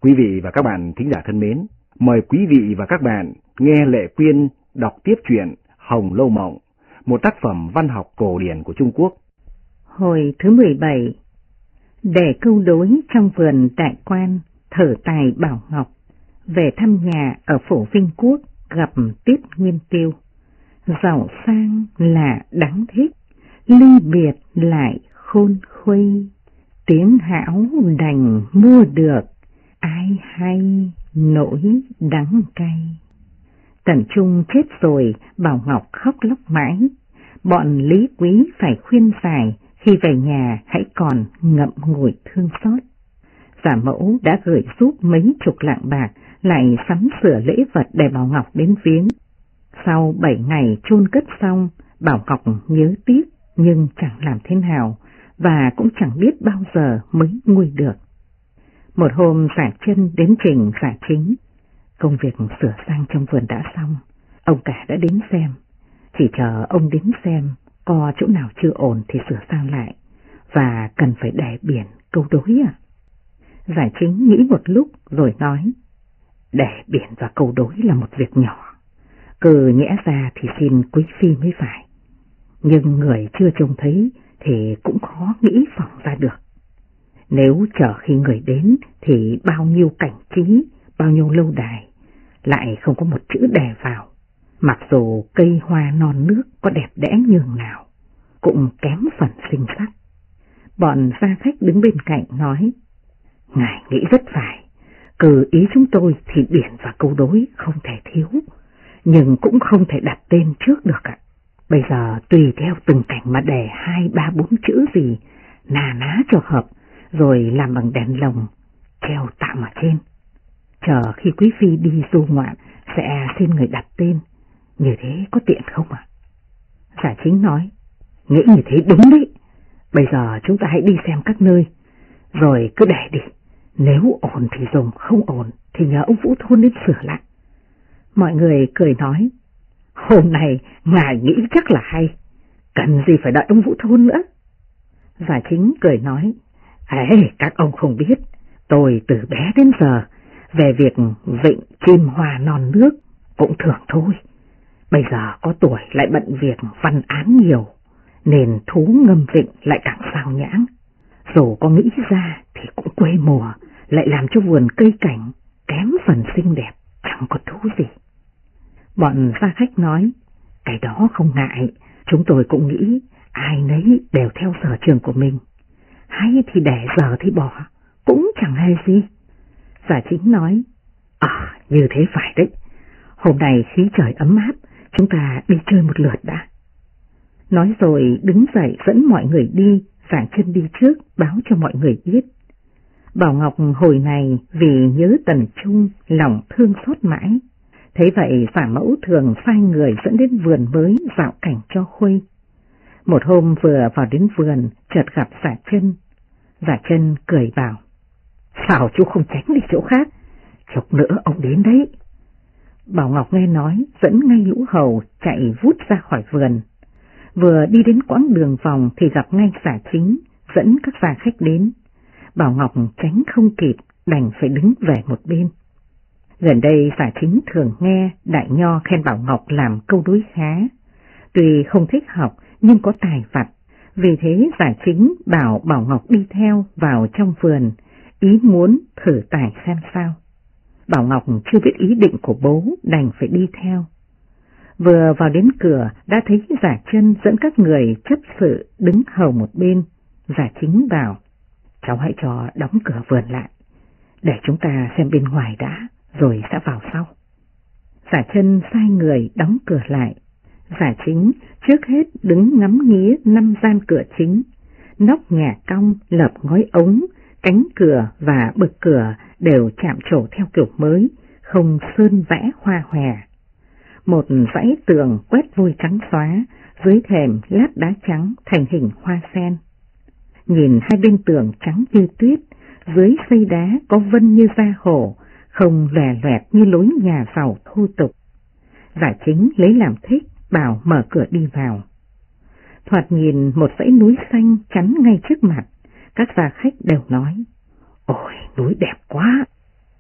Quý vị và các bạn thính giả thân mến, mời quý vị và các bạn nghe Lệ Quyên đọc tiếp truyện Hồng Lâu Mộng, một tác phẩm văn học cổ điển của Trung Quốc. Hồi thứ 17. Để câu đối trong vườn đại quan, thở tài Bảo Ngọc, về thăm nhà ở phủ Vinh Quốc gặp Tiết Nguyên Tiêu. Giàu sang là đáng thích, ly biệt lại khôn khuây, tiếng hão đành mua được, ai hay nỗi đắng cay. Tần Trung chết rồi, Bảo Ngọc khóc lóc mãi. Bọn Lý Quý phải khuyên giải, khi về nhà hãy còn ngậm ngùi thương xót. Giả Mẫu đã gửi giúp mấy chục lạng bạc, lại sắm sửa lễ vật để Bảo Ngọc đến viếng. Sau 7 ngày chôn cất xong, Bảo Ngọc nhớ tiếc nhưng chẳng làm thế nào, và cũng chẳng biết bao giờ mới nguôi được. Một hôm Giả Chân đến trình Giả Chính. Công việc sửa sang trong vườn đã xong, ông cả đã đến xem. Chỉ chờ ông đến xem, có chỗ nào chưa ổn thì sửa sang lại, và cần phải để biển câu đối à? Giả Chính nghĩ một lúc rồi nói, để biển và câu đối là một việc nhỏ, cứ nhẽ ra thì xin quý phi mới phải, nhưng người chưa trông thấy thì cũng khó nghĩ phỏng ra được. Nếu chờ khi người đến thì bao nhiêu cảnh trí, bao nhiêu lâu đài, lại không có một chữ đè vào, mặc dù cây hoa non nước có đẹp đẽ nhường nào, cũng kém phần xinh sắc. Bọn gia khách đứng bên cạnh nói, ngài nghĩ rất phải, cứ ý chúng tôi thì biển và câu đối không thể thiếu, nhưng cũng không thể đặt tên trước được ạ. Bây giờ tùy theo từng cảnh mà đề 2, 3, 4 chữ gì, nà ná cho hợp, rồi làm bằng đèn lồng, treo tạm ở trên. Chờ khi quý phi đi du ngoạn sẽ xin người đặt tên, như thế có tiện không ạ? Giả Chính nói, nghĩ như thế đúng đấy, bây giờ chúng ta hãy đi xem các nơi, rồi cứ để đi, nếu ổn thì dùng, không ổn thì nhờ ông Vũ Thôn đến sửa lại. Mọi người cười nói, hôm nay ngài nghĩ chắc là hay, cần gì phải đợi ông Vũ Thôn nữa. Giả Chính cười nói, các ông không biết, tôi từ bé đến giờ về việc vịnh chim hoa non nước cũng thường thôi. Bây giờ có tuổi lại bận việc văn án nhiều, nên thú ngâm vịnh lại càng sao nhãng. Dù có nghĩ ra thì cũng quê mùa, lại làm cho vườn cây cảnh kém phần xinh đẹp, chẳng có thú gì. Bọn gia khách nói, cái đó không ngại, chúng tôi cũng nghĩ ai nấy đều theo sở trường của mình, hay thì để giờ thì bỏ, cũng chẳng hay gì. Giả Chính nói, như thế phải đấy, hôm nay khí trời ấm áp, chúng ta đi chơi một lượt đã. Nói rồi đứng dậy dẫn mọi người đi, Giả Chân đi trước báo cho mọi người biết. Bảo Ngọc hồi này vì nhớ Tần Trung lòng thương xót mãi, thấy vậy Giả Mẫu thường sai người dẫn đến vườn mới dạo cảnh cho khuây. Một hôm vừa vào đến vườn chợt gặp Giả Chân. Giả Chân cười bảo, sao chú không tránh đi chỗ khác, chốc nữa ông đến đấy. Bảo Ngọc nghe nói dẫn ngay lũ hầu chạy vút ra khỏi vườn. Vừa đi đến quãng đường vòng thì gặp ngay Giả Chính dẫn các gia khách đến. Bảo Ngọc tránh không kịp, đành phải đứng về một bên. Gần đây Giả Chính thường nghe đại nho khen Bảo Ngọc làm câu đối khá, tuy không thích học nhưng có tài vặt. Vì thế Giả Chính bảo Bảo Ngọc đi theo vào trong vườn, ý muốn thử tài xem sao. Bảo Ngọc chưa biết ý định của bố, đành phải đi theo. Vừa vào đến cửa đã thấy Giả Chân dẫn các người chấp sự đứng hầu một bên. Giả Chính bảo, cháu hãy cho đóng cửa vườn lại, để chúng ta xem bên ngoài đã, rồi sẽ vào sau. Giả Chân sai người đóng cửa lại. Giả Chính trước hết đứng ngắm nghía 5 gian cửa chính, nóc nhà cong, lợp ngói ống, cánh cửa và bậc cửa đều chạm trổ theo kiểu mới, không sơn vẽ hoa hòe. Một dãy tường quét vôi trắng xóa, dưới thềm lát đá trắng thành hình hoa sen. Nhìn hai bên tường trắng như tuyết, dưới xây đá có vân như da hổ, không lòe loẹt như lối nhà giàu thô tục. Giả Chính lấy làm thích, bảo mở cửa đi vào. Thoạt nhìn một dãy núi xanh chắn ngay trước mặt, các gia khách đều nói, ôi núi đẹp quá.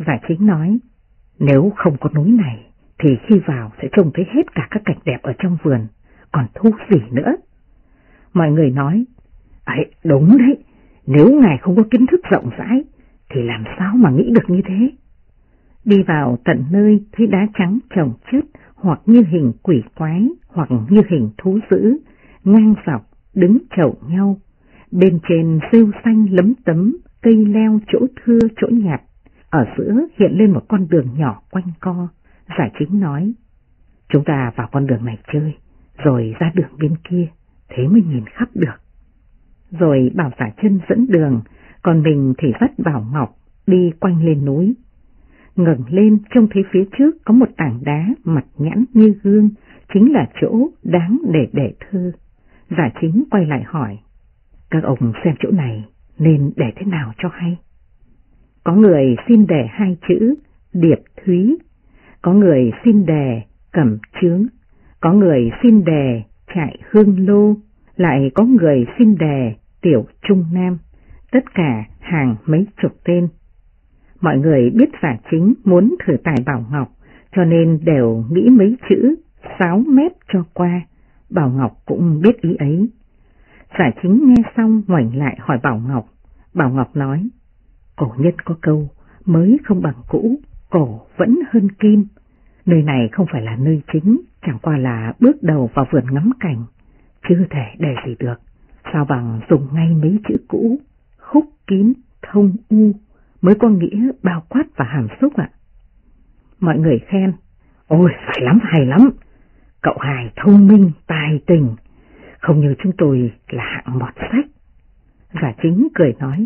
Giả Chính nói, nếu không có núi này thì khi vào sẽ trông thấy hết cả các cảnh đẹp ở trong vườn, còn thú gì nữa. Mọi người nói, ấy, đúng đấy, nếu ngài không có kiến thức rộng rãi thì làm sao mà nghĩ được như thế. Đi vào tận nơi thấy đá trắng chồng chất, hoặc như hình quỷ quái, hoặc như hình thú dữ, ngang dọc, đứng chậu nhau. Bên trên rêu xanh lấm tấm, cây leo chỗ thưa chỗ nhạt, ở giữa hiện lên một con đường nhỏ quanh co. Giả Chính nói, chúng ta vào con đường này chơi, rồi ra đường bên kia, thế mới nhìn khắp được. Rồi bảo Giả Chân dẫn đường, còn mình thì dắt Bảo Ngọc đi quanh lên núi. Ngẩng lên trông thấy phía trước có một tảng đá mặt nhẵn như gương, chính là chỗ đáng để thơ. Giả Chính quay lại hỏi, các ông xem chỗ này nên để thế nào cho hay? Có người xin đề 2 chữ Điệp Thúy, có người xin đề Cẩm Chướng, có người xin đề Trại Hương Lô, lại có người xin đề Tiểu Trung Nam, tất cả hàng mấy chục tên. Mọi người biết Giả Chính muốn thử tài Bảo Ngọc, cho nên đều nghĩ mấy chữ 6 mét cho qua. Bảo Ngọc cũng biết ý ấy. Giả Chính nghe xong ngoảnh lại hỏi Bảo Ngọc. Bảo Ngọc nói, cổ nhân có câu, mới không bằng cũ, cổ vẫn hơn kim. Nơi này không phải là nơi chính, chẳng qua là bước đầu vào vườn ngắm cảnh, chưa thể để gì được. Sao bằng dùng ngay mấy chữ cũ, khúc kín, thông u, mới có nghĩa bao quát và hàm xúc ạ. Mọi người khen, ôi hay lắm, cậu hài thông minh, tài tình, không như chúng tôi là hạng mọt sách. Giả Chính cười nói,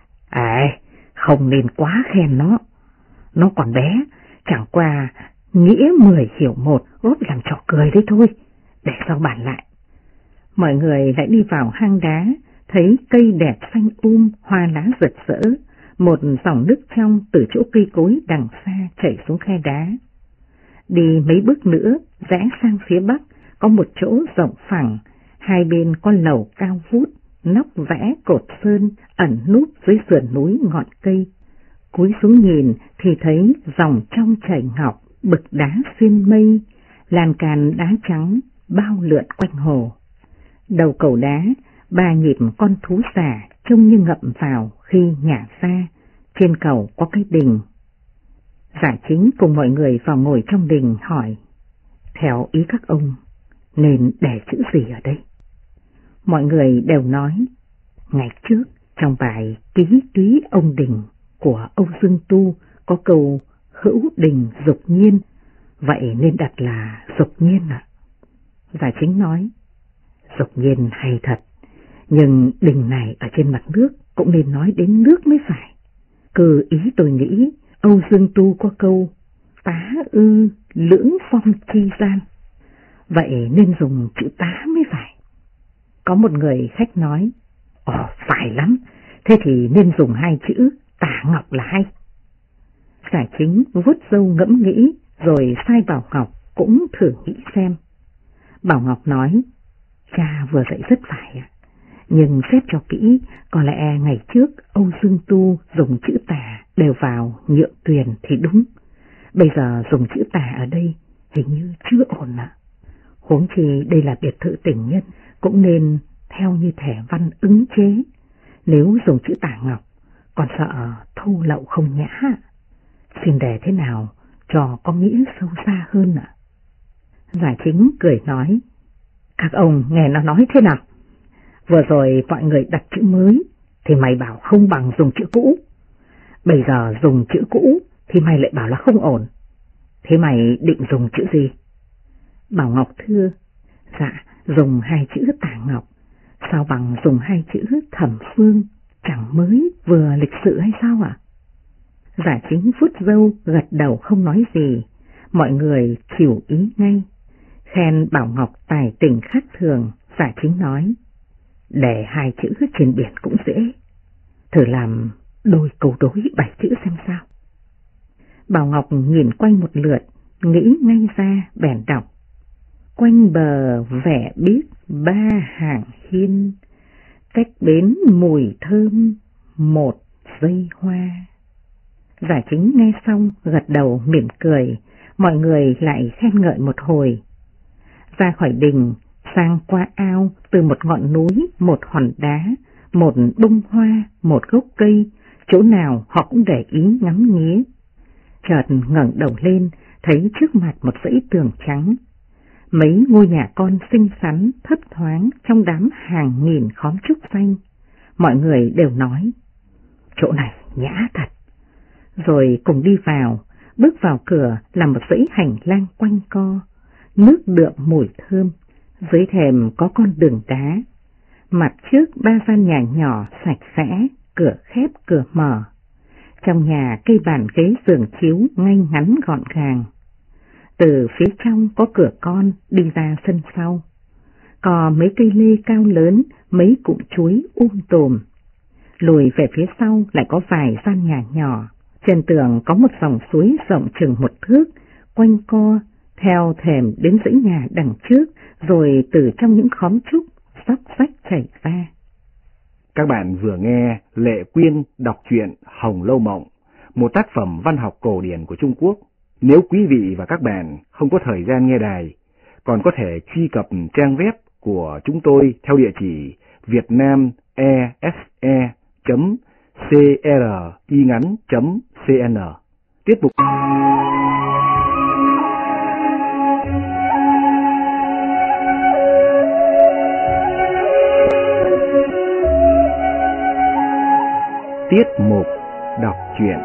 không nên quá khen nó còn bé, chẳng qua nghĩa 10 hiểu 1, góp làm trò cười đấy thôi, để sau bàn lại. Mọi người lại đi vào hang đá, thấy cây đẹp xanh hoa lá rực rỡ, một dòng nước trong từ chỗ cây cối đằng xa chảy xuống khe đá. Đi mấy bước nữa, rẽ sang phía bắc, có một chỗ rộng phẳng, hai bên có lầu cao vút, nóc vẽ cột sơn ẩn núp dưới sườn núi ngọn cây. Cúi xuống nhìn thì thấy dòng trong chảy ngọc, bực đá xuyên mây, lan can đá trắng bao lượn quanh hồ. Đầu cầu đá, 3 nhịp con thú xà trông như ngậm vào khi nhả ra, trên cầu có cái đình. Giả Chính cùng mọi người vào ngồi trong đình hỏi, theo ý các ông nên để chữ gì ở đây? Mọi người đều nói, ngày trước trong bài Ký Túy Ông Đình của Âu Dương Tu có câu hữu đình dục nhiên, vậy nên đặt là dục nhiên ạ. Giả Chính nói, dục nhiên hay thật, nhưng đình này ở trên mặt nước cũng nên nói đến nước mới phải. Cứ ý tôi nghĩ Âu Dương Tu có câu tá ư lưỡng phong chi gian, vậy nên dùng chữ tá mới phải. Có một người khách nói, phải lắm, thế thì nên dùng 2 chữ Tả Ngọc là hay. Giả Chính vuốt râu ngẫm nghĩ, rồi sai Bảo Ngọc cũng thử nghĩ xem. Bảo Ngọc nói, cha vừa dạy rất phải ạ, nhưng xét cho kỹ, có lẽ ngày trước Âu Dương Tu dùng chữ Tả đều vào Nhượng Tuyền thì đúng. Bây giờ dùng chữ Tả ở đây hình như chưa ổn ạ. Huống chi đây là biệt thự tình nhân, cũng nên theo như thẻ văn ứng chế. Nếu dùng chữ Tả Ngọc, còn sợ thô lậu không nhã. Xin đề thế nào cho có nghĩa sâu xa hơn ạ? Giả Chính cười nói, các ông nghe nó nói thế nào? Vừa rồi mọi người đặt chữ mới thì mày bảo không bằng dùng chữ cũ. Bây giờ dùng chữ cũ thì mày lại bảo là không ổn. Thế mày định dùng chữ gì? Bảo Ngọc thưa, dạ dùng 2 chữ Tả Ngọc, sao bằng dùng 2 chữ Thẩm Phương, chẳng mới vừa lịch sự hay sao ạ? Giả Chính phút râu gật đầu không nói gì, mọi người hiểu ý ngay. Khen Bảo Ngọc tài tình khác thường, Giả Chính nói, để 2 chữ trên biển cũng dễ, thử làm đôi câu đối 7 chữ xem sao. Bảo Ngọc nhìn quanh một lượt, nghĩ ngay ra bèn đọc, quanh bờ vẻ biết 3 hàng hiên, cách bến mùi thơm 1 giây hoa. Giả Chính nghe xong gật đầu mỉm cười, mọi người lại khen ngợi một hồi. Ra khỏi đình, sang qua ao, từ một ngọn núi, một hòn đá, một bông hoa, một gốc cây, chỗ nào họ cũng để ý ngắm nghía. Chợt ngẩng đầu lên, thấy trước mặt một dãy tường trắng. Mấy ngôi nhà con xinh xắn thấp thoáng trong đám hàng nghìn khóm trúc xanh. Mọi người đều nói, chỗ này nhã thật. Rồi cùng đi vào, bước vào cửa là một dãy hành lang quanh co, nước đượm mùi thơm, dưới thềm có con đường đá. Mặt trước 3 gian nhà nhỏ sạch sẽ, cửa khép cửa mở. Trong nhà cây bàn ghế giường chiếu ngay ngắn gọn gàng. Từ phía trong có cửa con đi ra sân sau. Có mấy cây lê cao lớn, mấy cụm chuối tùm. Lùi về phía sau lại có vài gian nhà nhỏ. Trên tường có một dòng suối rộng chừng 1 thước, quanh co, theo thềm đến dãy nhà đằng trước, rồi từ trong những khóm trúc xóc xách chảy ra. Các bạn vừa nghe Lệ Quyên đọc truyện Hồng Lâu Mộng, một tác phẩm văn học cổ điển của Trung Quốc. Nếu quý vị và các bạn không có thời gian nghe đài, còn có thể truy cập trang web của chúng tôi theo địa chỉ vietnamese.cringắn.cn. Tiếp tục. Tiết mục đọc truyện.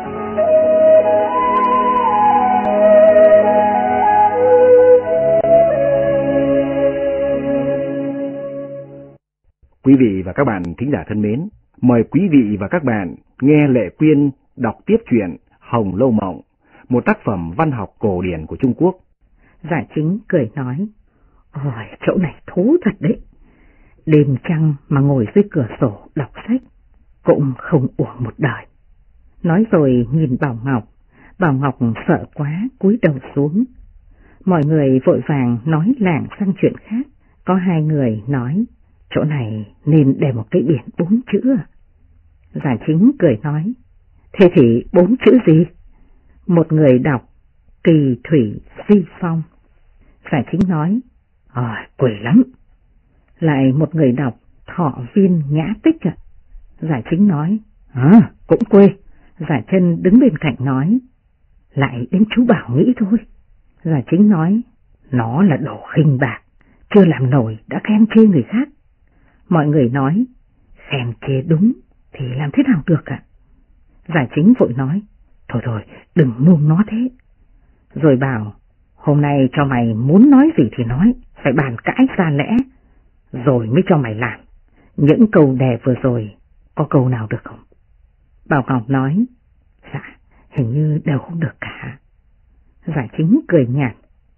Quý vị và các bạn thính giả thân mến, mời quý vị và các bạn nghe Lệ Quyên đọc tiếp truyện Hồng Lâu Mộng, một tác phẩm văn học cổ điển của Trung Quốc. Giả Chính cười nói, ôi, chỗ này thú thật đấy. Đêm trăng mà ngồi dưới cửa sổ đọc sách, cũng không uổng một đời. Nói rồi nhìn Bảo Ngọc sợ quá cúi đầu xuống. Mọi người vội vàng nói lảng sang chuyện khác. Có 2 người nói, chỗ này nên để một cái biển 4 chữ à? Giả Chính cười nói, thế thì 4 chữ gì? Một người đọc, Kỳ Thủy Di Phong. Giả Chính nói, quỷ lắm. Lại một người đọc, Thọ Viên Nhã Tích à? Giả Chính nói, cũng quê. Giả Chân đứng bên cạnh nói, lại đến chú Bảo nghĩ thôi. Giả Chính nói, nó là đồ khinh bạc, chưa làm nổi đã khen chê người khác. Mọi người nói, khen chê đúng thì làm thế nào được ạ? Giả Chính vội nói, thôi đừng nuông nó thế. Rồi bảo, hôm nay cho mày muốn nói gì thì nói, phải bàn cãi ra lẽ, rồi mới cho mày làm. Những câu đề vừa rồi, có câu nào được không? Bảo Ngọc nói, dạ, hình như đều không được cả. Giả Chính cười nhạt,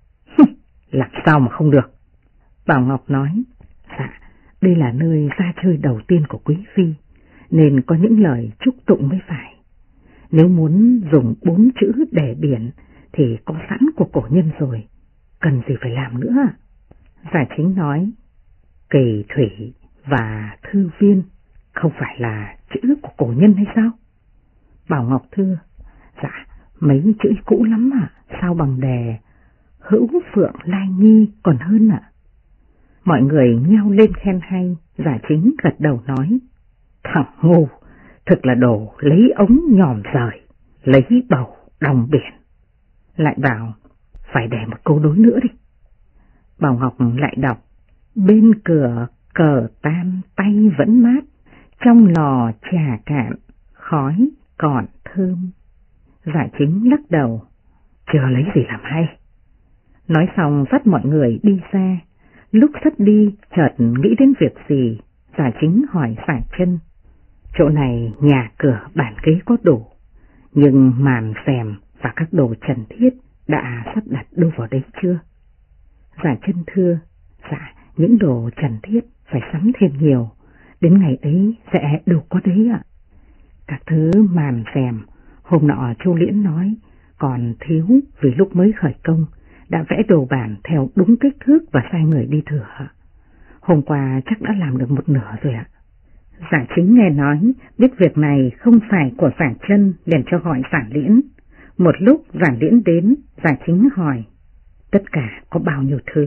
làm sao mà không được? Bảo Ngọc nói, dạ, đây là nơi ra chơi đầu tiên của quý phi, nên có những lời chúc tụng mới phải. Nếu muốn dùng 4 chữ để biển thì có sẵn của cổ nhân rồi, cần gì phải làm nữa? Giả Chính nói, Kỳ Thủy và Thư Viên không phải là chữ của cổ nhân hay sao? Bảo Ngọc thưa, dạ, mấy chữ cũ lắm ạ, sao bằng đề Hữu Phượng Lai Nghi còn hơn ạ? Mọi người nhao lên khen hay. Giả Chính gật đầu nói, thằng ngu, thực là đồ lấy ống nhòm rời, lấy bầu đồng biển. Lại bảo, phải để một câu đối nữa đi. Bảo Ngọc lại đọc, bên cửa cờ tan tay vẫn mát, trong lò trà cạn, khói còn thơm. Giả Chính lắc đầu, chưa lấy gì làm hay. Nói xong dắt mọi người đi ra. Lúc sắp đi chợt nghĩ đến việc gì, Giả Chính hỏi Giả Chân, chỗ này nhà cửa bàn ghế có đủ, nhưng màn rèm và các đồ trần thiết đã sắp đặt đâu vào đấy chưa? Giả Chân thưa, dạ, những đồ trần thiết phải sắm thêm nhiều, đến ngày ấy sẽ đâu có đấy ạ. Các thứ màn rèm hôm nọ Chu Liễn nói còn thiếu vì lúc mới khởi công đã vẽ đồ bản theo đúng kích thước và sai người đi thừa. Hôm qua chắc đã làm được 1/2 rồi ạ. Giả Chính nghe nói, biết việc này không phải của Giả Chân, liền cho gọi Giả Liễn. Một lúc Giả Liễn đến, Giả Chính hỏi, tất cả có bao nhiêu thứ?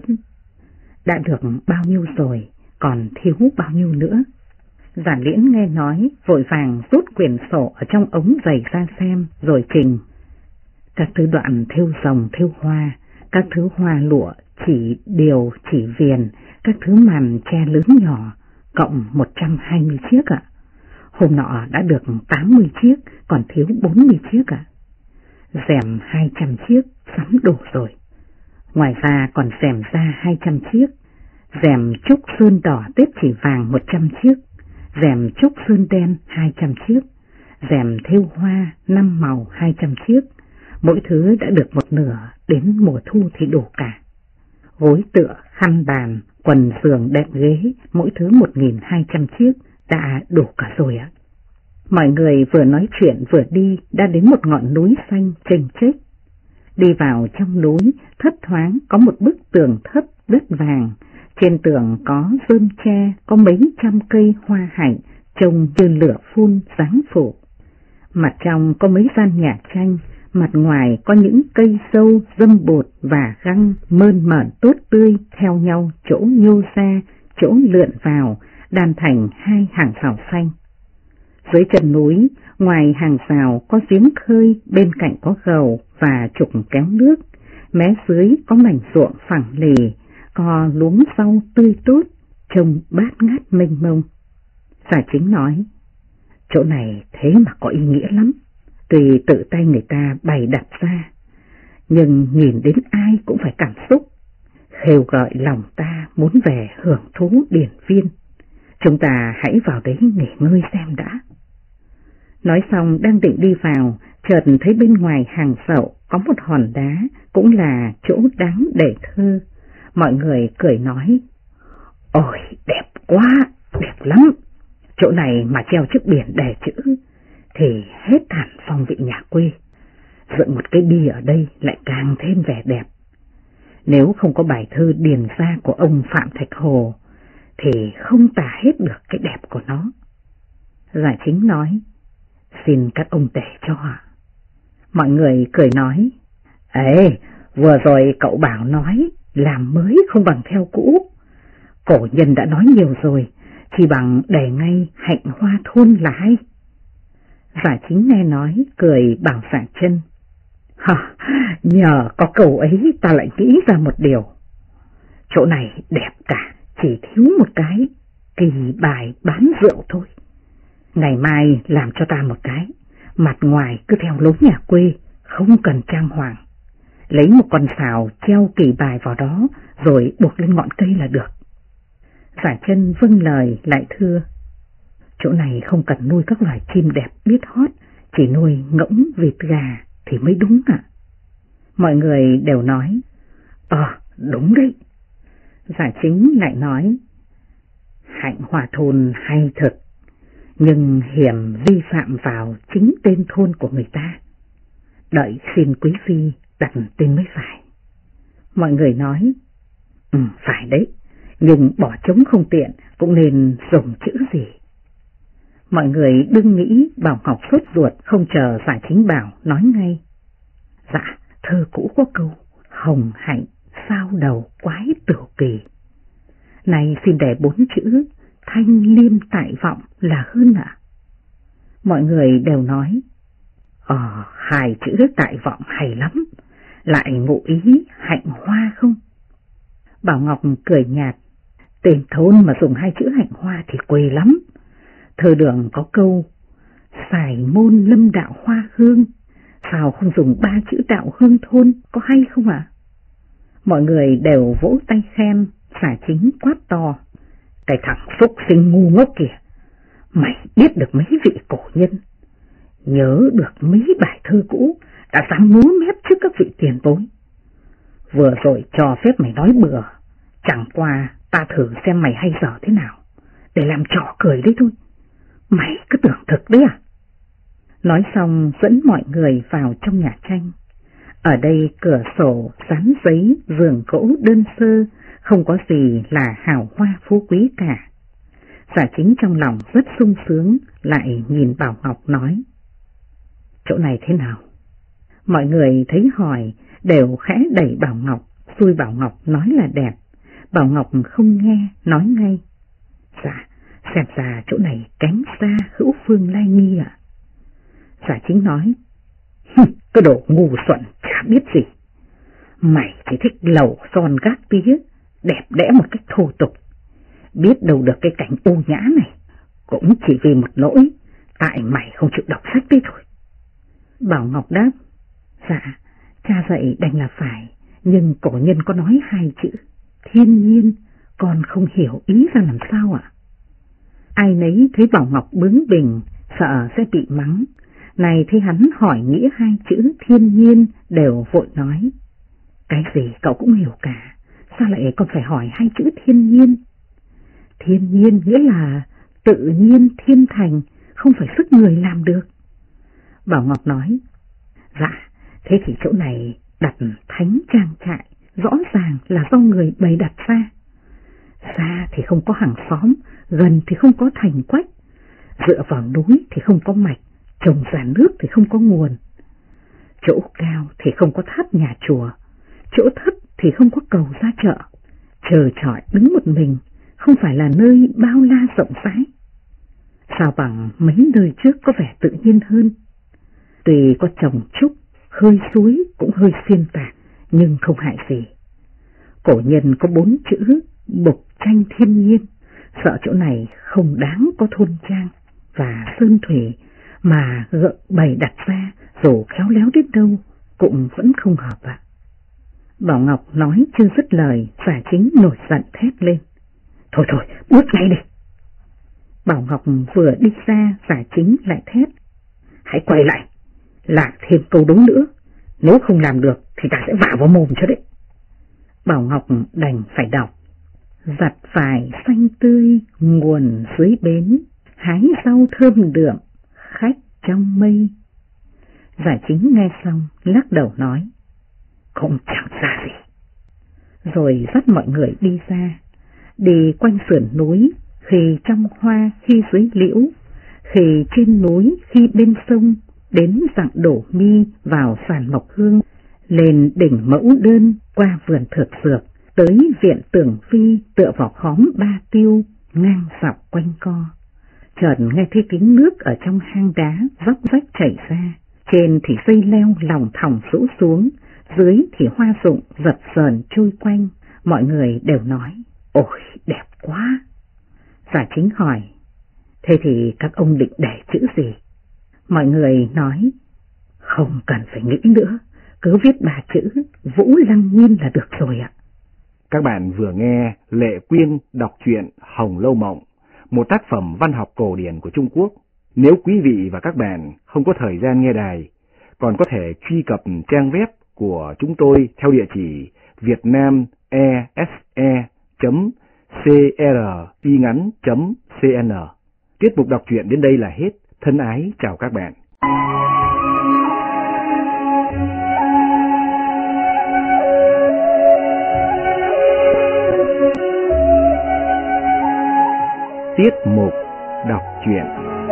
Đã được bao nhiêu rồi, còn thiếu bao nhiêu nữa? Giả Liễn nghe nói, vội vàng rút quyển sổ ở trong ống giày ra xem, rồi trình. Các thứ đoạn thêu rồng thêu hoa, các thứ hoa lụa, chỉ điều, chỉ viền, các thứ màn che lớn nhỏ, cộng 120 chiếc ạ. Hôm nọ đã được 80 chiếc, còn thiếu 40 chiếc ạ. Rèm 200 chiếc, sắm đủ rồi. Ngoài ra còn rèm da 200 chiếc, rèm trúc sơn đỏ tết chỉ vàng 100 chiếc, rèm trúc sơn đen 200 chiếc, rèm thêu hoa 5 màu 200 chiếc, mỗi thứ đã được một nửa, đến mùa thu thì đủ cả. Gối tựa, khăn bàn, quần giường, đệm ghế, mỗi thứ 1.200 chiếc, đã đủ cả rồi ạ. Mọi người vừa nói chuyện vừa đi, đã đến một ngọn núi xanh chênh chếch. Đi vào trong núi, thấp thoáng có một bức tường thấp đất vàng, trên tường có rơm tre, có mấy trăm cây hoa hạnh, trông như lửa phun giáng phủ. Mặt trong có mấy gian nhà tranh, mặt ngoài có những cây sâu, dâm bột và găng mơn mởn tốt tươi theo nhau, chỗ nhô ra, chỗ lượn vào, đan thành hai hàng rào xanh. Dưới chân núi, ngoài hàng rào có giếng khơi, bên cạnh có gầu và trục kéo nước, mé dưới có mảnh ruộng phẳng lì, có luống rau tươi tốt, trông bát ngát mênh mông. Giả Chính nói, chỗ này thế mà có ý nghĩa lắm, tùy tự tay người ta bày đặt ra, nhưng nhìn đến ai cũng phải cảm xúc, khêu gợi lòng ta muốn về hưởng thú điển viên. Chúng ta hãy vào đấy nghỉ ngơi xem đã. Nói xong đang định đi vào, chợt thấy bên ngoài hàng sậu có một hòn đá, cũng là chỗ đáng để thơ. Mọi người cười nói, ôi đẹp quá, đẹp lắm, chỗ này mà treo chiếc biển đề chữ thì hết hẳn phong vị nhà quê. Dựng một cái bia ở đây lại càng thêm vẻ đẹp. Nếu không có bài thơ điền gia của ông Phạm Thạch Hồ thì không tả hết được cái đẹp của nó. Giả Chính nói, xin các ông tể cho ạ. Mọi người cười nói, ê, vừa rồi cậu bảo nói làm mới không bằng theo cũ. Cổ nhân đã nói nhiều rồi, chỉ bằng để ngay hạnh hoa thôn là hay. Giả Chính nghe nói, cười bảo Giả Chân, nhờ có câu ấy ta lại nghĩ ra một điều. Chỗ này đẹp cả, chỉ thiếu một cái kỳ bài bán rượu thôi. Ngày mai làm cho ta một cái, mặt ngoài cứ theo lối nhà quê, không cần trang hoàng. Lấy một con sào treo kỳ bài vào đó, rồi buộc lên ngọn cây là được. Giả Chân vâng lời lại thưa, chỗ này không cần nuôi các loài chim đẹp biết hót, chỉ nuôi ngỗng, vịt, gà thì mới đúng ạ. Mọi người đều nói, đúng đấy. Giả Chính lại nói, hạnh hòa thôn hay thật, nhưng hiểm vi phạm vào chính tên thôn của người ta. Đợi xin quý phi đặt tên mới phải. Mọi người nói, phải đấy, nhưng bỏ trống không tiện, cũng nên dùng chữ gì. Mọi người đừng nghĩ Bảo Ngọc sốt ruột, không chờ Giả Chính bảo, nói ngay. Dạ, thơ cũ có câu, hồng hạnh, sao đầu quái tửu kỳ. Này xin để 4 chữ, thanh liêm tại vọng là hơn ạ. Mọi người đều nói, 2 chữ tại vọng hay lắm, lại ngụ ý hạnh hoa không? Bảo Ngọc cười nhạt, tên thôn mà dùng 2 chữ hạnh hoa thì quê lắm. Thơ Đường có câu, xài môn lâm đạo hoa hương, sao không dùng 3 chữ đạo hương thôn, có hay không ạ? Mọi người đều vỗ tay khen. Giả Chính quát to, cái thằng phúc sinh ngu ngốc kìa, mày biết được mấy vị cổ nhân, nhớ được mấy bài thơ cũ, đã dám múa mép trước các vị tiền bối. Vừa rồi cho phép mày nói bừa, chẳng qua ta thử xem mày hay dở thế nào, để làm trò cười đấy thôi. Mày cứ tưởng thực đấy à? Nói xong dẫn mọi người vào trong nhà tranh. Ở đây cửa sổ, dán giấy, giường gỗ đơn sơ, không có gì là hào hoa phú quý cả. Giả Chính trong lòng rất sung sướng, lại nhìn Bảo Ngọc nói: chỗ này thế nào? Mọi người thấy hỏi đều khẽ đẩy Bảo Ngọc, xui Bảo Ngọc nói là đẹp. Bảo Ngọc không nghe, nói ngay: dạ, xem ra chỗ này kém xa Hữu Phương Lai Nghi ạ. Giả Chính nói: cái đồ ngu xuẩn chả biết gì. Mày chỉ thích lầu son gác tía, đẹp đẽ một cách thô tục. Biết đâu được cái cảnh u nhã này, cũng chỉ vì một lỗi, tại mày không chịu đọc sách đấy thôi. Bảo Ngọc đáp: dạ, cha dạy đành là phải, nhưng cổ nhân có nói hai chữ thiên nhiên, con không hiểu ý ra làm sao ạ. Ai nấy thấy Bảo Ngọc bướng bỉnh, sợ sẽ bị mắng. Này thấy hắn hỏi nghĩa hai chữ thiên nhiên, đều vội nói: cái gì cậu cũng hiểu cả, sao lại còn phải hỏi hai chữ thiên nhiên? Thiên nhiên nghĩa là tự nhiên thiên thành, không phải sức người làm được. Bảo Ngọc nói: dạ, thế thì chỗ này đặt thánh trang trại, rõ ràng là do người bày đặt ra. Xa thì không có hàng xóm, gần thì không có thành quách, dựa vào núi thì không có mạch, trồng ra nước thì không có nguồn. Chỗ cao thì không có tháp nhà chùa, chỗ thấp thì không có cầu ra chợ. Trơ trọi đứng một mình, không phải là nơi bao la rộng rãi. Sao bằng mấy nơi trước có vẻ tự nhiên hơn. Tuy có trồng trúc, khơi suối cũng hơi xuyên tạc, nhưng không hại gì. Cổ nhân có 4 chữ bộc tranh thiên nhiên, sợ chỗ này không đáng có thôn trang và sơn thủy, mà gợ bày đặt ra dù khéo léo đến đâu cũng vẫn không hợp ạ. Bảo Ngọc nói chưa dứt lời, Giả Chính nổi giận thét lên: thôi thôi, bước ngay đi. Bảo Ngọc vừa đi ra, Giả Chính lại thét: hãy quay lại, làm thêm câu đúng nữa, nếu không làm được thì ta sẽ vả vào mồm cho đấy. Bảo Ngọc đành phải đọc: giặt vải xanh tươi nguồn dưới bến, hái rau thơm đượm khách trong mây. Giả Chính nghe xong lắc đầu nói: không chẳng ra gì. Rồi dắt mọi người đi ra, đi quanh sườn núi, khi trong hoa khi dưới liễu, khi trên núi khi bên sông, đến dặng Đổ Mi vào Sàn Mộc Hương, lên đỉnh Mẫu Đơn, qua vườn Thược Dược, tới viện Tưởng Phi tựa vào khóm Ba Tiêu, ngang dọc quanh co. Chợt nghe thấy tiếng nước ở trong hang đá vóc vách chảy ra, trên thì dây leo lòng thòng rũ xuống, dưới thì hoa rụng dập dờn trôi quanh. Mọi người đều nói: ôi đẹp quá. Giả Chính hỏi: thế thì các ông định để chữ gì? Mọi người nói: không cần phải nghĩ nữa, cứ viết 3 chữ Vũ Lăng Nguyên là được rồi ạ. Các bạn vừa nghe Lệ Quyên đọc truyện Hồng Lâu Mộng, một tác phẩm văn học cổ điển của Trung Quốc. Nếu quý vị và các bạn không có thời gian nghe đài, còn có thể truy cập trang web của chúng tôi theo địa chỉ vietnamese.cringắn.cn. Tiết mục đọc truyện đến đây là hết. Thân ái chào các bạn. Tiết mục đọc truyện.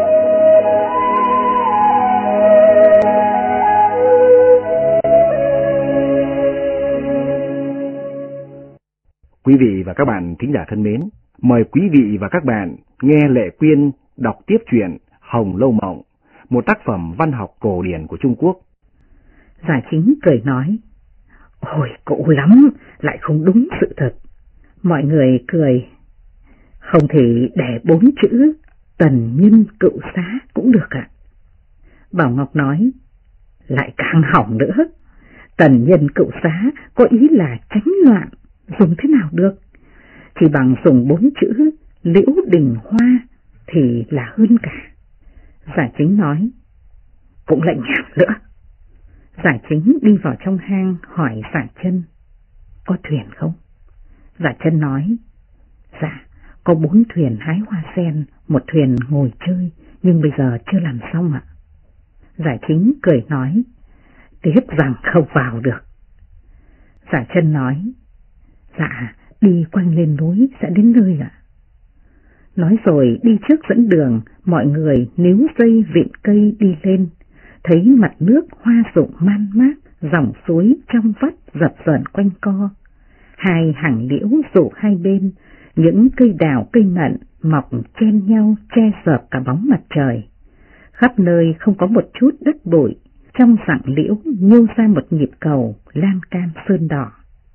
Quý vị và các bạn thính giả thân mến, mời quý vị và các bạn nghe Lệ Quyên đọc tiếp truyện Hồng Lâu Mộng, một tác phẩm văn học cổ điển của Trung Quốc. Giả Chính cười nói: ôi cũ lắm, lại không đúng sự thật. Mọi người cười: không thì để 4 chữ Tần Nhân Cựu Xá cũng được ạ. Bảo Ngọc nói: lại càng hỏng nữa. Tần Nhân Cựu Xá có ý là tránh loạn, dùng thế nào được? Chỉ bằng dùng 4 chữ Liễu Đình Hoa thì là hơn cả. Giả Chính nói: cũng lại nhảm nữa. Giả Chính đi vào trong hang hỏi Giả Chân: có thuyền không? Giả Chân nói: dạ, có 4 thuyền hái hoa sen, 1 thuyền ngồi chơi, nhưng bây giờ chưa làm xong ạ. Giả Chính cười nói: tiếc rằng không vào được. Giả Chân nói: dạ, đi quanh lên núi sẽ đến nơi ạ. Nói rồi đi trước dẫn đường, mọi người níu dây vịn cây đi lên, thấy mặt nước hoa rụng man mác, dòng suối trong vắt dập dờn quanh co. Hai hàng liễu rủ hai bên, những cây đào cây mận mọc chen nhau che dợp cả bóng mặt trời. Khắp nơi không có một chút đất bụi, trong rặng liễu nhô ra một nhịp cầu lan can sơn đỏ.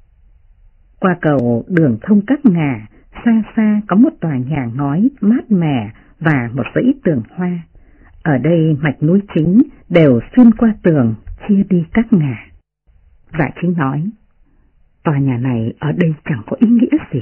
Qua cầu đường thông các ngả, xa xa có một tòa nhà ngói mát mẻ và một dãy tường hoa. Ở đây mạch núi chính đều xuyên qua tường, chia đi các ngả. Dạ Chính nói, tòa nhà này ở đây chẳng có ý nghĩa gì.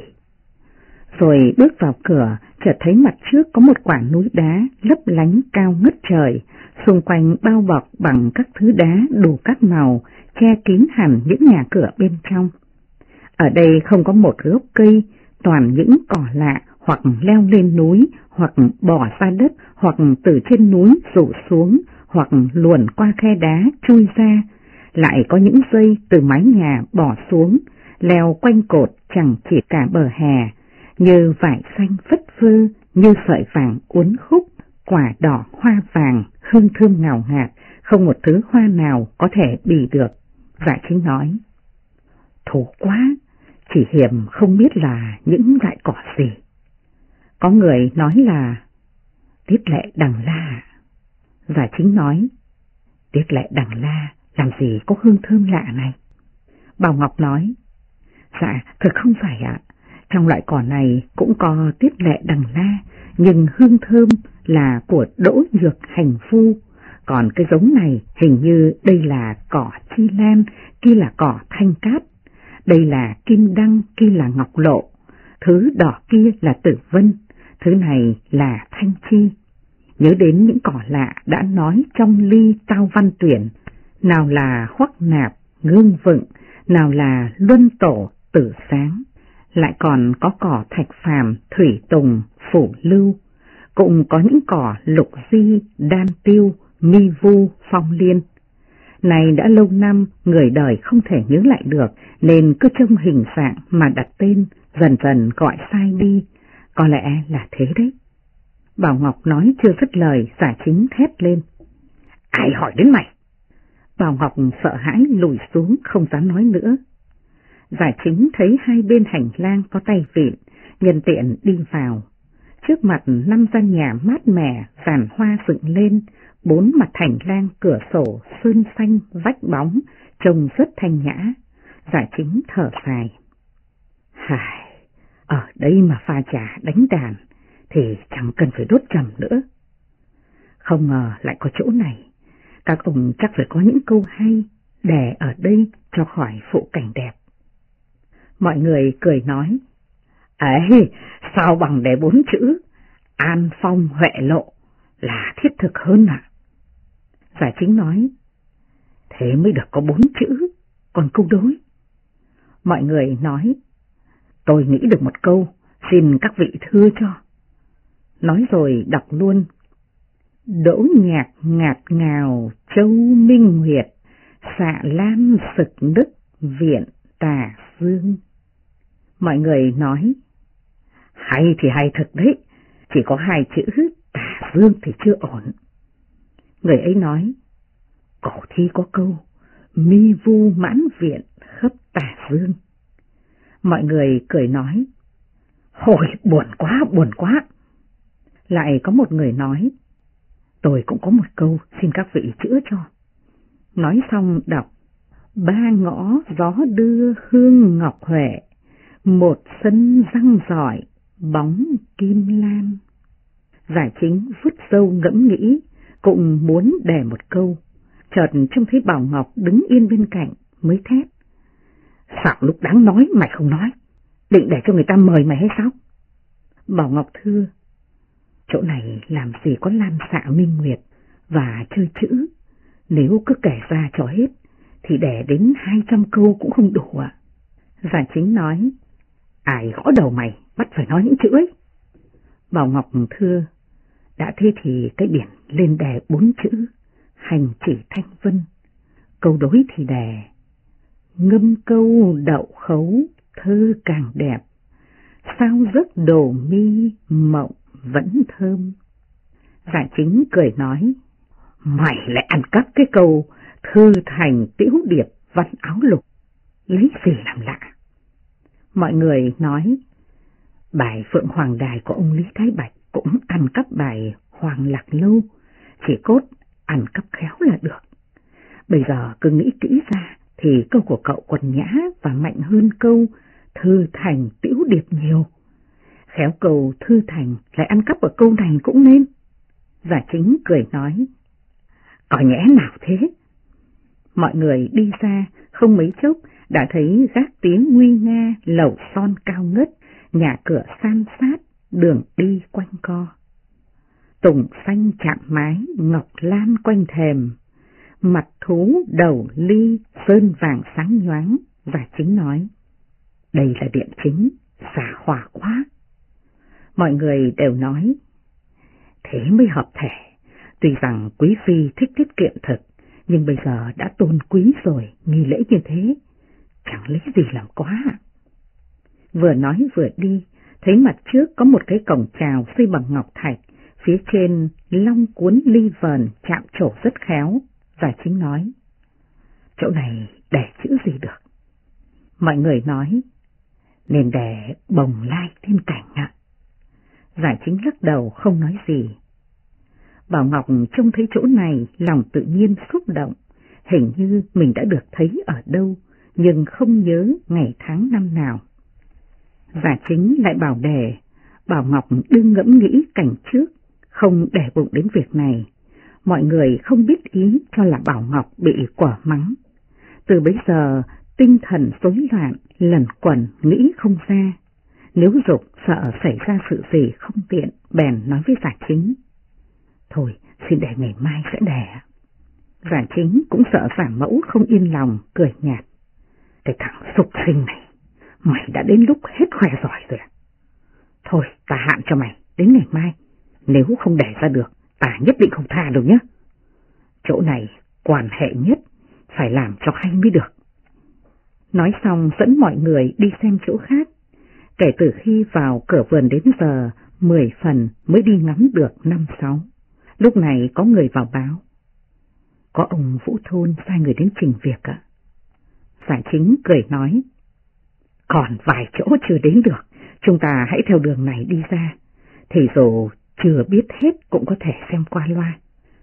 Rồi bước vào cửa, chợt thấy mặt trước có một quả núi đá lấp lánh cao ngất trời, xung quanh bao bọc bằng các thứ đá đủ các màu, che kín hẳn những nhà cửa bên trong. Ở đây không có một gốc cây, toàn những cỏ lạ hoặc leo lên núi, hoặc bò ra đất, hoặc từ trên núi rủ xuống, hoặc luồn qua khe đá chui ra. Lại có những dây từ mái nhà bỏ xuống, leo quanh cột chẳng chỉ cả bờ hè, như vải xanh phất phơ, như sợi vàng uốn khúc, quả đỏ hoa vàng, hương thơm ngào ngạt, không một thứ hoa nào có thể bì được. Dạ Chính nói, thú quá, chỉ hiểm không biết là những loại cỏ gì. Có người nói là tiết lệ đằng la. Dạ Chính nói, tiết lệ đằng la làm gì có hương thơm lạ này? Bảo Ngọc nói, dạ thực không phải ạ, trong loại cỏ này cũng có tiết lệ đằng la, nhưng hương thơm là của Đỗ Nhược Hành Phu, còn cái giống này hình như đây là cỏ chi lan, kia là cỏ thanh cát, đây là kim đăng, kia là ngọc lộ, thứ đỏ kia là tử vân, thứ này là thanh chi. Nhớ đến những cỏ lạ đã nói trong ly Tao Văn Tuyển, nào là Hoắc Nạp, Gương Vựng, nào là Luân Tổ, Tử Sáng, lại còn có cỏ thạch phàm, thủy tùng, phủ lưu, cũng có những cỏ lục di, đan tiêu, mi vu, phong liên. Này đã lâu năm người đời không thể nhớ lại được, nên cứ trông hình dạng mà đặt tên, dần dần gọi sai đi, có lẽ là thế đấy. Bảo Ngọc nói chưa dứt lời, Giả Chính thét lên, ai hỏi đến mày? Bảo Ngọc sợ hãi lùi xuống không dám nói nữa. Giả Chính thấy hai bên hành lang có tay vịn, nhân tiện đi vào. Trước mặt 5 gian nhà mát mẻ, giàn hoa dựng lên, 4 mặt hành lang cửa sổ sơn xanh vách bóng, trông rất thanh nhã. Giả Chính thở dài. Hài, ở đây mà pha trà đánh đàn thì chẳng cần phải đốt trầm nữa. Không ngờ lại có chỗ này, các ông chắc phải có những câu hay để ở đây cho khỏi phụ cảnh đẹp. Mọi người cười nói, ấy, sao bằng để 4 chữ an phong huệ lộ là thiết thực hơn ạ? Giả Chính nói, thế mới được có 4 chữ, còn câu đối. Mọi người nói, tôi nghĩ được một câu, xin các vị thưa cho. Nói rồi đọc luôn, đỗ nhạc ngạt ngào châu minh nguyệt, xạ lam sực nức viện tà dương. Mọi người nói, hay thì hay thật đấy, chỉ có 2 chữ tà dương thì chưa ổn. Người ấy nói, cổ thi có câu, mi vu mãn viện khắp tà dương. Mọi người cười nói, hồi buồn quá. Lại có một người nói, tôi cũng có một câu, xin các vị chữa cho. Nói xong đọc, 3 ngõ gió đưa hương ngọc huệ, 1 sân răng giỏi bóng kim lan. Giả Chính vút râu ngẫm nghĩ, cũng muốn để một câu, chợt trông thấy Bảo Ngọc đứng yên bên cạnh mới thét, sao lúc đáng nói mày không nói, định để cho người ta mời mày hay sao? Bảo Ngọc thưa, chỗ này làm gì có lan xạ minh nguyệt và chơi chữ, nếu cứ kể ra cho hết thì để đến 200 câu cũng không đủ ạ. Giả Chính nói, ai gõ đầu mày bắt phải nói những chữ ấy? Bảo Ngọc thưa, đã thế thì cái biển lên đề 4 chữ, hành chỉ thanh vân, câu đối thì đề, ngâm câu đậu khấu thơ càng đẹp, sao giấc đồ mi mộng vẫn thơm. Giả Chính cười nói, mày lại ăn cắp cái câu thư thành tiễu điệp văn áo lục, lấy gì làm lạ? Mọi người nói, bài Phượng Hoàng Đài của ông Lý Thái Bạch cũng ăn cắp bài Hoàng Lạc Lâu, chỉ cốt ăn cắp khéo là được. Bây giờ cứ nghĩ kỹ ra thì câu của cậu còn nhã và mạnh hơn câu thư thành tiễu điệp nhiều. Khéo câu thư thành lại ăn cắp ở câu này cũng nên. Giả Chính cười nói, có nhẽ nào thế? Mọi người đi ra, không mấy chốc đã thấy gác tiếng nguy nga, lầu son cao ngất, nhà cửa san sát, đường đi quanh co. Tùng xanh chạm mái, ngọc lan quanh thềm, mặt thú đầu ly, sơn vàng sáng nhoáng. Giả Chính nói, đây là điện chính, xả hỏa quá. Mọi người đều nói, thế mới hợp thể. Tuy rằng quý phi thích tiết kiệm thực, nhưng bây giờ đã tôn quý rồi, nghi lễ như thế, chẳng lấy gì làm quá. Vừa nói vừa đi, thấy mặt trước có một cái cổng chào xây bằng ngọc thạch, phía trên long cuốn ly vờn chạm trổ rất khéo. Giả Chính nói, chỗ này để chữ gì được? Mọi người nói, nên để bồng lai thiên cảnh ạ. Giả Chính lắc đầu không nói gì. Bảo Ngọc trông thấy chỗ này, lòng tự nhiên xúc động, hình như mình đã được thấy ở đâu, nhưng không nhớ ngày tháng năm nào. Giả Chính lại bảo đề, Bảo Ngọc đương ngẫm nghĩ cảnh trước, không để bụng đến việc này. Mọi người không biết ý cho là Bảo Ngọc bị quả mắng. Từ bấy giờ tinh thần rối loạn, lẩn quẩn nghĩ không ra. Nếu Dục sợ xảy ra sự gì không tiện, bèn nói với Giả Chính, thôi xin để ngày mai sẽ đẻ. Giả Chính cũng sợ Giả Mẫu không yên lòng, cười nhạt, cái thằng súc sinh này, mày đã đến lúc hết khoe giỏi rồi à? Thôi ta hạn cho mày đến ngày mai, nếu không đẻ ra được ta nhất định không tha đâu nhé. Chỗ này quan hệ nhất, phải làm cho hay mới được. Nói xong dẫn mọi người đi xem chỗ khác. Kể từ khi vào cửa vườn đến giờ, 10 phần mới đi ngắm được 5-6. Lúc này có người vào báo, có ông Vũ Thôn sai người đến trình việc ạ. Giả Chính cười nói, còn vài chỗ chưa đến được, chúng ta hãy theo đường này đi ra, thì dù chưa biết hết cũng có thể xem qua loa.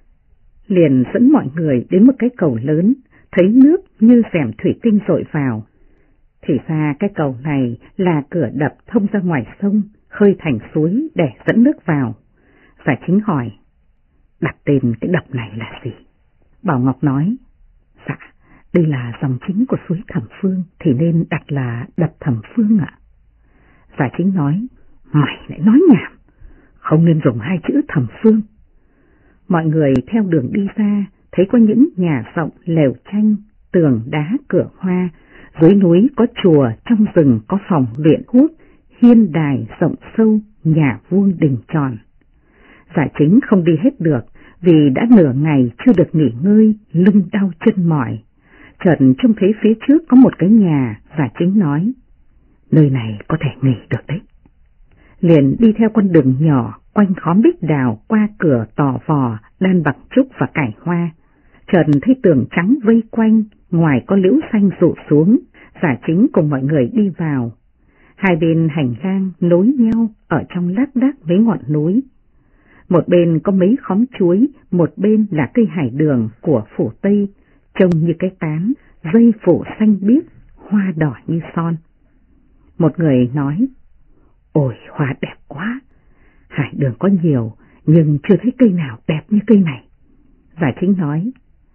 Liền dẫn mọi người đến một cái cầu lớn, thấy nước như rèm thủy tinh dội vào. Thì ra cái cầu này là cửa đập thông ra ngoài sông, khơi thành suối để dẫn nước vào. Giả Chính hỏi, đặt tên cái đập này là gì? Bảo Ngọc nói, dạ, đây là dòng chính của suối Thẩm Phương, thì nên đặt là đập Thẩm Phương ạ. Giả Chính nói, mày lại nói nhảm, không nên dùng hai chữ Thẩm Phương. Mọi người theo đường đi ra, thấy có những nhà rộng lều tranh, tường đá cửa hoa, dưới núi có chùa, trong rừng có phòng luyện thuốc, hiên đài rộng sâu, nhà vuông đình tròn. Giả Chính không đi hết được, vì đã nửa ngày chưa được nghỉ ngơi, lưng đau chân mỏi. Chợt trông thấy phía trước có một cái nhà, Giả Chính nói, nơi này có thể nghỉ được đấy. Liền đi theo con đường nhỏ, quanh khóm bích đào, qua cửa tò vò, đan bằng trúc và cải hoa. Chợt thấy tường trắng vây quanh, ngoài có liễu xanh rủ xuống. Giả Chính cùng mọi người đi vào. Hai bên hành lang nối nhau ở trong lác đác mấy ngọn núi. Một bên có mấy khóm chuối, một bên là cây hải đường của phủ Tây, trông như cái tán, dây phủ xanh biếc, hoa đỏ như son. Một người nói, ôi hoa đẹp quá, hải đường có nhiều, nhưng chưa thấy cây nào đẹp như cây này. Giả Chính nói,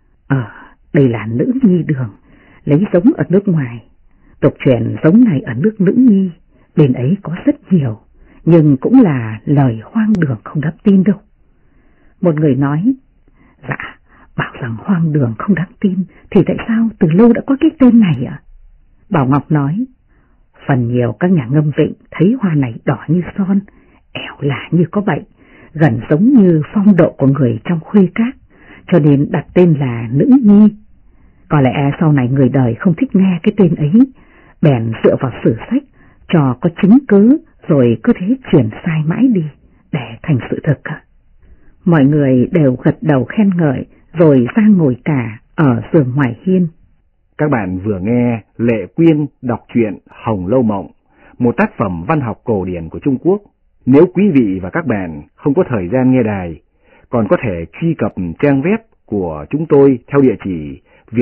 đây là nữ nhi đường, lấy giống ở nước ngoài. Tục truyền giống này ở nước Nữ Nhi, bên ấy có rất nhiều, nhưng cũng là lời hoang đường không đáng tin đâu. Một người nói, dạ, bảo rằng hoang đường không đáng tin, thì tại sao từ lâu đã có cái tên này ạ? Bảo Ngọc nói, phần nhiều các nhà ngâm vịnh thấy hoa này đỏ như son, ẻo lạ như có bệnh, gần giống như phong độ của người trong khuê các, cho nên đặt tên là Nữ Nhi. Có lẽ sau này người đời không thích nghe cái tên ấy, bèn dựa vào sử sách, cho có chứng cứ rồi cứ thế truyền sai mãi đi, để thành sự thực ạ. Mọi người đều gật đầu khen ngợi rồi ra ngồi cả ở giường ngoài hiên. Các bạn vừa nghe Lệ Quyên đọc truyện Hồng Lâu Mộng, một tác phẩm văn học cổ điển của Trung Quốc. Nếu quý vị và các bạn không có thời gian nghe đài, còn có thể truy cập trang web của chúng tôi theo địa chỉ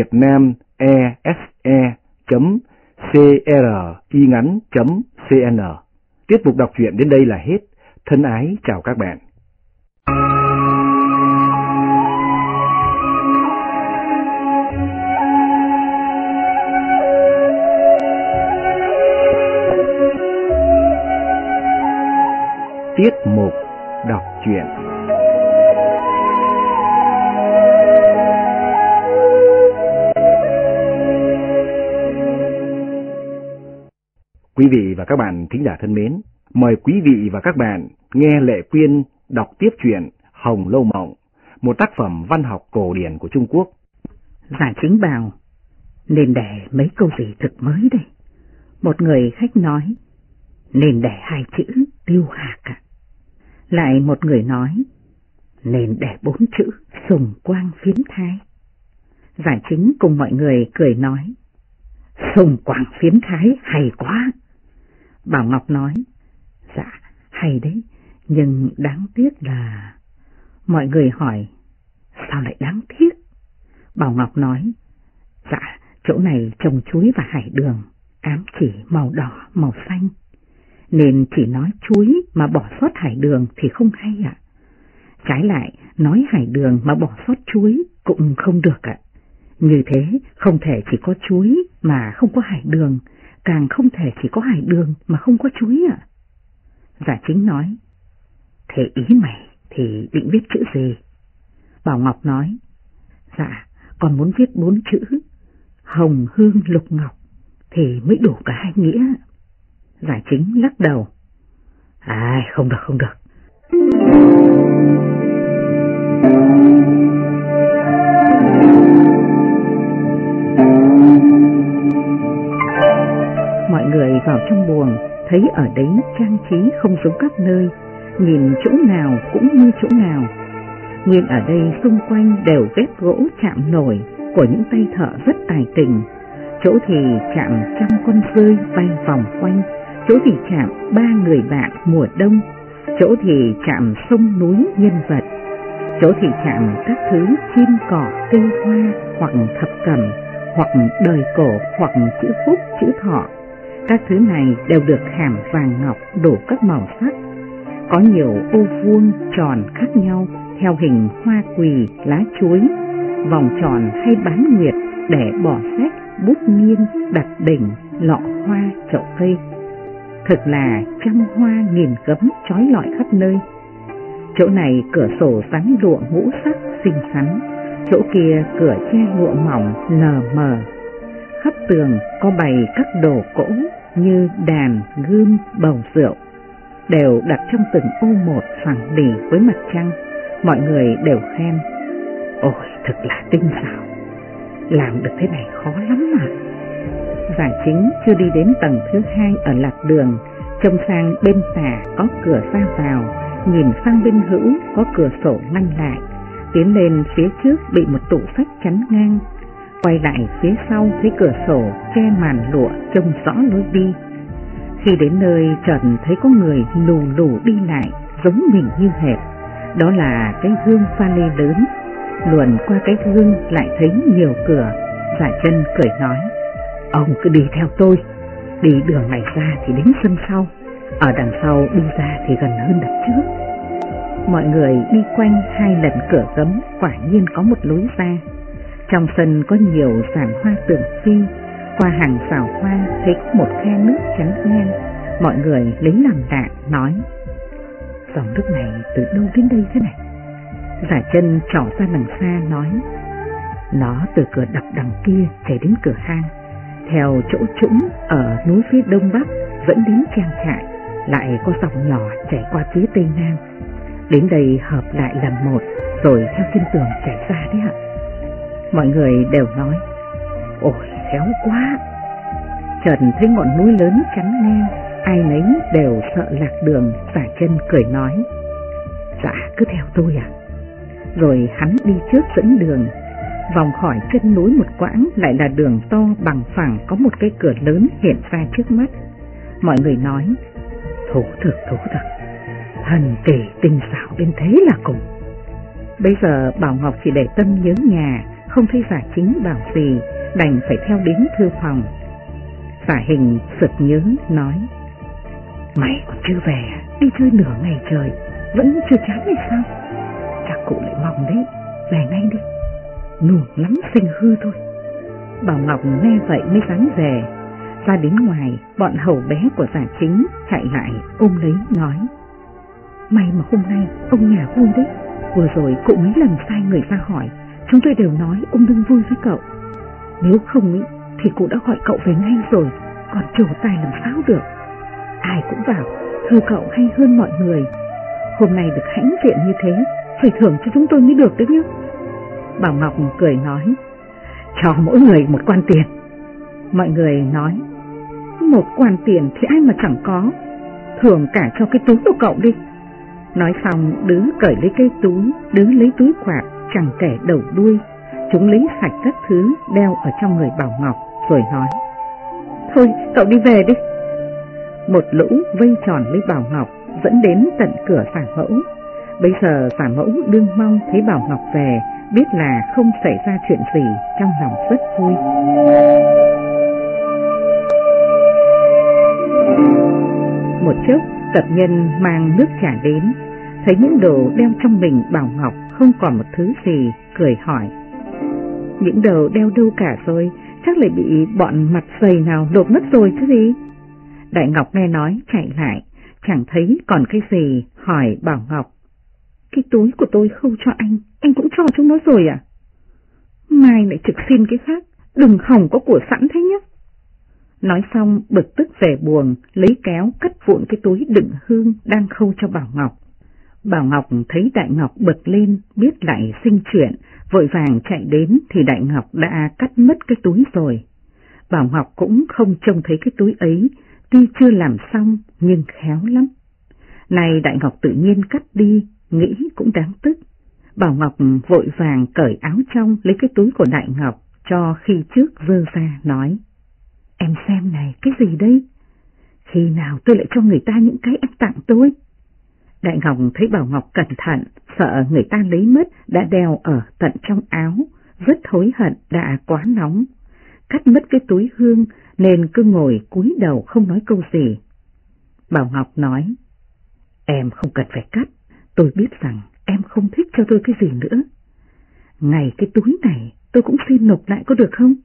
vietnamese.cringắn.cn. Tiếp tục đọc truyện đến đây là hết. Thân ái chào các bạn. Tiết mục đọc truyện. Quý vị và các bạn thính giả thân mến, mời quý vị và các bạn nghe Lệ Quyên đọc tiếp truyện Hồng Lâu Mộng, một tác phẩm văn học cổ điển của Trung Quốc. Giả Chính bảo, nên để mấy câu gì thực mới đây. Một người khách nói, nên để 2 chữ Tiêu Hạc ạ. Lại một người nói, nên để 4 chữ Sùng Quang Phiến Thái. Giả Chính cùng mọi người cười nói, Sùng Quang Phiến Thái hay quá. Bảo Ngọc nói, dạ hay đấy, nhưng đáng tiếc là... Mọi người hỏi, sao lại đáng tiếc? Bảo Ngọc nói, dạ chỗ này trồng chuối và hải đường, ám chỉ màu đỏ màu xanh, nên chỉ nói chuối mà bỏ sót hải đường thì không hay ạ. Trái lại, nói hải đường mà bỏ sót chuối cũng không được ạ. Như thế không thể chỉ có chuối mà không có hải đường, càng không thể chỉ có hải đường mà không có chuối ạ. Giả Chính nói, thế ý mày thì định viết chữ gì? Bảo Ngọc nói, dạ con muốn viết 4 chữ Hồng Hương Lục Ngọc thì mới đủ cả 2 nghĩa. Giả Chính lắc đầu, không được không được. Mọi người vào trong buồng, thấy ở đấy trang trí không giống các nơi, nhìn chỗ nào cũng như chỗ nào. Nguyên ở đây xung quanh đều ghép gỗ chạm nổi của những tay thợ rất tài tình. Chỗ thì chạm trăm con rơi bay vòng quanh, chỗ thì chạm 3 người bạn mùa đông, chỗ thì chạm sông núi nhân vật, chỗ thì chạm các thứ chim cỏ cây hoa hoặc thập cẩm, hoặc đời cổ, hoặc chữ phúc chữ thọ. Các thứ này đều được hàm vàng ngọc đủ các màu sắc, có nhiều ô vuông tròn khác nhau theo hình hoa quỳ, lá chuối, vòng tròn hay bán nguyệt để bỏ sách, bút nghiên, đặt đỉnh, lọ hoa, chậu cây. Thực là trăm hoa nghìn gấm trói lọi khắp nơi. Chỗ này cửa sổ dán lụa ngũ sắc xinh xắn, chỗ kia cửa che lụa mỏng lờ mờ. Khắp tường có bày các đồ cỗ như đàn, gươm, bầu rượu, đều đặt trong từng ô một phẳng lì với mặt trăng. Mọi người đều khen, ôi thật là tinh xảo, làm được thế này khó lắm mà. Giả Chính chưa đi đến tầng thứ 2 ở lạc đường, trông sang bên tả có cửa ra vào, nhìn sang bên hữu có cửa sổ ngăn lại, tiến lên phía trước bị một tủ sách chắn ngang, quay lại phía sau thấy cửa sổ che màn lụa trông rõ lối đi. Khi đến nơi chợt thấy có người lù lù đi lại giống mình như hệt, đó là cái gương pha lê lớn. Luồn qua cái gương lại thấy nhiều cửa. Giả Chân cười nói, ông cứ đi theo tôi, đi đường này ra thì đến sân sau, ở đằng sau đi ra thì gần hơn đằng trước. Mọi người đi quanh 2 lần cửa gấm, quả nhiên có một lối ra. Trong sân có nhiều giàn hoa tường phi, qua hàng rào hoa thấy có một khe nước chắn ngang. Mọi người lấy làm lạ nói, dòng nước này từ đâu đến đây thế này? Giả Chân trỏ ra đằng xa nói, nó từ cửa đập đằng kia chảy đến cửa hang, theo chỗ trũng ở núi phía đông bắc dẫn đến trang trại, lại có dòng nhỏ chảy qua phía tây nam, đến đây hợp lại làm một, rồi theo trên tường chảy ra đấy ạ. Mọi người đều nói, ôi khéo quá. Chợt thấy ngọn núi lớn chắn ngang, ai nấy đều sợ lạc đường. Giả Chân cười nói, Dạ cứ theo tôi à. Rồi hắn đi trước dẫn đường. Vòng khỏi chân núi một quãng lại là đường to bằng phẳng, có một cái cửa lớn hiện ra trước mắt. Mọi người nói: thú thực, thần kỳ tinh xảo đến thế là cùng. Bây giờ Bảo Ngọc chỉ để tâm nhớ nhà, không thấy Giả Chính bảo gì, đành phải theo đến thư phòng. Giả Hình sực nhớ nói: mày còn chưa về à? Đi chơi nửa ngày trời vẫn chưa chán hay sao? Chắc cụ lại mong đấy, về ngay đi, nuông lắm sinh hư thôi. Bảo Ngọc nghe vậy mới dám về. Ra đến ngoài, bọn hầu bé của Giả Chính chạy lại ôm lấy nói: may mà hôm nay ông nhà vui đấy, vừa rồi cụ mấy lần sai người ra hỏi, chúng tôi đều nói ông đừng vui với cậu. Nếu không ý, thì cụ đã gọi cậu về ngay rồi, còn trổ tài làm sao được. Ai cũng bảo thơ cậu hay hơn mọi người, hôm nay được hãnh diện như thế, phải thưởng cho chúng tôi mới được đấy nhá. Bảo Ngọc cười nói: cho mỗi người một quan tiền. Mọi người nói: một quan tiền thì ai mà chẳng có, thưởng cả cho cái túi của cậu đi. Nói xong Đứ cởi lấy cái túi, Đứ lấy túi quạt chẳng kể đầu đuôi, chúng lấy sạch các thứ đeo ở trong người Bảo Ngọc rồi nói: thôi cậu đi về đi. Một lũ vây tròn lấy Bảo Ngọc dẫn đến tận cửa Giả Mẫu. Bây giờ Giả Mẫu đương mong thấy Bảo Ngọc về, biết là không xảy ra chuyện gì, trong lòng rất vui. Một chốc tập nhân mang nước trà đến, thấy những đồ đeo trong mình Bảo Ngọc không còn một thứ gì, cười hỏi: những đồ đeo đâu cả rồi, chắc lại bị bọn mặt dày nào lột mất rồi chứ gì. Đại Ngọc nghe nói chạy lại, chẳng thấy còn cái gì, hỏi Bảo Ngọc: cái túi của tôi không cho anh cũng cho chúng nó rồi à? Mai lại trực xin cái khác, đừng hòng có của sẵn thế nhé. Nói xong bực tức về buồng, lấy kéo cắt vụn cái túi đựng hương đang khâu cho Bảo Ngọc. Bảo Ngọc thấy Đại Ngọc bực lên, biết lại sinh chuyện, vội vàng chạy đến thì Đại Ngọc đã cắt mất cái túi rồi. Bảo Ngọc cũng không trông thấy cái túi ấy, tuy chưa làm xong nhưng khéo lắm. Này Đại Ngọc tự nhiên cắt đi, nghĩ cũng đáng tức. Bảo Ngọc vội vàng cởi áo trong lấy cái túi của Đại Ngọc cho khi trước vơ ra nói: em xem này, cái gì đây? Khi nào tôi lại cho người ta những cái em tặng tôi? Đại Ngọc thấy Bảo Ngọc cẩn thận, sợ người ta lấy mất, đã đeo ở tận trong áo, rất hối hận đã quá nóng. Cắt mất cái túi hương nên cứ ngồi cúi đầu không nói câu gì. Bảo Ngọc nói: em không cần phải cắt, tôi biết rằng em không thích cho tôi cái gì nữa. Ngày cái túi này tôi cũng xin nộp lại có được không?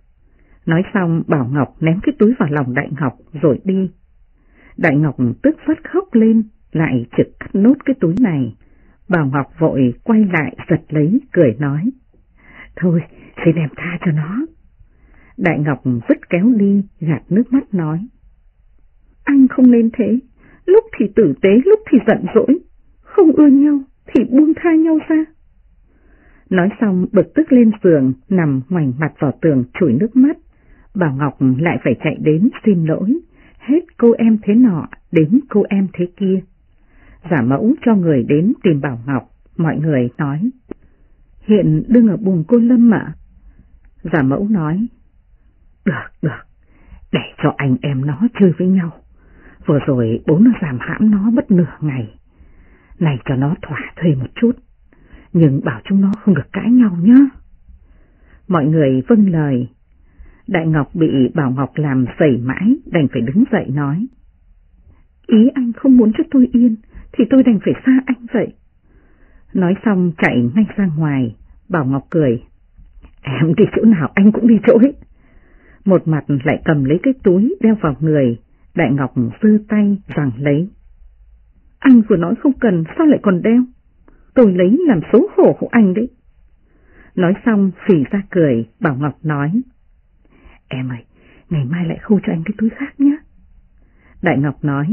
Nói xong Bảo Ngọc ném cái túi vào lòng Đại Ngọc rồi đi. Đại Ngọc tức phát khóc lên, lại trực cắt nốt cái túi này. Bảo Ngọc vội quay lại giật lấy, cười nói: thôi xin em tha cho nó. Đại Ngọc vứt kéo đi, gạt nước mắt nói: anh không nên thế, lúc thì tử tế, lúc thì giận dỗi, không ưa nhau thì buông tha nhau ra. Nói xong bực tức lên giường, nằm ngoảnh mặt vào tường chùi nước mắt. Bảo Ngọc lại phải chạy đến xin lỗi, hết cô em thế nọ đến cô em thế kia. Giả Mẫu cho người đến tìm Bảo Ngọc, mọi người nói: hiện đương ở buồng cô Lâm ạ. Giả Mẫu nói: được, để cho anh em nó chơi với nhau. Vừa rồi bố nó giam hãm nó mất nửa ngày, này cho nó thỏa thuê một chút, nhưng bảo chúng nó không được cãi nhau nhá. Mọi người vâng lời. Đại Ngọc bị Bảo Ngọc làm sẩy mãi, đành phải đứng dậy nói: ý anh không muốn cho tôi yên thì tôi đành phải xa anh vậy. Nói xong chạy ngay ra ngoài. Bảo Ngọc cười: em đi chỗ nào anh cũng đi chỗ ấy. Một mặt lại cầm lấy cái túi đeo vào người. Đại Ngọc giơ tay giằng lấy: anh vừa nói không cần, sao lại còn đeo? Tôi lấy làm xấu hổ của anh đấy. Nói xong phì ra cười. Bảo Ngọc nói: em ơi, ngày mai lại khâu cho anh cái túi khác nhé. Đại Ngọc nói: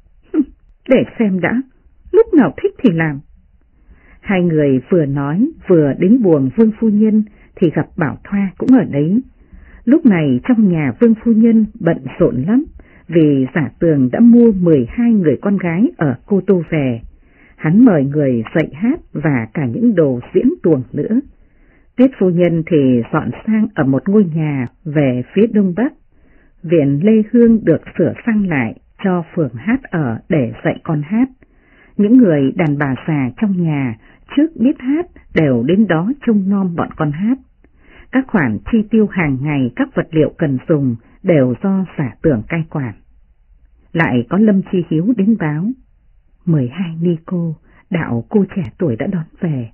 để xem đã, lúc nào thích thì làm. Hai người vừa nói vừa đến buồng Vương phu nhân thì gặp Bảo Thoa cũng ở đấy. Lúc này trong nhà Vương phu nhân bận rộn lắm, vì Giả Tường đã mua 12 người con gái ở Cô Tô về. Hắn mời người dạy hát và cả những đồ diễn tuồng nữa. Tiết phu nhân thì dọn sang ở một ngôi nhà về phía đông bắc. Viện Lê Hương được sửa sang lại cho phường hát ở để dạy con hát. Những người đàn bà già trong nhà trước biết hát đều đến đó trông nom bọn con hát. Các khoản chi tiêu hàng ngày, các vật liệu cần dùng đều do xã Tưởng cai quản. Lại có Lâm Chi Hiếu đến báo, 12 ni cô, đạo cô trẻ tuổi đã đón về,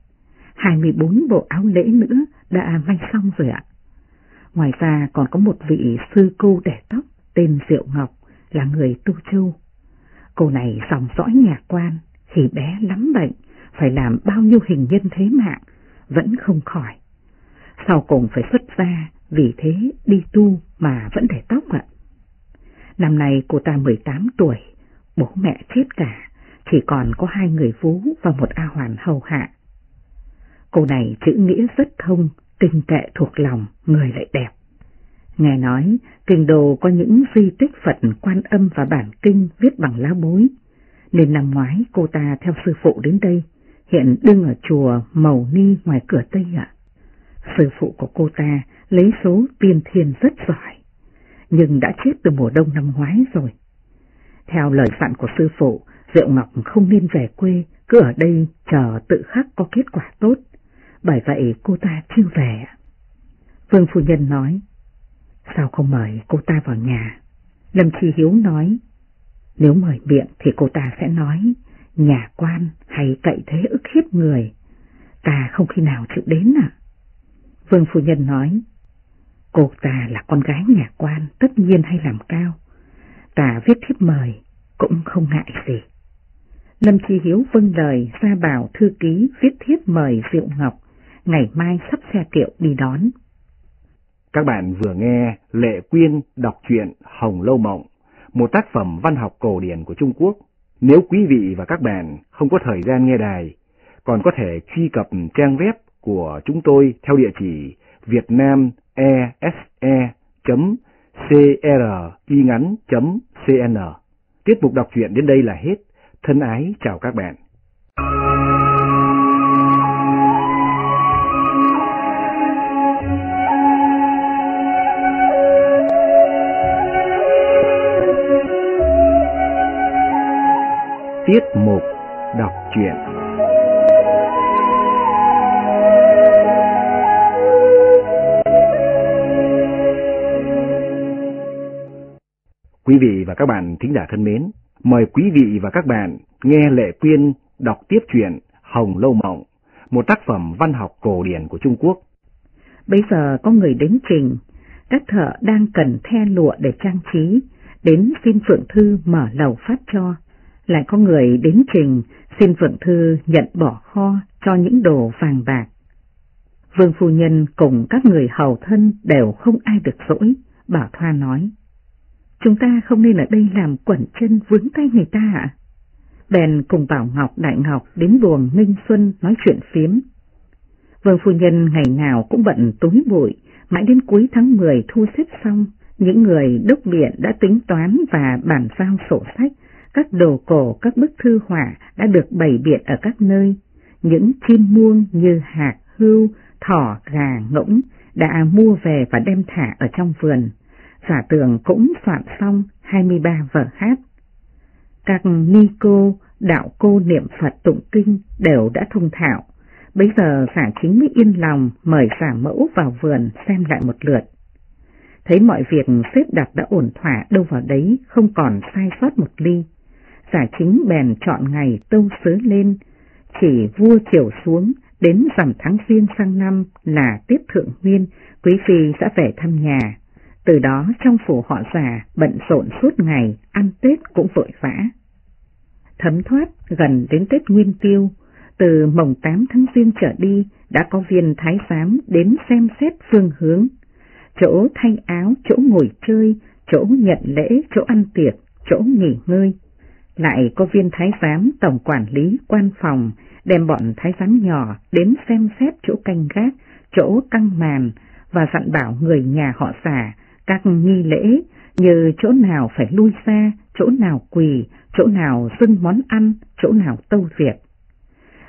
24 bộ áo lễ nữa đã may xong rồi ạ. Ngoài ra còn có một vị sư cô đẻ tóc tên Diệu Ngọc là người Tu Châu. Cô này dòng dõi nhà quan, khi bé lắm bệnh, phải làm bao nhiêu hình nhân thế mạng, vẫn không khỏi. Sau cùng phải xuất gia, vì thế đi tu mà vẫn để tóc ạ. Năm nay cô ta 18 tuổi, bố mẹ chết cả, chỉ còn có 2 người vú và một A Hoàn hầu hạ. Cô này chữ nghĩa rất thông, tinh tệ thuộc lòng, người lại đẹp. Nghe nói, Kinh Đô có những di tích Phật Quan Âm và bản kinh viết bằng lá bối, nên năm ngoái cô ta theo sư phụ đến đây, hiện đương ở chùa Mầu Ni ngoài cửa Tây ạ. Sư phụ của cô ta lấy số tiên thiên rất giỏi, nhưng đã chết từ mùa đông năm ngoái rồi. Theo lời dặn của sư phụ, Diệu Ngọc không nên về quê, cứ ở đây chờ tự khắc có kết quả tốt, bởi vậy cô ta chưa về. Vương phu nhân nói, sao không mời cô ta vào nhà? Lâm Chi Hiếu nói, nếu mời miệng thì cô ta sẽ nói, nhà quan hay cậy thế ức hiếp người, ta không khi nào chịu đến à? Vương phu nhân nói, cô ta là con gái nhà quan, tất nhiên hay làm cao, ta viết thiếp mời cũng không ngại gì. Lâm Chi Hiếu vâng lời ra bảo thư ký viết thiếp mời Diệu Ngọc, ngày mai sắp xe kiệu đi đón. Các bạn vừa nghe Lệ Quyên đọc truyện Hồng Lâu Mộng, một tác phẩm văn học cổ điển của Trung Quốc. Nếu quý vị và các bạn không có thời gian nghe đài, còn có thể truy cập trang web của chúng tôi theo địa chỉ vietnamese.cringắn.cn. Tiết mục đọc truyện đến đây là hết. Thân ái chào các bạn. Tiết mục đọc truyện. Quý vị và các bạn thính giả thân mến, mời quý vị và các bạn nghe Lệ Quyên đọc tiếp truyện Hồng Lâu Mộng, một tác phẩm văn học cổ điển của Trung Quốc. Bây giờ có người đến trình, các thợ đang cần the lụa để trang trí, đến xin Phượng Thư mở lầu phát cho. Lại có người đến trình xin Phượng Thư nhận bỏ kho cho những đồ vàng bạc. Vương phu nhân cùng các người hầu thân đều không ai được dỗi. Bảo Thoa nói, chúng ta không nên ở đây làm quẩn chân vướng tay người ta ạ. Bèn cùng Bảo Ngọc, Đại Ngọc đến buồng Nghinh Xuân nói chuyện phiếm. Vương phu nhân ngày nào cũng bận túi bụi, mãi đến cuối tháng 10 thu xếp xong, những người đốc biện đã tính toán và bàn giao sổ sách. Các đồ cổ, các bức thư họa đã được bày biện ở các nơi. Những chim muông như hạc, hươu, thỏ, gà, ngỗng đã mua về và đem thả ở trong vườn. Giả Tường cũng soạn xong 23 vở hát. Các ni cô, đạo cô niệm Phật tụng kinh đều đã thông thạo. Bây giờ Giả Chính mới yên lòng mời Giả Mẫu vào vườn xem lại một lượt. Thấy mọi việc xếp đặt đã ổn thỏa đâu vào đấy, không còn sai sót một ly. Giả Chính bèn chọn ngày tâu sớ lên, chỉ vua chiều xuống, đến rằm tháng Giêng sang năm là Tiết Thượng Nguyên, quý phi sẽ về thăm nhà. Từ đó trong phủ họ Giả bận rộn suốt ngày, ăn Tết cũng vội vã. Thấm thoát gần đến Tết Nguyên Tiêu, từ mồng 8 tháng Giêng trở đi đã có viên thái giám đến xem xét phương hướng. Chỗ thay áo, chỗ ngồi chơi, chỗ nhận lễ, chỗ ăn tiệc, chỗ nghỉ ngơi. Lại có viên thái giám tổng quản lý quan phòng đem bọn thái giám nhỏ đến xem xét chỗ canh gác, chỗ căng màn và dặn bảo người nhà họ Giả các nghi lễ như chỗ nào phải lui xa, chỗ nào quỳ, chỗ nào dâng món ăn, chỗ nào tâu việc.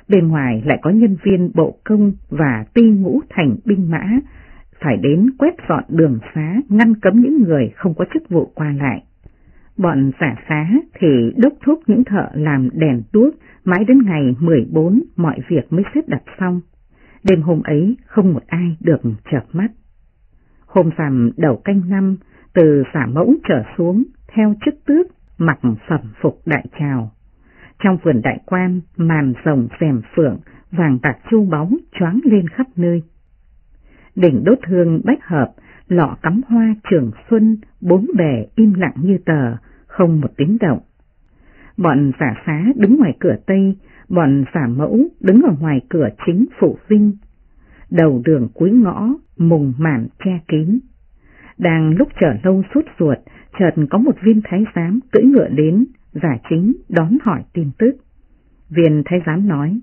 bên ngoài lại có nhân viên bộ công và ti ngũ thành binh mã, phải đến quét dọn đường xá, ngăn cấm những người không có chức vụ qua lại. Bọn giả xá thì đốc thúc những thợ làm đèn đuốc, mãi đến ngày 14 mọi việc mới xếp đặt xong. Đêm hôm ấy không một ai được chợp mắt. Hôm rằm đầu canh năm, từ giả mẫu trở xuống, theo chức tước, mặc phẩm phục đại trào. Trong vườn đại quan, màn rồng rèm phượng, vàng bạc châu báu choáng lên khắp nơi. Đỉnh đốt hương bách hợp, lọ cắm hoa trường xuân, bốn bề im lặng như tờ, không một tiếng động. Bọn giả xá đứng ngoài cửa Tây, bọn giả mẫu đứng ở ngoài cửa chính phủ Vinh. Đầu đường cuối ngõ, mùng màn che kín. Đang lúc chờ lâu sốt ruột, chợt có một viên thái giám cưỡi ngựa đến, giả chính đón hỏi tin tức. Viên thái giám nói: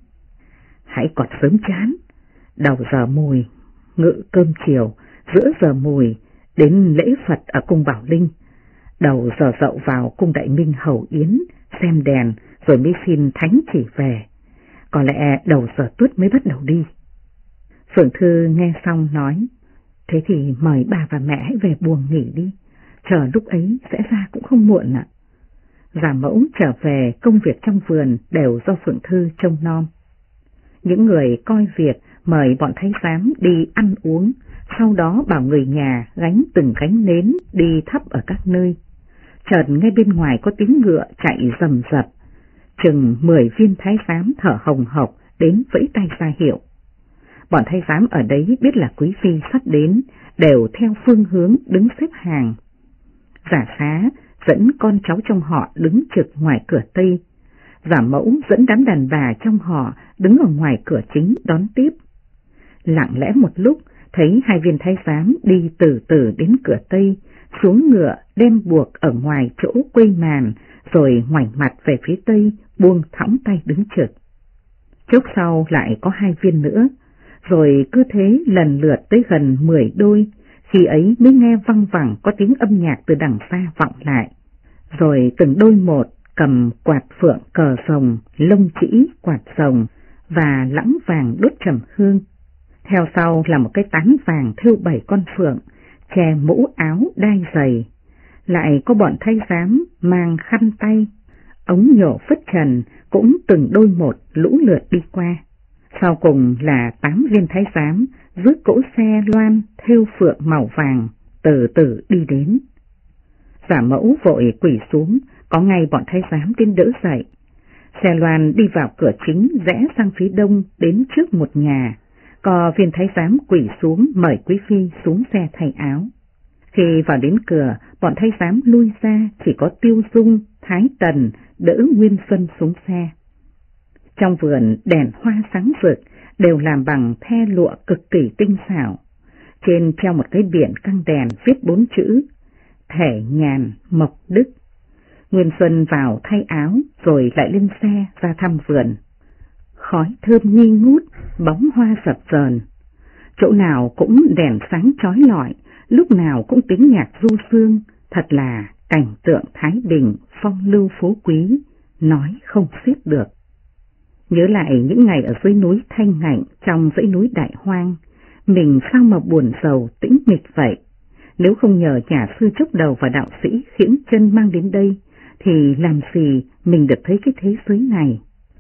hãy còn sớm chán, đầu giờ mùi, ngự cơm chiều, giữa giờ mùi, đến lễ Phật ở cung Bảo Linh, đầu giờ dậu vào cung Đại Minh hầu yến, xem đèn, rồi mới xin thánh chỉ về, có lẽ đầu giờ tuất mới bắt đầu đi. Phượng Thư nghe xong nói: thế thì mời bà và mẹ hãy về buồng nghỉ đi, chờ lúc ấy sẽ ra cũng không muộn ạ. Giả mẫu trở về, công việc trong vườn đều do Phượng Thư trông nom. Những người coi việc mời bọn thái giám đi ăn uống, sau đó bảo người nhà gánh từng gánh nến đi thắp ở các nơi. Chợt nghe bên ngoài có tiếng ngựa chạy rầm rập, chừng 10 viên thái giám thở hồng hộc đến vẫy tay ra hiệu. Bọn thái giám ở đấy biết là quý phi sắp đến, đều theo phương hướng đứng xếp hàng. Giả xá dẫn con cháu trong họ đứng trực ngoài cửa Tây, giả mẫu dẫn đám đàn bà trong họ đứng ở ngoài cửa chính đón tiếp. Lặng lẽ một lúc, thấy hai viên thái giám đi từ từ đến cửa Tây, xuống ngựa đem buộc ở ngoài chỗ quây màn, rồi ngoảnh mặt về phía Tây, buông thõng tay đứng trực. Chốc sau lại có 2 viên nữa, rồi cứ thế lần lượt tới gần 10 đôi, khi ấy mới nghe văng vẳng có tiếng âm nhạc từ đằng xa vọng lại. Rồi từng đôi một cầm quạt phượng cờ rồng, lông chỉ quạt rồng và lãng vàng đốt trầm hương. Theo sau là một cái tán vàng thêu 7 con phượng, che mũ áo đai giày. Lại có bọn thái giám mang khăn tay, ống nhổ phất trần cũng từng đôi một lũ lượt đi qua. Sau cùng là 8 viên thái giám rước cỗ xe loan thêu phượng màu vàng từ từ đi đến. Giả mẫu vội quỳ xuống, có ngay bọn thái giám đến đỡ dậy. Xe loan đi vào cửa chính, rẽ sang phía đông đến trước một nhà. Có viên thái giám quỳ xuống mời quý phi xuống xe thay áo. Khi vào đến cửa, bọn thái giám lui ra, chỉ có Tiêu Dung, Thái Tần đỡ Nguyên Xuân xuống xe. Trong vườn đèn hoa sáng rực, đều làm bằng the lụa cực kỳ tinh xảo. Trên treo một cái biển căng đèn viết 4 chữ: Thể Nhàn Mộc Đức. Nguyên Xuân vào thay áo rồi lại lên xe ra thăm vườn. Khói thơm nghi ngút, bóng hoa sập sờn. Chỗ nào cũng đèn sáng chói lọi, lúc nào cũng tiếng nhạc du dương, thật là cảnh tượng thái bình, phong lưu phú quý, nói không xiết được. Nhớ lại những ngày ở dưới núi Thanh Ngạnh, trong dãy núi Đại Hoang, mình sao mà buồn sầu tĩnh mịch vậy. Nếu không nhờ nhà sư chốc đầu và đạo sĩ Khiễng Chân mang đến đây, thì làm gì mình được thấy cái thế giới này.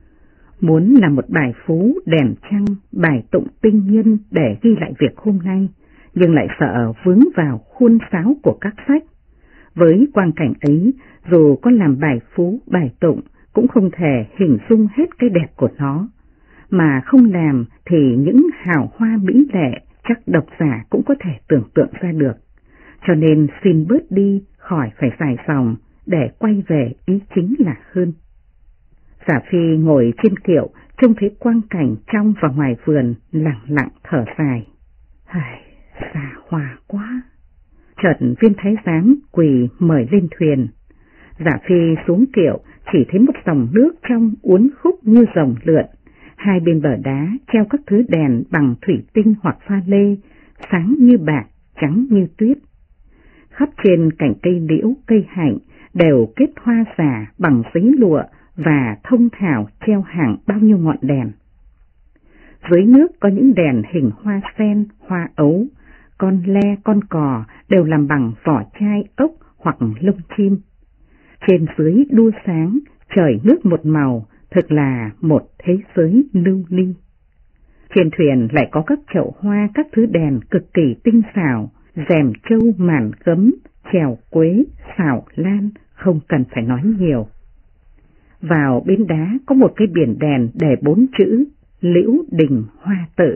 Muốn làm một bài phú đèn trăng, bài tụng tinh nhân để ghi lại việc hôm nay, nhưng lại sợ vướng vào khuôn sáo của các sách. Với quang cảnh ấy, dù có làm bài phú, bài tụng, cũng không thể hình dung hết cái đẹp của nó. Mà không làm thì những hào hoa mỹ lệ chắc độc giả cũng có thể tưởng tượng ra được. Cho nên xin bớt đi khỏi phải dài dòng, để quay về ý chính là hơn. Giả Phi ngồi trên kiệu, trông thấy quang cảnh trong và ngoài vườn, lặng lặng thở dài. Xa hoa quá. Chợt viên thái giám quỳ mời lên thuyền. Giả Phi xuống kiệu, chỉ thấy một dòng nước trong uốn khúc như rồng lượn. Hai bên bờ đá treo các thứ đèn bằng thủy tinh hoặc pha lê, sáng như bạc, trắng như tuyết. Khắp trên cành cây liễu, cây hạnh đều kết hoa giả bằng giấy lụa và thông thảo treo hàng bao nhiêu ngọn đèn. Dưới nước có những đèn hình hoa sen, hoa ấu, con le, con cò đều làm bằng vỏ chai, ốc hoặc lông chim. Trên dưới đua sáng, trời nước một màu, thực là một thế giới lưu ly. Trên thuyền lại có các chậu hoa, các thứ đèn cực kỳ tinh xảo, rèm trâu, màn gấm, chèo quế, xảo lan, không cần phải nói nhiều. Vào bến đá có một cái biển đèn để 4 chữ Liễu Đình Hoa Tự.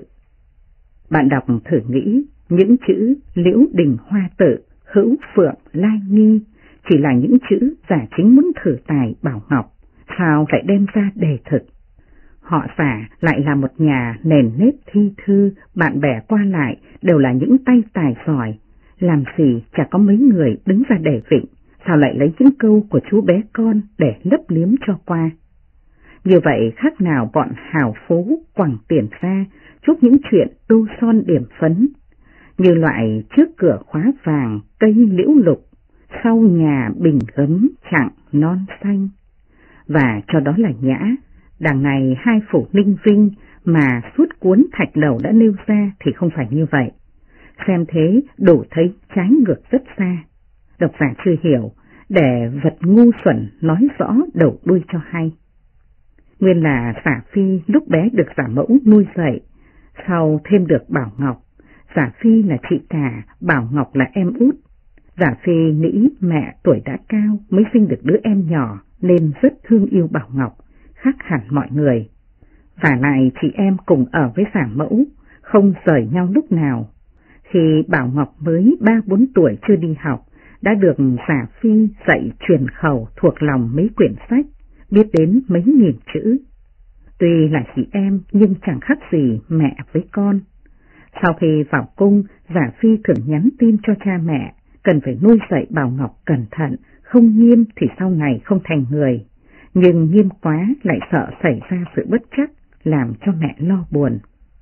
Bạn đọc thử nghĩ, những chữ Liễu Đình Hoa Tự, Hữu Phượng Lai Nghi chỉ là những chữ giả chính muốn thử tài bảo ngọc, sao lại đem ra đề thực. Họ giả lại là một nhà nền nếp thi thư, bạn bè qua lại đều là những tay tài giỏi, làm gì chả có mấy người đứng ra đề vịnh, sao lại lấy những câu của chú bé con để lấp liếm cho qua. Như vậy khác nào bọn hào phú quẳng tiền ra chúc những chuyện tô son điểm phấn, như loại trước cửa khóa vàng cây liễu lục, sau nhà bình gấm chặng non xanh. Và cho đó là nhã, đằng này hai phủ Ninh Vinh mà suốt cuốn Thạch Đầu đã nêu ra thì không phải như vậy. Xem thế đủ thấy trái ngược rất xa. Độc giả chưa hiểu, để vật ngu xuẩn nói rõ đầu đuôi cho hay. Nguyên là Giả Phi lúc bé được giả mẫu nuôi dạy, sau thêm được Bảo Ngọc. Giả Phi là chị cả, Bảo Ngọc là em út. Giả Phi nghĩ mẹ tuổi đã cao mới sinh được đứa em nhỏ nên rất thương yêu Bảo Ngọc, khác hẳn mọi người. Vả lại chị em cùng ở với giả mẫu, không rời nhau lúc nào. Khi Bảo Ngọc mới 3-4 tuổi chưa đi học, đã được Giả Phi dạy truyền khẩu thuộc lòng mấy quyển sách, biết đến mấy nghìn chữ. Tuy là chị em nhưng chẳng khác gì mẹ với con. Sau khi vào cung, Giả Phi thường nhắn tin cho cha mẹ, cần phải nuôi dạy Bảo Ngọc cẩn thận, không nghiêm thì sau này không thành người. Nhưng nghiêm quá lại sợ xảy ra sự bất trắc, làm cho mẹ lo buồn.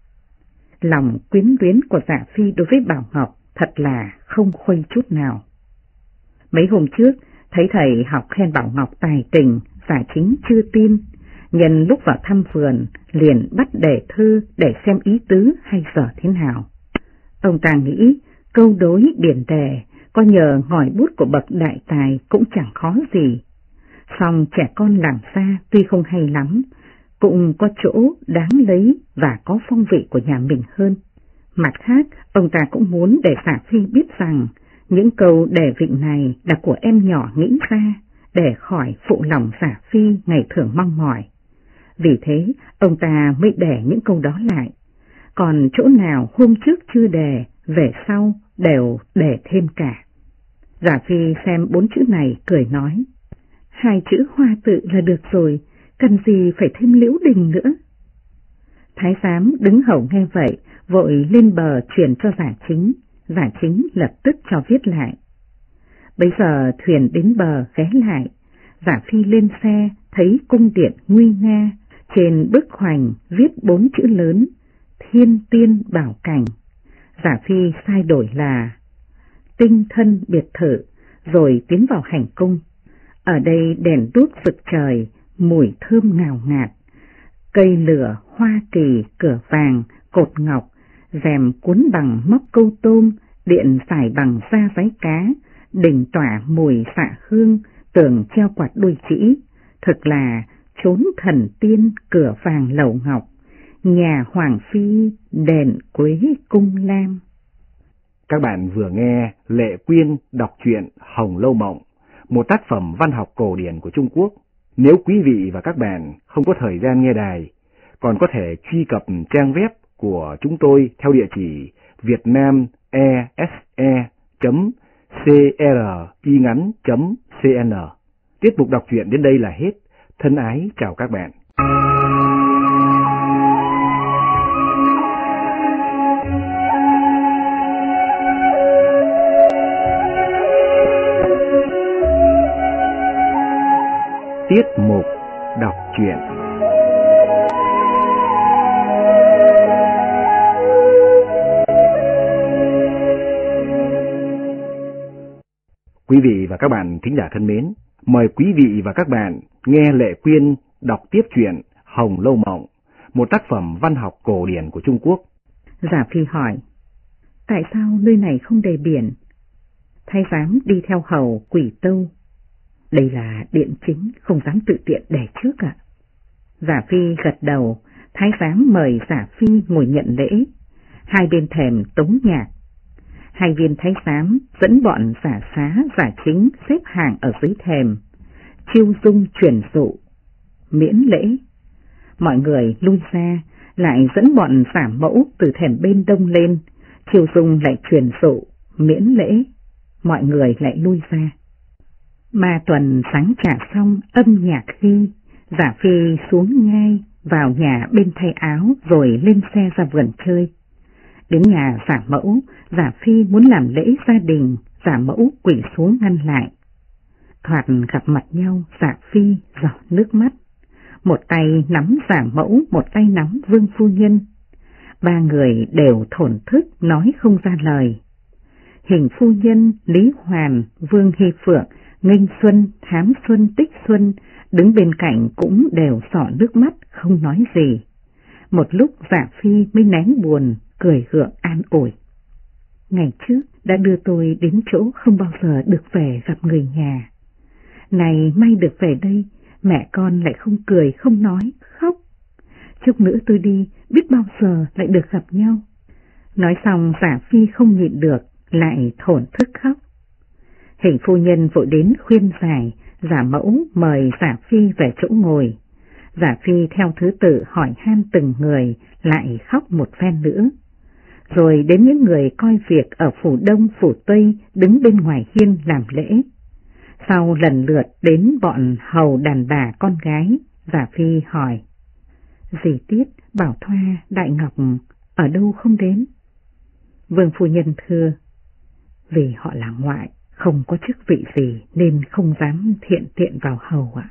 Lòng quyến luyến của Giả Phi đối với Bảo Ngọc thật là không khuây chút nào. Mấy hôm trước, thấy thầy học khen Bảo Ngọc tài tình, Giả Chính chưa tin, nhân lúc vào thăm vườn liền bắt đề thư để xem ý tứ hay dở thế nào. Ông ta nghĩ câu đối điển đề có nhờ ngòi bút của bậc đại tài cũng chẳng khó gì. Song trẻ con làm ra tuy không hay lắm, cũng có chỗ đáng lấy và có phong vị của nhà mình hơn. Mặt khác, ông ta cũng muốn để Giả Phi biết rằng những câu đề vịnh này là của em nhỏ nghĩ ra, để khỏi phụ lòng Giả Phi ngày thường mong mỏi. Vì thế, ông ta mới để những câu đó lại. Còn chỗ nào hôm trước chưa đề, về sau đều để thêm cả. Giả Phi xem 4 chữ này cười nói, 2 chữ Hoa Tự là được rồi, cần gì phải thêm Liễu Đình nữa. Thái giám đứng hầu nghe vậy, vội lên bờ truyền cho Giả Chính, Giả Chính lập tức cho viết lại. Bây giờ thuyền đến bờ ghé lại, Giả Phi lên xe thấy cung điện nguy nga, trên bức hoành viết 4 chữ lớn, Thiên Tiên Bảo Cảnh. Giả Phi sai đổi là Tinh Thân Biệt Thự, rồi tiến vào hành cung. Ở đây đèn đuốc rực trời, mùi thơm ngào ngạt, cây lửa, hoa kỳ, cửa vàng, cột ngọc, rèm cuốn bằng móc câu tôm, điện xài bằng da váy cá, đỉnh tỏa mùi xạ hương, tường treo quạt đuôi chỉ, thực là chốn thần tiên, cửa vàng lầu ngọc, nhà hoàng phi, đền quế cung lam. Các bạn vừa nghe Lệ Quyên đọc truyện Hồng Lâu Mộng, một tác phẩm văn học cổ điển của Trung Quốc. Nếu quý vị và các bạn không có thời gian nghe đài, còn có thể truy cập trang web của chúng tôi theo địa chỉ vietnamese.cringắn.cn. Tiết mục đọc truyện đến đây là hết. Thân ái chào các bạn. Tiết mục đọc truyện. Quý vị và các bạn thính giả thân mến, mời quý vị và các bạn nghe Lệ Quyên đọc tiếp truyện Hồng Lâu Mộng, một tác phẩm văn học cổ điển của Trung Quốc. Giả Phi hỏi, tại sao nơi này không đầy biển? Thái giám đi theo hầu Quỷ Tâu. Đây là điện chính, không dám tự tiện để trước ạ. Giả Phi gật đầu, thái giám mời Giả Phi ngồi nhận lễ. Hai bên thềm tống nhạc. Hai viên thái giám dẫn bọn giả xá giả chính xếp hàng ở dưới thềm, chiêu dung truyền dụ, miễn lễ. Mọi người lui ra, lại dẫn bọn giả mẫu từ thềm bên đông lên, chiêu dung lại truyền dụ, miễn lễ. Mọi người lại lui ra. Ma Tuần sáng trà xong, âm nhạc khi, Giả Phi xuống ngai, vào nhà bên thay áo rồi lên xe ra vườn chơi. Đến nhà Giả Mẫu, Giả Phi muốn làm lễ gia đình, Giả Mẫu quỳ xuống ngăn lại. Thoạt gặp mặt nhau, Giả Phi giọt nước mắt. Một tay nắm Giả Mẫu, một tay nắm Vương phu nhân. Ba người đều thổn thức nói không ra lời. Hình phu nhân, Lý Hoàn, Vương Hy Phượng, Nghênh Xuân, Thám Xuân, Tích Xuân đứng bên cạnh cũng đều xỏ nước mắt không nói gì. Một lúc Giả Phi mới nén buồn, cười gượng an ủi. Ngày trước đã đưa tôi đến chỗ không bao giờ được về gặp người nhà. Này may được về đây, mẹ con lại không cười không nói, khóc. Chút nữa tôi đi, biết bao giờ lại được gặp nhau. Nói xong Giả Phi không nhịn được, lại thổn thức khóc. Hình phu nhân vội đến khuyên giải, Giả Mẫu mời Giả Phi về chỗ ngồi. Giả Phi theo thứ tự hỏi han từng người, lại khóc một phen nữa. Rồi đến những người coi việc ở phủ Đông, phủ Tây đứng bên ngoài hiên làm lễ. Sau lần lượt đến bọn hầu đàn bà con gái, Giả Phi hỏi. Dì Tiết, Bảo Thoa, Đại Ngọc ở đâu không đến? Vương phu nhân thưa. Vì họ là ngoại, không có chức vị gì nên không dám thiện tiện vào hầu ạ.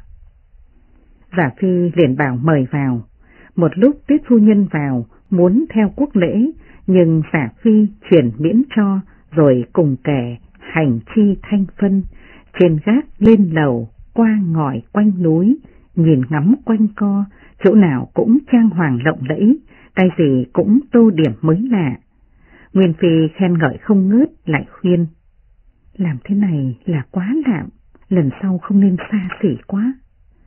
Giả Phi liền bảo mời vào. Một lúc Tiết phu nhân vào, muốn theo quốc lễ, nhưng Giả Phi chuyển miễn cho, rồi cùng kẻ hành chi thanh phân, trên gác lên lầu, qua ngỏi quanh núi, nhìn ngắm quanh co, chỗ nào cũng trang hoàng lộng lẫy, cái gì cũng tô điểm mới lạ. Nguyên Phi khen ngợi không ngớt, lại khuyên. Làm thế này là quá lạm, lần sau không nên xa xỉ quá.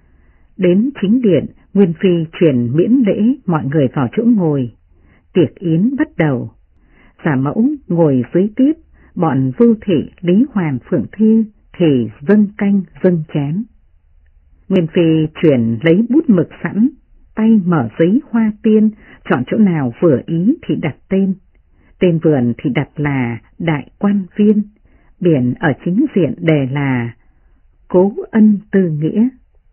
Đến chính điện, Nguyên Phi truyền miễn lễ mọi người vào chỗ ngồi. Tiệc yến bắt đầu. Giả Mẫu ngồi dưới tiếp, bọn Vưu Thị, Lý Hoàn, Phượng Thi thì dâng canh dâng chén. Nguyên Phi chuyển lấy bút mực sẵn, tay mở giấy hoa tiên, chọn chỗ nào vừa ý thì đặt tên. Tên vườn thì đặt là Đại Quan Viên, biển ở chính diện đề là Cố Ân Tư Nghĩa.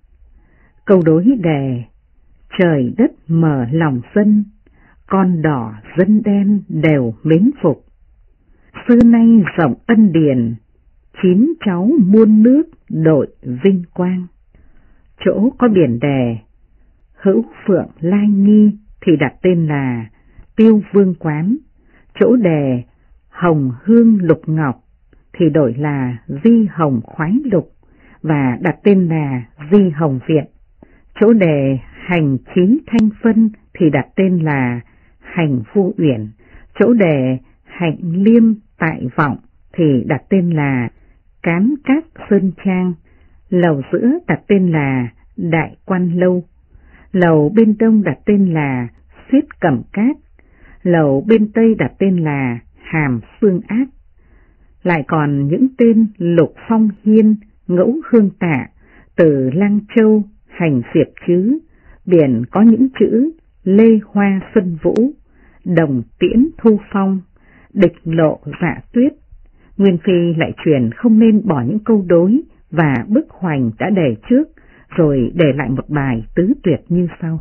Câu đối đề: trời đất mở lòng dân, con đỏ dân đen đều mến phục. Xưa nay rộng ân điển, chín cháu muôn nước đội vinh quang. Chỗ có biển đề Hữu Phượng Lai Nghi thì đặt tên là Tiêu Vương Quán. Chỗ đề Hồng Hương Lục Ngọc thì đổi là Di Hồng Khoái Lục và đặt tên là Di Hồng Viện. Chỗ đề Hành Chí Thanh Phân thì đặt tên là Hành Phu Uyển. Chỗ đề Hạnh Liêm Tại Vọng thì đặt tên là Cán Cát Sơn Trang. Lầu giữa đặt tên là Đại Quan Lâu. Lầu bên đông đặt tên là Xiết Cẩm Cát. Lầu bên tây đặt tên là Hàm Phương Ác. Lại còn những tên Lục Phong Hiên, Ngẫu Hương Tạ, Từ Lang Châu, Hành Diệp Chứ. Biển có những chữ Lê Hoa Xuân Vũ, Đồng Tiễn Thu Phong, Địch Lộ Dạ Tuyết. Nguyên Phi lại truyền không nên bỏ những câu đối và bức hoành đã đề trước, rồi để lại một bài tứ tuyệt như sau.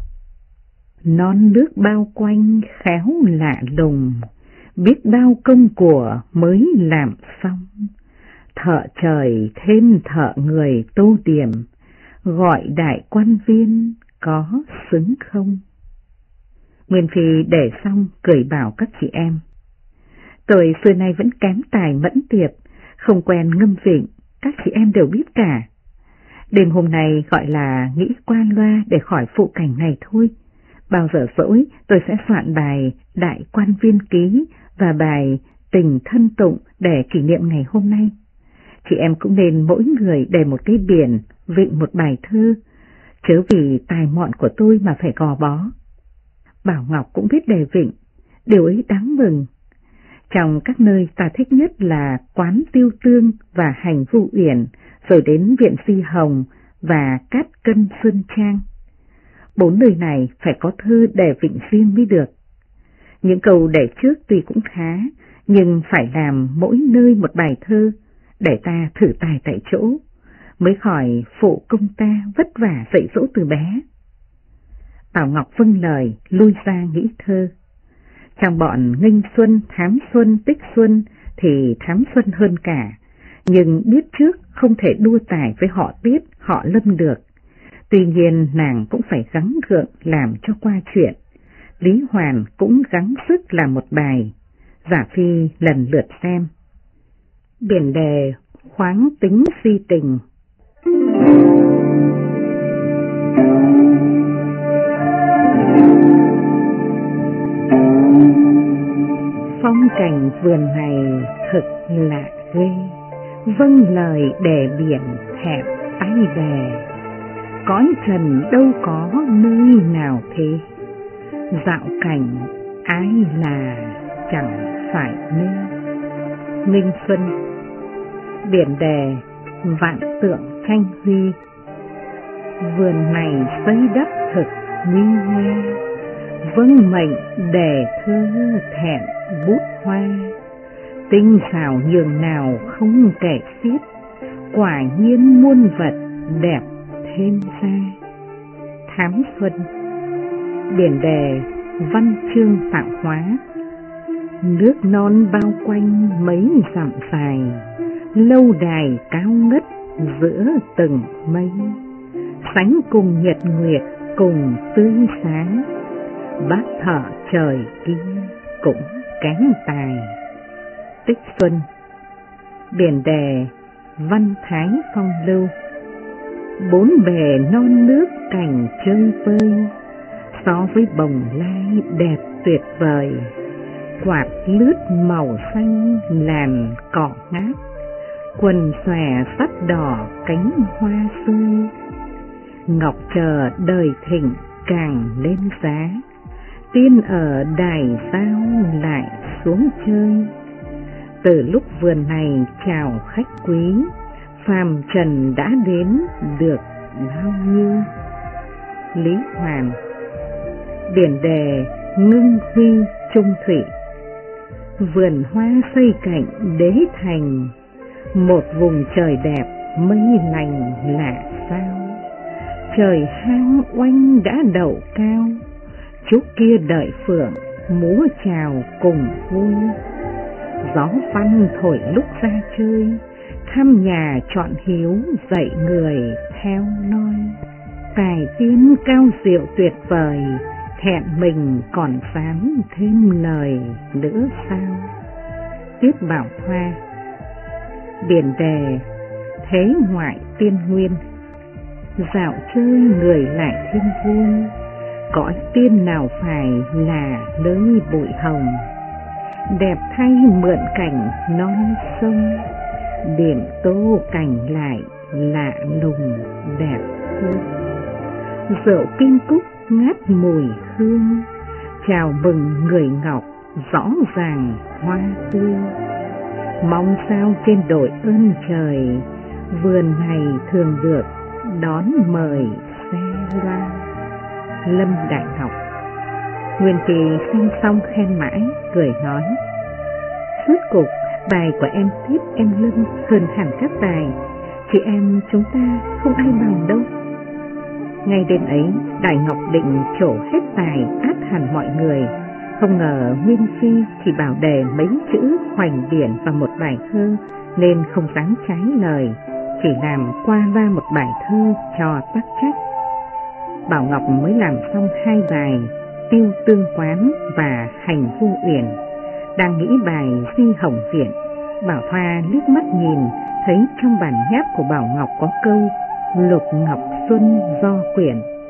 Non nước bao quanh khéo lạ lùng, biết bao công của mới làm xong. Thợ trời thêm thợ người tô điểm, gọi Đại Quan Viên có xứng không? Nguyên Phi để xong cười bảo các chị em. Tôi xưa nay vẫn kém tài mẫn tiệp, không quen ngâm vịnh, các chị em đều biết cả. Đêm hôm nay gọi là nghĩ qua loa để khỏi phụ cảnh này thôi, Bao giờ rỗi tôi sẽ soạn bài Đại Quan Viên Ký và bài Tình Thân Tụng để kỷ niệm ngày hôm nay. Chị em cũng nên mỗi người để một cái biển, vịnh một bài thơ, chớ vì tài mọn của tôi mà phải gò bó. Bảo Ngọc cũng biết đề vịnh, điều ấy đáng mừng. Trong các nơi ta thích nhất là quán Tiêu Tương và hành Vu Uyển, rồi đến viện Di Hồng và Cát Cân Sơn Trang. 4 nơi này phải có thơ đề vịnh riêng mới được. Những câu đề trước tuy cũng khá, nhưng phải làm mỗi nơi một bài thơ, để ta thử tài tại chỗ, mới khỏi phụ công ta vất vả dạy dỗ từ bé. Bảo Ngọc vâng lời, lui ra nghĩ thơ. Trong bọn Nghênh Xuân, Thám Xuân, Tích Xuân thì Thám Xuân hơn cả, nhưng biết trước không thể đua tài với họ Tiết, họ Lâm được. Tuy nhiên nàng cũng phải gắng gượng làm cho qua chuyện. Lý Hoàn cũng gắng sức làm một bài. Giả Phi lần lượt xem. Biển đề khoáng tính si tình. Phong cảnh vườn này thực lạ ghê, vâng lời đề biển hẹp tay đề. Cõi trần đâu có nơi nào thế, dạo cảnh ai là chẳng phải mê. Nghênh Xuân. Biển đề vạn tượng tranh huy, vườn này xây đất thực nguy nga. Vâng mệnh đề thơ thẹn bút hoa, tinh xảo nhường nào không kể xiết. Quả nhiên muôn vật đẹp thêm ra. Thám Xuân. Biển đề văn chương tạo hóa, nước non bao quanh mấy dặm dài. Lâu đài cao ngất giữa từng mây, sánh cùng nhật nguyệt cùng tươi sáng. Bác thợ trời kia cũng kém tài. Tích Xuân. Biển đề văn thái phong lưu, 4 bề non nước cảnh chơi vơi. So với bồng lai đẹp tuyệt vời, quạt lướt màu xanh làn cỏ ngát. Quần xòe sắt đỏ cánh hoa rơi, ngọc chờ đời thịnh càng lên giá. Tiên ở đài sao lại xuống chơi, từ lúc vườn này chào khách quý. Phàm trần đã đến được bao nhiêu. Lý Hoàn. Biển đề ngưng huy trung thủy, vườn hoa xây cạnh đế thành. Một vùng trời đẹp mây lành lạ sao, trời hang oanh đã đậu cao. Chúc kia đợi phượng múa chào cùng vui. Gió văn thổi lúc ra chơi, thăm nhà chọn hiếu dạy người theo noi. Tài tiên cao diệu tuyệt vời, thẹn mình còn dám thêm lời nữa sao. Tiếp Bảo Thoa. Biển đề thế ngoại tiên nguyên, dạo chơi người lại thêm vui. Cõi tiên nào phải là nơi bụi hồng, đẹp thay mượn cảnh non sông. Biển tô cảnh lại lạ lùng đẹp hơn. Rượu kim cúc ngát mùi hương, chào mừng người ngọc rõ ràng hoa tươi. Mong sao trên đội ơn trời, vườn này thường được đón mời xe loa. Lâm Đại Học. Nguyên Kỳ xem xong khen mãi, cười nói: suốt cuộc bài của em Tiếp em Lâm hơn hẳn các bài, chị em chúng ta không ai bằng đâu. Ngay đêm ấy, Đại Ngọc định trổ hết tài át hẳn mọi người, không ngờ Nguyên Phi chỉ bảo đề mấy chữ hoành biển vào một bài thơ, nên không dám trái lời, chỉ làm qua loa một bài thơ cho tắc trách. Bảo Ngọc mới làm xong 2 bài Tiêu Tương Quán và Hành Vu Uyển, đang nghĩ bài Di Hồng Viện. Bảo Thoa liếc mắt nhìn, thấy trong bản nháp của Bảo Ngọc có câu Lục Ngọc Xuân do quyển.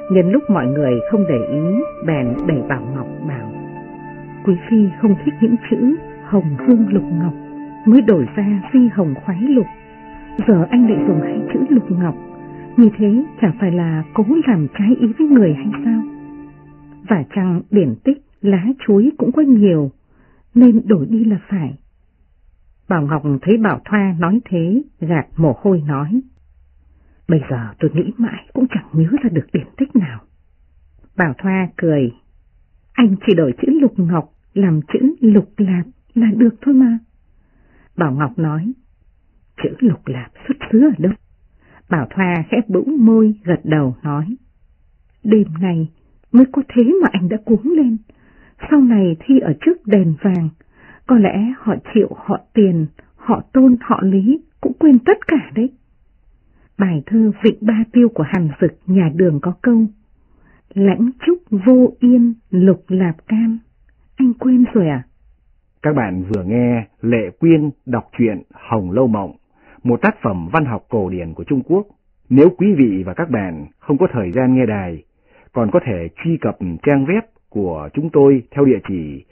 Nhân lúc mọi người không để ý, bèn đẩy Bảo Ngọc bảo: Quý phi không thích những chữ hồng hương lục ngọc, mới đổi ra phi hồng khoái lục. Giờ anh lại dùng hai chữ lục ngọc, như thế chẳng phải là cố làm trái ý với người hay sao? Và chăng điển tích lá chuối cũng có nhiều, nên đổi đi là phải. Bảo Ngọc thấy Bảo Thoa nói thế, gạt mồ hôi nói: Bây giờ tôi nghĩ mãi cũng chẳng nhớ ra được điển tích nào. Bảo Thoa cười: Anh chỉ đổi chữ lục ngọc làm chữ lục lạp là được thôi mà. Bảo Ngọc nói: Chữ lục lạp xuất xứ ở đâu? Bảo Thoa khẽ bĩu môi gật đầu nói: Đêm nay mới có thế mà anh đã cuống lên. Sau này thi ở trước đèn vàng, có lẽ họ Triệu, họ Tiền, họ Tôn, họ Lý cũng quên tất cả đấy. Bài thơ Vịnh Ba Tiêu của Hàn Dực nhà Đường có câu: Lãnh trúc vô yên lục lạp can. Anh quên rồi à? Các bạn vừa nghe Lệ Quyên đọc truyện Hồng Lâu Mộng, một tác phẩm văn học cổ điển của Trung Quốc. Nếu quý vị và các bạn không có thời gian nghe đài, còn có thể truy cập trang web của chúng tôi theo địa chỉ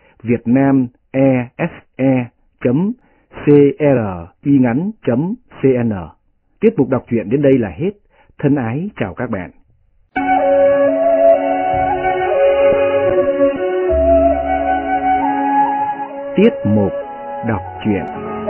vietnamese.cringắn.cn. Tiết mục đọc truyện đến đây là hết. Thân ái chào các bạn. Tiết mục đọc truyện.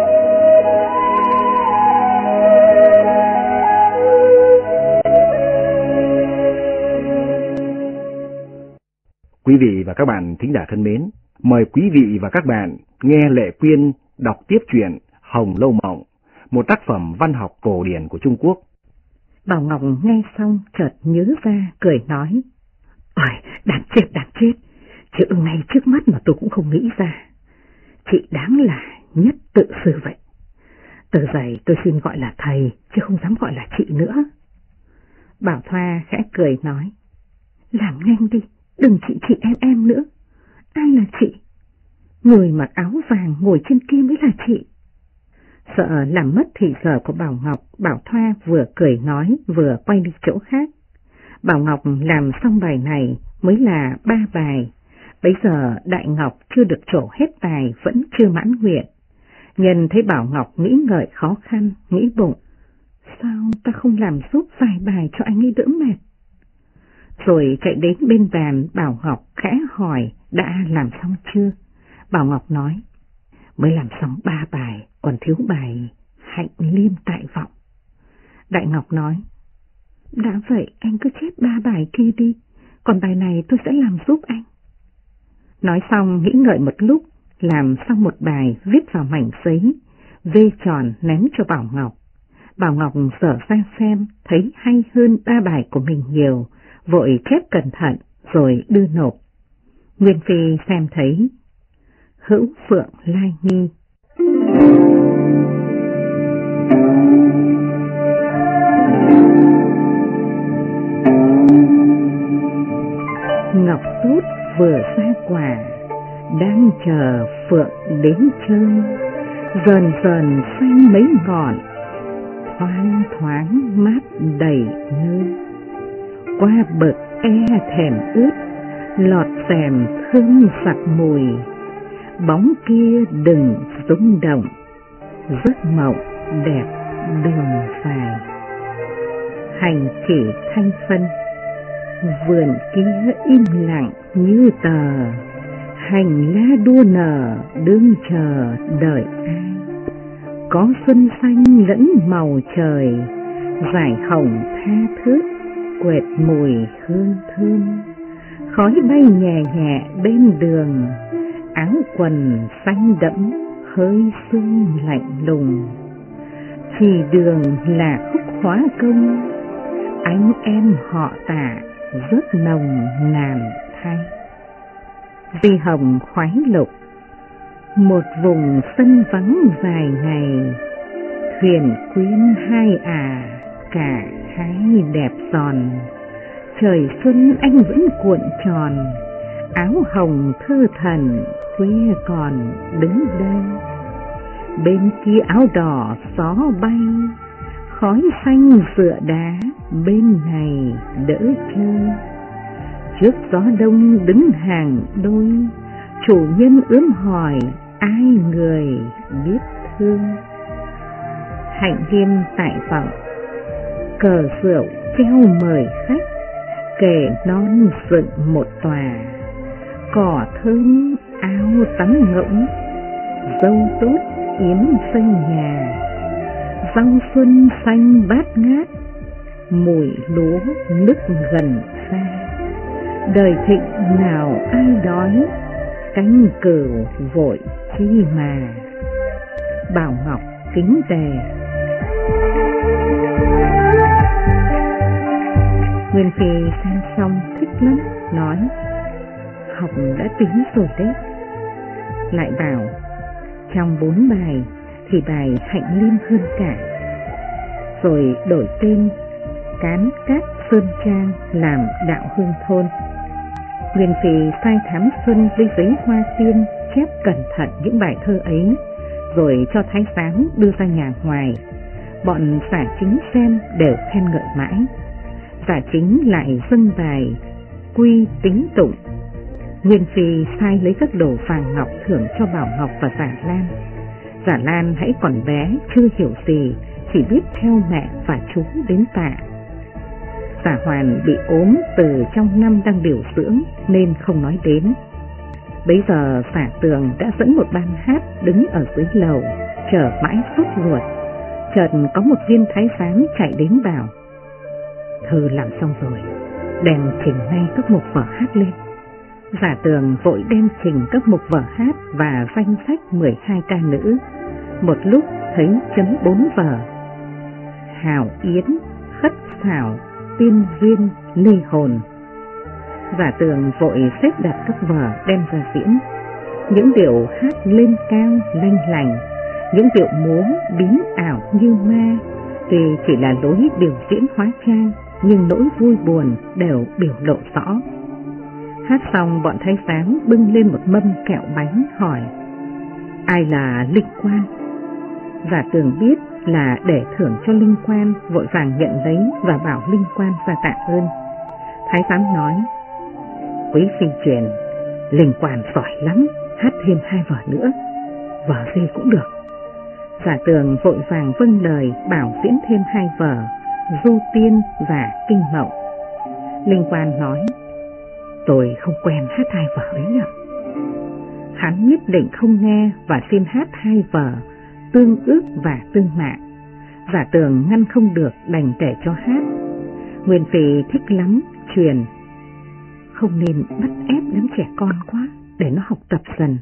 Quý vị và các bạn thính giả thân mến, mời quý vị và các bạn nghe Lệ Quyên đọc tiếp truyện Hồng Lâu Mộng, một tác phẩm văn học cổ điển của Trung Quốc. Bảo Ngọc nghe xong chợt nhớ ra, cười nói: Ôi, đáng chết, chữ ngay trước mắt mà tôi cũng không nghĩ ra. Chị đáng là nhất tự sư vậy. Từ giày tôi xin gọi là thầy, chứ không dám gọi là chị nữa. Bảo Thoa khẽ cười nói: Làm nhanh đi, đừng chị em nữa. Ai là chị? Người mặc áo vàng ngồi trên kia mới là chị. Sợ làm mất thì giờ của Bảo Ngọc, Bảo Thoa vừa cười nói vừa quay đi chỗ khác. Bảo Ngọc làm xong bài này mới là 3 bài. Bấy giờ Đại Ngọc chưa được trổ hết tài, vẫn chưa mãn nguyện. Nhân thấy Bảo Ngọc nghĩ ngợi khó khăn, nghĩ bụng: Sao ta không làm giúp vài bài cho anh ấy đỡ mệt? Rồi chạy đến bên bàn Bảo Ngọc khẽ hỏi đã làm xong chưa. Bảo Ngọc nói: Mới làm xong 3 bài, còn thiếu bài Hạnh Liêm Tại Vọng. Đại Ngọc nói: Đã vậy anh cứ chép 3 bài kia đi, còn bài này tôi sẽ làm giúp anh. Nói xong nghĩ ngợi một lúc, làm xong một bài viết vào mảnh giấy, vê tròn ném cho Bảo Ngọc. Bảo Ngọc dở ra xem, thấy hay hơn 3 bài của mình nhiều, vội chép cẩn thận rồi đưa nộp. Nguyên Phi xem thấy: Hữu Phượng Lai Nghi. Ngọc tốt vừa ra quả, đang chờ Phượng đến chơi. Dần dần xanh mấy ngọn, thoáng thoáng mát đầy nơi. Qua bậc e thèm ướt, lọt rèm thơm sặc mùi. Bóng kia đừng rung động, giấc mộng đẹp đường dài. Hành chỉ thanh phân, vườn kia im lặng như tờ. Hành lá đua nở đương chờ đợi ai. Có xuân xanh lẫn màu trời, dải hồng tha thướt quệt mùi hương thơm. Khói bay nhẹ nhẹ bên đường, áo quần xanh đẫm hơi sương lạnh lùng. Chỉ đường là khúc hóa công, anh em họ Tạ rất nồng nàn thay. Di hồng khoái lục, một vùng sân vắng dài ngày. Thuyền quyến hai cả hai đẹp giòn. Trời xuân anh vẫn cuộn tròn, áo hồng thơ thần khuya còn đứng đây. Bên kia áo đỏ gió bay, khói xanh dựa đá bên này đỡ chơi. Trước gió đông đứng hàng đôi, chủ nhân ướm hỏi ai người biết thương. Hạnh Liên tại vọng, cờ rượu treo mời khách, kể non dựng một tòa, cỏ thơm áo tắm ngỗng, dâu tốt yến xây nhà, rau xuân xanh bát ngát, mùi lúa nức gần xa. Đời thịnh nào ai đói, cánh cừu vội chi mà. Bảo Ngọc kính đề. Nguyên Phi xem xong thích lắm, nói học đã tính rồi đấy. Lại bảo trong 4 bài thì bài Hạnh Liên hơn cả, rồi đổi tên Cán Cát Sơn Trang làm Đạo Hương Thôn. Nguyên Phi sai Thám Xuân với giấy hoa tiên chép cẩn thận những bài thơ ấy, rồi cho thái giám đưa ra nhà ngoài. Bọn giả chính xem đều khen ngợi mãi. Giả chính lại dâng bài Quy Tính Tụng. Nguyên Phi sai lấy các đồ vàng ngọc thưởng cho Bảo Ngọc và Giả Lan. Giả Lan hãy còn bé chưa hiểu gì, chỉ biết theo mẹ và chú đến tạ. Giả Hoàn bị ốm từ trong năm đang điều dưỡng nên không nói đến. Bấy giờ Giả Tường đã dẫn một ban hát đứng ở dưới lầu, chờ mãi sốt ruột. Chợt có một viên thái giám chạy đến bảo: thơ làm xong rồi, đem trình ngay các mục vở hát lên. Giả Tường vội đem trình các mục vở hát và danh sách 12 ca nữ. Một lúc thấy chấm 4 vở: Hào Yến, Khất Xảo, Tiên Duyên, Lê Hồn. Giả Tường vội xếp đặt các vở đem ra diễn. Những điệu hát lên cao lanh lành, những điệu múa biến ảo như ma, tuy chỉ là lối biểu diễn hóa trang nhưng nỗi vui buồn đều biểu lộ rõ. Hát xong, bọn thái giám bưng lên một mâm kẹo bánh hỏi: ai là Linh Quan? Giả Tường biết là để thưởng cho Linh Quan, vội vàng nhận lấy và bảo Linh Quan ra tạ ơn. Thái giám nói: quý phi truyền, Linh Quan giỏi lắm, hát thêm 2 vở nữa, vở gì cũng được. Giả Tường vội vàng vâng lời bảo diễn thêm 2 vở, Du Tiên và Kinh Mộng. Linh Quan nói: tôi không quen hát 2 vở ấy ạ. Hắn nhất định không nghe và xin hát 2 vở Tương Ước và Tương Mạ. Giả Tường ngăn không được đành để cho hát. Nguyên Phi thích lắm, truyền: không nên bắt ép đám trẻ con quá, để nó học tập dần.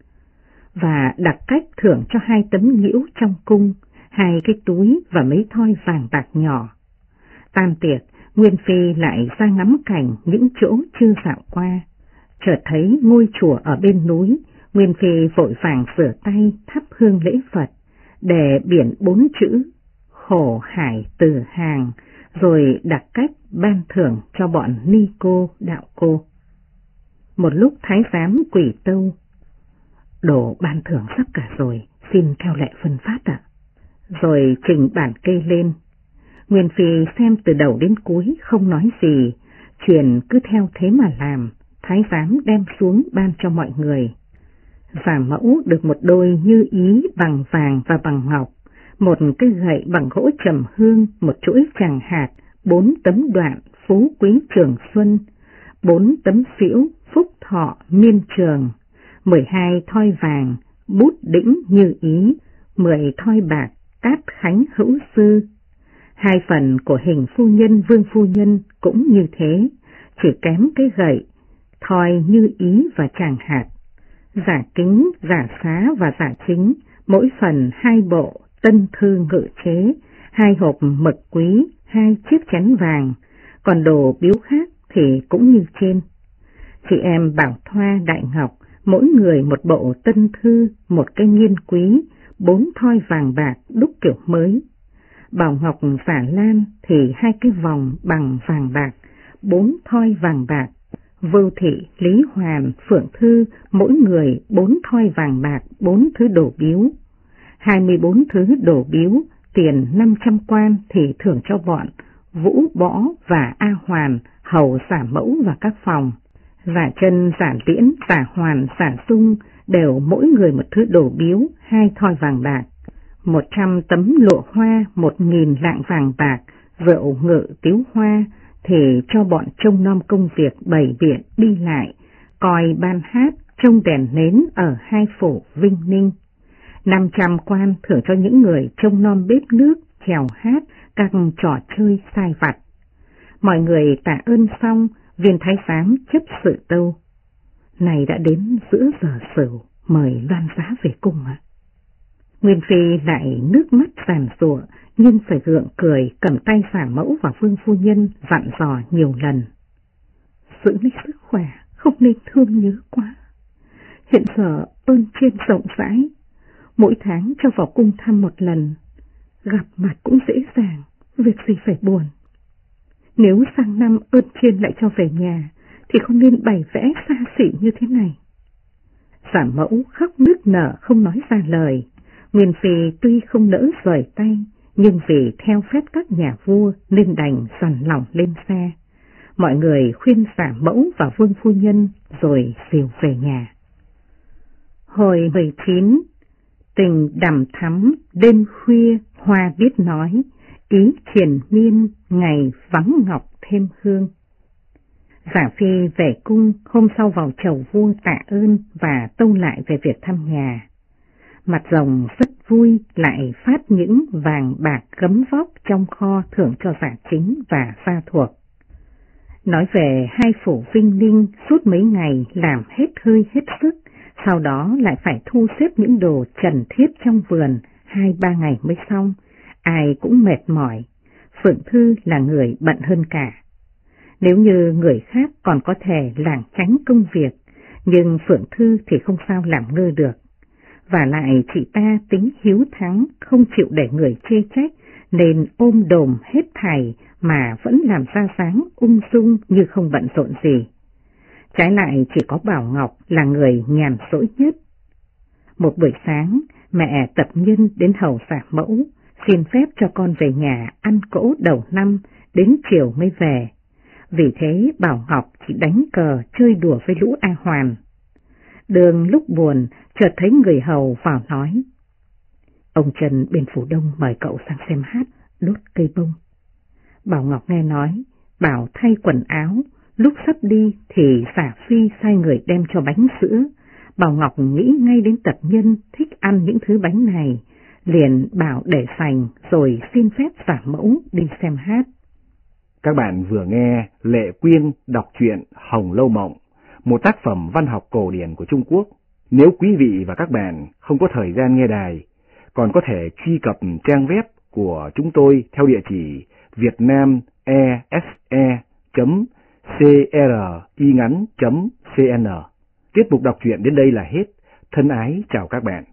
Và đặt cách thưởng cho 2 tấm nghĩu trong cung, 2 cái túi và mấy thoi vàng bạc nhỏ. Tan tiệc, Nguyên Phi lại ra ngắm cảnh những chỗ chưa dạo qua. Chợt thấy ngôi chùa ở bên núi, Nguyên Phi vội vàng rửa tay thắp hương lễ Phật, để biển 4 chữ Khổ Hải Từ Hàng, rồi đặt cách ban thưởng cho bọn ni cô đạo cô. Một lúc thái giám quỳ tâu: đồ ban thưởng sắp cả rồi, xin theo lệ phân phát ạ. Rồi trình bản kê lên. Nguyên Phi xem từ đầu đến cuối không nói gì, truyền cứ theo thế mà làm. Thái giám đem xuống ban cho mọi người. Giả mẫu được một đôi như ý bằng vàng và bằng ngọc, một cái gậy bằng gỗ trầm hương, một chuỗi tràng hạt, 4 tấm đoạn phú quý trường xuân, 4 tấm phễu phúc thọ miên trường, 12 thoi vàng bút đĩnh như ý, 10 thoi bạc cát khánh hữu sư. 2 phần của hình phu nhân vương phu nhân cũng như thế, chỉ kém cái gậy, thoi như ý và tràng hạt. Giả Kính, Giả Xá và Giả Chính mỗi phần 2 bộ tân thư ngự chế, 2 hộp mực quý, 2 chiếc chén vàng, còn đồ biếu khác thì cũng như trên. Chị em Bảo Thoa, Đại Ngọc mỗi người một bộ tân thư, một cái nghiên quý, 4 thoi vàng bạc đúc kiểu mới. Bảo Ngọc, Giả Lan thì 2 cái vòng bằng vàng bạc, 4 thoi vàng bạc. Vưu Thị, Lý Hoàn, Phượng Thư mỗi người 4 thoi vàng bạc, 4 thứ đồ biếu. 24 thứ đồ biếu, tiền 500 quan thì thưởng cho bọn Vũ Bõ và A Hoàn hầu Giả Mẫu và các phòng. Giả Chân, Giả Liễn, Giả Hoàn, Giả Dung đều mỗi người một thứ đồ biếu, 2 thoi vàng bạc, 100 tấm lụa hoa, 1000 lạng vàng bạc, rượu ngự tiếu hoa, thì cho bọn trông nom công việc bày biện đi lại, coi ban hát, trông đèn nến ở 2 phủ Vinh Ninh. 500 quan thưởng cho những người trông nom bếp nước, chèo hát, các trò chơi sai vặt. Mọi người tạ ơn xong, viên thái giám chấp sự tâu. Này đã đến giữa giờ sửu, mời loan giá về cung ạ. Nguyên Phi lại nước mắt giàn giụa, nhưng phải gượng cười, cầm tay Giả Mẫu và Vương phu nhân dặn dò nhiều lần. Giữ lấy sức khỏe, không nên thương nhớ quá. Hiện giờ ơn trên rộng rãi, mỗi tháng cho vào cung thăm một lần, gặp mặt cũng dễ dàng, việc gì phải buồn. Nếu sang năm ơn trên lại cho về nhà, thì không nên bày vẽ xa xỉ như thế này. Giả Mẫu khóc nức nở không nói ra lời. Nguyên Phi tuy không nỡ rời tay, nhưng vì theo phép các nhà vua nên đành dằn lòng lên xe. Mọi người khuyên Giả Mẫu và Vương phu nhân rồi dìu về nhà. Hồi 19, tình đằm thắm, đêm khuya hoa biết nói, ý triền miên, ngày vắng ngọc thêm hương. Giả Phi về cung, hôm sau vào chầu vua tạ ơn và tâu lại về việc thăm nhà. Mặt rồng rất vui, lại phát những vàng bạc gấm vóc trong kho thưởng cho Giả Chính và gia thuộc. Nói về 2 phủ Vinh Ninh, suốt mấy ngày làm hết hơi hết sức, sau đó lại phải thu xếp những đồ trần thiết trong vườn, 2-3 ngày mới xong, ai cũng mệt mỏi. Phượng Thư là người bận hơn cả. Nếu như người khác còn có thể lảng tránh công việc, nhưng Phượng Thư thì không sao làm ngơ được. Và lại chị ta tính hiếu thắng, không chịu để người chê trách, nên ôm đồm hết thảy mà vẫn làm ra dáng ung dung như không bận rộn gì. Trái lại chỉ có Bảo Ngọc là người nhàn rỗi nhất. Một buổi sáng, mẹ Tập Nhân đến hầu Giả Mẫu, xin phép cho con về nhà ăn cỗ đầu năm, đến chiều mới về. Vì thế Bảo Ngọc chỉ đánh cờ chơi đùa với lũ A Hoàn. Đường lúc buồn, chợt thấy người hầu vào nói. Ông Trần bên phủ Đông mời cậu sang xem hát, đốt cây bông. Bảo Ngọc nghe nói, bảo thay quần áo, lúc sắp đi thì Giả Phi sai người đem cho bánh sữa. Bảo Ngọc nghĩ ngay đến Tập Nhân thích ăn những thứ bánh này, liền bảo để sành rồi xin phép Giả Mẫu đi xem hát. Các bạn vừa nghe Lệ Quyên đọc truyện Hồng Lâu Mộng, một tác phẩm văn học cổ điển của Trung Quốc. Nếu quý vị và các bạn không có thời gian nghe đài, còn có thể truy cập trang web của chúng tôi theo địa chỉ vietnamese.cringắn.cn. Tiết mục đọc truyện đến đây là hết. Thân ái chào các bạn.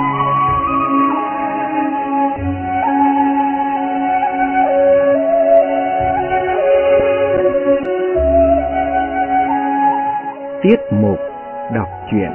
Tiết mục đọc truyện.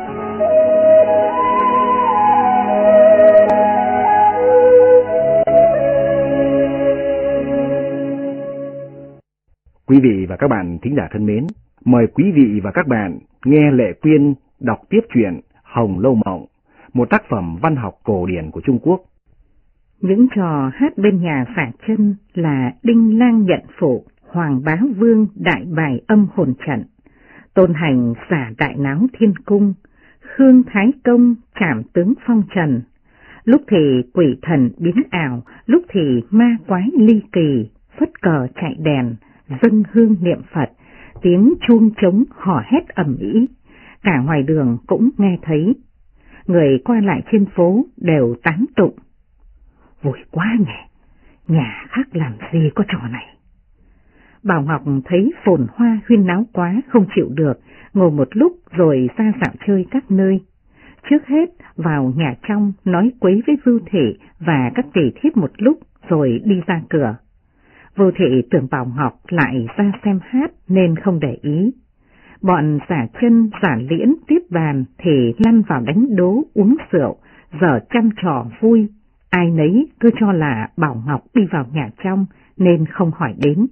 Quý vị và các bạn thính giả thân mến, mời quý vị và các bạn nghe Lệ Quyên đọc tiếp truyện Hồng Lâu Mộng, một tác phẩm văn học cổ điển của Trung Quốc. Những trò hát bên nhà Giả Chân là Đinh Lang nhận phụ, Hoàng Bá Vương đại bài âm hồn trận, Tôn Hành giả đại náo thiên cung, Khương Thái Công trảm tướng phong trần. Lúc thì quỷ thần biến ảo, lúc thì ma quái ly kỳ, phất cờ chạy đèn, dâng hương niệm Phật, tiếng chuông trống hò hét ầm ĩ, cả ngoài đường cũng nghe thấy. Người qua lại trên phố đều tán tụng. Vui quá nhỉ, nhà khác làm gì có trò này. Bảo Ngọc thấy phồn hoa huyên náo quá không chịu được, ngồi một lúc rồi ra dạo chơi các nơi. Trước hết vào nhà trong nói quấy với Vưu Thị và các tỷ thiếp một lúc rồi đi ra cửa. Vưu Thị tưởng Bảo Ngọc lại ra xem hát nên không để ý. Bọn Giả Chân, Giả Liễn tiếp bàn thì lăn vào đánh đố uống rượu, dở trăm trò vui. Ai nấy cứ cho là Bảo Ngọc đi vào nhà trong nên không hỏi đến.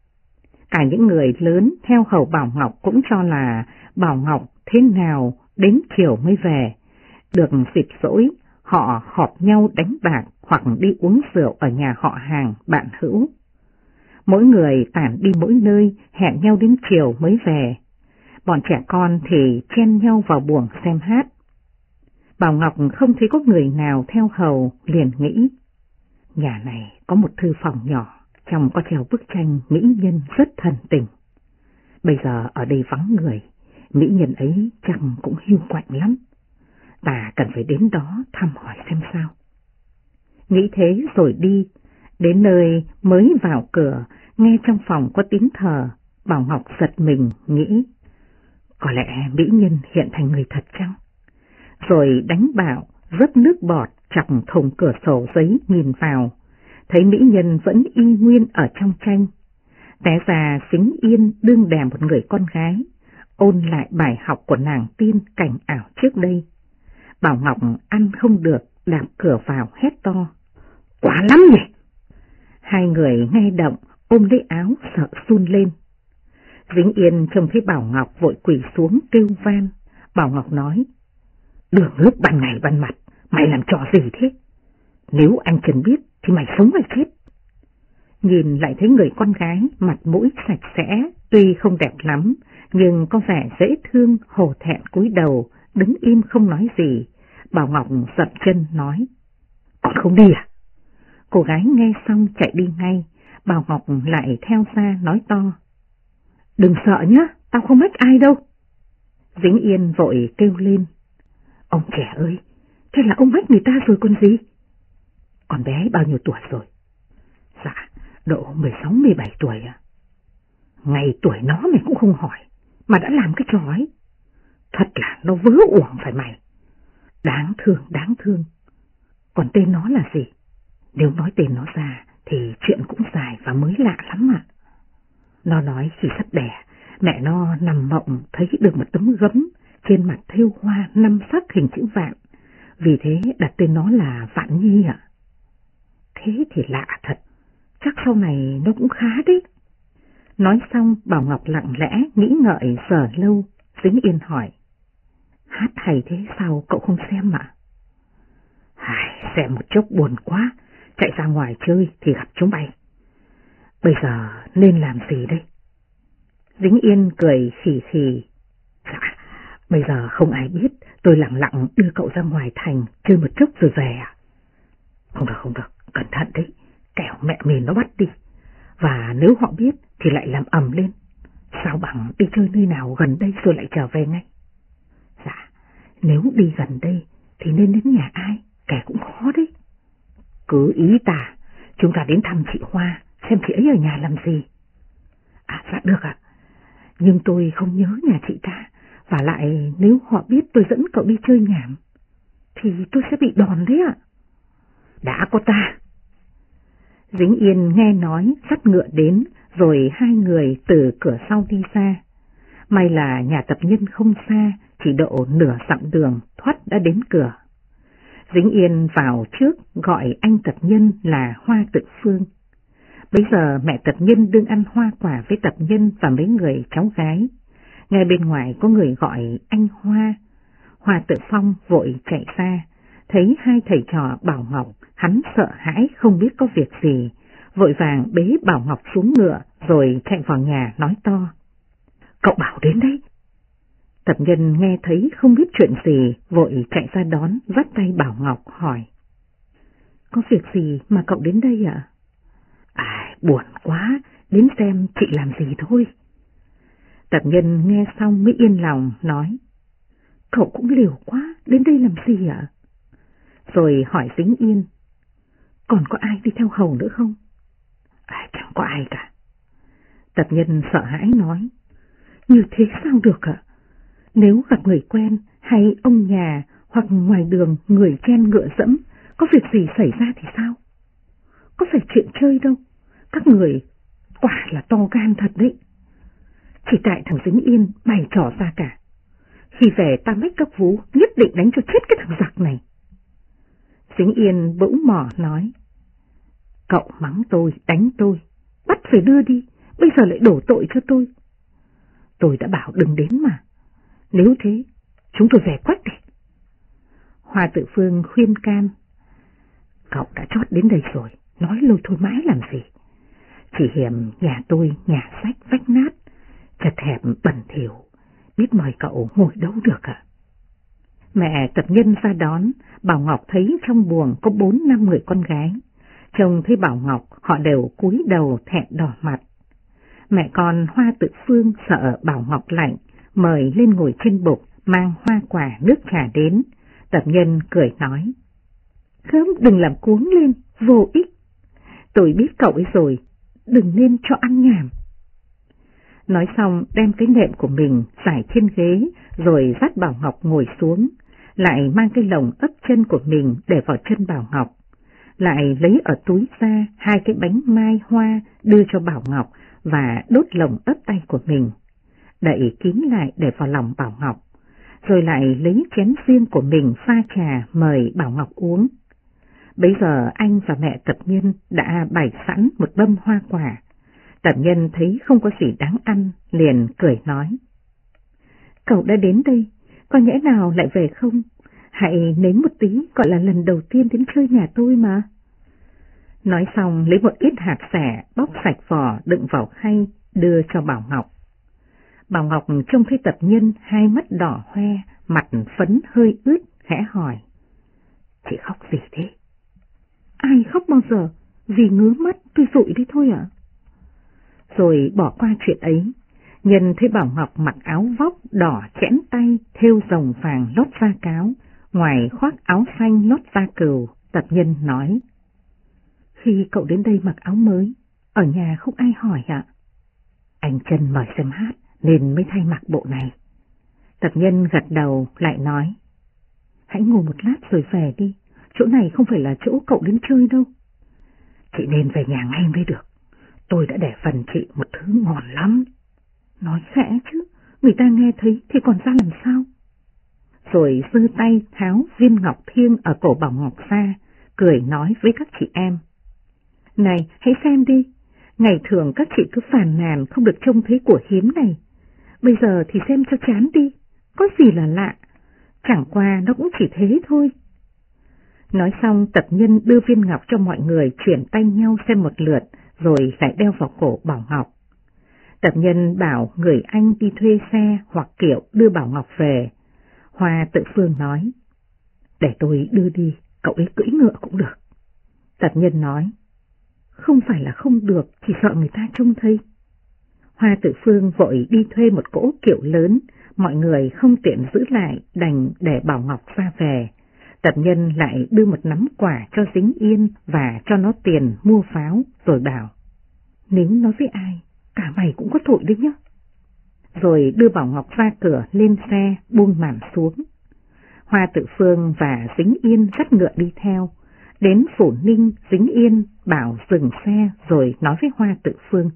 Cả những người lớn theo hầu Bảo Ngọc cũng cho là Bảo Ngọc thế nào đến chiều mới về. Được dịp rỗi, họ họp nhau đánh bạc hoặc đi uống rượu ở nhà họ hàng, bạn hữu. Mỗi người tản đi mỗi nơi, hẹn nhau đến chiều mới về. Bọn trẻ con thì chen nhau vào buồng xem hát. Bảo Ngọc không thấy có người nào theo hầu, liền nghĩ, nhà này có một thư phòng nhỏ, trong có treo bức tranh mỹ nhân rất thần tình. Bây giờ ở đây vắng người, mỹ nhân ấy chắc cũng hiu quạnh lắm. Ta cần phải đến đó thăm hỏi xem sao. Nghĩ thế rồi đi, đến nơi mới vào cửa, nghe trong phòng có tiếng thở, Bảo Ngọc giật mình nghĩ, có lẽ mỹ nhân hiện thành người thật chăng? Rồi đánh bạo, rớt nước bọt chọc thùng cửa sổ giấy nhìn vào, thấy mỹ nhân vẫn y nguyên ở trong tranh. Té ra Sính Yên đương đè một người con gái, ôn lại bài học của nàng tiên cảnh ảo trước đây. Bảo Ngọc ăn không được, đạp cửa vào hét to, quá lắm nhỉ! Hai người nghe động, ôm lấy áo sợ run lên. Dính Yên trông thấy Bảo Ngọc vội quỳ xuống kêu van. Bảo Ngọc nói, đường lúc ban ngày ban mặt, mày làm trò gì thế? Nếu anh Trần biết thì mày sống hay chết? Nhìn lại thấy người con gái mặt mũi sạch sẽ, tuy không đẹp lắm, nhưng có vẻ dễ thương, hổ thẹn cúi đầu, đứng im không nói gì. Bảo Ngọc dậm chân nói, còn không đi à? Cô gái nghe xong chạy đi ngay. Bảo Ngọc lại theo ra nói to, đừng sợ nhá, tao không mách ai đâu. Dính Yên vội kêu lên, ông trẻ ơi, thế là ông mách người ta rồi còn gì? Con bé bao nhiêu tuổi rồi? Dạ, độ 16-17 tuổi à. Ngày tuổi nó mày cũng không hỏi, mà đã làm cái trò ấy. Thật là nó vớ uổng phải mày. Đáng thương, đáng thương. Còn tên nó là gì? Nếu nói tên nó ra thì chuyện cũng dài và mới lạ lắm ạ. Nó nói khi sắp đẻ, mẹ nó nằm mộng thấy được một tấm gấm, trên mặt thêu hoa 5 sắc hình chữ vạn, vì thế đặt tên nó là Vạn Nhi ạ. Thế thì lạ thật, chắc sau này nó cũng khá đấy. Nói xong Bảo Ngọc lặng lẽ nghĩ ngợi giờ lâu. Dính Yên hỏi, hát hay thế sao cậu không xem ạ? Xem một chốc buồn quá, chạy ra ngoài chơi thì gặp chúng bay. Bây giờ nên làm gì đây? Dính Yên cười khì khì, dạ, bây giờ không ai biết, tôi lặng lặng đưa cậu ra ngoài thành chơi một chốc rồi về à? Không được, cẩn thận đấy, kẻo mẹ mình nó bắt đi. Và nếu họ biết thì lại làm ầm lên. Sao bằng đi chơi nơi nào gần đây rồi lại trở về ngay? Dạ, nếu đi gần đây thì nên đến nhà ai, kẻ cũng khó đấy. Cứ ý ta, chúng ta đến thăm chị Hoa, xem chị ấy ở nhà làm gì. À dạ được ạ, nhưng tôi không nhớ nhà chị ta, và lại nếu họ biết tôi dẫn cậu đi chơi nhảm, thì tôi sẽ bị đòn đấy ạ. Đã có ta. Dính Yên nghe nói dắt ngựa đến, rồi hai người từ cửa sau đi ra. May là nhà tập nhân không xa, chỉ độ nửa dặm đường thoát đã đến cửa. Dính Yên vào trước gọi anh tập nhân là Hoa Tự Phương. Bây giờ mẹ tập nhân đương ăn hoa quả với tập nhân và mấy người cháu gái. Ngay bên ngoài có người gọi anh Hoa. Hoa Tự Phong vội chạy ra, thấy hai thầy trò Bảo Ngọc, hắn sợ hãi không biết có việc gì, vội vàng bế Bảo Ngọc xuống ngựa rồi chạy vào nhà nói to, cậu Bảo đến đấy. Tập nhân nghe thấy không biết chuyện gì, vội chạy ra đón, vắt tay Bảo Ngọc hỏi, có việc gì mà cậu đến đây ạ? Buồn quá, đến xem chị làm gì thôi. Tập nhân nghe xong mới yên lòng, nói, cậu cũng liều quá, đến đây làm gì ạ? Rồi hỏi Dính Yên, còn có ai đi theo hầu nữa không? Chẳng có ai cả. Tập nhân sợ hãi nói, như thế sao được ạ? Nếu gặp người quen hay ông nhà hoặc ngoài đường người chen ngựa dẫm, có việc gì xảy ra thì sao? Có phải chuyện chơi đâu, các người quả là to gan thật đấy. Chỉ tại thằng Dính Yên bày trò ra cả. Khi về ta mách các vú nhất định đánh cho chết cái thằng giặc này. Dính Yên bỗng mỏ nói, cậu mắng tôi, đánh tôi, bắt phải đưa đi, bây giờ lại đổ tội cho tôi. Tôi đã bảo đừng đến mà, nếu thế chúng tôi về quách đi. Hoa Tự Phương khuyên can. Cậu đã chót đến đây rồi, nói lôi thôi mãi làm gì? Chỉ hiểm nhà tôi nhà sách vách nát, chật hẹp bẩn thỉu, biết mời cậu ngồi đâu được ạ. Mẹ Tập Nhân ra đón, Bảo Ngọc thấy trong buồng có 4-5 người con gái. Trông thấy Bảo Ngọc họ đều cúi đầu thẹn đỏ mặt. Mẹ con Hoa Tự Phương sợ Bảo Ngọc lạnh, mời lên ngồi trên bục, mang hoa quả nước trà đến. Tập Nhân cười nói, Khớm đừng làm cuống lên, vô ích. Tôi biết cậu ấy rồi, đừng nên cho ăn nhảm. Nói xong đem cái nệm của mình trải trên ghế rồi dắt Bảo Ngọc ngồi xuống, lại mang cái lồng ấp chân của mình để vào chân Bảo Ngọc, lại lấy ở túi ra 2 cái bánh mai hoa đưa cho Bảo Ngọc và đốt lồng ấp tay của mình, đậy kín lại để vào lòng Bảo Ngọc, rồi lại lấy chén riêng của mình pha trà mời Bảo Ngọc uống. Bấy giờ anh và mẹ Tập Nhân đã bày sẵn một mâm hoa quả. Tập Nhân thấy không có gì đáng ăn, liền cười nói, cậu đã đến đây, có nhẽ nào lại về không? Hãy nếm một tí, gọi là lần đầu tiên đến chơi nhà tôi mà. Nói xong lấy một ít hạt xẻ bóc sạch vỏ đựng vào khay đưa cho Bảo Ngọc. Bảo Ngọc trông thấy Tập Nhân 2 mắt đỏ hoe, mặt phấn hơi ướt, khẽ hỏi, chị khóc gì thế? Ai khóc bao giờ, vì ngứa mắt tôi dụi đi thôi ạ. Rồi bỏ qua chuyện ấy, Nhân thấy Bảo Ngọc mặc áo vóc đỏ chẽn tay thêu rồng vàng lót da cáo, ngoài khoác áo xanh lót da cừu. Tập Nhân nói, khi cậu đến đây mặc áo mới, ở nhà không ai hỏi ạ. Anh Trân mời xem hát nên mới thay mặc bộ này. Tập Nhân gật đầu lại nói, hãy ngồi một lát rồi về đi, chỗ này không phải là chỗ cậu đến chơi đâu. Chị nên về nhà ngay mới được, tôi đã để phần chị một thứ ngon lắm. Nói khẽ chứ, người ta nghe thấy thì còn ra làm sao? Rồi giơ tay tháo viên ngọc thiêng ở cổ Bảo Ngọc ra, cười nói với các chị em, này hãy xem đi, ngày thường các chị cứ phàn nàn không được trông thấy của hiếm này, bây giờ thì xem cho chán đi, có gì là lạ, chẳng qua nó cũng chỉ thế thôi. Nói xong Tập Nhân đưa viên ngọc cho mọi người chuyển tay nhau xem một lượt, rồi lại đeo vào cổ Bảo Ngọc. Tập Nhân bảo người anh đi thuê xe hoặc kiệu đưa Bảo Ngọc về. Hoa Tự Phương nói, để tôi đưa đi, cậu ấy cưỡi ngựa cũng được. Tập Nhân nói, không phải là không được, chỉ sợ người ta trông thấy. Hoa Tự Phương vội đi thuê một cỗ kiệu lớn, mọi người không tiện giữ lại, đành để Bảo Ngọc ra về. Tập Nhân lại đưa một nắm quả cho Dính Yên và cho nó tiền mua pháo, rồi bảo, nếu nói với ai, cả mày cũng có tội đấy nhá. Rồi đưa Bảo Ngọc ra cửa lên xe, buông màn xuống. Hoa Tự Phương và Dính Yên dắt ngựa đi theo. Đến Phủ Ninh, Dính Yên bảo dừng xe rồi nói với Hoa Tự Phương,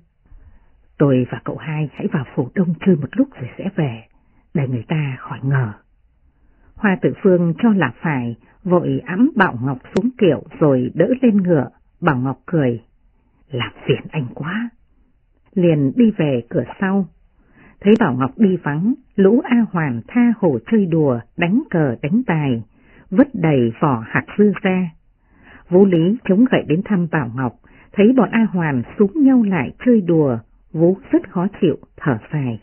tôi và cậu hai hãy vào Phủ Đông chơi một lúc rồi sẽ về, để người ta khỏi ngờ. Hoa Tự Phương cho là phải, vội ẵm Bảo Ngọc xuống kiệu rồi đỡ lên ngựa. Bảo Ngọc cười, làm phiền anh quá. Liền đi về cửa sau. Thấy Bảo Ngọc đi vắng, lũ A Hoàn tha hồ chơi đùa, đánh cờ đánh tài, vứt đầy vỏ hạt dưa ra. Vũ Lý chống gậy đến thăm Bảo Ngọc, thấy bọn A Hoàn xúm nhau lại chơi đùa, Vũ rất khó chịu, thở dài.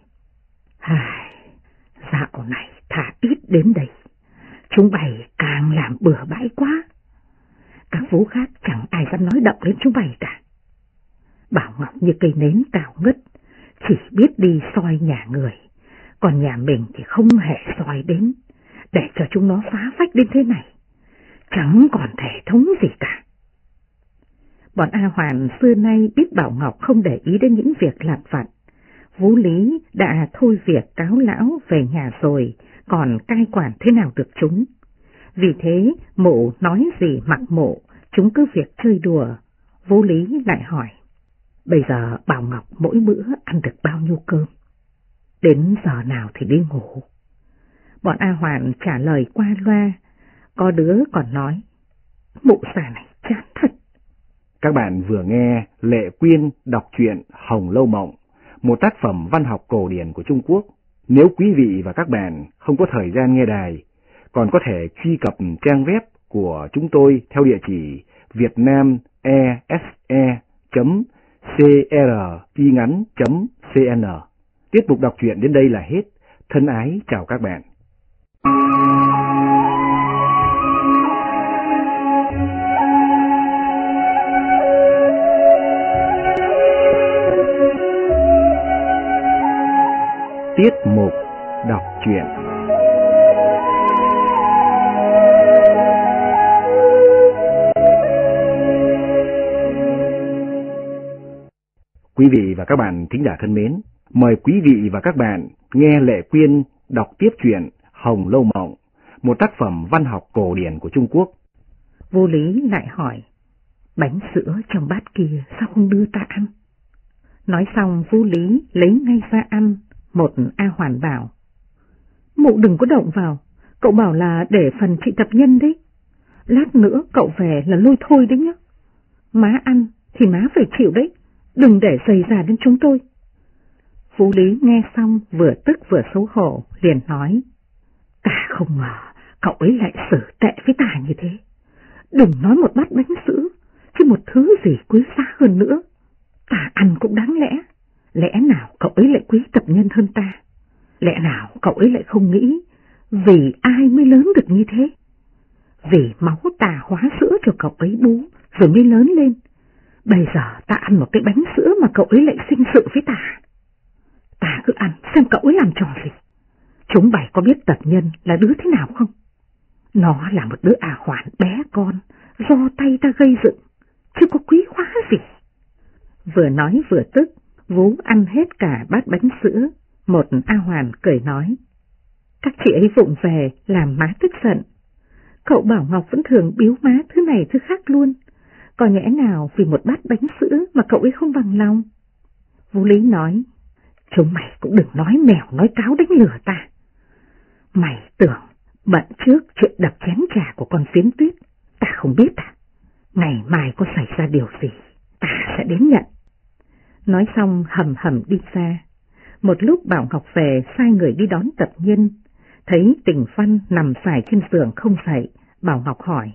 Dạo này thả ít đến đây, chúng bày càng làm bừa bãi quá. Các Vũ khác chẳng ai dám nói động đến chúng bày cả. Bảo Ngọc như cây nến cao ngất, chỉ biết đi soi nhà người, còn nhà mình thì không hề soi đến, để cho chúng nó phá phách đến thế này, chẳng còn thể thống gì cả. Bọn A Hoàn xưa nay biết Bảo Ngọc không để ý đến những việc lặt vặt. Vũ Lý đã thôi việc cáo lão về nhà rồi, còn cai quản thế nào được chúng. Vì thế mụ nói gì mặc mụ, chúng cứ việc chơi đùa. Vũ Lý lại hỏi, bây giờ Bảo Ngọc mỗi bữa ăn được bao nhiêu cơm? Đến giờ nào thì đi ngủ? Bọn A Hoàn trả lời qua loa, có đứa còn nói, mụ già này chán thật. Các bạn vừa nghe Lệ Quyên đọc truyện Hồng Lâu Mộng, một tác phẩm văn học cổ điển của Trung Quốc. Nếu quý vị và các bạn không có thời gian nghe đài, còn có thể truy cập trang web của chúng tôi theo địa chỉ vietnamese.cringắn.cn. Tiết mục đọc truyện đến đây là hết. Thân ái chào các bạn. Tiết mục đọc truyện. Quý vị và các bạn thính giả thân mến, mời quý vị và các bạn nghe Lệ Quyên đọc tiếp truyện Hồng Lâu Mộng, một tác phẩm văn học cổ điển của Trung Quốc. Vô Lý lại hỏi, bánh sữa trong bát kia sao không đưa ta ăn? Nói xong Vô Lý lấy ngay ra ăn. Một A Hoàn bảo, mụ đừng có động vào, cậu bảo là để phần chị tập nhân đấy. Lát nữa cậu về là lôi thôi đấy nhá. Má ăn thì má phải chịu đấy, đừng để dày dà đến chúng tôi. Phú Lý nghe xong vừa tức vừa xấu hổ, liền nói, ta không ngờ cậu ấy lại xử tệ với ta như thế. Đừng nói một bát bánh sữa, chứ một thứ gì quý giá hơn nữa. Ta ăn cũng đáng lẽ. Lẽ nào cậu ấy lại quý tập nhân hơn ta? Lẽ nào cậu ấy lại không nghĩ vì ai mới lớn được như thế? Vì máu ta hóa sữa cho cậu ấy bú rồi mới lớn lên. Bây giờ ta ăn một cái bánh sữa mà cậu ấy lại sinh sự với ta. Ta cứ ăn xem cậu ấy làm trò gì. Chúng bày có biết tập nhân là đứa thế nào không? Nó là một đứa A Hoàn bé con do tay ta gây dựng, chứ có quý hóa gì. Vừa nói vừa tức, Vú ăn hết cả bát bánh sữa. Một A Hoàn cười nói, các chị ấy vụng về làm má tức giận. Cậu Bảo Ngọc vẫn thường biếu má thứ này thứ khác luôn. Có nhẽ nào vì một bát bánh sữa mà cậu ấy không bằng lòng? Vú Lý nói, chúng mày cũng đừng nói mèo nói cáo đánh lừa ta. Mày tưởng bận trước chuyện đập chén trà của con Phiến Tuyết, ta không biết à? Ngày mai có xảy ra điều gì, ta sẽ đến nhận. Nói xong hầm hầm đi ra. Một lúc Bảo Ngọc về sai người đi đón tập nhân. Thấy Tình Văn nằm dài trên giường không dậy, Bảo Ngọc hỏi,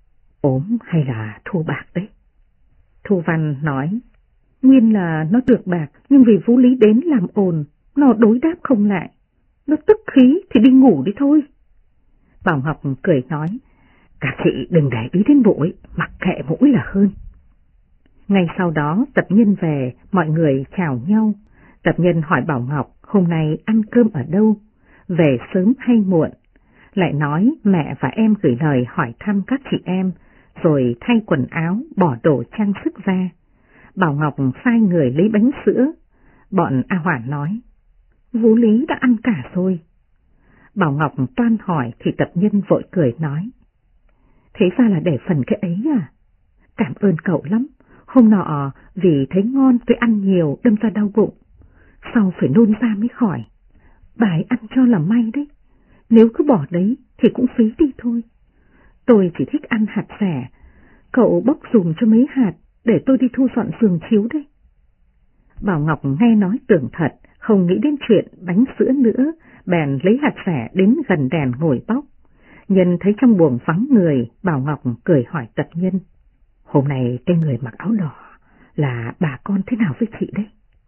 ốm hay là thua bạc đấy? Thu Văn nói, nguyên là nó được bạc, nhưng vì Vũ Lý đến làm ồn, nó đối đáp không lại. Nó tức khí thì đi ngủ đi thôi. Bảo Ngọc cười nói, các chị đừng để ý đến mũi, mặc kệ mũi là hơn. Ngay sau đó tập nhân về, mọi người chào nhau. Tập nhân hỏi Bảo Ngọc hôm nay ăn cơm ở đâu, về sớm hay muộn. Lại nói mẹ và em gửi lời hỏi thăm các chị em, rồi thay quần áo, bỏ đồ trang sức ra. Bảo Ngọc sai người lấy bánh sữa. Bọn A Hoàn nói, Vũ Lý đã ăn cả rồi. Bảo Ngọc toan hỏi thì tập nhân vội cười nói, thế ra là để phần cái ấy à? Cảm ơn cậu lắm. Hôm nọ vì thấy ngon tôi ăn nhiều đâm ra đau bụng, sau phải nôn ra mới khỏi. Bà ấy ăn cho là may đấy, nếu cứ bỏ đấy thì cũng phí đi thôi. Tôi chỉ thích ăn hạt rẻ, cậu bóc dùm cho mấy hạt để tôi đi thu dọn giường chiếu đấy. Bảo Ngọc nghe nói tưởng thật, không nghĩ đến chuyện bánh sữa nữa, bèn lấy hạt rẻ đến gần đèn ngồi bóc. Nhân thấy trong buồng vắng người, Bảo Ngọc cười hỏi tập nhân, hôm nay cái người mặc áo đỏ là bà con thế nào với chị đấy?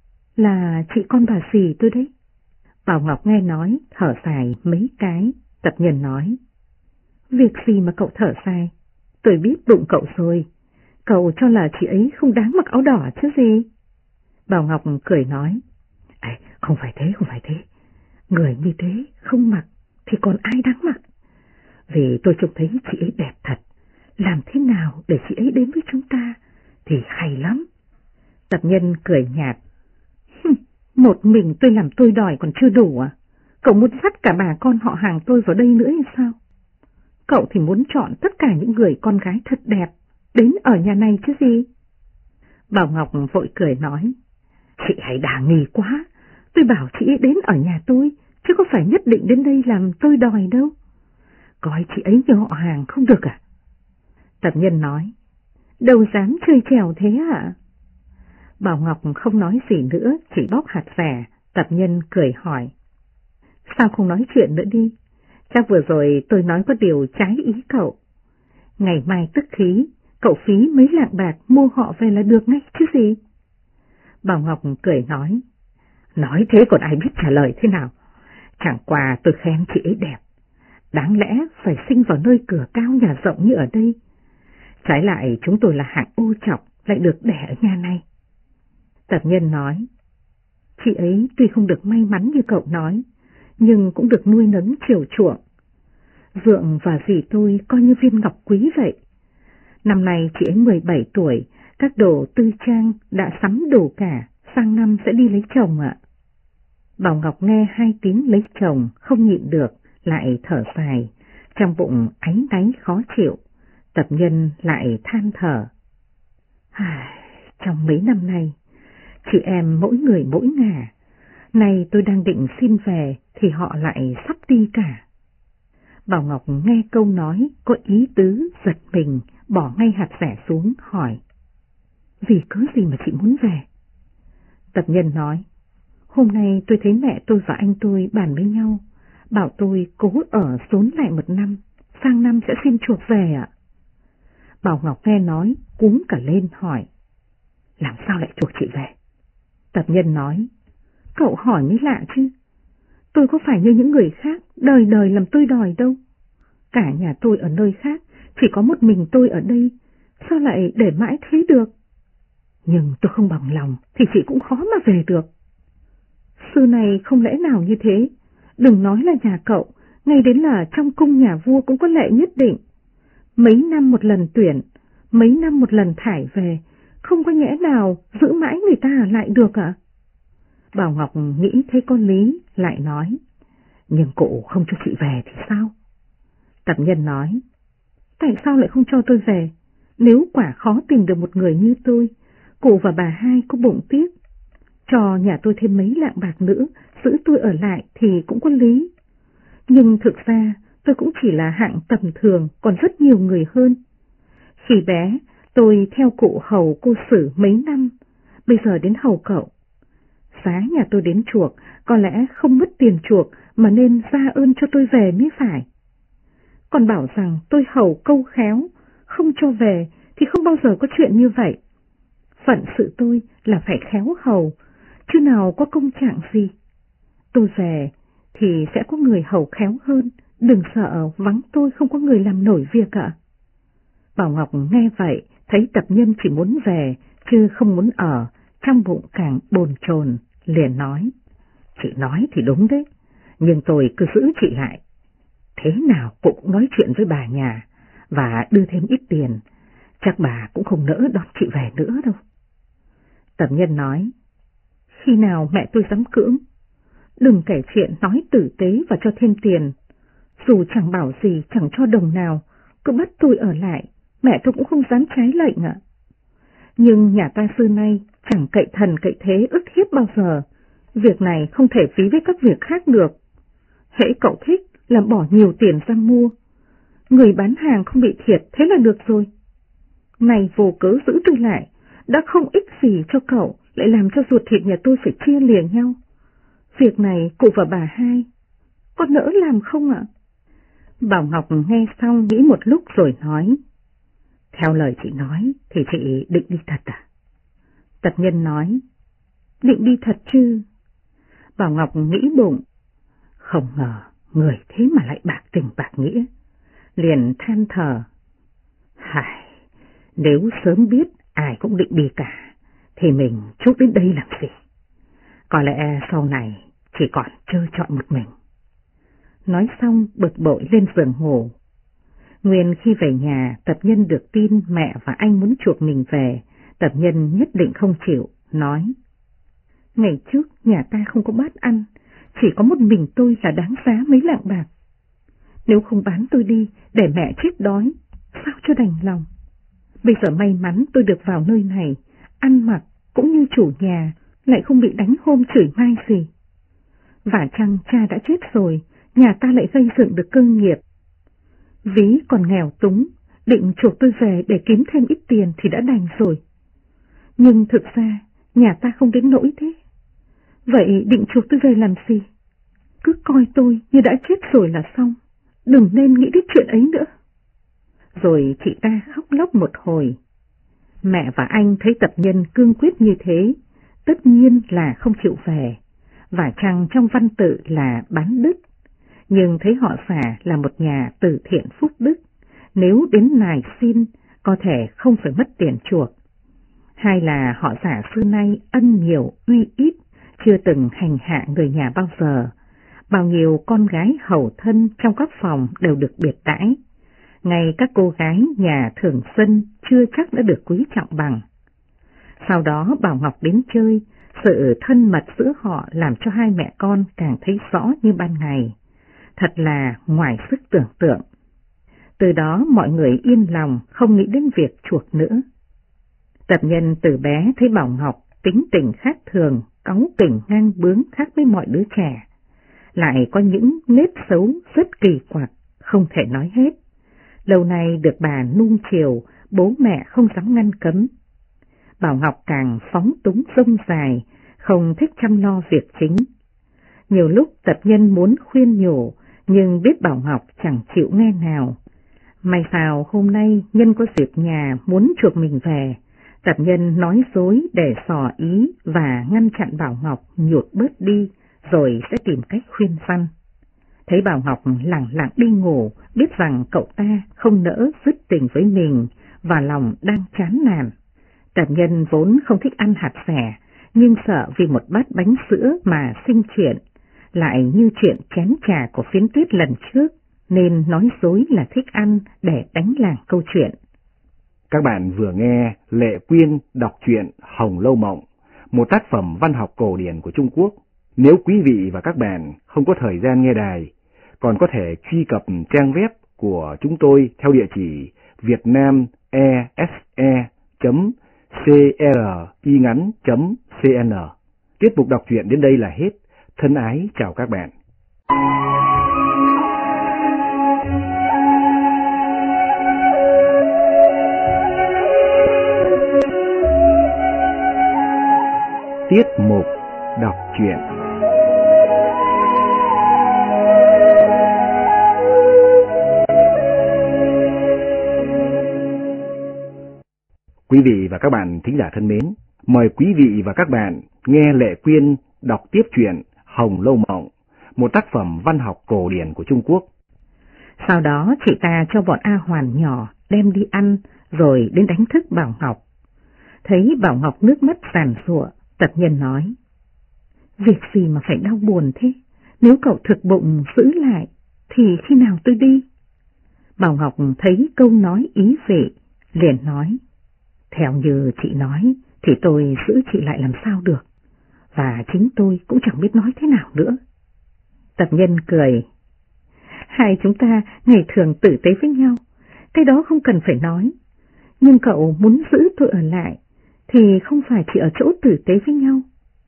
Là chị con bà dì tôi đấy. Bảo Ngọc nghe nói, thở dài mấy cái. Tập nhân nói, việc gì mà cậu thở dài? Tôi biết bụng cậu rồi. Cậu cho là chị ấy không đáng mặc áo đỏ chứ gì? Bảo Ngọc cười nói, không phải thế, không phải thế. Người như thế không mặc thì còn ai đáng mặc? Vì tôi trông thấy chị ấy đẹp thật, làm thế nào để chị ấy đến với chúng ta thì hay lắm. Tập nhân cười nhạt, một mình tôi làm tôi đòi còn chưa đủ à? Cậu muốn dắt cả bà con họ hàng tôi vào đây nữa hay sao? Cậu thì muốn chọn tất cả những người con gái thật đẹp đến ở nhà này chứ gì? Bảo Ngọc vội cười nói, chị hãy đả nghi quá. Tôi bảo chị ấy đến ở nhà tôi, chứ có phải nhất định đến đây làm tôi đòi đâu. Coi chị ấy như họ hàng không được à? Tập nhân nói, đâu dám chơi trèo thế hả? Bảo Ngọc không nói gì nữa, chỉ bóc hạt rẻ. Tập Nhân cười hỏi. Sao không nói chuyện nữa đi? Chắc vừa rồi tôi nói có điều trái ý cậu. Ngày mai tức khí, cậu phí mấy lạng bạc mua họ về là được ngay chứ gì? Bảo Ngọc cười nói thế còn ai biết trả lời thế nào? Chẳng qua tôi khen chị ấy đẹp. Đáng lẽ phải sinh vào nơi cửa cao nhà rộng như ở đây. Trái lại chúng tôi là hạng ô trọc, lại được đẻ ở nhà này. Tập Nhân nói, chị ấy tuy không được may mắn như cậu nói, nhưng cũng được nuôi nấng chiều chuộng. Dượng và dì tôi coi như viên ngọc quý vậy. Năm nay chị ấy 17 tuổi, các đồ tư trang đã sắm đủ cả, sang năm sẽ đi lấy chồng ạ. Bảo Ngọc nghe hai tiếng lấy chồng không nhịn được, lại thở dài, trong bụng áy náy khó chịu. Tập Nhân lại than thở. Trong mấy năm nay, chị em mỗi người mỗi ngả, nay tôi đang định xin về thì họ lại sắp đi cả. Bảo Ngọc nghe câu nói có ý tứ giật mình, bỏ ngay hạt rẻ xuống hỏi. Vì cớ gì mà chị muốn về? Tập Nhân nói, hôm nay tôi thấy mẹ tôi và anh tôi bàn với nhau, bảo tôi cố ở xốn lại một năm, sang năm sẽ xin chuộc về ạ. Bảo Ngọc nghe nói, cuống cả lên hỏi, làm sao lại chuộc chị về? Tập Nhân nói, cậu hỏi mới lạ chứ, tôi có phải như những người khác, đời đời làm tôi đòi đâu. Cả nhà tôi ở nơi khác, chỉ có một mình tôi ở đây, sao lại để mãi thế được? Nhưng tôi không bằng lòng, thì chị cũng khó mà về được. Xưa này không lẽ nào như thế, đừng nói là nhà cậu, ngay đến là trong cung nhà vua cũng có lệ nhất định. Mấy năm một lần tuyển, mấy năm một lần thải về, không có nhẽ nào giữ mãi người ta ở lại được ạ? Bảo Ngọc nghĩ thấy có lý, lại nói, nhưng cụ không cho chị về thì sao? Tập Nhân nói, tại sao lại không cho tôi về? Nếu quả khó tìm được một người như tôi, cụ và bà hai có bụng tiếc. Cho nhà tôi thêm mấy lạng bạc nữa, giữ tôi ở lại thì cũng có lý. Nhưng thực ra tôi cũng chỉ là hạng tầm thường, còn rất nhiều người hơn. Khi bé, tôi theo cụ hầu cô Sử mấy năm, bây giờ đến hầu cậu. Giá nhà tôi đến chuộc, có lẽ không mất tiền chuộc mà nên ra ơn cho tôi về mới phải. Còn bảo rằng tôi hầu câu khéo, không cho về thì không bao giờ có chuyện như vậy. Phận sự tôi là phải khéo hầu, chứ nào có công trạng gì. Tôi về thì sẽ có người hầu khéo hơn, đừng sợ vắng tôi không có người làm nổi việc ạ. Bảo Ngọc nghe vậy, thấy Tập Nhân chỉ muốn về, chứ không muốn ở, trong bụng càng bồn chồn, liền nói. Chị nói thì đúng đấy, nhưng tôi cứ giữ chị lại. Thế nào cụ cũng nói chuyện với bà nhà, và đưa thêm ít tiền, chắc bà cũng không nỡ đón chị về nữa đâu. Tập Nhân nói, khi nào mẹ tôi dám cưỡng? Đừng kể chuyện nói tử tế và cho thêm tiền. Dù chẳng bảo gì, chẳng cho đồng nào, cứ bắt tôi ở lại, mẹ tôi cũng không dám trái lệnh ạ. Nhưng nhà ta xưa nay chẳng cậy thần cậy thế ức hiếp bao giờ. Việc này không thể phí với các việc khác được. Hễ cậu thích là bỏ nhiều tiền ra mua. Người bán hàng không bị thiệt, thế là được rồi. Này vô cớ giữ tôi lại, đã không ích gì cho cậu, lại làm cho ruột thịt nhà tôi phải chia lìa nhau. Việc này cụ và bà hai, có nỡ làm không ạ? Bảo Ngọc nghe xong nghĩ một lúc rồi nói, theo lời chị nói thì chị định đi thật à? Tập Nhân nói, định đi thật chứ? Bảo Ngọc nghĩ bụng, không ngờ người thế mà lại bạc tình bạc nghĩa, liền than thở. Nếu sớm biết ai cũng định đi cả, thì mình chốt đến đây làm gì? Có lẽ sau này chỉ còn trơ trọi một mình. Nói xong bực bội lên giường ngủ. Nguyên khi về nhà, Tập Nhân được tin mẹ và anh muốn chuộc mình về, Tập Nhân nhất định không chịu, nói. Ngày trước nhà ta không có bát ăn, chỉ có một mình tôi là đáng giá mấy lạng bạc. Nếu không bán tôi đi để mẹ chết đói, sao cho đành lòng. Bây giờ may mắn tôi được vào nơi này, ăn mặc cũng như chủ nhà, lại không bị đánh hôm chửi mai gì. Và chăng cha đã chết rồi, nhà ta lại gây dựng được cơ nghiệp. Ví còn nghèo túng, định chuộc tôi về để kiếm thêm ít tiền thì đã đành rồi. Nhưng thực ra nhà ta không đến nỗi thế. Vậy định chuộc tôi về làm gì? Cứ coi tôi như đã chết rồi là xong, đừng nên nghĩ đến chuyện ấy nữa. Rồi chị ta khóc lóc một hồi. Mẹ và anh thấy tập nhân cương quyết như thế, tất nhiên là không chịu về, và chăng trong văn tự là bán đức, nhưng thấy họ Xà là một nhà từ thiện phúc đức, nếu đến nài xin có thể không phải mất tiền chuộc. Hai là họ Xà xưa nay ân nhiều uy ít, chưa từng hành hạ người nhà bao giờ, bao nhiêu con gái hầu thân trong các phòng đều được biệt đãi. Ngay các cô gái nhà thường dân chưa chắc đã được quý trọng bằng. Sau đó Bảo Ngọc đến chơi, sự thân mật giữa họ làm cho hai mẹ con càng thấy rõ như ban ngày. Thật là ngoài sức tưởng tượng. Từ đó mọi người yên lòng không nghĩ đến việc chuộc nữa. Tập nhân từ bé thấy Bảo Ngọc tính tình khác thường, cáu kỉnh ngang bướng khác với mọi đứa trẻ. Lại có những nết xấu rất kỳ quặc, không thể nói hết. Lâu nay được bà nuông chiều, bố mẹ không dám ngăn cấm. Bảo Ngọc càng phóng túng rông dài, không thích chăm lo việc chính. Nhiều lúc tập nhân muốn khuyên nhủ, nhưng biết Bảo Ngọc chẳng chịu nghe nào. May sao hôm nay nhân có dịp nhà muốn chuộc mình về, tập nhân nói dối để xỏ ý và ngăn chặn Bảo Ngọc nhụt bớt đi, rồi sẽ tìm cách khuyên răn. Thấy Bảo Ngọc lẳng lặng đi ngủ, biết rằng cậu ta không nỡ dứt tình với mình và lòng đang chán nản. Tập nhân vốn không thích ăn hạt xẻ, nhưng sợ vì một bát bánh sữa mà sinh chuyện, lại như chuyện chén trà của Phiến Tuyết lần trước, nên nói dối là thích ăn để đánh làng câu chuyện. Các bạn vừa nghe Lệ Quyên đọc truyện Hồng Lâu Mộng, một tác phẩm văn học cổ điển của Trung Quốc. Nếu quý vị và các bạn không có thời gian nghe đài, còn có thể truy cập trang web của chúng tôi theo địa chỉ vietnamese.cringắn.cn. Tiết mục đọc truyện đến đây là hết. Thân ái chào các bạn. Tiết mục đọc truyện. Quý vị và các bạn thính giả thân mến, mời quý vị và các bạn nghe Lệ Quyên đọc tiếp truyện Hồng Lâu Mộng, một tác phẩm văn học cổ điển của Trung Quốc. Sau đó chị ta cho bọn A Hoàn nhỏ đem đi ăn rồi đến đánh thức Bảo Ngọc. Thấy Bảo Ngọc nước mắt giàn giụa, tập nhân nói: Việc gì mà phải đau buồn thế? Nếu cậu thực bụng giữ lại thì khi nào tôi đi? Bảo Ngọc thấy câu nói ý vị, liền nói: Theo như chị nói thì tôi giữ chị lại làm sao được, và chính tôi cũng chẳng biết nói thế nào nữa. Tập nhân cười: Hai chúng ta ngày thường tử tế với nhau, cái đó không cần phải nói. Nhưng cậu muốn giữ tôi ở lại thì không phải chỉ ở chỗ tử tế với nhau.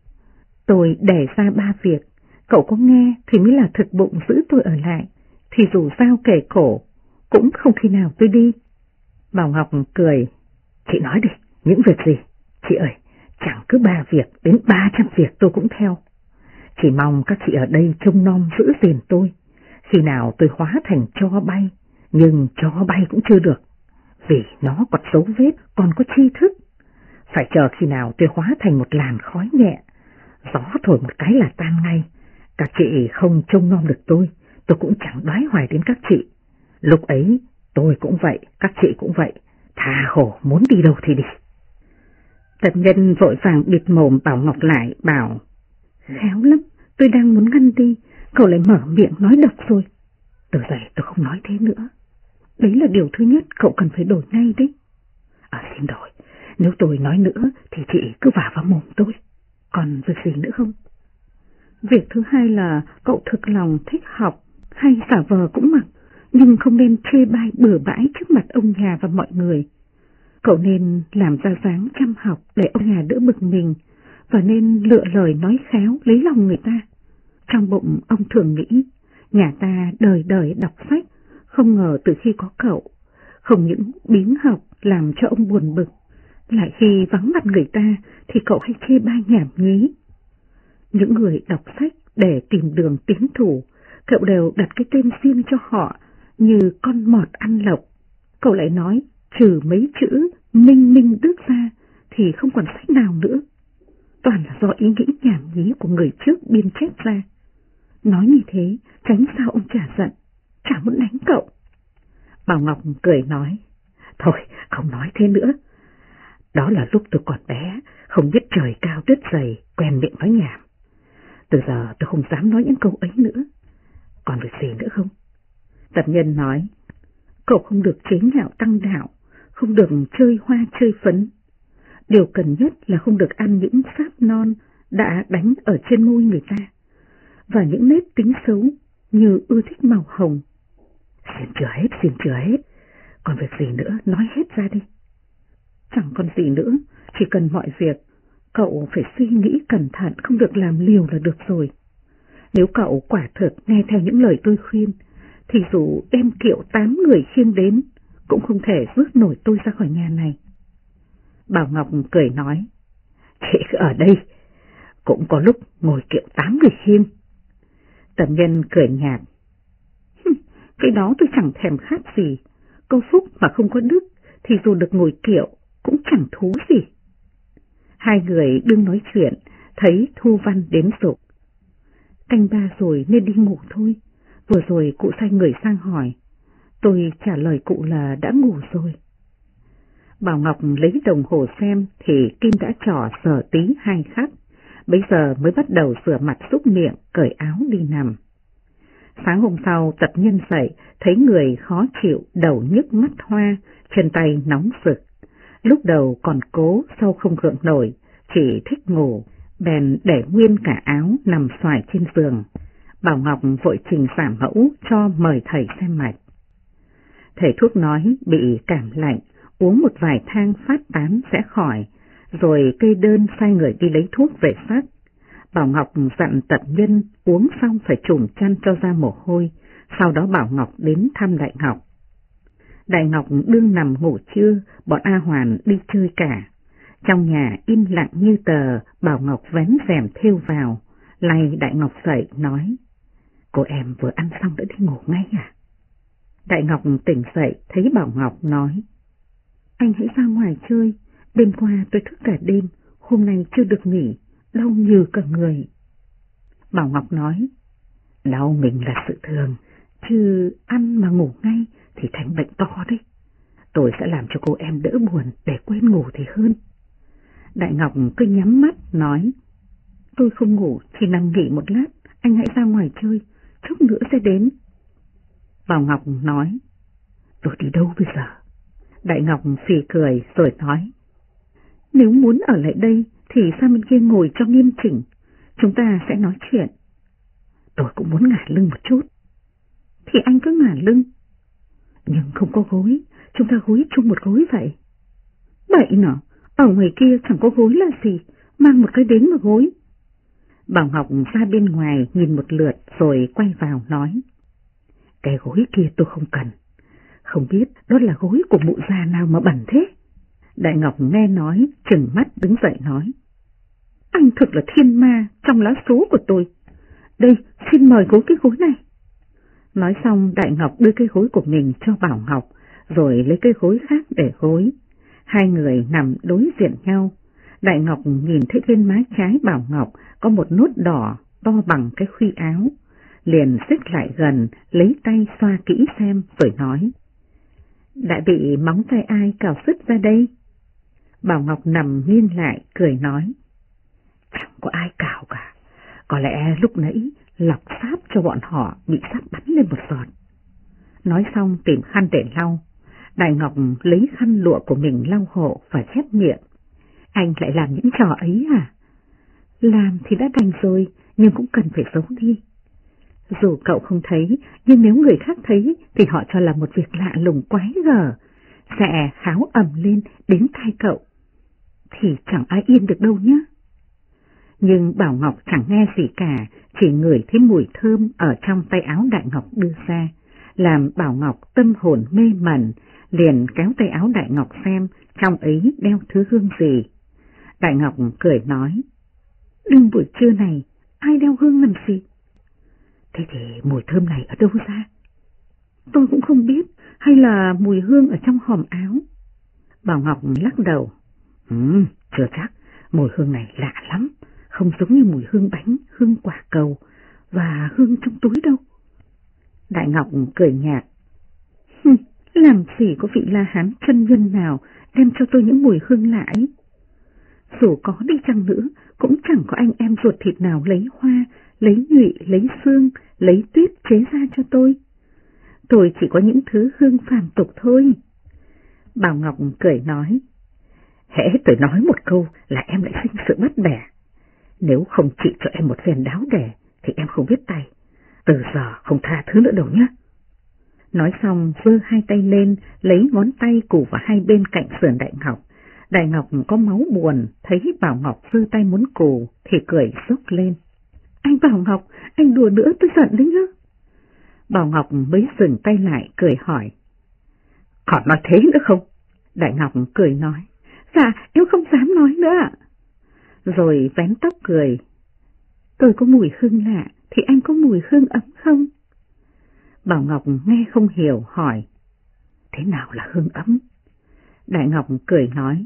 Tôi đề ra 3 việc, cậu có nghe thì mới là thực bụng giữ tôi ở lại, thì dù sao kể cổ cũng không khi nào tôi đi. Bảo Ngọc cười: Chị nói đi, những việc gì? Chị ơi, chẳng cứ 3 việc đến 300 việc tôi cũng theo. Chỉ mong các chị ở đây trông nom giữ gìn tôi. Khi nào tôi hóa thành tro bay, nhưng tro bay cũng chưa được, vì nó còn dấu vết, còn có tri thức. Phải chờ khi nào tôi hóa thành một làn khói nhẹ, gió thổi một cái là tan ngay. Các chị không trông nom được tôi cũng chẳng đoái hoài đến các chị. Lúc ấy tôi cũng vậy, các chị cũng vậy, tha hồ muốn đi đâu thì đi. Tập nhân vội vàng bịt mồm Bảo Ngọc lại, bảo: Khéo lắm, tôi đang muốn ngăn đi, cậu lại mở miệng nói độc rồi. Từ giờ tôi không nói thế nữa. Đấy là điều thứ nhất cậu cần phải đổi ngay đấy. Xin đổi, nếu tôi nói nữa thì chị cứ vả vào mồm tôi. Còn việc gì nữa không? Việc thứ hai là cậu thực lòng thích học, hay giả vờ cũng mặc, nhưng không nên chê bai bừa bãi trước mặt ông nhà và mọi người. Cậu nên làm ra dáng chăm học để ông nhà đỡ bực mình, và nên lựa lời nói khéo lấy lòng người ta. Trong bụng ông thường nghĩ, nhà ta đời đời đọc sách, không ngờ từ khi có cậu, không những biếng học làm cho ông buồn bực, lại khi vắng mặt người ta thì cậu hay chê bai nhảm nhí. Những người đọc sách để tìm đường tiến thủ, cậu đều đặt cái tên riêng cho họ như con mọt ăn lộc. Cậu lại nói trừ mấy chữ Minh Minh Đức ra thì không còn sách nào nữa. Toàn là do ý nghĩ nhảm nhí của người trước biên chép ra. Nói như thế tránh sao ông chả giận, chả muốn đánh cậu. Bảo Ngọc cười nói, thôi không nói thế nữa. Đó là lúc tôi còn bé, không biết trời cao đất dày, quen miệng nói nhảm. Từ giờ tôi không dám nói những câu ấy nữa. Còn việc gì nữa không? Tập Nhân nói, cậu không được chế nhạo tăng đạo, không được chơi hoa chơi phấn. Điều cần nhất là không được ăn những sáp non đã đánh ở trên môi người ta, và những nếp tính xấu như ưa thích màu hồng. Xin chừa hết, còn việc gì nữa nói hết ra đi. Chẳng còn gì nữa, chỉ cần mọi việc cậu phải suy nghĩ cẩn thận, không được làm liều là được rồi. Nếu cậu quả thật nghe theo những lời tôi khuyên, thì dù đem kiệu 8 người khiêng đến, cũng không thể rước nổi tôi ra khỏi nhà này. Bảo Ngọc cười nói, chị ở đây, cũng có lúc ngồi kiệu 8 người khiêng. Tập Nhân cười nhạt, cái đó tôi chẳng thèm khát gì, có phúc mà không có đức, thì dù được ngồi kiệu cũng chẳng thú gì. Hai người đương nói chuyện, thấy Thu Văn đến rục. Canh 3 rồi nên đi ngủ thôi, vừa rồi cụ sai người sang hỏi, tôi trả lời cụ là đã ngủ rồi. Bảo Ngọc lấy đồng hồ xem thì kim đã trỏ giờ tí 2 khắc, bấy giờ mới bắt đầu rửa mặt súc miệng, cởi áo đi nằm. Sáng hôm sau Tập Nhân dậy, thấy người khó chịu, đầu nhức mắt hoa, chân tay nóng rực. Lúc đầu còn cố, sau không gượng nổi, chỉ thích ngủ, bèn để nguyên cả áo nằm xoài trên giường. Bảo Ngọc vội trình giảm mẫu cho mời thầy xem mạch. Thầy thuốc nói bị cảm lạnh, uống một vài thang phát tán sẽ khỏi, rồi kê đơn sai người đi lấy thuốc về sắc. Bảo Ngọc dặn Tập Nhân uống xong phải trùm chăn cho ra mồ hôi, sau đó Bảo Ngọc đến thăm Đại Ngọc. Đại Ngọc đương nằm ngủ trưa, bọn A Hoàn đi chơi cả. Trong nhà im lặng như tờ, Bảo Ngọc vén rèm thêu vào, lay Đại Ngọc dậy nói, cô em vừa ăn xong đã đi ngủ ngay à? Đại Ngọc tỉnh dậy thấy Bảo Ngọc nói, anh hãy ra ngoài chơi, đêm qua tôi thức cả đêm, hôm nay chưa được nghỉ, đau nhừ cả người. Bảo Ngọc nói, đau mình là sự thường, chứ ăn mà ngủ ngay thì thành bệnh to đấy. Tôi sẽ làm cho cô em đỡ buồn để quên ngủ thì hơn. Đại Ngọc cứ nhắm mắt nói, tôi không ngủ thì nằm nghỉ một lát, anh hãy ra ngoài chơi, chút nữa sẽ đến. Bảo Ngọc nói, tôi đi đâu bây giờ? Đại Ngọc phì cười rồi nói, nếu muốn ở lại đây thì sang bên kia ngồi cho nghiêm chỉnh, chúng ta sẽ nói chuyện. Tôi cũng muốn ngả lưng một chút. Thì anh cứ ngả lưng. Nhưng không có gối, chúng ta gối chung một gối vậy. Bậy nọ, ở ngoài kia chẳng có gối là gì, mang một cái đến mà gối. Bảo Ngọc ra bên ngoài nhìn một lượt rồi quay vào nói, cái gối kia tôi không cần, không biết đó là gối của mụ già nào mà bẩn thế. Đại Ngọc nghe nói, trừng mắt đứng dậy nói, anh thực là thiên ma trong lá số của tôi. Đây, xin mời gối cái gối này. Nói xong Đại Ngọc đưa cái gối của mình cho Bảo Ngọc, rồi lấy cái gối khác để gối. Hai người nằm đối diện nhau. Đại Ngọc nhìn thấy bên má trái Bảo Ngọc có một nốt đỏ to bằng cái khuy áo, liền xích lại gần, lấy tay xoa kỹ xem rồi nói, đã bị móng tay ai cào sứt ra đây? Bảo Ngọc nằm nghiêng lại, cười nói, chẳng có ai cào cả, có lẽ lúc nãy lọc sáp cho bọn họ bị sáp bắn lên một giọt. Nói xong tìm khăn để lau. Đại Ngọc lấy khăn lụa của mình lau hộ và chép miệng, anh lại làm những trò ấy à? Làm thì đã đành rồi, nhưng cũng cần phải giấu đi. Dù cậu không thấy, nhưng nếu người khác thấy thì họ cho là một việc lạ lùng quái gở, sẽ kháo ầm lên đến tai cậu, thì chẳng ai yên được đâu nhé. Nhưng Bảo Ngọc chẳng nghe gì cả, chỉ ngửi thấy mùi thơm ở trong tay áo Đại Ngọc đưa ra, làm Bảo Ngọc tâm hồn mê mẩn, liền kéo tay áo Đại Ngọc xem trong ấy đeo thứ hương gì. Đại Ngọc cười nói, đừng buổi trưa này, ai đeo hương làm gì? Thế thì mùi thơm này ở đâu ra? Tôi cũng không biết, hay là mùi hương ở trong hòm áo? Bảo Ngọc lắc đầu, chưa chắc, mùi hương này lạ lắm, không giống như mùi hương bánh, hương quả cầu và hương trong túi đâu. Đại Ngọc cười nhạt, làm gì có vị La Hán chân nhân nào đem cho tôi những mùi hương lạ ấy. Dù có đi chăng nữa, cũng chẳng có anh em ruột thịt nào lấy hoa, lấy nhụy, lấy xương, lấy tuyết chế ra cho tôi. Tôi chỉ có những thứ hương phàm tục thôi. Bảo Ngọc cười nói, hễ tôi nói một câu là em lại sinh sự bắt bẻ. Nếu không trị cho em một phen đáo đẻ thì em không biết tay. Từ giờ không tha thứ nữa đâu nhé. Nói xong giơ hai tay lên, lấy ngón tay củ vào hai bên cạnh sườn Đại Ngọc. Đại Ngọc có máu buồn, thấy Bảo Ngọc giơ tay muốn cù thì cười sốc lên. Anh Bảo Ngọc, anh đùa nữa tôi giận đấy nhá. Bảo Ngọc mới dừng tay lại cười hỏi, còn nói thế nữa không? Đại Ngọc cười nói, dạ em không dám nói nữa ạ. Rồi vén tóc cười, tôi có mùi hương lạ thì anh có mùi hương ấm không? Bảo Ngọc nghe không hiểu hỏi, thế nào là hương ấm? Đại Ngọc cười nói,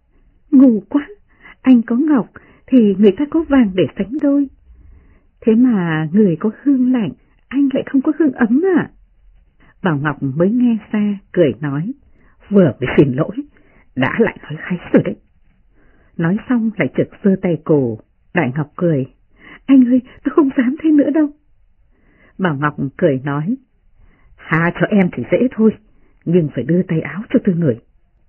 ngu quá, anh có ngọc thì người ta có vàng để sánh đôi. Thế mà người có hương lạnh, anh lại không có hương ấm à? Bảo Ngọc mới nghe xa, cười nói, vừa mới xin lỗi, đã lại nói kháy rồi đấy. Nói xong lại trực giơ tay cổ. Đại Ngọc cười, anh ơi, tôi không dám thế nữa đâu. Bảo Ngọc cười nói, tha cho em thì dễ thôi, nhưng phải đưa tay áo cho tôi ngửi.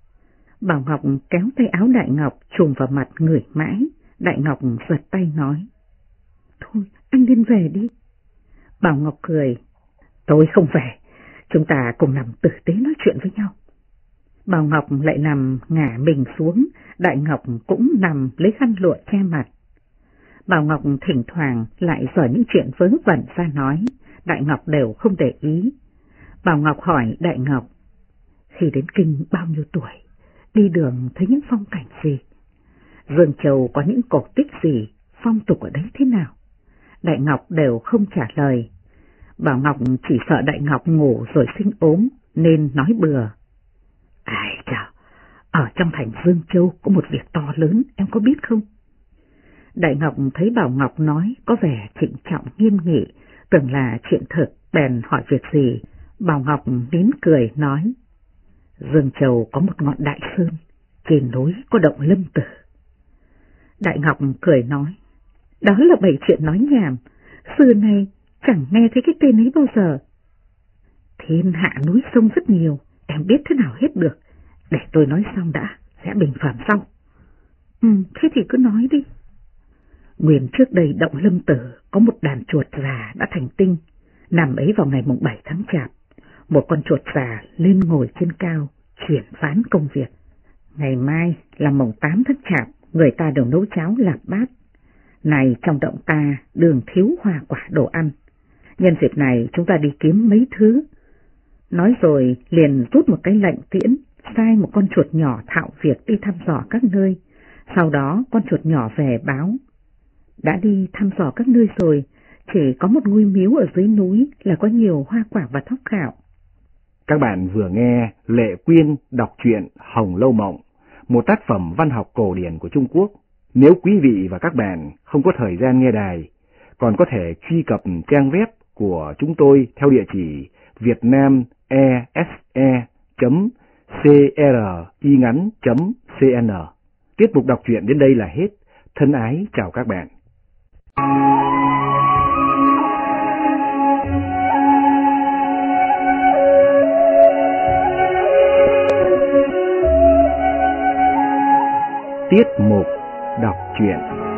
Bảo Ngọc kéo tay áo Đại Ngọc chùm vào mặt ngửi mãi. Đại Ngọc giật tay nói, thôi anh nên về đi. Bảo Ngọc cười, tôi không về, chúng ta cùng nằm tử tế nói chuyện với nhau. Bảo Ngọc lại nằm ngả mình xuống, Đại Ngọc cũng nằm lấy khăn lụa che mặt. Bảo Ngọc thỉnh thoảng lại dở những chuyện vớ vẩn ra nói, Đại Ngọc đều không để ý. Bảo Ngọc hỏi Đại Ngọc, khi đến Kinh bao nhiêu tuổi, đi đường thấy những phong cảnh gì? Dương Châu có những cổ tích gì, phong tục ở đấy thế nào? Đại Ngọc đều không trả lời. Bảo Ngọc chỉ sợ Đại Ngọc ngủ rồi sinh ốm nên nói bừa. Ai chà, ở trong thành Dương Châu có một việc to lớn, em có biết không? Đại Ngọc thấy Bảo Ngọc nói có vẻ trịnh trọng nghiêm nghị, tưởng là chuyện thực, bèn hỏi việc gì. Bảo Ngọc nín cười nói, Dương Châu có một ngọn đại sơn, trên núi có động Lâm Tử. Đại Ngọc cười nói, đó là bày chuyện nói nhảm, xưa nay chẳng nghe thấy cái tên ấy bao giờ. Thiên hạ núi sông rất nhiều, em biết thế nào hết được, để tôi nói xong đã, sẽ bình phẩm sau. Thế thì cứ nói đi. Nguyên trước đây động Lâm Tử có một đàn chuột già đã thành tinh, nằm ấy vào ngày mùng 7 tháng Chạp, một con chuột già lên ngồi trên cao, chuyển phán công việc. Ngày mai là mùng 8 tháng Chạp, người ta đều nấu cháo lạp bát. Này trong động ta đường thiếu hoa quả đồ ăn, nhân dịp này chúng ta đi kiếm mấy thứ. Nói rồi liền rút một cái lệnh tiễn, sai một con chuột nhỏ thạo việc đi thăm dò các nơi. Sau đó con chuột nhỏ về báo, đã đi thăm dò các nơi rồi, chỉ có một ngôi miếu ở dưới núi là có nhiều hoa quả và thóc gạo. Các bạn vừa nghe Lệ Quyên đọc truyện Hồng Lâu Mộng, một tác phẩm văn học cổ điển của Trung Quốc. Nếu quý vị và các bạn không có thời gian nghe đài, còn có thể truy cập trang web của chúng tôi theo địa chỉ vietnamese.cringắn.cn. Tiết mục đọc truyện đến đây là hết. Thân ái chào các bạn. Tiết mục đọc truyện.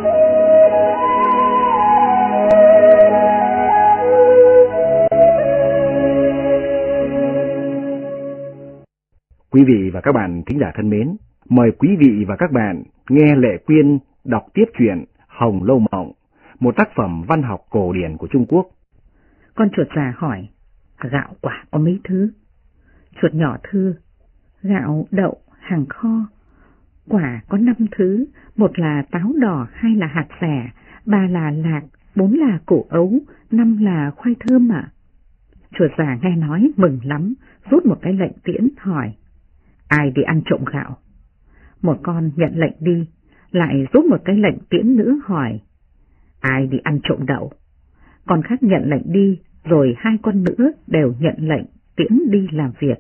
Quý vị và các bạn thính giả thân mến, mời quý vị và các bạn nghe Lệ Quyên đọc tiếp truyện Hồng Lâu Mộng, một tác phẩm văn học cổ điển của Trung Quốc. Con chuột già hỏi, gạo quả có mấy thứ? Chuột nhỏ thưa, gạo, đậu, hàng kho. Quả có 5 thứ, 1 là táo đỏ, 2 là hạt xẻ, 3 là lạc, 4 là củ ấu, 5 là khoai thơm ạ. Chuột già nghe nói mừng lắm, rút một cái lệnh tiễn hỏi, ai đi ăn trộm gạo? Một con nhận lệnh đi, lại rút một cái lệnh tiễn nữa hỏi, ai đi ăn trộm đậu? Con khác nhận lệnh đi, rồi 2 con nữa đều nhận lệnh tiễn đi làm việc.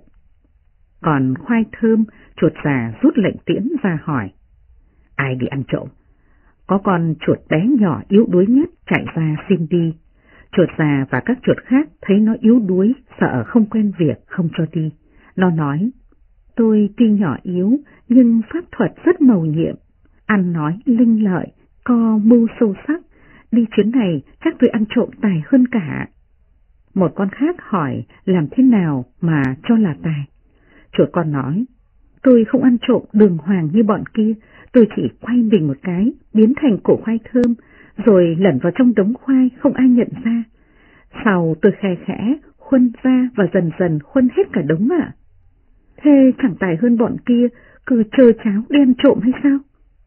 Còn khoai thơm, chuột già rút lệnh tiễn ra hỏi, ai đi ăn trộm? Có con chuột bé nhỏ yếu đuối nhất chạy ra xin đi. Chuột già và các chuột khác thấy nó yếu đuối, sợ không quen việc, không cho đi. Nó nói, tôi tuy nhỏ yếu, nhưng pháp thuật rất mầu nhiệm, ăn nói linh lợi, co mưu sâu sắc, đi chuyến này chắc tôi ăn trộm tài hơn cả. Một con khác hỏi làm thế nào mà cho là tài. Chuột con nói, tôi không ăn trộm đường hoàng như bọn kia, tôi chỉ quay mình một cái, biến thành củ khoai thơm, rồi lẩn vào trong đống khoai không ai nhận ra. Sau tôi khe khẽ, khuân ra và dần dần khuân hết cả đống ạ. Thế chẳng tài hơn bọn kia, cứ chờ cháo đen trộm hay sao?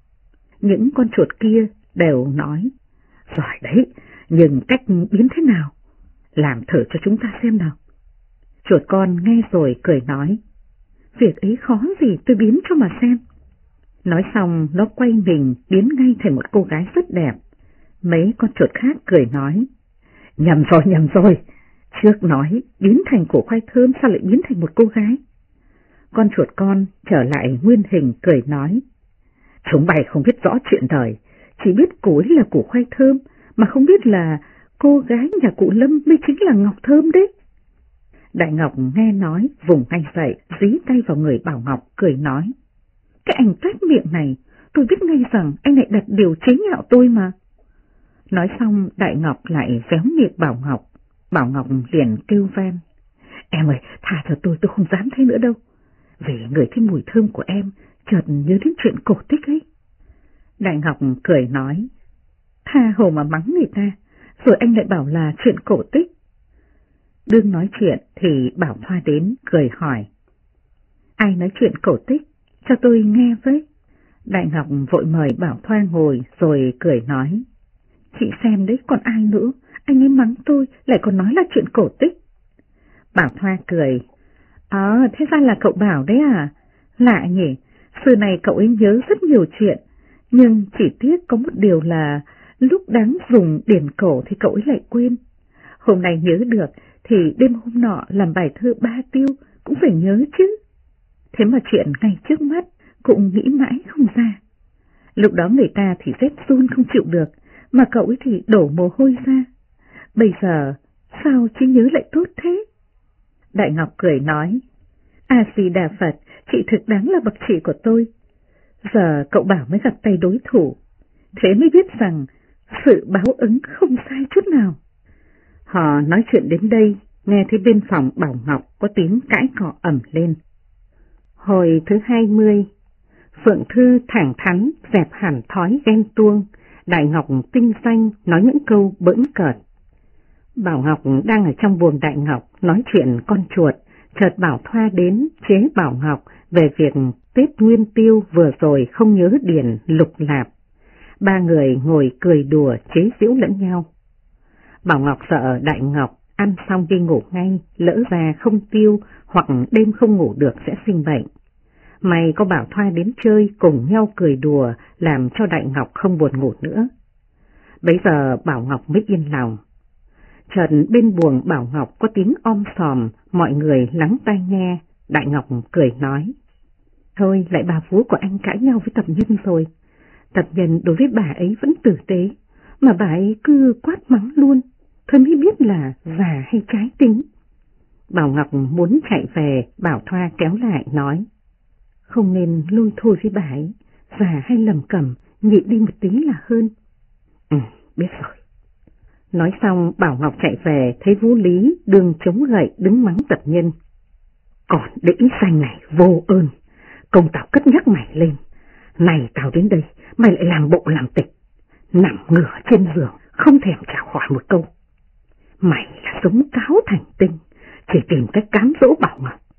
Những con chuột kia đều nói, giỏi đấy, nhưng cách biến thế nào? Làm thử cho chúng ta xem nào. Chuột con nghe rồi cười nói, việc ấy khó gì tôi biến cho mà xem. Nói xong nó quay mình biến ngay thành một cô gái rất đẹp. Mấy con chuột khác cười nói, nhầm rồi, trước nói biến thành củ khoai thơm sao lại biến thành một cô gái. Con chuột con trở lại nguyên hình cười nói, chúng bay không biết rõ chuyện đời, chỉ biết củ ấy là củ khoai thơm, mà không biết là cô gái nhà cụ Lâm mới chính là Ngọc Thơm đấy. Đại Ngọc nghe nói vùng ngay dậy, dí tay vào người Bảo Ngọc cười nói, cái anh tách miệng này, tôi biết ngay rằng anh lại đặt điều chế nhạo tôi mà. Nói xong Đại Ngọc lại véo miệng Bảo Ngọc. Bảo Ngọc liền kêu van, em ơi, tha cho tôi không dám thế nữa đâu. Vì ngửi thấy mùi thơm của em, chợt nhớ đến chuyện cổ tích ấy. Đại Ngọc cười nói, tha hồ mà mắng người ta, rồi anh lại bảo là chuyện cổ tích. Đương nói chuyện thì Bảo Thoa đến cười hỏi, ai nói chuyện cổ tích, cho tôi nghe với. Đại Ngọc vội mời Bảo Thoa ngồi rồi cười nói, chị xem đấy, còn ai nữa, anh ấy mắng tôi lại còn nói là chuyện cổ tích. Bảo Thoa cười, thế ra là cậu Bảo đấy à, lạ nhỉ, xưa này cậu ấy nhớ rất nhiều chuyện, nhưng chỉ tiếc có một điều là lúc đáng dùng điển cổ thì cậu ấy lại quên. Hôm nay nhớ được thì đêm hôm nọ làm bài thơ Ba Tiêu cũng phải nhớ chứ. Thế mà chuyện ngay trước mắt cũng nghĩ mãi không ra. Lúc đó người ta thì rét run không chịu được, mà cậu ấy thì đổ mồ hôi ra. Bây giờ sao trí nhớ lại tốt thế? Đại Ngọc cười nói, A-di-đà Phật, chị thực đáng là bậc chị của tôi. Giờ cậu Bảo mới gặp tay đối thủ, thế mới biết rằng sự báo ứng không sai chút nào. Họ nói chuyện đến đây, nghe thấy bên phòng Bảo Ngọc có tiếng cãi cọ ầm lên. Hồi thứ 20, Phượng Thư thẳng thắn dẹp hẳn thói ghen tuông, Đại Ngọc tinh danh nói những câu bỡn cợt. Bảo Ngọc đang ở trong buồng Đại Ngọc nói chuyện con chuột, chợt Bảo Thoa đến chế Bảo Ngọc về việc Tết Nguyên Tiêu vừa rồi không nhớ điển lục lạp. Ba người ngồi cười đùa chế giễu lẫn nhau. Bảo Ngọc sợ Đại Ngọc ăn xong đi ngủ ngay, lỡ ra không tiêu hoặc đêm không ngủ được sẽ sinh bệnh. May có Bảo Thoa đến chơi cùng nhau cười đùa làm cho Đại Ngọc không buồn ngủ nữa. Bấy giờ Bảo Ngọc mới yên lòng. Chợt bên buồng Bảo Ngọc có tiếng om sòm, mọi người lắng tai nghe. Đại Ngọc cười nói, thôi lại bà vú của anh cãi nhau với Tập Nhân rồi. Tập Nhân đối với bà ấy vẫn tử tế, mà bà ấy cứ quát mắng luôn, thôi mới biết là già hay trái tính. Bảo Ngọc muốn chạy về, Bảo Thoa kéo lại nói, không nên lôi thôi với bà ấy, già hay lầm cẩm, nhịn đi một tí là hơn. Biết rồi. Nói xong Bảo Ngọc chạy về, thấy Vũ Lý đường chống gậy đứng mắng Tập Nhân. Còn đĩ xanh này vô ơn, công tao cất nhắc mày lên. Này tao đến đây, mày lại làm bộ làm tịch, nằm ngửa trên giường, không thèm chào hỏi một câu. Mày là sống cáo thành tinh, chỉ tìm cách cám dỗ Bảo Ngọc.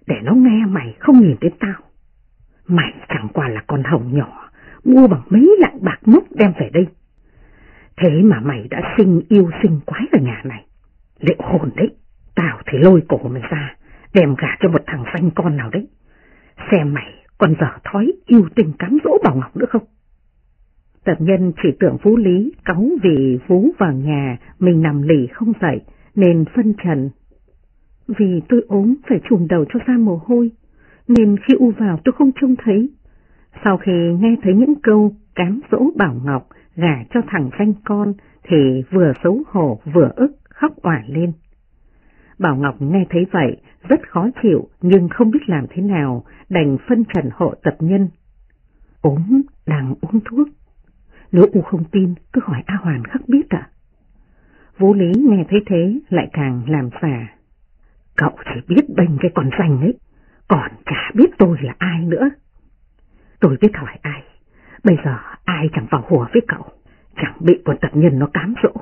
để nó nghe mày không nhìn đến tao. Mày chẳng qua là con hồng nhỏ, mua bằng mấy lạng bạc mốc đem về đây. Thế mà mày đã sinh yêu sinh quái ở nhà này. Liệu hồn đấy, tao thì lôi cổ mày ra, đem gả cho một thằng danh con nào đấy. Xem mày còn dở thói yêu tình cám dỗ Bảo Ngọc nữa không? Tập nhân chỉ tưởng Phú Lý cáu vì Phú vào nhà mình nằm lì không dậy nên phân trần. Vì tôi ốm phải chùm đầu cho ra mồ hôi, nên khi u vào tôi không trông thấy. Sau khi nghe thấy những câu cám dỗ Bảo Ngọc gả cho thằng danh con thì vừa xấu hổ vừa ức khóc òa lên. Bảo Ngọc nghe thấy vậy rất khó chịu nhưng không biết làm thế nào, đành phân trần hộ tập nhân. Ốm đang uống thuốc. Nếu u không tin cứ hỏi A Hoàn khắc biết ạ. Vũ Lý nghe thấy thế lại càng làm xà. Cậu chỉ biết bênh cái con danh ấy, còn chả biết tôi là ai nữa. Tôi biết hỏi ai, bây giờ ai chẳng vào hùa với cậu, chẳng bị con tập nhân nó cám dỗ.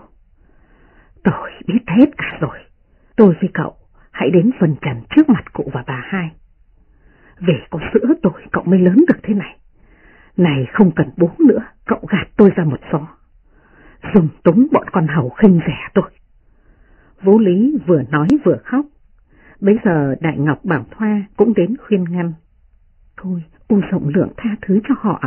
Tôi biết hết cả rồi, tôi với cậu hãy đến phân trần trước mặt cụ và bà hai. Vì có sữa tôi cậu mới lớn được thế này. Này không cần bú nữa, cậu gạt tôi ra một xó. Dùng túng bọn con hầu khinh rẻ tôi. Vũ Lý vừa nói vừa khóc. Bấy giờ Đại Ngọc Bảo Thoa cũng đến khuyên ngăn. Thôi, u rộng lượng tha thứ cho họ.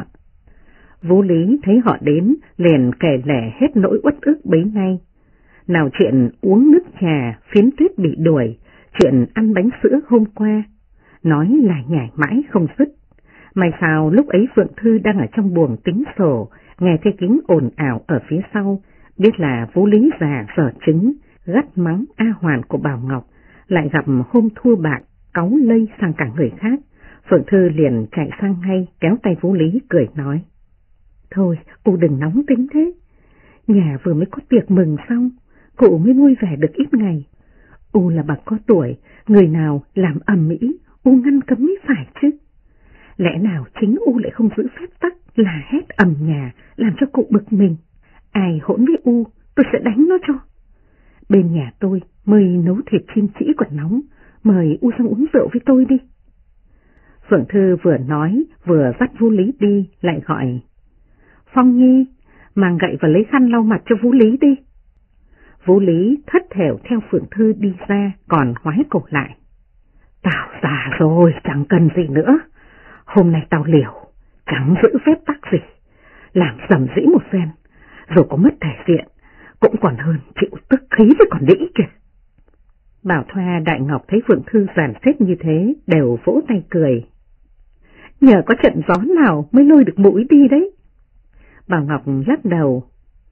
Vũ Lý thấy họ đến, liền kể lể hết nỗi uất ức bấy nay. Nào chuyện uống nước trà, Phiến Tuyết bị đuổi, chuyện ăn bánh sữa hôm qua. Nói là nhảy mãi không dứt. May sao lúc ấy Phượng Thư đang ở trong buồng tính sổ, nghe thấy tiếng ồn ào ở phía sau, biết là Vũ Lý già dở trứng, gắt mắng A Hoàn của Bảo Ngọc, lại gặp hôm thua bạc, cáu lây sang cả người khác. Phượng Thư liền chạy sang ngay, kéo tay Vũ Lý cười nói. Thôi, cụ đừng nóng tính thế. Nhà vừa mới có tiệc mừng xong, cụ mới vui vẻ được ít ngày. U là bà có tuổi, người nào làm ầm ĩ, U ngăn cấm mới phải chứ. Lẽ nào chính U lại không giữ phép tắc là hét ầm nhà, làm cho cụ bực mình. Ai hỗn với U, tôi sẽ đánh nó cho. Bên nhà tôi mời nấu thịt chim chỉ còn nóng, mời U sang uống rượu với tôi đi. Phượng Thư vừa nói vừa dắt Vũ Lý đi, lại gọi. Phong Nhi, mang gậy và lấy khăn lau mặt cho Vũ Lý đi. Vũ Lý thất thểu theo Phượng Thư đi ra, còn ngoái cổ lại. Tao già rồi, chẳng cần gì nữa. Hôm nay tao liều, chẳng giữ phép tắc gì. Làm dầm dĩ một phen, rồi có mất thể diện, cũng còn hơn chịu tức khí với con đĩ kìa. Bảo Thoa, Đại Ngọc thấy Phượng Thư dàn xếp như thế, đều vỗ tay cười. Nhờ có trận gió nào mới lôi được mũi đi đấy. Bảo Ngọc lắc đầu.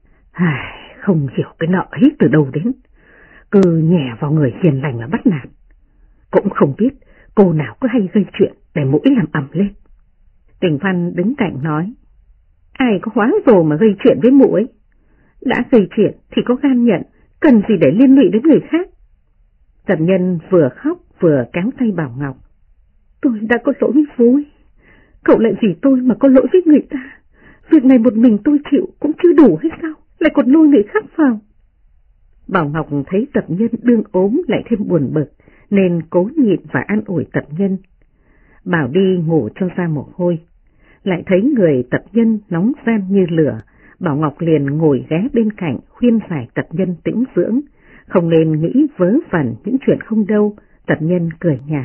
Không hiểu cái nợ ấy từ đâu đến, cứ nhè vào người hiền lành mà bắt nạt. Cũng không biết cô nào cứ hay gây chuyện để mũi làm ầm lên. Tình Văn đứng cạnh nói. Ai có hóa rồ mà gây chuyện với mũi? Đã gây chuyện thì có gan nhận, cần gì để liên lụy đến người khác. Tập nhân vừa khóc vừa kéo tay Bảo Ngọc. Tôi đã có lỗi với Phú, cậu lại vì tôi mà có lỗi với người ta. Việc này một mình tôi chịu cũng chưa đủ hay sao, lại còn lôi người khác vào. Bảo Ngọc thấy tập nhân đương ốm lại thêm buồn bực, nên cố nhịn và an ủi tập nhân. Bảo đi ngủ cho ra mồ hôi. Lại thấy người tập nhân nóng gian như lửa, Bảo Ngọc liền ngồi ghé bên cạnh khuyên giải tập nhân tĩnh dưỡng, không nên nghĩ vớ vẩn những chuyện không đâu. Tập nhân cười nhạt.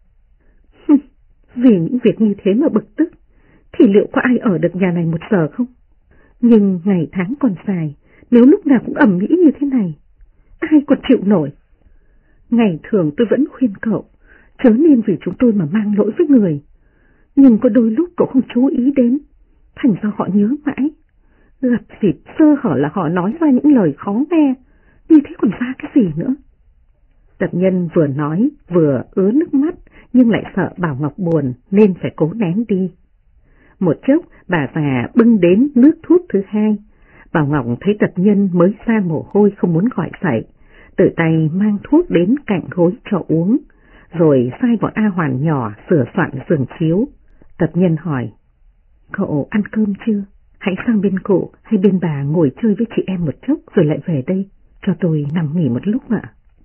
Vì những việc như thế mà bực tức, thì liệu có ai ở được nhà này một giờ không? Nhưng ngày tháng còn dài, nếu lúc nào cũng ầm ĩ như thế này, ai còn chịu nổi? Ngày thường tôi vẫn khuyên cậu, chớ nên vì chúng tôi mà mang lỗi với người. Nhưng có đôi lúc cậu không chú ý đến, thành ra họ nhớ mãi. Gặp dịp sơ hở là họ nói ra những lời khó nghe, như thế còn ra cái gì nữa? Tập nhân vừa nói vừa ứa nước mắt, nhưng lại sợ Bảo Ngọc buồn nên phải cố nén đi. Một chốc bà già bưng đến nước thuốc thứ hai. Bảo Ngọc thấy tập nhân mới ra mồ hôi không muốn gọi dậy, tự tay mang thuốc đến cạnh gối cho uống, rồi sai bọn A Hoàn nhỏ sửa soạn giường chiếu. Tập nhân hỏi, cậu ăn cơm chưa? Hãy sang bên cụ hay bên bà ngồi chơi với chị em một chốc rồi lại về đây, cho tôi nằm nghỉ một lúc ạ.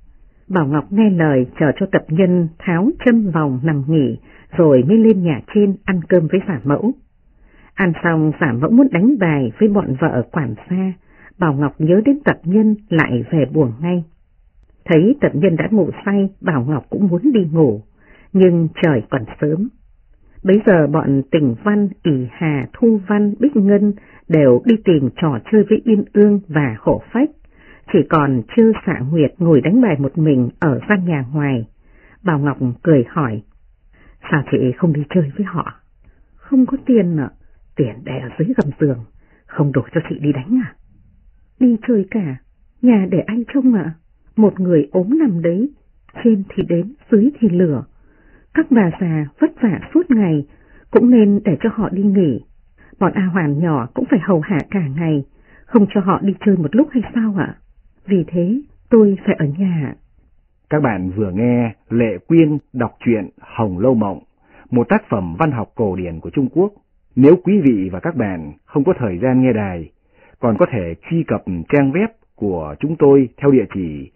Bảo Ngọc nghe lời chờ cho tập nhân tháo châm vòng nằm nghỉ rồi mới lên nhà trên ăn cơm với giả mẫu. Ăn xong giả mẫu muốn đánh bài với bọn vợ quản gia, Bảo Ngọc nhớ đến tập nhân lại về buồng ngay. Thấy tập nhân đã ngủ say, Bảo Ngọc cũng muốn đi ngủ, nhưng trời còn sớm. Bấy giờ bọn Tình Văn, ỷ Hà, Thu Văn, Bích Ngân đều đi tìm trò chơi với Uyên Ương và Hổ Phách. Chỉ còn Trư Xạ Nguyệt ngồi đánh bài một mình ở gian nhà ngoài. Bảo Ngọc cười hỏi, sao chị không đi chơi với họ? Không có tiền ạ, tiền để ở dưới gầm giường, không đủ cho chị đi đánh à? Đi chơi cả, nhà để ai trông ạ? Một người ốm nằm đấy, trên thì đến, dưới thì lửa. Các bà già vất vả suốt ngày, cũng nên để cho họ đi nghỉ. Bọn A Hoàn nhỏ cũng phải hầu hạ cả ngày, không cho họ đi chơi một lúc hay sao ạ? Vì thế tôi phải ở nhà. Các bạn vừa nghe Lệ Quyên đọc truyện Hồng Lâu Mộng, một tác phẩm văn học cổ điển của Trung Quốc. Nếu quý vị và các bạn không có thời gian nghe đài, còn có thể truy cập trang web của chúng tôi theo địa chỉ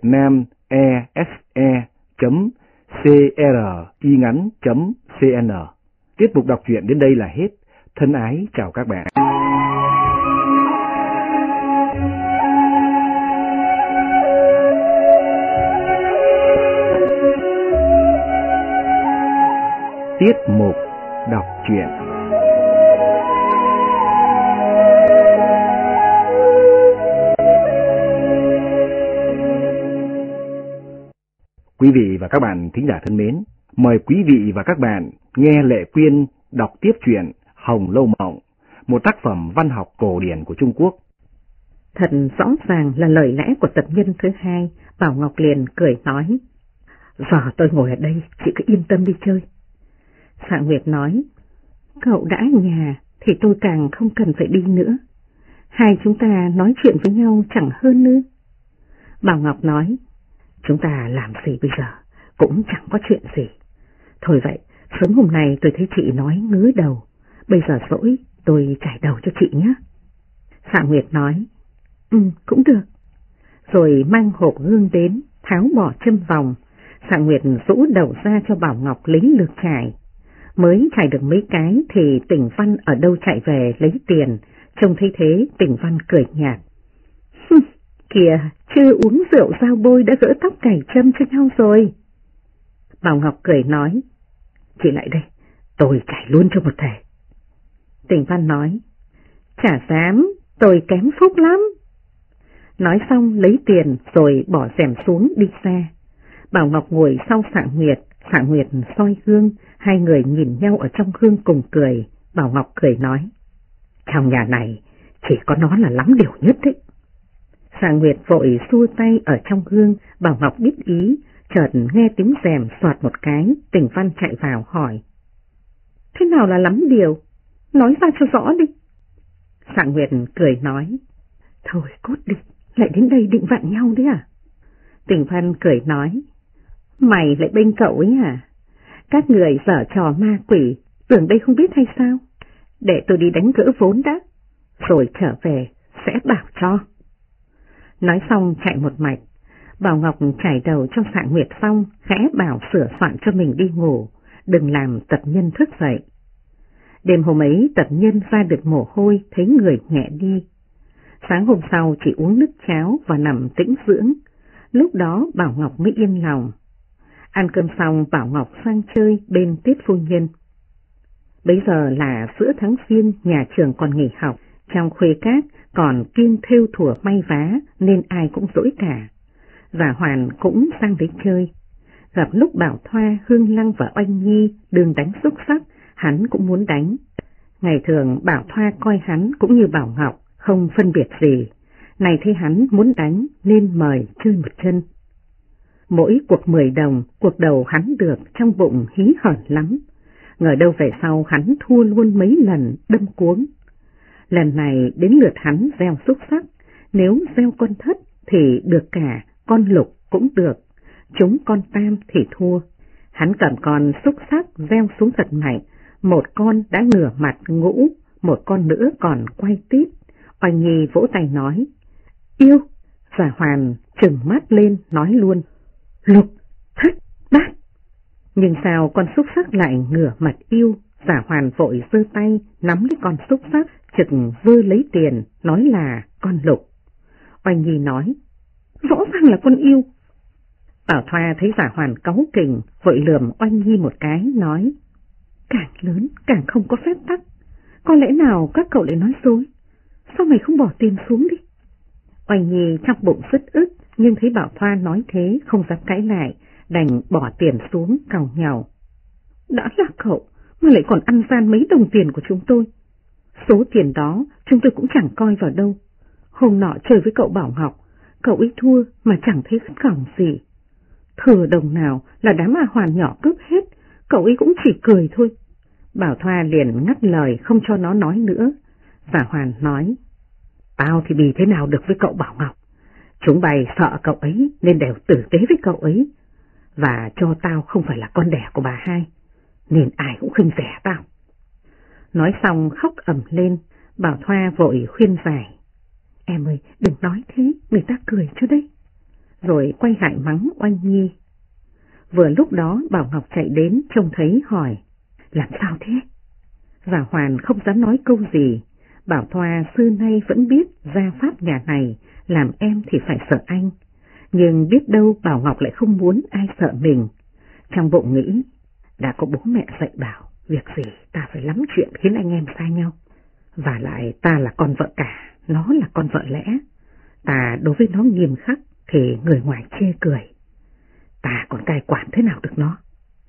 vietnamese.cringắn.cn. Tiết mục đọc truyện đến đây là hết. Thân ái chào các bạn. Tiết mục đọc truyện. Quý vị và các bạn thính giả thân mến, mời quý vị và các bạn nghe Lệ Quyên đọc tiếp truyện Hồng Lâu Mộng, một tác phẩm văn học cổ điển của Trung Quốc. Thật rõ ràng là lời lẽ của tập nhân thứ hai, Bảo Ngọc liền cười nói, giờ tôi ngồi ở đây, chị cứ yên tâm đi chơi. Xạ Nguyệt nói, cậu đã ở nhà thì tôi càng không cần phải đi nữa. Hai chúng ta nói chuyện với nhau chẳng hơn nữa. Bảo Ngọc nói, chúng ta làm gì bây giờ, cũng chẳng có chuyện gì. Thôi vậy, sớm hôm nay tôi thấy chị nói ngứa đầu, bây giờ rỗi tôi chải đầu cho chị nhé. Xạ Nguyệt nói, cũng được. Rồi mang hộp gương đến, tháo bỏ châm vòng. Xạ Nguyệt rũ đầu ra cho Bảo Ngọc lấy lược chải. Mới chải được mấy cái thì Tình Văn ở đâu chạy về lấy tiền, trông thấy thế Tình Văn cười nhạt. Kìa, chưa uống rượu dao bôi đã gỡ tóc cài châm cho nhau rồi. Bảo Ngọc cười nói, chị lại đây, tôi chải luôn cho một thể. Tình Văn nói, chả dám, tôi kém phúc lắm. Nói xong lấy tiền rồi bỏ rèm xuống đi ra. Bảo Ngọc ngồi sau Xạ Nguyệt soi gương, hai người nhìn nhau ở trong gương cùng cười. Bảo Ngọc cười nói, trong nhà này chỉ có nó là lắm điều nhất đấy. Xạ Nguyệt vội xua tay ở trong gương, Bảo Ngọc biết ý, chợt nghe tiếng rèm xoạt một cái, Tình Văn chạy vào hỏi, thế nào là lắm điều, nói ra cho rõ đi. Xạ Nguyệt cười nói, thôi cút đi, lại đến đây định vặn nhau đấy à? Tình Văn cười nói, mày lại bênh cậu ấy à? Các người giở trò ma quỷ, tưởng đây không biết hay sao? Để tôi đi đánh gỡ vốn đã, rồi trở về sẽ bảo cho. Nói xong chạy một mạch. Bảo Ngọc chải đầu cho Xạ Nguyệt xong, khẽ bảo sửa soạn cho mình đi ngủ, đừng làm tập nhân thức dậy. Đêm hôm ấy tập nhân ra được mồ hôi, thấy người nhẹ đi. Sáng hôm sau chỉ uống nước cháo và nằm tĩnh dưỡng, lúc đó Bảo Ngọc mới yên lòng. Ăn cơm xong Bảo Ngọc sang chơi bên Tiết phu nhân. Bấy giờ là giữa tháng Giêng, nhà trường còn nghỉ học, trong khuê các còn kiêng thêu thủa may vá nên ai cũng rỗi cả. Và Hoàn cũng sang đấy chơi. Gặp lúc Bảo Thoa, Hương Lăng và Oanh Nhi đừng đánh xúc sắc, hắn cũng muốn đánh. Ngày thường Bảo Thoa coi hắn cũng như Bảo Ngọc, không phân biệt gì. Này thấy hắn muốn đánh nên mời chơi một chân. Mỗi cuộc 10 đồng, cuộc đầu hắn được trong bụng hí hởn lắm. Ngờ đâu về sau hắn thua luôn mấy lần, đâm cuống. Lần này đến lượt hắn gieo xúc sắc, nếu gieo con thất thì được cả, con lục cũng được, chúng con tam thì thua. Hắn cầm con xúc sắc gieo xuống thật mạnh, một con đã ngửa mặt ngũ, một con nữa còn quay tít. Oanh Nhi vỗ tay nói, yêu, và Hoàn trừng mắt lên nói luôn, Lục, Thất, Bát. Nhưng sao con xúc sắc lại ngửa mặt yêu? Giả Hoàn vội giơ tay nắm lấy con xúc sắc, trực vơ lấy tiền, nói là con Lục. Oanh Nhi nói, rõ ràng là con yêu. Bảo Thoa thấy Giả Hoàn cáu kỉnh, vội lườm Oanh Nhi một cái, nói, càng lớn càng không có phép tắc, có lẽ nào các cậu lại nói dối, sao mày không bỏ tiền xuống đi? Oanh Nhi trong bụng rất ức, nhưng thấy Bảo Thoa nói thế không dám cãi lại, đành bỏ tiền xuống càu nhàu. Đã là cậu mà lại còn ăn gian mấy đồng tiền của chúng tôi. Số tiền đó chúng tôi cũng chẳng coi vào đâu. Hôm nọ chơi với cậu Bảo Ngọc, cậu ấy thua mà chẳng thấy cỏng gì. Thừa đồng nào là đám A Hoàn nhỏ cướp hết, cậu ấy cũng chỉ cười thôi. Bảo Thoa liền ngắt lời không cho nó nói nữa. Giả Hoàn nói, tao thì bì thế nào được với cậu Bảo Ngọc. Chúng bay sợ cậu ấy nên đều tử tế với cậu ấy. Và cho tao không phải là con đẻ của bà hai, nên ai cũng khinh rẻ tao. Nói xong khóc ầm lên. Bảo Thoa vội khuyên giải, em ơi đừng nói thế, người ta cười cho đấy. Rồi quay lại mắng Oanh Nhi. Vừa lúc đó Bảo Ngọc chạy đến trông thấy hỏi, làm sao thế? Giả Hoàn không dám nói câu gì. Bảo Thoa xưa nay vẫn biết gia pháp nhà này, làm em thì phải sợ anh. Nhưng biết đâu Bảo Ngọc lại không muốn ai sợ mình. Trong bụng nghĩ, đã có bố mẹ dạy bảo, việc gì ta phải lắm chuyện khiến anh em xa nhau. Và lại ta là con vợ cả, nó là con vợ lẽ. Ta đối với nó nghiêm khắc thì người ngoài chê cười. Ta còn cai quản thế nào được nó.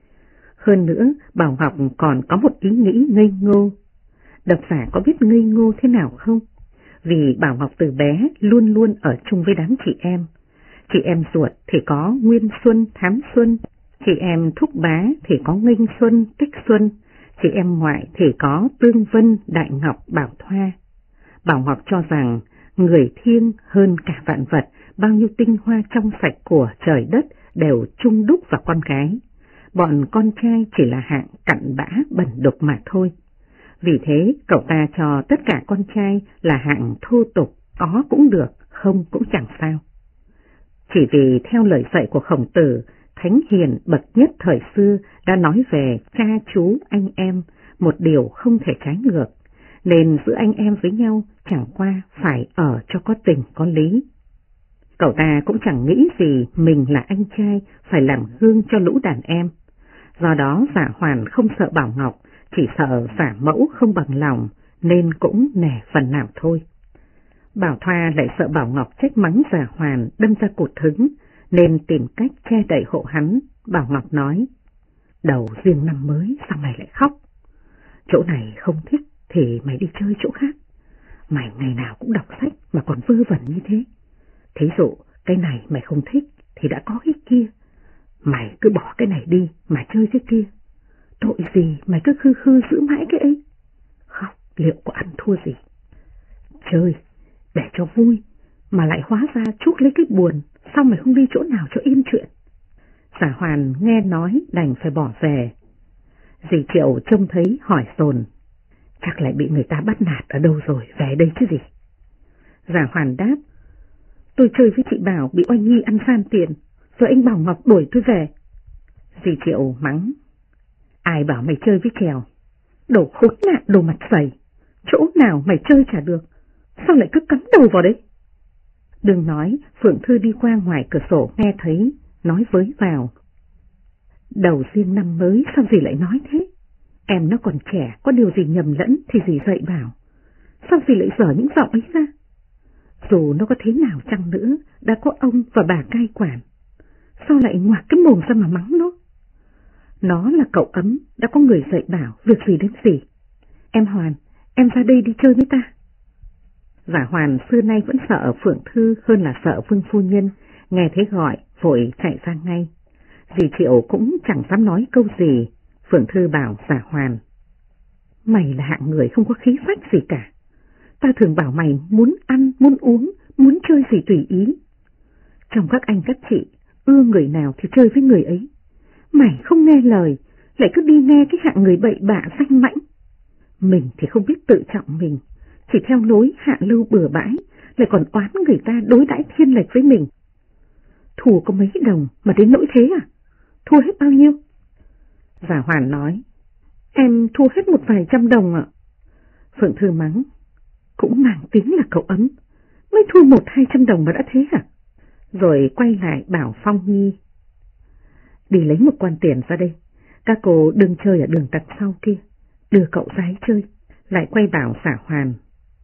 Hơn nữa, Bảo Ngọc còn có một ý nghĩ ngây ngô. Độc giả có biết ngây ngô thế nào không? Vì Bảo Ngọc từ bé luôn luôn ở chung với đám chị em. Chị em ruột thì có Nguyên Xuân, Thám Xuân, chị em Thúc Bá thì có Nghênh Xuân, Tích Xuân, chị em ngoại thì có Tương Vân, Đại Ngọc, Bảo Thoa. Bảo Ngọc cho rằng người thiêng hơn cả vạn vật, bao nhiêu tinh hoa trong sạch của trời đất đều chung đúc vào con gái. Bọn con trai chỉ là hạng cặn bã bẩn đục mà thôi. Vì thế cậu ta cho tất cả con trai là hạng thô tục, có cũng được, không cũng chẳng sao. Chỉ vì theo lời dạy của Khổng Tử, thánh hiền bậc nhất thời xưa đã nói về cha chú anh em, một điều không thể trái ngược, nên giữa anh em với nhau chẳng qua phải ở cho có tình có lý. Cậu ta cũng chẳng nghĩ gì mình là anh trai phải làm gương cho lũ đàn em. Do đó Giả Hoàn không sợ Bảo Ngọc, chỉ sợ giả mẫu không bằng lòng, nên cũng nể phần nào thôi. Bảo Thoa lại sợ Bảo Ngọc trách mắng Giả Hoàn đâm ra cụt hứng, nên tìm cách che đậy hộ hắn. Bảo Ngọc nói, đầu riêng năm mới sao mày lại khóc? Chỗ này không thích thì mày đi chơi chỗ khác. Mày ngày nào cũng đọc sách mà còn vơ vẩn như thế. Thí dụ cái này mày không thích thì đã có cái kia, mày cứ bỏ cái này đi mà chơi cái kia. Tội gì mày cứ khư khư giữ mãi cái ấy. Khóc liệu có ăn thua gì. Chơi để cho vui mà lại hóa ra chuốc lấy cái buồn, sao mày không đi chỗ nào cho yên chuyện? Giả Hoàn nghe nói đành phải bỏ về. Dì Triệu trông thấy hỏi dồn, chắc lại bị người ta bắt nạt ở đâu rồi, về đây chứ gì? Giả Hoàn đáp, tôi chơi với chị Bảo bị Oanh Nhi ăn san tiền, rồi anh Bảo Ngọc đuổi tôi về. Dì Triệu mắng, ai bảo mày chơi với Trèo? Đồ khốn nạn, đồ mặt dày, chỗ nào mày chơi chả được, sao lại cứ cắm đầu vào đấy? Đừng nói, Phượng Thư đi qua ngoài cửa sổ nghe thấy, nói với vào, đầu riêng năm mới sao dì lại nói thế? Em nó còn trẻ, có điều gì nhầm lẫn thì dì dạy bảo, sao dì lại dở những giọng ấy ra? Dù nó có thế nào chăng nữa, đã có ông và bà cai quản, sao lại ngoạc cái mồm ra mà mắng nó? Nó là cậu ấm, đã có người dạy bảo, việc gì đến gì. Em Hoàn, em ra đây đi chơi với ta. Giả Hoàn xưa nay vẫn sợ Phượng Thư hơn là sợ Vương phu nhân, nghe thấy gọi, vội chạy ra ngay. Dì Triệu cũng chẳng dám nói câu gì. Phượng Thư bảo Giả Hoàn, mày là hạng người không có khí phách gì cả. Ta thường bảo mày muốn ăn, muốn uống, muốn chơi gì tùy ý. Trong các anh các chị, ưa người nào thì chơi với người ấy. Mày không nghe lời, lại cứ đi nghe cái hạng người bậy bạ danh mãnh. Mình thì không biết tự trọng mình, chỉ theo lối hạ lưu bừa bãi, lại còn oán người ta đối đãi thiên lệch với mình. thua có mấy đồng mà đến nỗi thế à? Thua hết bao nhiêu? Giả Hoàn nói, em thua hết một vài trăm đồng ạ. Phượng Thư mắng, cũng mang tiếng là cậu ấm, mới thua 100-200 đồng mà đã thế à? Rồi quay lại bảo Phong Nhi, đi lấy một quan tiền ra đây, các cô đừng chơi ở đường tận sau kia, đưa cậu ra ấy chơi. Lại quay bảo Giả Hoàn,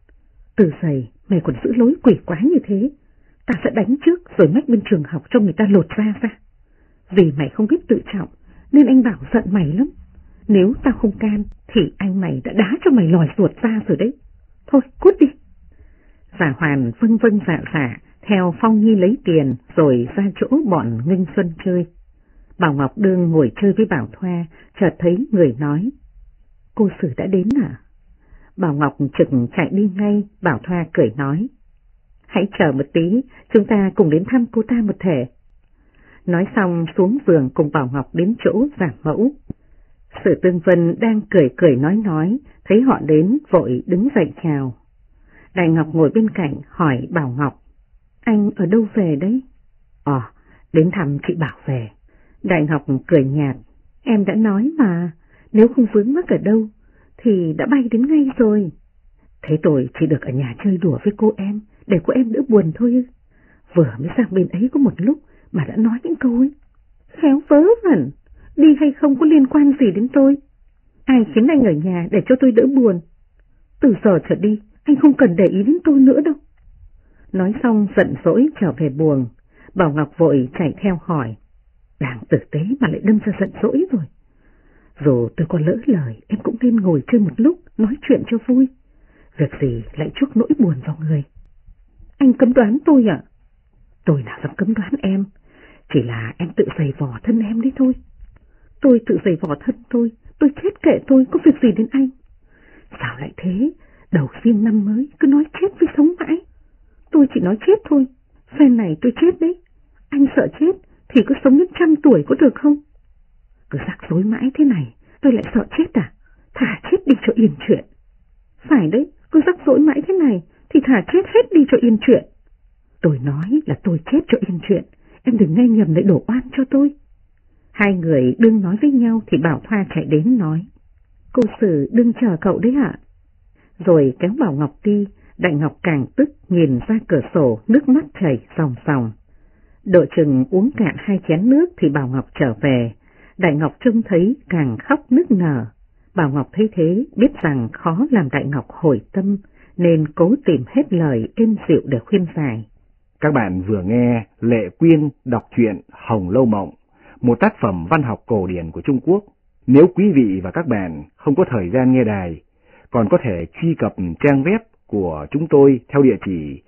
từ giày mày còn giữ lối quỷ quá như thế, ta sẽ đánh trước rồi mách bên trường học cho người ta lột da ra. Vì mày không biết tự trọng nên anh Bảo giận mày lắm, nếu tao không can thì anh mày đã đá cho mày lòi ruột ra rồi đấy. Thôi cút đi. Giả Hoàn vâng vâng dạ dạ theo Phong Nhi lấy tiền rồi ra chỗ bọn Nghinh Xuân chơi. Bảo Ngọc Đương ngồi chơi với Bảo Thoa, chợt thấy người nói, cô Sử đã đến à? Bảo Ngọc trực chạy đi ngay. Bảo Thoa cười nói, hãy chờ một tí, chúng ta cùng đến thăm cô ta một thể. Nói xong xuống vườn cùng Bảo Ngọc đến chỗ Giả Mẫu. Sử Tương Vân đang cười nói, thấy họ đến vội đứng dậy chào. Đại Ngọc ngồi bên cạnh hỏi Bảo Ngọc, anh ở đâu về đấy? Đến thăm chị Bảo về. Đại Ngọc cười nhạt, em đã nói mà, nếu không vướng mắc ở đâu thì đã bay đến ngay rồi. Thế tôi chỉ được ở nhà chơi đùa với cô em, để cô em đỡ buồn thôi. Vừa mới sang bên ấy có một lúc mà đã nói những câu ấy. Khéo vớ vẩn, đi hay không có liên quan gì đến tôi. Ai khiến anh ở nhà để cho tôi đỡ buồn? Từ giờ trở đi, anh không cần để ý đến tôi nữa đâu. Nói xong giận dỗi trở về buồng. Bảo Ngọc vội chạy theo hỏi, đang tử tế mà lại đâm ra giận dỗi rồi. Dù tôi có lỡ lời, em cũng nên ngồi chơi một lúc, nói chuyện cho vui. Việc gì lại chuốc nỗi buồn vào người? Anh cấm đoán tôi à? Tôi nào dám cấm đoán em, chỉ là em tự giày vò thân em đấy thôi. Tôi tự giày vò thân tôi chết kệ tôi, có việc gì đến anh? Sao lại thế? Đầu riêng năm mới cứ nói chết với sống mãi. Tôi chỉ nói chết thôi, phen này tôi chết đấy. Anh sợ chết thì cứ sống đến 100 tuổi có được không? Cứ rắc rối mãi thế này, tôi lại sợ chết à? Thả chết đi cho yên chuyện. Phải đấy, cứ rắc rối mãi thế này thì thả chết hết đi cho yên chuyện. Tôi nói là tôi chết cho yên chuyện, em đừng nghe nhầm lại đổ oan cho tôi. Hai người đương nói với nhau thì Bảo Thoa chạy đến nói, cô Sử đừng chờ cậu đấy ạ. Rồi kéo Bảo Ngọc đi. Đại Ngọc càng tức nhìn ra cửa sổ, nước mắt chảy ròng ròng. Độ chừng uống cạn 2 chén nước thì Bảo Ngọc trở về. Đại Ngọc trông thấy càng khóc nức nở. Bảo Ngọc thấy thế biết rằng khó làm Đại Ngọc hồi tâm, nên cố tìm hết lời êm dịu để khuyên giải. Các bạn vừa nghe Lệ Quyên đọc truyện Hồng Lâu Mộng, một tác phẩm văn học cổ điển của Trung Quốc. Nếu quý vị và các bạn không có thời gian nghe đài, còn có thể truy cập trang web của chúng tôi theo địa chỉ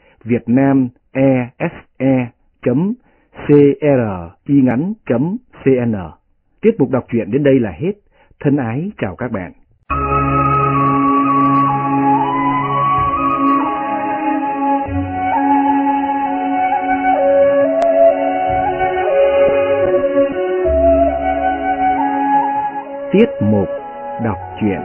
vietnamese.cringắn.cn. Tiết mục đọc truyện đến đây là hết. Thân ái chào các bạn. Tiết mục đọc truyện.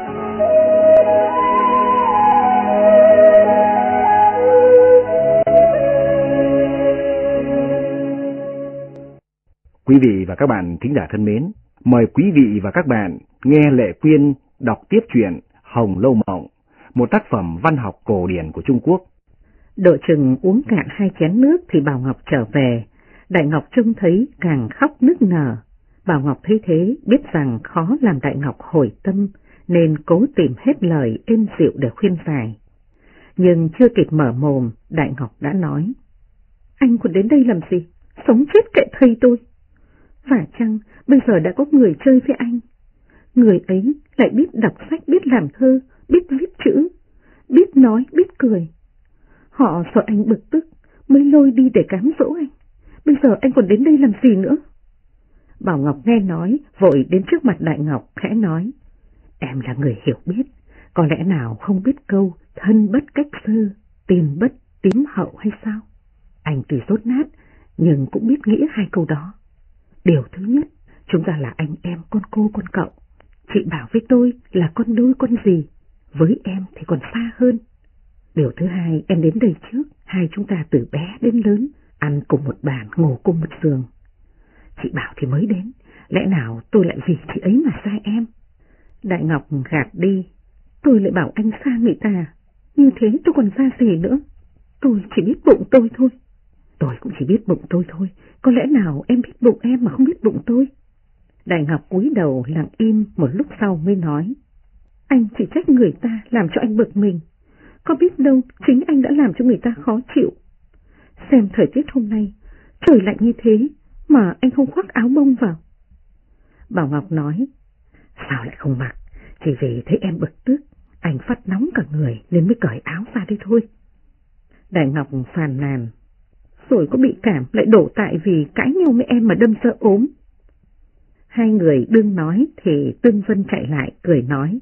Quý vị và các bạn thính giả thân mến, mời quý vị và các bạn nghe Lệ Quyên đọc tiếp truyện Hồng Lâu Mộng, một tác phẩm văn học cổ điển của Trung Quốc. Độ chừng uống cạn 2 chén nước thì Bảo Ngọc trở về. Đại Ngọc trông thấy càng khóc nức nở. Bảo Ngọc thấy thế biết rằng khó làm Đại Ngọc hồi tâm, nên cố tìm hết lời êm dịu để khuyên giải. Nhưng chưa kịp mở mồm, Đại Ngọc đã nói, anh còn đến đây làm gì? Sống chết kệ thầy tôi. Phải chăng bây giờ đã có người chơi với anh? Người ấy lại biết đọc sách, biết làm thơ, biết viết chữ, biết nói, biết cười. Họ sợ anh bực tức mới lôi đi để cám dỗ anh. Bây giờ anh còn đến đây làm gì nữa? Bảo Ngọc nghe nói vội đến trước mặt Đại Ngọc khẽ nói, em là người hiểu biết, có lẽ nào không biết câu thân bất cách sơ, tiền bất tím hậu hay sao? Anh tuy dốt nát nhưng cũng biết nghĩa 2 câu đó. Điều thứ nhất, chúng ta là anh em, con cô con cậu. Chị Bảo với tôi là con đôi con dì, với em thì còn xa hơn. Điều thứ hai, em đến đây trước, hai chúng ta từ bé đến lớn, ăn cùng một bàn, ngủ cùng một giường. Chị bảo thì mới đến, lẽ nào tôi lại vì chị ấy mà sai em? Đại Ngọc gạt đi, tôi lại bảo anh xa người ta, như thế tôi còn ra gì nữa? Tôi chỉ biết bụng tôi thôi. Tôi cũng chỉ biết bụng tôi thôi, có lẽ nào em biết bụng em mà không biết bụng tôi? Đại Ngọc cúi đầu lặng im, một lúc sau mới nói, anh chỉ trách người ta làm cho anh bực mình, có biết đâu chính anh đã làm cho người ta khó chịu. Xem thời tiết hôm nay, trời lạnh như thế mà anh không khoác áo bông vào. Bảo Ngọc nói, sao lại không mặc, chỉ vì thấy em bực tức, anh phát nóng cả người nên mới cởi áo ra đây thôi. Đại Ngọc phàn nàn, rồi có bị cảm lại đổ tại vì cãi nhau với em mà đâm ra ốm. Hai người đương nói thì Tương Vân chạy lại cười nói,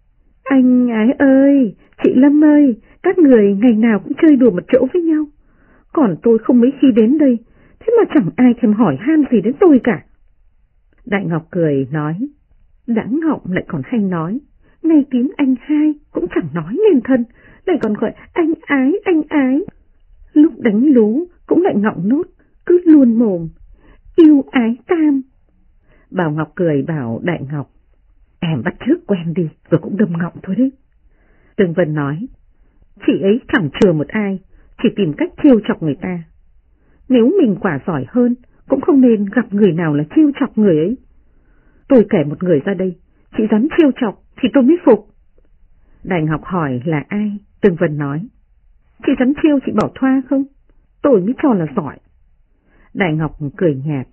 anh Ái ơi, chị Lâm ơi, các người ngày nào cũng chơi đùa một chỗ với nhau, còn tôi không mấy khi đến đây, thế mà chẳng ai thèm hỏi han gì đến tôi cả. Đại Ngọc cười nói, đã ngọng lại còn hay nói, ngay tiếng anh hai cũng chẳng nói nên thân, lại còn gọi anh ái. Lúc đánh lú cũng lại ngọng nốt, cứ luôn mồm, yêu ái tam. Bảo Ngọc cười bảo Đại Ngọc, em bắt chước quen đi rồi cũng đâm ngọng thôi đấy. Tương Vân nói, chị ấy chẳng chừa một ai, chỉ tìm cách trêu chọc người ta. Nếu mình quả giỏi hơn, cũng không nên gặp người nào là trêu chọc người ấy. Tôi kể một người ra đây, chị dám trêu chọc thì tôi mới phục. Đại Ngọc hỏi là ai? Tương Vân nói, chị dám trêu chị Bảo Thoa không? Tôi mới cho là giỏi. Đại Ngọc cười nhạt,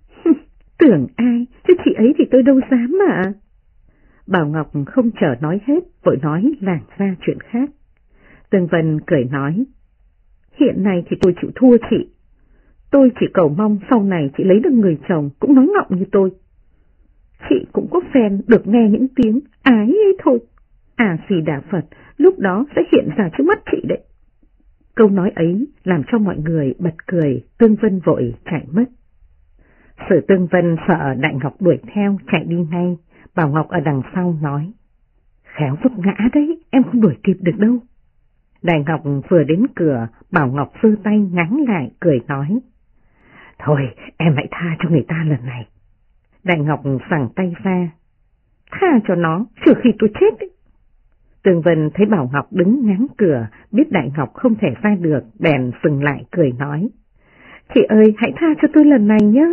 tưởng ai, chứ chị ấy thì tôi đâu dám mà. Bảo Ngọc không chờ nói hết, vội nói lảng ra chuyện khác. Tương Vân cười nói, hiện nay thì tôi chịu thua chị. Tôi chỉ cầu mong sau này chị lấy được người chồng cũng nói ngọng như tôi. Chị cũng có phen được nghe những tiếng ái ấy thôi. À xì đà Phật, lúc đó sẽ hiện ra trước mắt chị đấy. Câu nói ấy làm cho mọi người bật cười, Tương Vân vội chạy mất. Sử Tương Vân sợ Đại Ngọc đuổi theo, chạy đi ngay. Bảo Ngọc ở đằng sau nói, khéo vấp ngã đấy, em không đuổi kịp được đâu. Đại Ngọc vừa đến cửa, Bảo Ngọc giơ tay ngáng lại, cười nói, thôi em hãy tha cho người ta lần này. Đại Ngọc giằng tay ra, tha cho nó, trừ khi tôi chết ấy. Tương Vân thấy Bảo Ngọc đứng ngáng cửa, biết Đại Ngọc không thể ra được, bèn dừng lại cười nói, chị ơi hãy tha cho tôi lần này nhé.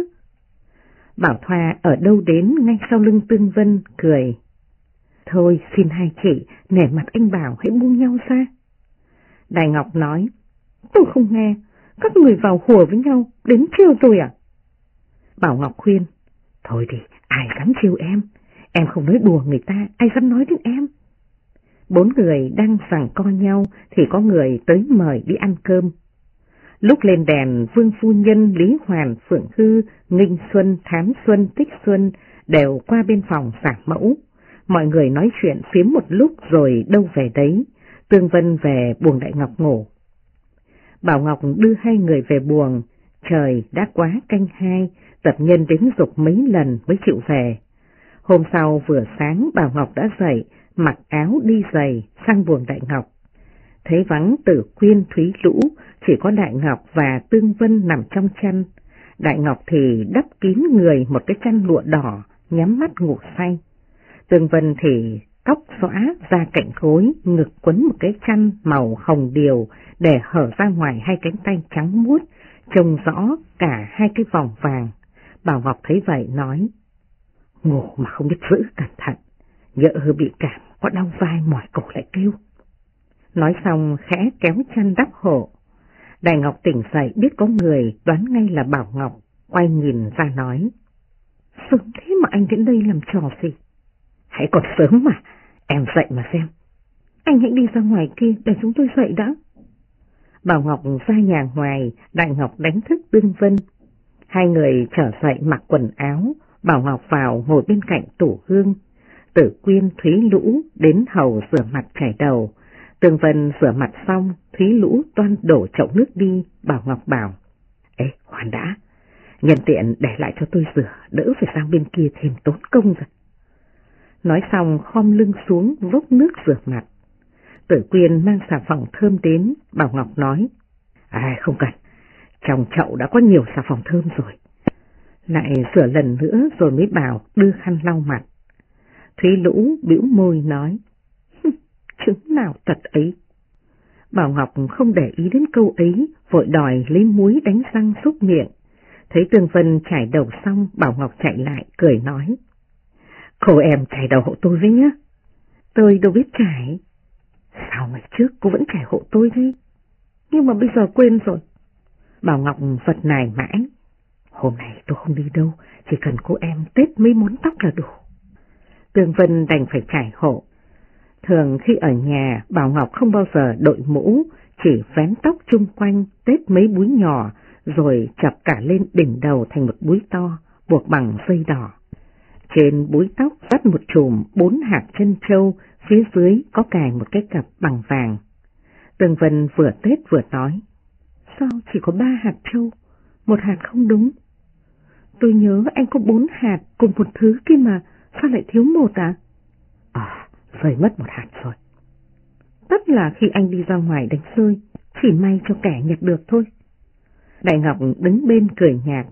Bảo Thoa ở đâu đến ngay sau lưng Tương Vân, cười, thôi xin hai chị, nể mặt anh Bảo hãy buông nhau ra. Đại Ngọc nói, tôi không nghe, các người vào hùa với nhau, đến trêu tôi à? Bảo Ngọc khuyên, thôi thì ai dám trêu em không nói đùa người ta, ai dám nói đến em. Bốn người đang giằng co nhau thì có người tới mời đi ăn cơm. Lúc lên đèn, Vương phu nhân, Lý Hoàn, Phượng Hư, Nghinh Xuân, Thám Xuân, Tích Xuân đều qua bên phòng Giả Mẫu. Mọi người nói chuyện phiếm một lúc rồi đâu về đấy. Tương Vân về buồng Đại Ngọc ngủ. Bảo Ngọc đưa hai người về buồng, trời đã quá canh 2, tập nhân đến giục mấy lần mới chịu về. Hôm sau vừa sáng Bảo Ngọc đã dậy, mặc áo đi giày sang buồng Đại Ngọc. Thấy vắng Tử Quyên, Thúy Lũ, chỉ có Đại Ngọc và Tương Vân nằm trong chăn. Đại Ngọc thì đắp kín người một cái chăn lụa đỏ, nhắm mắt ngủ say. Tương Vân thì tóc xõa ra cạnh gối, ngực quấn một cái chăn màu hồng điều để hở ra ngoài hai cánh tay trắng muốt, trông rõ cả hai cái vòng vàng. Bảo Ngọc thấy vậy nói, ngủ mà không biết giữ cẩn thận, nhỡ bị cảm có đau vai mỏi cổ lại kêu. Nói xong khẽ kéo chăn đắp hộ. Đại Ngọc tỉnh dậy biết có người, đoán ngay là Bảo Ngọc, quay nhìn ra nói, sớm thế mà anh đến đây làm trò gì? Hãy còn sớm mà, em dậy mà xem. Anh hãy đi ra ngoài kia để chúng tôi dậy đã. Bảo Ngọc ra nhà ngoài, Đại Ngọc đánh thức Tương Vân. Hai người trở dậy mặc quần áo, Bảo Ngọc vào ngồi bên cạnh tủ hương. Tử Quyên, Thúy Lũ đến hầu rửa mặt chải đầu. Tương Vân rửa mặt xong, Thúy Lũ toan đổ chậu nước đi, Bảo Ngọc bảo, ê khoan đã, nhân tiện để lại cho tôi rửa, đỡ phải sang bên kia thêm tốn công rồi. Nói xong khom lưng xuống vốc nước rửa mặt. Tử Quyên mang xà phòng thơm đến, Bảo Ngọc nói, không cần, Trong chậu đã có nhiều xà phòng thơm rồi. Lại sửa lần nữa rồi mới bảo đưa khăn lau mặt. Thúy Lũ bĩu môi nói, chứng nào tật ấy. Bảo Ngọc không để ý đến câu ấy, vội đòi lấy muối đánh răng súc miệng. Thấy Tương Vân chải đầu xong, Bảo Ngọc chạy lại, cười nói, cô em chải đầu hộ tôi với nhá. Tôi đâu biết chải. Sao ngày trước cô vẫn chải hộ tôi đi? Nhưng mà bây giờ quên rồi. Bảo Ngọc vật nài mãi. Hôm nay tôi không đi đâu, chỉ cần cô em tết mấy món tóc là đủ. Tương Vân đành phải chải hộ. Thường khi ở nhà, Bảo Ngọc không bao giờ đội mũ, chỉ vén tóc chung quanh, tết mấy búi nhỏ, rồi chập cả lên đỉnh đầu thành một búi to, buộc bằng dây đỏ. Trên búi tóc vắt một chùm 4 hạt trân châu, phía dưới có cài một cái cặp bằng vàng. Tương Vân vừa tết vừa nói, sao chỉ có 3 hạt trâu, 1 hạt không đúng. Tôi nhớ anh có 4 hạt cùng một thứ kia mà, sao lại thiếu 1 à? Rơi mất 1 hạt rồi. Tất là khi anh đi ra ngoài đánh rơi, chỉ may cho kẻ nhặt được thôi. Đại Ngọc đứng bên cười nhạt.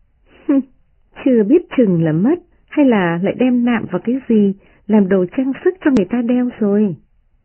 Chưa biết chừng là mất, hay là lại đem nạm vào cái gì, làm đồ trang sức cho người ta đeo rồi.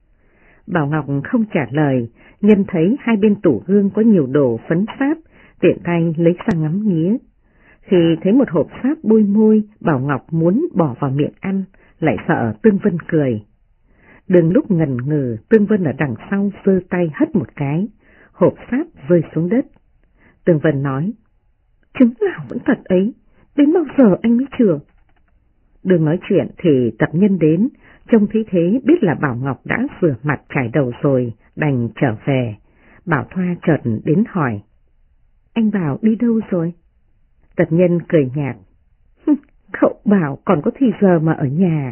Bảo Ngọc không trả lời, nhân thấy hai bên tủ gương có nhiều đồ phấn sáp, tiện tay lấy ra ngắm nghía. Khi thấy một hộp sáp bôi môi, Bảo Ngọc muốn bỏ vào miệng ăn, lại sợ Tương Vân cười. Đừng lúc ngần ngừ, Tương Vân ở đằng sau giơ tay hất một cái, hộp sáp rơi xuống đất. Tương Vân nói, chứng nào vẫn thật ấy, đến bao giờ anh mới chừa? Đừng nói chuyện thì tập nhân đến, trông thấy thế biết là Bảo Ngọc đã rửa mặt chải đầu rồi, đành trở về. Bảo Thoa chợt đến hỏi, anh Bảo đi đâu rồi? Tập nhân cười nhạt, cậu Bảo còn có thì giờ mà ở nhà.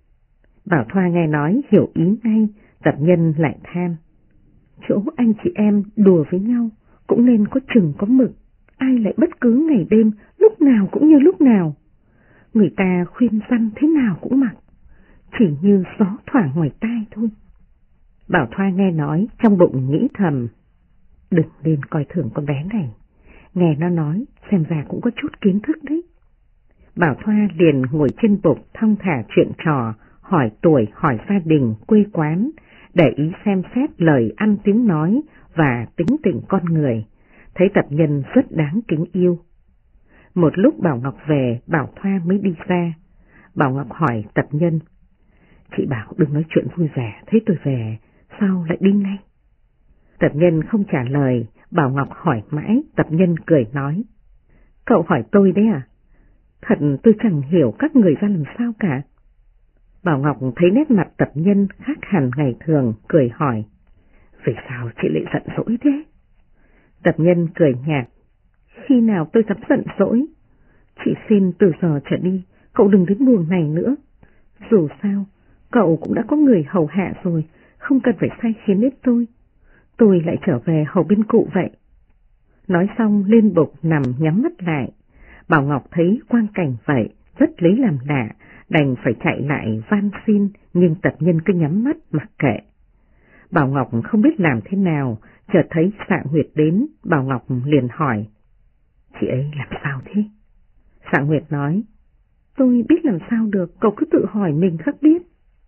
Bảo Thoa nghe nói hiểu ý ngay, tập nhân lại than, chỗ anh chị em đùa với nhau cũng nên có chừng có mực, ai lại bất cứ ngày đêm, lúc nào cũng như lúc nào. Người ta khuyên răn thế nào cũng mặc, chỉ như gió thoảng ngoài tai thôi. Bảo Thoa nghe nói, trong bụng nghĩ thầm, đừng nên coi thường con bé này, nghe nó nói xem ra cũng có chút kiến thức đấy. Bảo Thoa liền ngồi trên bục thong thả chuyện trò, hỏi tuổi, hỏi gia đình, quê quán, để ý xem xét lời ăn tiếng nói và tính tình con người, thấy tập nhân rất đáng kính yêu. Một lúc Bảo Ngọc về, Bảo Thoa mới đi ra. Bảo Ngọc hỏi tập nhân, chị bảo đừng nói chuyện vui vẻ, thấy tôi về, sao lại đi ngay? Tập nhân không trả lời, Bảo Ngọc hỏi mãi, tập nhân cười nói, cậu hỏi tôi đấy à? Thật tôi chẳng hiểu các người ra làm sao cả. Bảo Ngọc thấy nét mặt tập nhân khác hẳn ngày thường, cười hỏi, vì sao chị lại giận dỗi thế? Tập nhân cười nhạt, khi nào tôi dám giận dỗi? Chị xin từ giờ trở đi, cậu đừng đến buồng này nữa. Dù sao, cậu cũng đã có người hầu hạ rồi, không cần phải sai khiến đến tôi lại trở về hầu bên cụ vậy. Nói xong lên bục nằm nhắm mắt lại. Bảo Ngọc thấy quang cảnh vậy, rất lấy làm lạ, đành phải chạy lại van xin, nhưng tập nhân cứ nhắm mắt mặc kệ. Bảo Ngọc không biết làm thế nào, chợt thấy Sạng Nguyệt đến, Bảo Ngọc liền hỏi, chị ấy làm sao thế? Sạng Nguyệt nói, tôi biết làm sao được, cậu cứ tự hỏi mình khắc biết.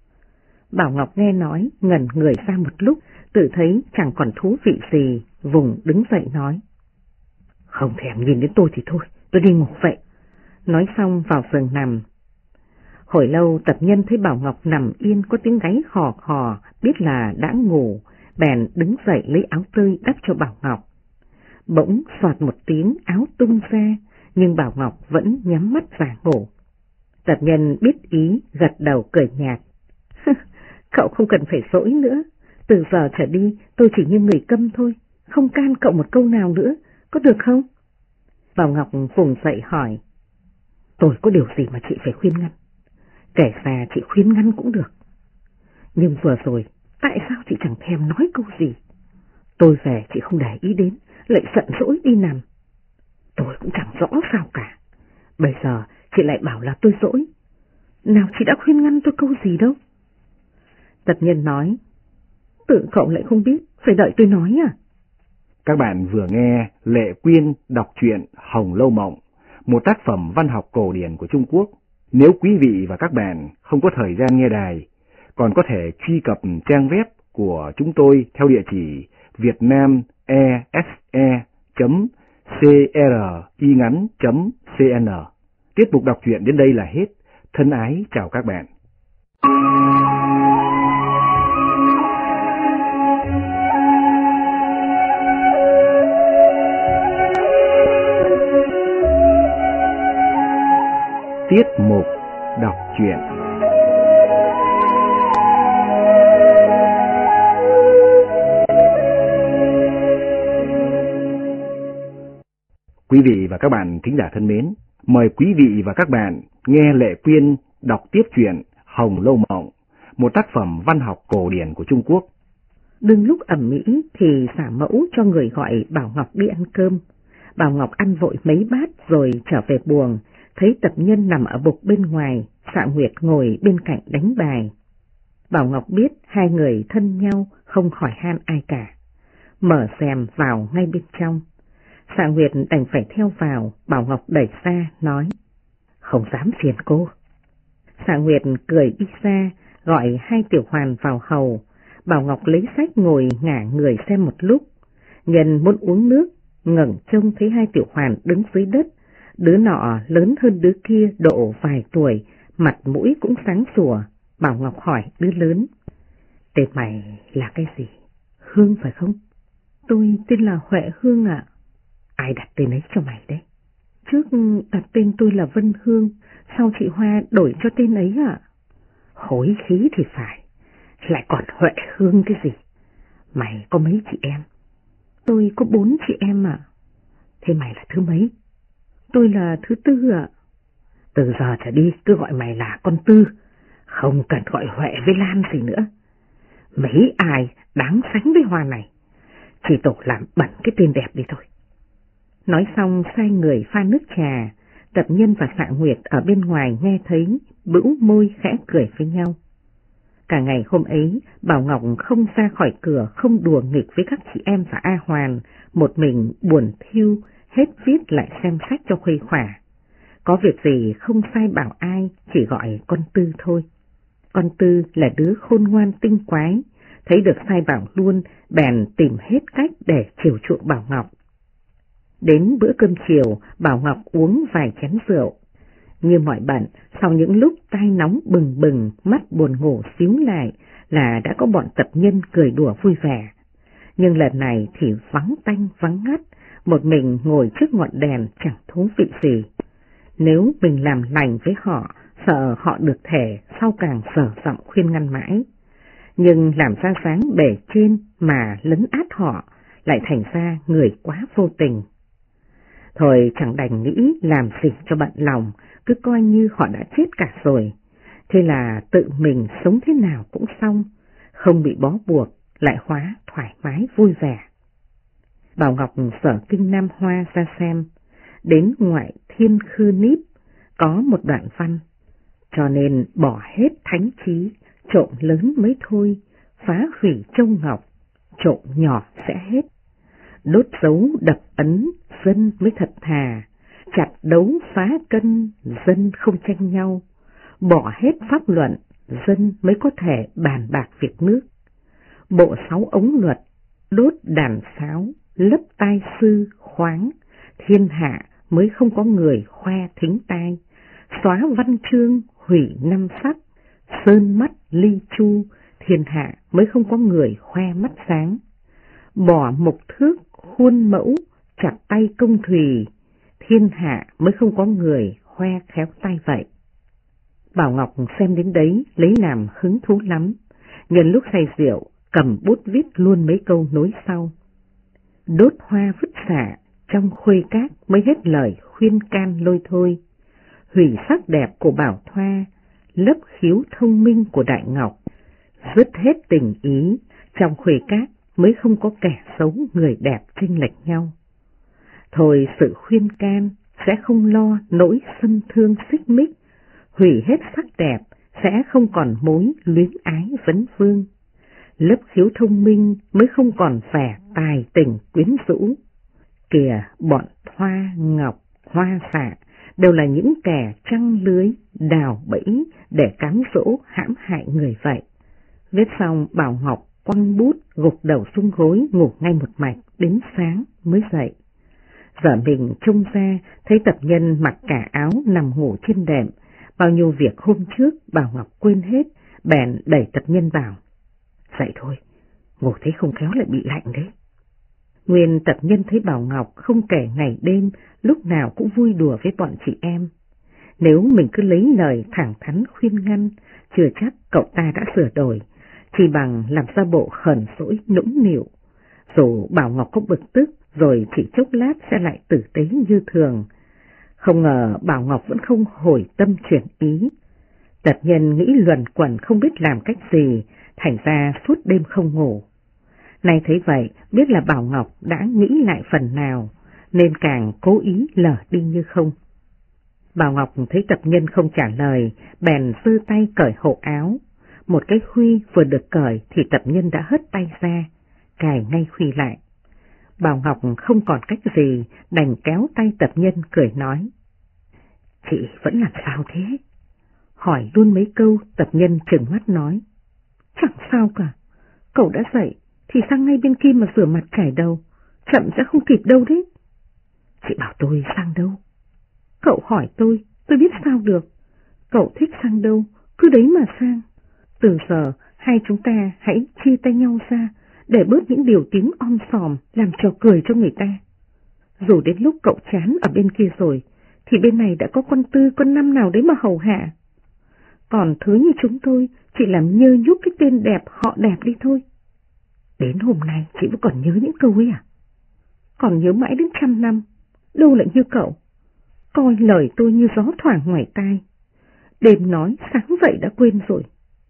Bảo Ngọc nghe nói, ngẩn người ra một lúc, tự thấy chẳng còn thú vị gì, vùng đứng dậy nói, không thèm nhìn đến tôi thì thôi, tôi đi ngủ vậy. Nói xong vào giường nằm. Hồi lâu tập nhân thấy Bảo Ngọc nằm yên có tiếng gáy khò khò, biết là đã ngủ, bèn đứng dậy lấy áo tơi đắp cho Bảo Ngọc. Bỗng xoạt một tiếng áo tung ra, nhưng Bảo Ngọc vẫn nhắm mắt giả ngủ. Tập nhân biết ý, gật đầu cười nhạt. Cậu không cần phải dỗi nữa, từ giờ trở đi tôi chỉ như người câm thôi, không can cậu một câu nào nữa, có được không? Bảo Ngọc vùng dậy hỏi, tôi có điều gì mà chị phải khuyên ngăn? Kể ra chị khuyên ngăn cũng được. Nhưng vừa rồi, tại sao chị chẳng thèm nói câu gì? Tôi về chị không để ý đến, lại giận dỗi đi nằm. Tôi cũng chẳng rõ sao cả. Bây giờ chị lại bảo là tôi dỗi. Nào chị đã khuyên ngăn tôi câu gì đâu? Tập nhân nói, tự cậu lại không biết, phải đợi tôi nói à? Các bạn vừa nghe Lệ Quyên đọc truyện Hồng Lâu Mộng, một tác phẩm văn học cổ điển của Trung Quốc. Nếu quý vị và các bạn không có thời gian nghe đài, còn có thể truy cập trang web của chúng tôi theo địa chỉ vietnamese.cringắn.cn. Tiết mục đọc truyện đến đây là hết. Thân ái chào các bạn. Tiết mục đọc truyện. Quý vị và các bạn thính giả thân mến, mời quý vị và các bạn nghe Lệ Quyên đọc tiếp truyện Hồng Lâu Mộng, một tác phẩm văn học cổ điển của Trung Quốc. Đừng lúc ẩm mỹ thì xả mẫu cho người gọi Bảo Ngọc đi ăn cơm. Bảo Ngọc ăn vội mấy bát rồi trở về buồng, thấy Tập Nhân nằm ở bục bên ngoài, Xạ Nguyệt ngồi bên cạnh đánh bài. Bảo Ngọc biết hai người thân nhau, không hỏi han ai cả. Mở rèm vào ngay bên trong. Xạ Nguyệt đành phải theo vào, Bảo Ngọc đẩy ra, nói: "Không dám phiền cô." Xạ Nguyệt cười đi ra, gọi hai tiểu hoàn vào hầu. Bảo Ngọc lấy sách ngồi ngả người xem một lúc. Nhân muốn uống nước, ngẩng trông thấy hai tiểu hoàn đứng dưới đất. Đứa nọ lớn hơn đứa kia độ vài tuổi, mặt mũi cũng sáng sủa. Bảo Ngọc hỏi đứa lớn: "Tên mày là cái gì? Hương phải không?" "Tôi tên là Huệ Hương ạ." "Ai đặt tên ấy cho mày đấy?" "Trước đặt tên tôi là Vân Hương, sau chị Hoa đổi cho tên ấy ạ." "Hối khí thì phải, lại còn Huệ Hương cái gì? Mày có mấy chị em?" "Tôi có 4 chị em ạ." "Thế mày là thứ mấy?" "Tôi là thứ tư ạ." "Từ giờ trở đi cứ gọi mày là con Tư, không cần gọi Huệ với Lan gì nữa. Mấy ai đáng sánh với Hoa này, chỉ tổ làm bẩn cái tên đẹp đi thôi." Nói xong sai người pha nước trà. Tập Nhân và Xạ Nguyệt ở bên ngoài nghe thấy, bĩu môi khẽ cười với nhau. Cả ngày hôm ấy, Bảo Ngọc không ra khỏi cửa, không đùa nghịch với các chị em và A Hoàn, một mình buồn thiêu, hết viết lại xem sách cho khuây khỏa. Có việc gì không sai bảo ai, chỉ gọi con Tư thôi. Con Tư là đứa khôn ngoan tinh quái, thấy được sai bảo luôn, bèn tìm hết cách để chiều chuộng Bảo Ngọc. Đến bữa cơm chiều, Bảo Ngọc uống vài chén rượu. Như mọi bận, sau những lúc tai nóng bừng bừng, mắt buồn ngủ xíu lại là đã có bọn Tập Nhân cười đùa vui vẻ. Nhưng lần này thì vắng tanh vắng ngắt, một mình ngồi trước ngọn đèn chẳng thú vị gì. Nếu mình làm lành với họ, sợ họ được thể, sau càng dở giọng khuyên ngăn mãi. Nhưng làm ra dáng bề trên mà lấn át họ, lại thành ra người quá vô tình. Thôi chẳng đành nghĩ làm gì cho bận lòng, cứ coi như họ đã chết cả rồi. Thế là tự mình sống thế nào cũng xong, không bị bó buộc, lại hóa thoải mái vui vẻ. Bảo Ngọc sở kinh Nam Hoa ra xem, đến ngoại Thiên Khư Níp có một đoạn văn: "Cho nên bỏ hết thánh trí, trộm lớn mới thôi, phá hủy châu ngọc, trộm nhỏ sẽ hết. Đốt dấu đập ấn, dân mới thật thà, chặt đấu phá cân, dân không tranh nhau. Bỏ hết pháp luận, dân mới có thể bàn bạc việc nước. Bộ 6 ống luật, đốt đàn sáo, lấp tai sư, khoáng, thiên hạ mới không có người khoe thính tai. Xóa văn chương, hủy năm sắc, sơn mắt ly chu, thiên hạ mới không có người khoe mắt sáng. Bỏ mục thước, khuôn mẫu, chặt tay công thùy, thiên hạ mới không có người khoe khéo tay vậy." Bảo Ngọc xem đến đấy lấy làm hứng thú lắm, nhân lúc say rượu cầm bút viết luôn mấy câu nối sau: "Đốt hoa vứt xả, trong khuê cát mới hết lời khuyên can lôi thôi. Hủy sắc đẹp của Bảo Thoa, lấp khiếu thông minh của Đại Ngọc. Dứt hết tình ý, trong khuê cát mới không có kẻ xấu người đẹp chênh lệch nhau. Thôi sự khuyên can sẽ không lo nỗi xâm thương xích mích, hủy hết sắc đẹp sẽ không còn mối luyến ái vấn vương. lớp khiếu thông minh mới không còn vẻ tài tình quyến rũ. Kìa, bọn Thoa, Ngọc, Hoa Xạ đều là những kẻ trăng lưới, đào bẫy để cám dỗ hãm hại người vậy. Viết xong, Bảo Ngọc quăng bút, gục đầu xuống gối, ngủ ngay một mạch, đến sáng mới dậy. Giờ mình trông ra, thấy tập nhân mặc cả áo nằm ngủ trên đệm, bao nhiêu việc hôm trước Bảo Ngọc quên hết, bèn đẩy tập nhân bảo: dậy thôi, ngủ thế không khéo lại bị lạnh đấy. Nguyên tập nhân thấy Bảo Ngọc không kể ngày đêm, lúc nào cũng vui đùa với bọn chị em. Nếu mình cứ lấy lời thẳng thắn khuyên ngăn, chưa chắc cậu ta đã sửa đổi, chỉ bằng làm ra bộ khẩn sỗi nũng nịu. Dù Bảo Ngọc có bực tức, rồi chỉ chốc lát sẽ lại tử tế như thường. Không ngờ Bảo Ngọc vẫn không hồi tâm chuyển ý. Tập nhân nghĩ luẩn quẩn không biết làm cách gì, thành ra suốt đêm không ngủ. Nay thấy vậy, biết là Bảo Ngọc đã nghĩ lại phần nào, nên càng cố ý lờ đi như không. Bảo Ngọc thấy tập nhân không trả lời, bèn giơ tay cởi hộ áo. Một cái khuy vừa được cởi thì tập nhân đã hất tay ra, cài ngay khuy lại. Bảo Ngọc không còn cách gì, đành kéo tay tập nhân cười nói: chị vẫn làm sao thế? Hỏi luôn mấy câu, tập nhân trừng mắt nói: chẳng sao cả, cậu đã dậy thì sang ngay bên kia mà rửa mặt chải đầu, chậm sẽ không kịp đâu đấy. Chị bảo tôi sang đâu? Cậu hỏi tôi biết sao được. Cậu thích sang đâu, cứ đấy mà sang. Từ giờ hai chúng ta hãy chia tay nhau ra, để bớt những điều tiếng om sòm làm trò cười cho người ta. Dù đến lúc cậu chán ở bên kia rồi, thì bên này đã có con Tư con Năm nào đấy mà hầu hạ. Còn thứ như chúng tôi chỉ làm nhơ nhúc cái tên đẹp họ đẹp đi thôi. Đến hôm nay chị vẫn còn nhớ những câu ấy à? Còn nhớ mãi đến 100 năm, đâu lại như cậu. Coi lời tôi như gió thoảng ngoài tai. Đêm nói sáng vậy đã quên rồi.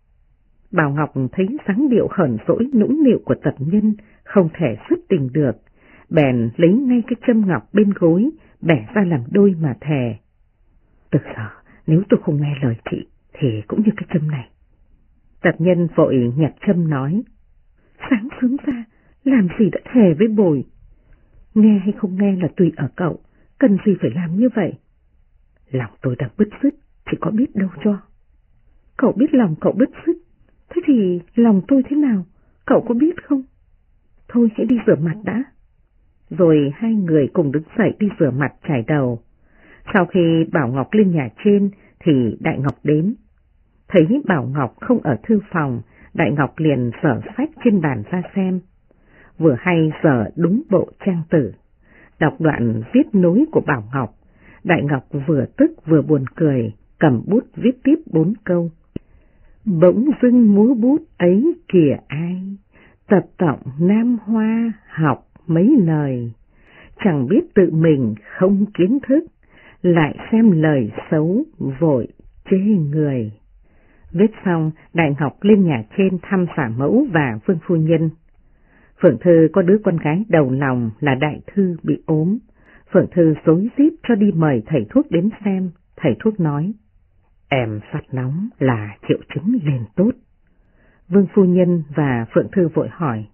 Bảo Ngọc thấy dáng điệu hờn dỗi nũng nịu của tập nhân không thể xuất tình được, bèn lấy ngay cái châm ngọc bên gối, bẻ ra làm đôi mà thề: từ giờ nếu tôi không nghe lời chị thì cũng như cái châm này. Tập nhân vội nhặt châm nói: sáng sớm ra làm gì đã thề với bồi. Nghe hay không nghe là tùy ở cậu, cần gì phải làm như vậy. Lòng tôi đang bứt rứt, chị có biết đâu cho. Cậu biết lòng cậu bứt rứt, thế thì lòng tôi thế nào, cậu có biết không? Thôi hãy đi rửa mặt đã. Rồi hai người cùng đứng dậy đi rửa mặt chải đầu. Sau khi Bảo Ngọc lên nhà trên thì Đại Ngọc đến. Thấy Bảo Ngọc không ở thư phòng, Đại Ngọc liền dở sách trên bàn ra xem. Vừa hay dở đúng bộ trang tử. Đọc đoạn viết nối của Bảo Ngọc, Đại Ngọc vừa tức vừa buồn cười, cầm bút viết tiếp 4 câu. Bỗng dưng múa bút ấy kìa ai, tập tọng Nam Hoa học mấy lời, chẳng biết tự mình không kiến thức, lại xem lời xấu vội chê người. Viết xong, Đại Ngọc lên nhà trên thăm xả mẫu và Vương phu nhân. Phượng Thư có đứa con gái đầu lòng là Đại Thư bị ốm. Phượng Thư rối rít cho đi mời thầy thuốc đến xem. Thầy thuốc nói: em phát nóng là triệu chứng lên tốt. Vương phu nhân và Phượng Thư vội hỏi: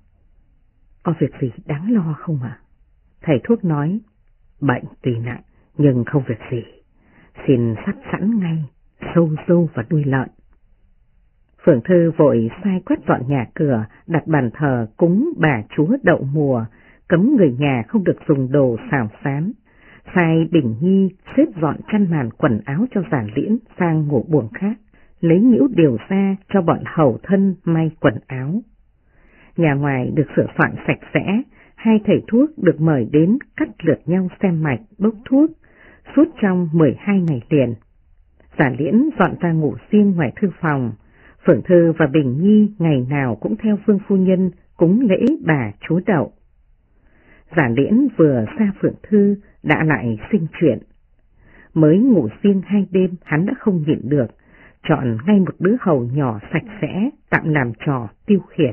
có việc gì đáng lo không ạ? Thầy thuốc nói: bệnh tuy nặng nhưng không việc gì, xin sắt sẵn ngay sâu dâu và đuôi lợn. Phượng Thư vội sai quét dọn nhà cửa, đặt bàn thờ cúng bà chúa đậu mùa, cấm người nhà không được dùng đồ xào xán. Sai Bình Nhi xếp dọn chăn màn quần áo cho Giả Liễn sang ngủ buồng khác, lấy nhiễu điều ra cho bọn hầu thân may quần áo. Nhà ngoài được sửa soạn sạch sẽ, hai thầy thuốc được mời đến cắt lượt nhau xem mạch, bốc thuốc, suốt trong 12 ngày liền. Giả Liễn dọn ra ngủ riêng ngoài thư phòng. Phượng Thư và Bình Nhi ngày nào cũng theo Vương phu nhân cúng lễ bà chúa đậu. Giả Liễn vừa xa Phượng Thư đã lại sinh chuyện. Mới ngủ riêng 2 đêm hắn đã không nhịn được, chọn ngay một đứa hầu nhỏ sạch sẽ tạm làm trò tiêu khiển.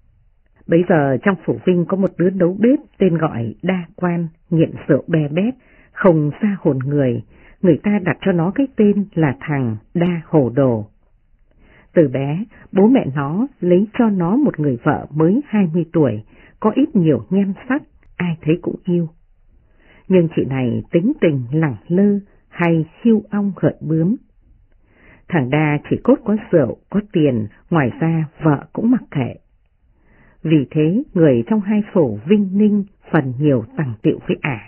Bấy giờ trong phủ Vinh có một đứa nấu bếp tên gọi Đa Quan, nghiện rượu be bét, không ra hồn người ta đặt cho nó cái tên là thằng Đa Hồ Đồ. Từ bé, bố mẹ nó lấy cho nó một người vợ mới 20 tuổi, có ít nhiều nhan sắc, ai thấy cũng yêu. Nhưng chị này tính tình lẳng lơ hay khiêu ong gợn bướm. Thằng Đa chỉ cốt có rượu, có tiền, ngoài ra vợ cũng mặc kệ. Vì thế người trong hai phổ Vinh Ninh phần nhiều tằng tiệu với ả.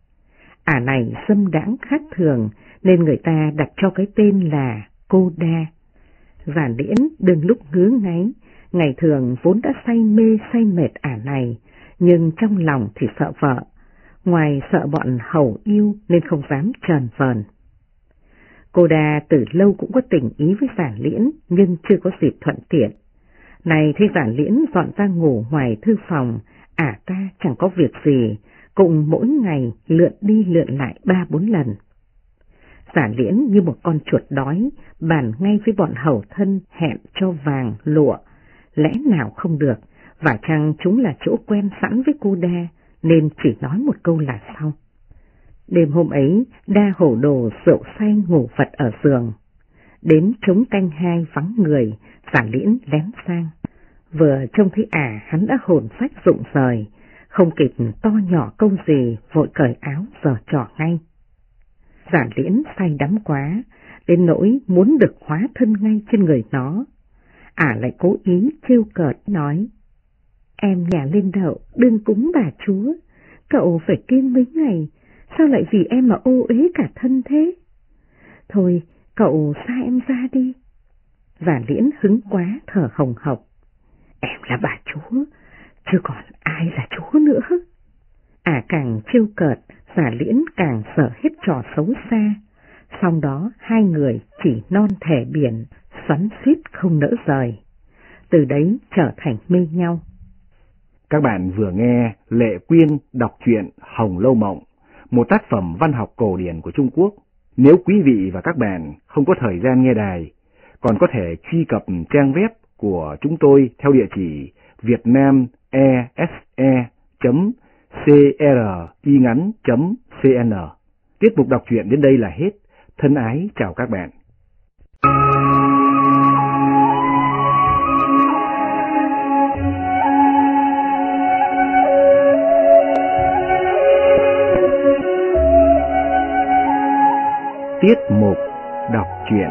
Ả này dâm đãng khác thường nên người ta đặt cho cái tên là cô Đa. Giản Liễn đừng lúc ngứa ngáy, ngày thường vốn đã say mê say mệt ả này, nhưng trong lòng thì sợ vợ, ngoài sợ bọn hầu yêu nên không dám trần vờn. Cô Đa từ lâu cũng có tình ý với Giản Liễn nhưng chưa có dịp thuận tiện. Này thấy Giản Liễn dọn ra ngủ ngoài thư phòng, ả ta chẳng có việc gì, cùng mỗi ngày lượn đi lượn lại 3-4 lần. Giản Liễn như một con chuột đói, bàn ngay với bọn hầu thân hẹn cho vàng, lụa, lẽ nào không được, và chăng chúng là chỗ quen sẵn với cô Đa, nên chỉ nói một câu là xong. Đêm hôm ấy, Đa hổ đồ rượu say ngủ vật ở giường. Đến trống canh 2 vắng người, Giản Liễn lén sang. Vừa trông thấy ả, hắn đã hồn phách rụng rời, không kịp to nhỏ câu gì, vội cởi áo giở trò ngay. Giản Liễn say đắm quá, đến nỗi muốn được hóa thân ngay trên người nó. Ả lại cố ý trêu cợt nói: "Em nhà lên đậu, đương cúng bà chúa, cậu phải kiêng mấy ngày, sao lại vì em mà ô uế cả thân thế? Thôi, cậu xa em ra đi." Giản Liễn hứng quá thở hồng hộc: "Em là bà chúa, chứ còn ai là chúa nữa?" Ả càng trêu cợt, Giản Liễn càng sợ hết trò xấu xa. Sau đó hai người chỉ non thẻ biển, xoắn xuýt không nỡ rời. Từ đấy trở thành mê nhau. Các bạn vừa nghe Lệ Quyên đọc truyện Hồng Lâu Mộng, một tác phẩm văn học cổ điển của Trung Quốc. Nếu quý vị và các bạn không có thời gian nghe đài, còn có thể truy cập trang web của chúng tôi theo địa chỉ vietnamese.cringắn.cn. Tiết mục đọc truyện đến đây là hết. Thân ái chào các bạn. Tiết mục đọc truyện.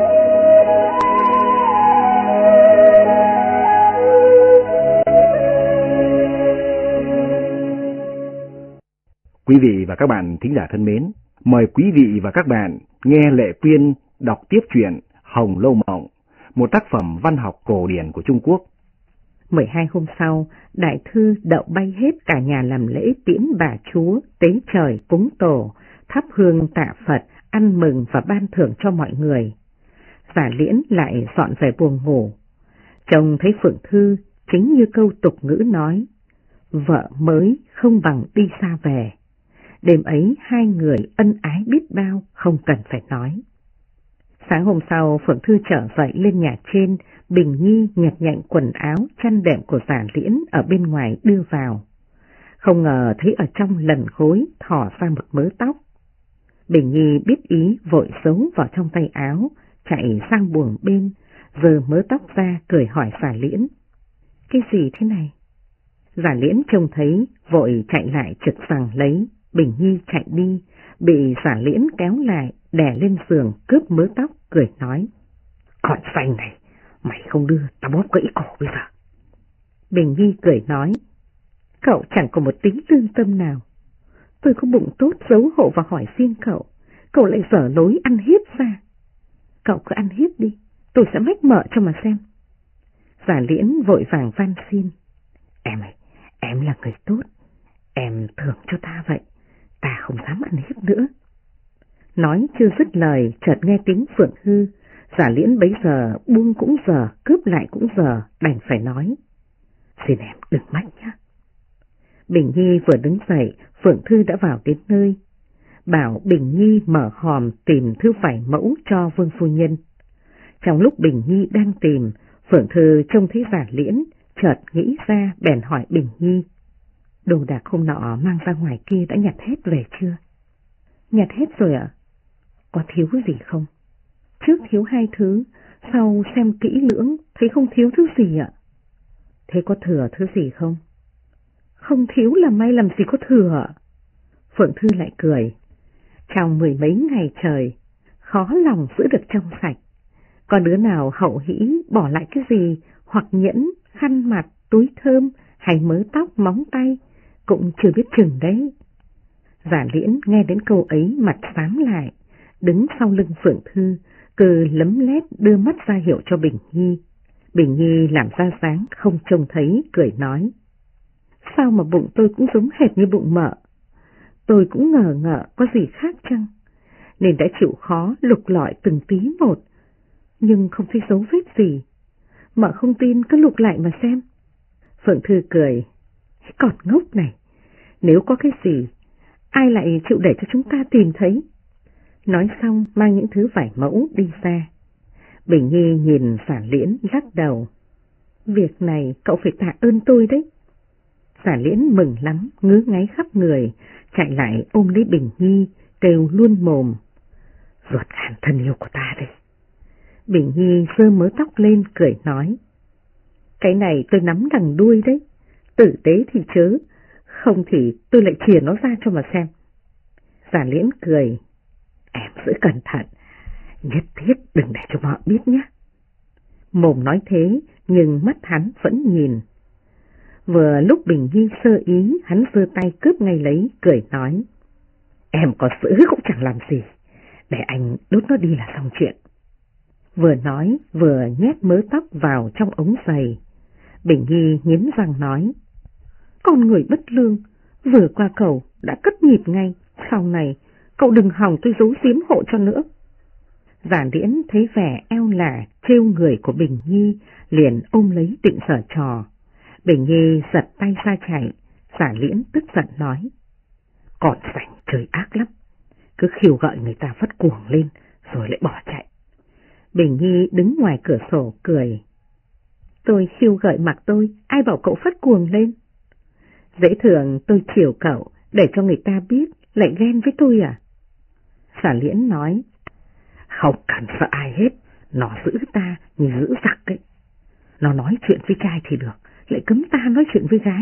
Quý vị và các bạn thính giả thân mến, mời quý vị và các bạn nghe Lệ Quyên đọc tiếp truyện Hồng Lâu Mộng, một tác phẩm văn học cổ điển của Trung Quốc. 12 hôm sau, đại thư đậu bay hết cả nhà làm lễ tiễn bà chúa, tế trời cúng tổ, thắp hương tạ Phật, ăn mừng và ban thưởng cho mọi người. Giản Liễn lại dọn về buồng ngủ. Chồng thấy Phượng Thư chính như câu tục ngữ nói: vợ mới không bằng đi xa về. Đêm ấy hai người ân ái biết bao, không cần phải nói. Sáng hôm sau, Phượng Thư trở dậy lên nhà trên, Bình Nhi nhặt nhạnh quần áo, chăn đệm của Giản Liễn ở bên ngoài đưa vào. Không ngờ thấy ở trong lần gối thỏ ra một mớ tóc. Bình Nhi biết ý vội giấu vào trong tay áo, chạy sang buồng bên, giơ mớ tóc ra cười hỏi Giản Liễn: "Cái gì thế này?" Giản Liễn trông thấy, vội chạy lại trực rằng lấy. Bình Nhi chạy đi, bị Giản Liễn kéo lại, đè lên giường cướp mớ tóc, cười nói: "Con xanh này, mày không đưa, tao bóp gãy cổ bây giờ." Bình Nhi cười nói: "Cậu chẳng có một tính lương tâm nào. Tôi có bụng tốt xấu hổ và hỏi xin cậu, cậu lại dở lối ăn hiếp ra. Cậu cứ ăn hiếp đi, tôi sẽ mách mợ cho mà xem." Giản Liễn vội vàng van xin: "Em ơi, em là người tốt, em thưởng cho ta vậy, ta không dám ăn hiếp nữa." Nói chưa dứt lời, chợt nghe tiếng Phượng Hư. Giản Liễn bấy giờ buông cũng giờ, cướp lại cũng giờ, đành phải nói: "Xin em đừng mách nhé." Bình Nhi vừa đứng dậy, Phượng Thư đã vào đến nơi, bảo Bình Nhi mở hòm tìm thứ vải mẫu cho Vương phu nhân. Trong lúc Bình Nhi đang tìm, Phượng Thư trông thấy Giản Liễn, chợt nghĩ ra bèn hỏi Bình Nhi: "Đồ đạc hôm nọ mang ra ngoài kia đã nhặt hết về chưa?" "Nhặt hết rồi ạ." "Có thiếu gì không?" "Trước thiếu 2 thứ, Sau xem kỹ lưỡng, thấy không thiếu thứ gì ạ. Thế có thừa thứ gì không? Không thiếu là may, làm gì có thừa. Phượng Thư lại cười. Trong 10 mấy ngày trời, khó lòng giữ được trong sạch. Có đứa nào hậu hĩ bỏ lại cái gì, hoặc nhẫn, khăn mặt, túi thơm, hay mớ tóc, móng tay, cũng chưa biết chừng đấy. Giả Liễn nghe đến câu ấy mặt xám lại, đứng sau lưng Phượng Thư, cứ lấm lét đưa mắt ra hiệu cho Bình Nhi. Bình Nhi làm ra dáng không trông thấy, cười nói. Sao mà bụng tôi cũng giống hệt như bụng mợ? Tôi cũng ngờ ngợ có gì khác chăng, nên đã chịu khó lục lọi từng tí một, nhưng không thấy dấu vết gì. Mợ không tin cứ lục lại mà xem. Phượng Thư cười. Còn ngốc này, nếu có cái gì, ai lại chịu để cho chúng ta tìm thấy? Nói xong mang những thứ vải mẫu đi ra. Bình Nhi nhìn Giả Liễn lắc đầu. Việc này cậu phải tạ ơn tôi đấy. Giả Liễn mừng lắm, ngứa ngáy khắp người, chạy lại ôm lấy Bình Nhi, kêu luôn mồm. Ruột gan thân yêu của ta đây. Bình Nhi giơ mớ tóc lên cười nói. Cái này tôi nắm đằng đuôi đấy, tử tế thì chớ, không thì tôi lại chìa nó ra cho mà xem. Giả Liễn cười. Em giữ cẩn thận, nhất thiết đừng để cho họ biết nhé. Mồm nói thế, nhưng mắt hắn vẫn nhìn. Vừa lúc Bình Nhi sơ ý, hắn giơ tay cướp ngay lấy, cười nói. Em có giữ cũng chẳng làm gì, để anh đốt nó đi là xong chuyện. Vừa nói, vừa nhét mớ tóc vào trong ống giày. Bình Nhi nghiến răng nói. Con người bất lương, vừa qua cầu đã cất nhịp ngay, sau này cậu đừng hòng tôi giấu giếm hộ cho nữa. Giả Liễn thấy vẻ eo lả trêu người của Bình Nhi, liền ôm lấy định giở trò. Bình Nhi giật tay ra chạy, Giả Liễn tức giận nói. Còn rảnh chơi ác lắm, cứ khiêu gợi người ta phát cuồng lên, rồi lại bỏ chạy. Bình Nhi đứng ngoài cửa sổ cười. Tôi khiêu gợi mặc tôi, ai bảo cậu phát cuồng lên? Dễ thường tôi chiều cậu, để cho người ta biết, lại ghen với tôi à? Giả Liễn nói. Không cần sợ ai hết, nó giữ ta như giữ giặc ấy. Nó nói chuyện với trai thì được, lại cấm ta nói chuyện với gái.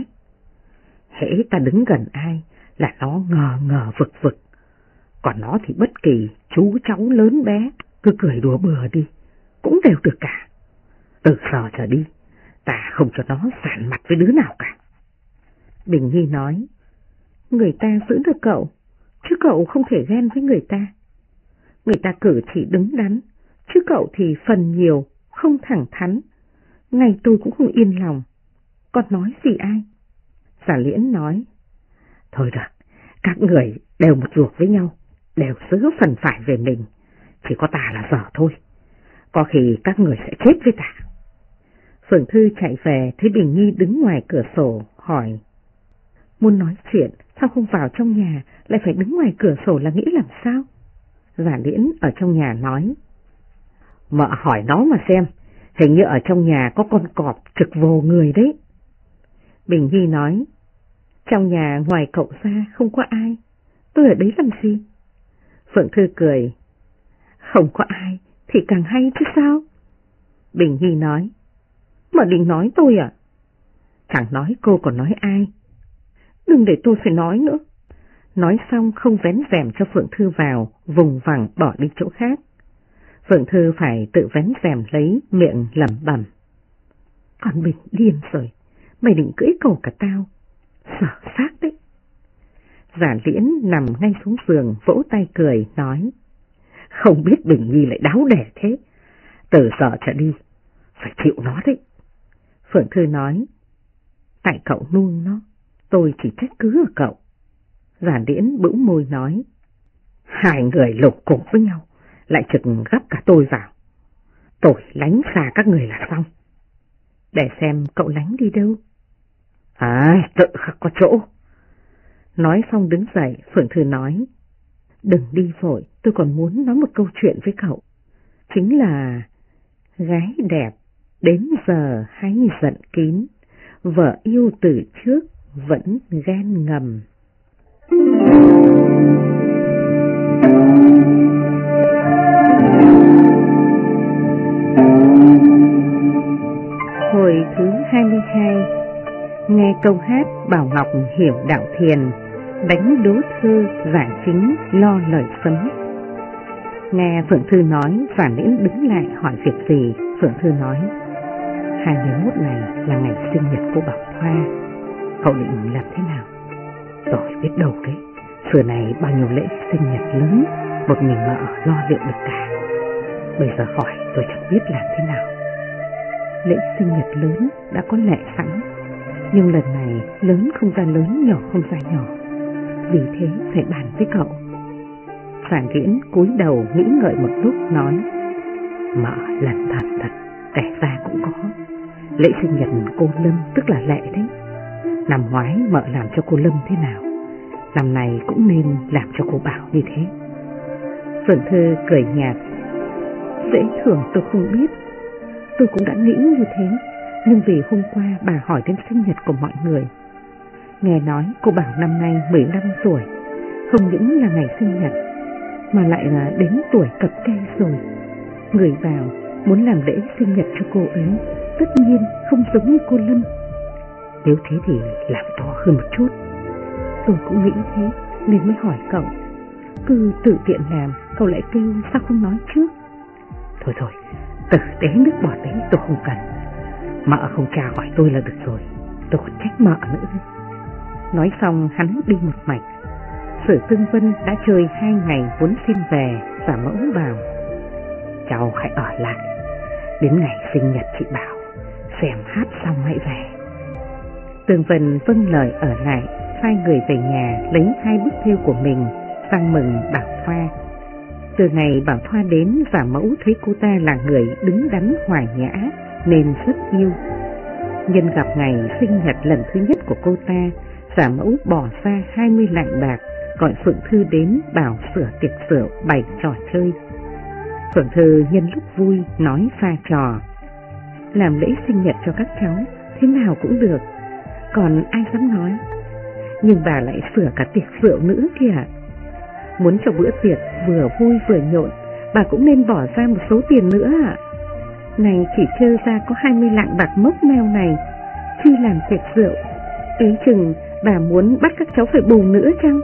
Hễ ta đứng gần ai là nó ngờ vực vực. Còn nó thì bất kỳ chú cháu lớn bé, cứ cười đùa bừa đi, cũng đều được cả. Từ giờ trở đi, ta không cho nó sản mặt với đứa nào cả. Bình Nhi nói. Người ta giữ được cậu, chứ cậu không thể ghen với người ta. Người ta cử chỉ đứng đắn, chứ cậu thì phần nhiều, không thẳng thắn. Ngày tôi cũng không yên lòng. Còn nói gì ai? Giả Liễn nói. Thôi được, các người đều một ruột với nhau, đều giữ phần phải về mình. Chỉ có ta là dở thôi. Có khi các người sẽ chết với ta. Phượng Thư chạy về thấy Bình Nhi đứng ngoài cửa sổ, hỏi. Muốn nói chuyện, sao không vào trong nhà, lại phải đứng ngoài cửa sổ là nghĩ làm sao? Giả Liễn ở trong nhà nói. Mợ hỏi nó mà xem, hình như ở trong nhà có con cọp trực vồ người đấy. Bình Nhi nói. Trong nhà ngoài cậu ra không có ai, tôi ở đấy làm gì? Phượng Thư cười. Không có ai thì càng hay chứ sao? Bình Nhi nói. Mà định nói tôi à? Chẳng nói cô còn nói ai? Đừng để tôi phải nói nữa. Nói xong không vén rèm cho Phượng Thư vào, vùng vằng bỏ đi chỗ khác. Phượng Thư phải tự vén rèm lấy, miệng lẩm bẩm. Con Bình điên rồi, mày định cưỡi cổ cả tao, sợ xác đấy. Giả Liễn nằm ngay xuống giường vỗ tay cười, nói. Không biết Bình Nhi lại đáo đẻ thế, từ giờ trở đi, phải chịu nó đấy. Phượng Thư nói. Tại cậu nuôi nó, tôi chỉ trách cứ ở cậu. Giả Liễn bĩu môi nói. Hai người lục cùng với nhau, lại trực gấp cả tôi vào. Tôi lánh xa các người là xong. Để xem cậu lánh đi đâu. Tự khắc có chỗ. Nói xong đứng dậy, Phượng Thư nói. Đừng đi vội, tôi còn muốn nói một câu chuyện với cậu. Chính là gái đẹp, đến giờ hay giận kín, vợ yêu từ trước vẫn ghen ngầm. Hồi thứ 22, nghe câu hát Bảo Ngọc hiểu đạo thiền, đánh đố thư giải chính lo lời sấm. Nghe Phượng Thư nói, Phản Liễn đứng lại hỏi việc gì. Phượng Thư nói, 21 này là ngày sinh nhật của Bảo Thoa, cậu định làm thế nào? Tôi biết đâu đấy, xưa này bao nhiêu lễ sinh nhật lớn, một mình mợ lo liệu được cả. Bây giờ hỏi tôi chẳng biết làm thế nào. Lễ sinh nhật lớn đã có lệ sẵn, nhưng lần này lớn không ra lớn, nhỏ không ra nhỏ, vì thế phải bàn với cậu. Phản Liễn cúi đầu nghĩ ngợi một lúc nói, mợ lần thật, kẻ ra cũng có. Lễ sinh nhật cô Lâm tức là Lệ đấy. Năm ngoái mợ làm cho cô Lâm thế nào, năm nay cũng nên làm cho cô Bảo như thế. Phượng Thư cười nhạt, dễ thường tôi không biết, tôi cũng đã nghĩ như thế, nhưng vì hôm qua bà hỏi đến sinh nhật của mọi người. Nghe nói cô Bảo năm nay 15 tuổi, không những là ngày sinh nhật, mà lại là đến tuổi cập kê rồi. Người vào muốn làm lễ sinh nhật cho cô ấy, tất nhiên không giống như cô Lâm. Nếu thế thì làm to hơn một chút. Tôi cũng nghĩ thế nên mới hỏi cậu. Cứ tự tiện làm, cậu lại kêu sao không nói trước. Thôi, tử tế nước bọt đấy tôi không cần. Mợ không tra hỏi tôi là được rồi, tôi còn trách mợ nữa. Nói xong hắn đi một mạch. Sử Tương Vân đã chơi 2 ngày vốn xin về, và mẫu bảo, cháu hãy ở lại, đến ngày sinh nhật chị Bảo, xem hát xong hãy về. Tương Vân vâng lời ở lại, sai người về nhà lấy 2 bức thêu của mình sang mừng Bảo Thoa. Từ ngày Bảo Thoa đến, và mẫu thấy cô ta là người đứng đắn hòa nhã nên rất yêu. Nhân gặp ngày sinh nhật lần thứ nhất của cô ta, Giả Mẫu bỏ ra 20 lạng bạc gọi Phượng Thư đến bảo sửa tiệc rượu bày trò chơi. Phượng Thư nhân lúc vui nói pha trò, làm lễ sinh nhật cho các cháu thế nào cũng được, còn ai dám nói. Nhưng bà lại sửa cả tiệc rượu nữa kìa. Muốn cho bữa tiệc vừa vui vừa nhộn, bà cũng nên bỏ ra một số tiền nữa ạ. Này chỉ trơ ra có 20 lạng bạc mốc meo này, khi làm tiệc rượu, ý chừng bà muốn bắt các cháu phải bù nữa chăng?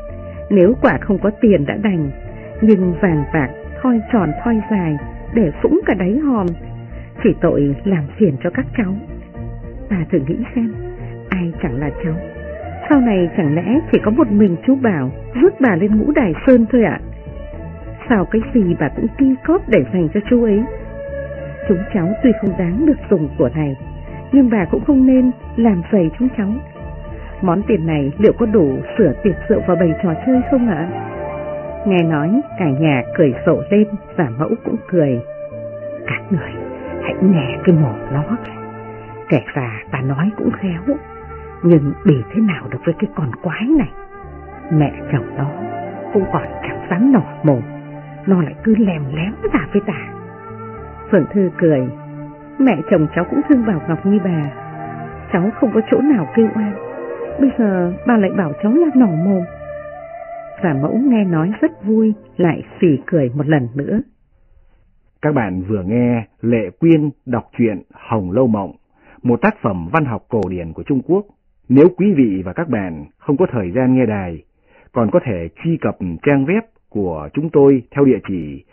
Nếu quả không có tiền đã đành, nhưng vàng bạc thoi tròn thoi dài để phũng cả đáy hòm, chỉ tội làm phiền cho các cháu. Bà thử nghĩ xem, ai chẳng là cháu, sau này chẳng lẽ chỉ có một mình chú Bảo rước bà lên Ngũ Đài Sơn thôi ạ? Sao cái gì bà cũng ki cóp để dành cho chú ấy. Chúng cháu tuy không đáng được dùng của này, nhưng bà cũng không nên làm dày chúng cháu. Món tiền này liệu có đủ sửa tiệc rượu và bày trò chơi không ạ? Nghe nói cả nhà cười rộ lên, Giả Mẫu cũng cười. Các người hãy nghe cái mồm nó, kẻ già ta nói cũng khéo, nhưng bị thế nào được với cái con quái này. Mẹ chồng nó cũng còn chẳng dám nổi mồm, nó lại cứ lèm léo ra với ta. Phượng Thư cười, mẹ chồng cháu cũng thương Bảo Ngọc như bà, cháu không có chỗ nào kêu oan, bây giờ bà lại bảo cháu là nỏ mồm. Giả Mẫu nghe nói rất vui, lại phì cười một lần nữa. Các bạn vừa nghe Lệ Quyên đọc truyện Hồng Lâu Mộng, một tác phẩm văn học cổ điển của Trung Quốc. Nếu quý vị và các bạn không có thời gian nghe đài, còn có thể truy cập trang web của chúng tôi theo địa chỉ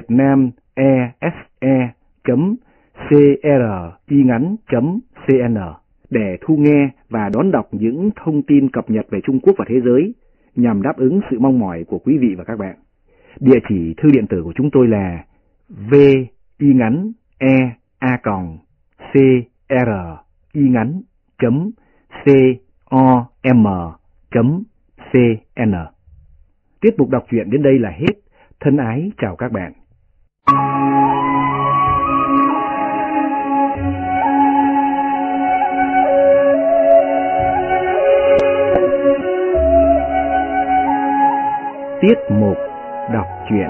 vietnamese.cringắn.cn để thu nghe và đón đọc những thông tin cập nhật về Trung Quốc và thế giới, nhằm đáp ứng sự mong mỏi của quý vị và các bạn. Địa chỉ thư điện tử của chúng tôi là vingắn.cringắn.com.cn. Tiết mục đọc truyện đến đây là hết. Thân ái chào các bạn. Tiết mục đọc truyện.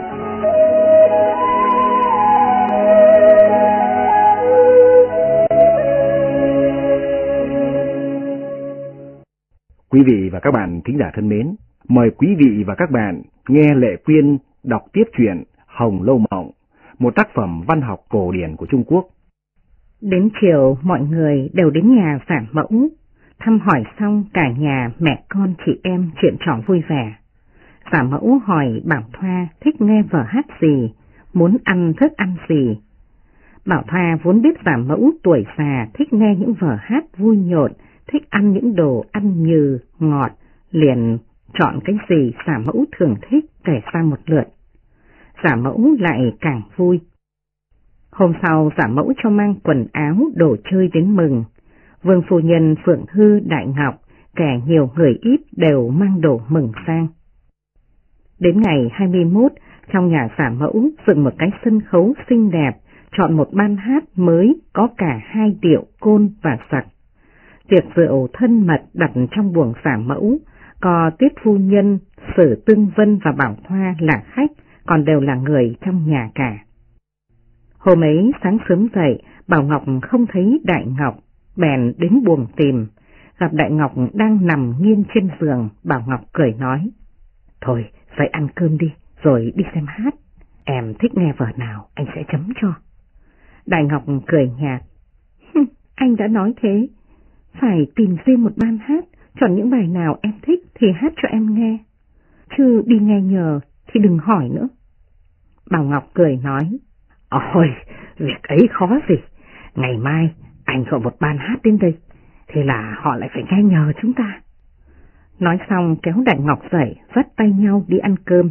Quý vị và các bạn thính giả thân mến, mời quý vị và các bạn nghe Lệ Quyên đọc tiếp truyện Hồng Lâu Mộng, một tác phẩm văn học cổ điển của Trung Quốc. Đến chiều mọi người đều đến nhà giả mẫu, thăm hỏi xong cả nhà mẹ con chị em chuyện trò vui vẻ. Giả mẫu hỏi Bảo Thoa thích nghe vở hát gì, muốn ăn thức ăn gì. Bảo Thoa vốn biết giả mẫu tuổi già thích nghe những vở hát vui nhộn, thích ăn những đồ ăn nhừ, ngọt, liền chọn cái gì giả mẫu thường thích kể ra một lượt. Giả mẫu lại càng vui. Hôm sau giả mẫu cho mang quần áo, đồ chơi đến mừng. Vương phu nhân, Phượng Thư, Đại Ngọc, kẻ nhiều người ít đều mang đồ mừng sang. Đến ngày 21, trong nhà giả mẫu dựng một cái sân khấu xinh đẹp, chọn một ban hát mới có cả 2 điệu côn và sặc. Tiệc rượu thân mật đặt trong buồng giả mẫu, có Tiết phu nhân, Sử Tương Vân và Bảo Thoa là khách, còn đều là người trong nhà cả. Hôm ấy sáng sớm dậy, Bảo Ngọc không thấy Đại Ngọc, bèn đến buồng tìm. Gặp Đại Ngọc đang nằm nghiêng trên giường, Bảo Ngọc cười nói: "Thôi, dậy ăn cơm đi, rồi đi xem hát. Em thích nghe vở nào, anh sẽ chấm cho." Đại Ngọc cười nhạt: "Anh đã nói thế, phải tìm riêng một ban hát, chọn những bài nào em thích thì hát cho em nghe, chứ đi nghe nhờ thì đừng hỏi nữa." Bảo Ngọc cười nói: "Ôi, việc ấy khó gì, ngày mai anh gọi một ban hát đến đây, thì là họ lại phải nghe nhờ chúng ta." Nói xong kéo Đại Ngọc dậy, dắt tay nhau đi ăn cơm.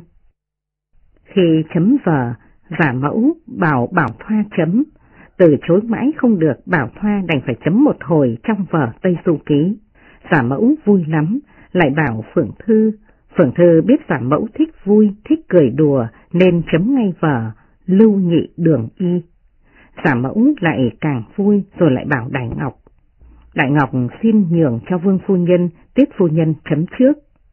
Khi chấm vở, giả mẫu bảo Bảo Thoa chấm, từ chối mãi không được, Bảo Thoa đành phải chấm một hồi trong vở Tây Du Ký. Giả mẫu vui lắm, lại bảo Phượng Thư. Phượng Thư biết giả mẫu thích vui, thích cười đùa nên chấm ngay vở Lưu Nhị Đường Y. Giả mẫu lại càng vui, rồi lại bảo Đại Ngọc. Đại Ngọc xin nhường cho Vương phu nhân, Tiết phu nhân chấm trước.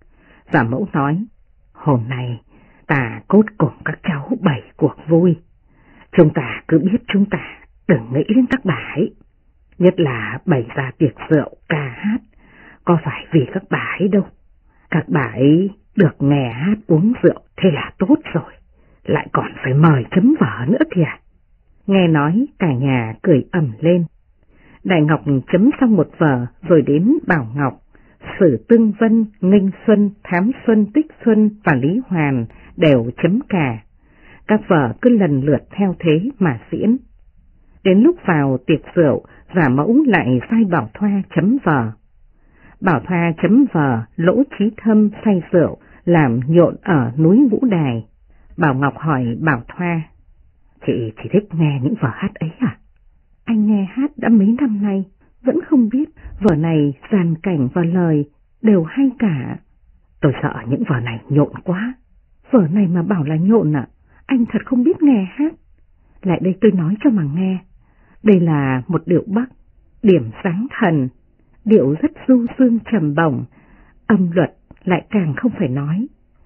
Giả mẫu nói: "Hôm nay ta cốt cùng các cháu bày cuộc vui. Chúng ta cứ biết chúng ta đừng nghĩ đến các bà ấy, nhất là bày ra tiệc rượu ca hát, có phải vì các bà ấy đâu. Các bà ấy được nghe hát uống rượu thế là tốt rồi, lại còn phải mời chấm vở nữa kìa." Nghe nói cả nhà cười ầm lên. Đại Ngọc chấm xong một vở rồi đến Bảo Ngọc. Sử Tương Vân, Nghinh Xuân, Thám Xuân, Tích Xuân và Lý Hoàn đều chấm cả. Các vở cứ lần lượt theo thế mà diễn. Đến lúc vào tiệc rượu, giả mẫu lại sai Bảo Thoa chấm vở. Bảo Thoa chấm vở Lỗ Trí Thâm say rượu làm nhộn ở núi Vũ Đài. Bảo Ngọc hỏi Bảo Thoa: "Chị chỉ thích nghe những vở hát ấy à?" "Anh nghe hát đã mấy năm nay, vẫn không biết vở này dàn cảnh và lời đều hay cả." "Tôi sợ những vở này nhộn quá." "Vở này mà bảo là nhộn à? Anh thật không biết nghe hát." "Lại đây tôi nói cho mà nghe. Đây là một điệu Bắc, điểm sáng thần, điệu rất du dương trầm bổng, âm luật lại càng không phải nói.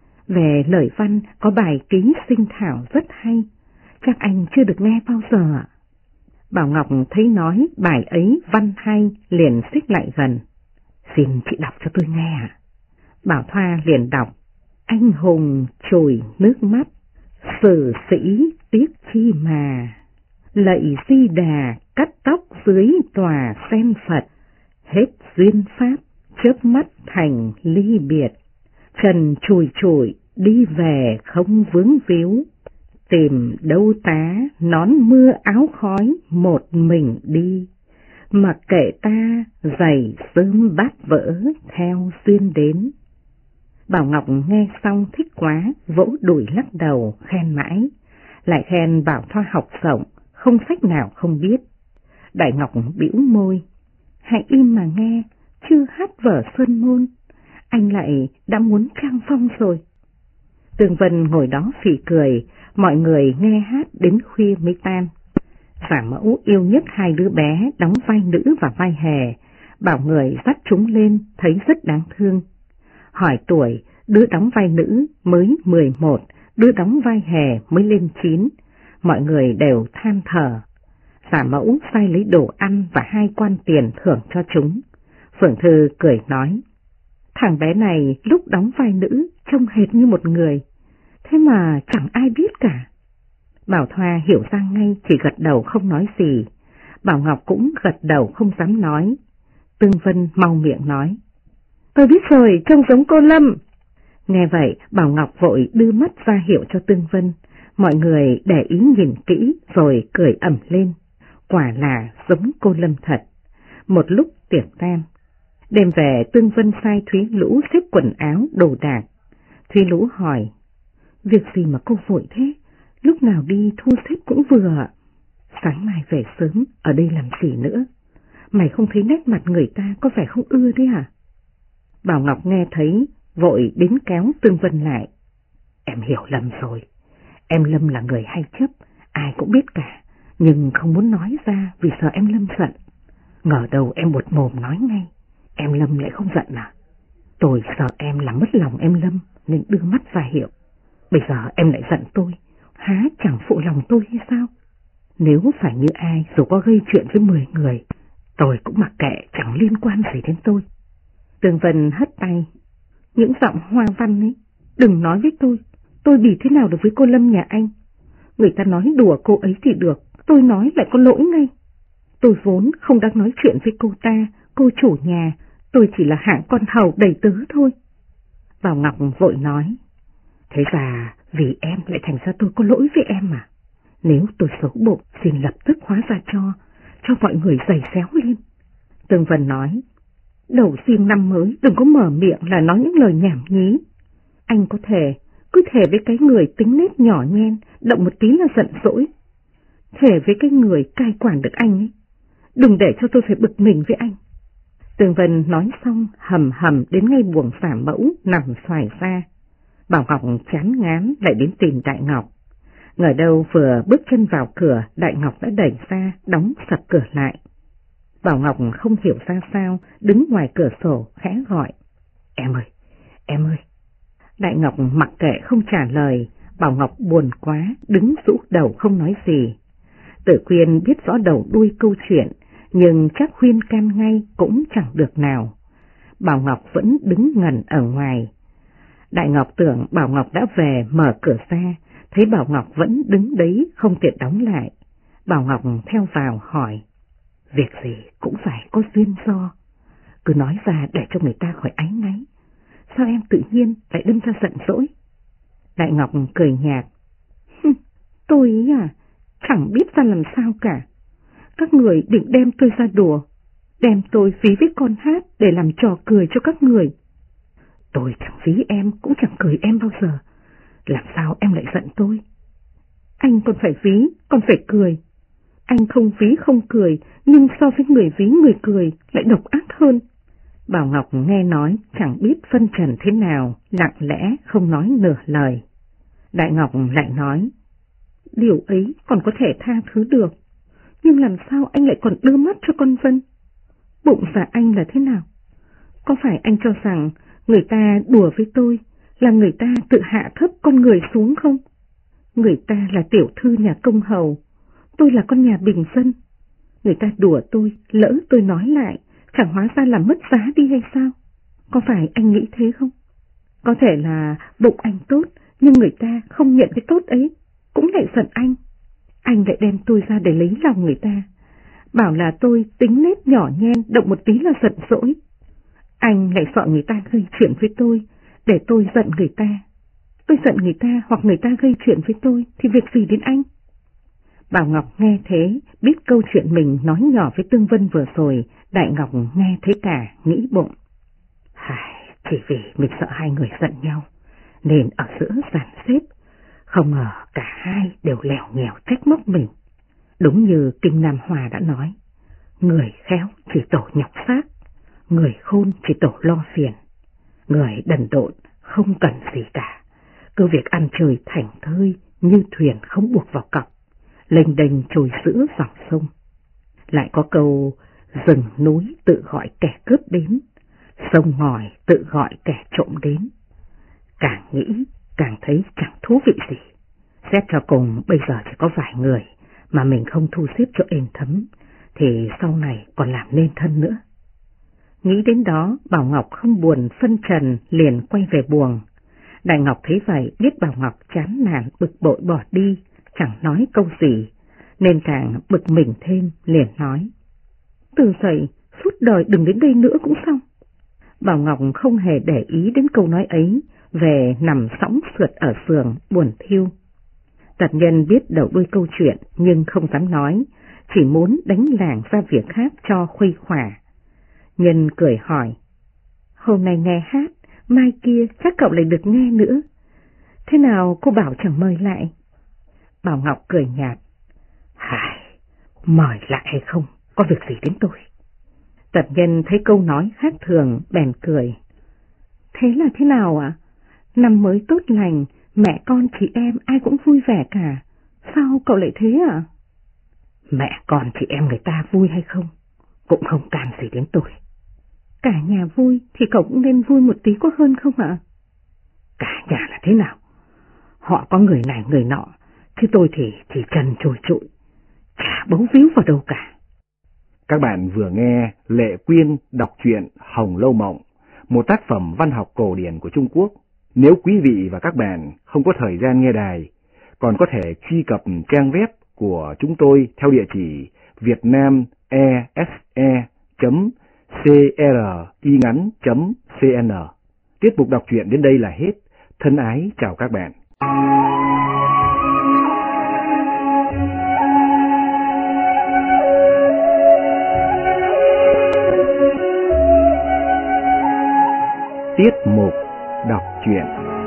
Về lời văn có bài Ký Sinh Thảo rất hay, chắc anh chưa được nghe bao giờ ạ." Bảo Ngọc thấy nói bài ấy văn hay liền xích lại gần: "Xin chị đọc cho tôi nghe ạ." Bảo Thoa liền đọc: "Anh hùng trùi nước mắt, sử sĩ tiếc chi mà, lạy Di Đà cắt tóc dưới tòa sen Phật, hết duyên pháp chớp mắt thành ly biệt, trần chùi chùi đi về không vướng víu, tìm đâu tá nón mưa áo khói một mình đi, mặc kệ ta giày sớm bát vỡ theo duyên đến." Bảo Ngọc nghe xong thích quá, vỗ đùi lắc đầu khen mãi, lại khen Bảo Thoa học rộng, không sách nào không biết. Đại Ngọc bĩu môi: "Hãy im mà nghe, chưa hát vở Xuân Môn, anh lại đã muốn trang phong rồi." Tương Vân ngồi đó phì cười, mọi người nghe hát đến khuya mới tan. Giả mẫu yêu nhất 2 đứa bé đóng vai nữ và vai hề, bảo người dắt chúng lên thấy rất đáng thương. Hỏi tuổi, đứa đóng vai nữ mới 11, đứa đóng vai hề mới lên 9, mọi người đều than thở. Giả mẫu sai lấy đồ ăn và 2 quan tiền thưởng cho chúng. Phượng Thư cười nói: "Thằng bé này lúc đóng vai nữ trông hệt như một người, thế mà chẳng ai biết cả." Bảo Thoa hiểu ra ngay, chỉ gật đầu không nói gì. Bảo Ngọc cũng gật đầu không dám nói. Tương Vân mau miệng nói. Tôi biết rồi, trông giống cô Lâm. Nghe vậy, Bảo Ngọc vội đưa mắt ra hiệu cho Tương Vân. Mọi người để ý nhìn kỹ rồi cười ầm lên. Quả là giống cô Lâm thật. Một lúc tiệc tan. Đêm về Tương Vân sai Thúy Lũ xếp quần áo đồ đạc. Thúy Lũ hỏi. Việc gì mà cô vội thế? Lúc nào đi thu xếp cũng vừa. Sáng mai về sớm, ở đây làm gì nữa? Mày không thấy nét mặt người ta có vẻ không ưa thế hả? Bảo Ngọc nghe thấy, vội đến kéo Tương Vân lại. Em hiểu lầm rồi. Em Lâm là người hay chấp, ai cũng biết cả, nhưng không muốn nói ra vì sợ em Lâm giận. Ngờ đâu em buột mồm nói ngay, em Lâm lại không giận à? Tôi sợ em làm mất lòng em Lâm nên đưa mắt ra hiệu. Bây giờ em lại giận tôi, há chẳng phụ lòng tôi hay sao? Nếu phải như ai dù có gây chuyện với 10 người, tôi cũng mặc kệ, chẳng liên quan gì đến tôi. Tương Vân hất tay. Những giọng hoa văn ấy, đừng nói với tôi bị thế nào được với cô Lâm nhà anh. Người ta nói đùa cô ấy thì được, tôi nói lại có lỗi ngay. Tôi vốn không đang nói chuyện với cô ta, cô chủ nhà, tôi chỉ là hạng con hầu đầy tớ thôi. Bảo Ngọc vội nói. Thế ra vì em lại thành ra tôi có lỗi với em mà. Nếu tôi xấu bụng, xin lập tức hóa ra cho mọi người giày xéo lên. Tương Vân nói. Đầu xiêm năm mới đừng có mở miệng là nói những lời nhảm nhí. Anh có thể, cứ thề với cái người tính nết nhỏ nhen, động một tí là giận dỗi. Thề với cái người cai quản được anh ấy. Đừng để cho tôi phải bực mình với anh. Tương Vân nói xong hầm hầm đến ngay buồng phả mẫu nằm xoài ra. Bảo Ngọc chán ngán lại đến tìm Đại Ngọc. Ngờ đâu vừa bước chân vào cửa, Đại Ngọc đã đẩy ra, đóng sập cửa lại. Bảo Ngọc không hiểu ra sao, đứng ngoài cửa sổ khẽ gọi. Em ơi. Đại Ngọc mặc kệ không trả lời, Bảo Ngọc buồn quá, đứng rũ đầu không nói gì. Tử Quyên biết rõ đầu đuôi câu chuyện, nhưng chắc khuyên can ngay cũng chẳng được nào. Bảo Ngọc vẫn đứng ngẩn ở ngoài. Đại Ngọc tưởng Bảo Ngọc đã về mở cửa ra, thấy Bảo Ngọc vẫn đứng đấy không tiện đóng lại. Bảo Ngọc theo vào hỏi. Việc gì cũng phải có duyên do, cứ nói ra để cho người ta khỏi áy náy. Sao em tự nhiên lại đâm ra giận dỗi? Đại Ngọc cười nhạt. Tôi ý chẳng biết ra làm sao cả. Các người định đem tôi ra đùa, đem tôi ví với con hát để làm trò cười cho các người. Tôi chẳng ví em cũng chẳng cười em bao giờ. Làm sao em lại giận tôi? Anh còn phải ví, còn phải cười. Anh không ví không cười, nhưng so với người ví người cười lại độc ác hơn. Bảo Ngọc nghe nói chẳng biết phân trần thế nào, lặng lẽ không nói nửa lời. Đại Ngọc lại nói. Điều ấy còn có thể tha thứ được, nhưng làm sao anh lại còn đưa mắt cho con Vân? Bụng dạ anh là thế nào? Có phải anh cho rằng người ta đùa với tôi là người ta tự hạ thấp con người xuống không? Người ta là tiểu thư nhà công hầu, tôi là con nhà bình dân. Người ta đùa tôi, lỡ tôi nói lại, chẳng hóa ra làm mất giá đi hay sao? Có phải anh nghĩ thế không? Có thể là bụng anh tốt, nhưng người ta không nhận cái tốt ấy, cũng lại giận anh. Anh lại đem tôi ra để lấy lòng người ta, bảo là tôi tính nết nhỏ nhen, động một tí là giận dỗi. Anh lại sợ người ta gây chuyện với tôi, để tôi giận người ta. Tôi giận người ta hoặc người ta gây chuyện với tôi thì việc gì đến anh? Bảo Ngọc nghe thế, biết câu chuyện mình nói nhỏ với Tương Vân vừa rồi, Đại Ngọc nghe thấy cả, nghĩ bụng. Chỉ vì mình sợ hai người giận nhau, nên ở giữa dàn xếp, không ngờ cả hai đều lèo nhèo trách móc mình. Đúng như Kinh Nam Hòa đã nói, người khéo chỉ tổ nhọc xác, người khôn chỉ tổ lo phiền. Người đần độn không cần gì cả, cứ việc ăn chơi thảnh thơi như thuyền không buộc vào cọc, lênh đênh trôi giữa dòng sông. Lại có câu rừng núi tự gọi kẻ cướp đến, sông ngòi tự gọi kẻ trộm đến. Càng nghĩ càng thấy chẳng thú vị gì. Xét cho cùng bây giờ chỉ có vài người mà mình không thu xếp cho êm thấm, thì sau này còn làm nên thân nữa. Nghĩ đến đó, Bảo Ngọc không buồn phân trần, liền quay về buồng. Đại Ngọc thấy vậy biết Bảo Ngọc chán nản bực bội bỏ đi, chẳng nói câu gì, nên càng bực mình thêm, liền nói: Từ dậy, suốt đời đừng đến đây nữa cũng xong. Bảo Ngọc không hề để ý đến câu nói ấy, về nằm sõng sượt ở giường buồn thiêu. Tật Nhân biết đầu đuôi câu chuyện nhưng không dám nói, chỉ muốn đánh làng ra việc khác cho khuây khỏa. Nhân cười hỏi: Hôm nay nghe hát, mai kia chắc cậu lại được nghe nữa. Thế nào cô bảo chẳng mời lại? Bảo Ngọc cười nhạt: Hài, mời lại hay không, có việc gì đến tôi. Tật Nhân thấy câu nói khác thường, bèn cười: Thế là thế nào ạ? Năm mới tốt lành, mẹ con chị em ai cũng vui vẻ cả. Sao cậu lại thế ạ? Mẹ con chị em người ta vui hay không, cũng không can gì đến tôi. Cả nhà vui thì cậu cũng nên vui một tí có hơn không ạ? Cả nhà là thế nào? Họ có người này người nọ, chứ tôi thì chỉ trần trồi trụi, chả bấu víu vào đâu cả. Các bạn vừa nghe Lệ Quyên đọc truyện Hồng Lâu Mộng, một tác phẩm văn học cổ điển của Trung Quốc. Nếu quý vị và các bạn không có thời gian nghe đài, còn có thể truy cập trang web của chúng tôi theo địa chỉ vietnamese.cringắn.cn. Tiết mục đọc truyện đến đây là hết. Thân ái chào các bạn. Tiết mục đọc truyện.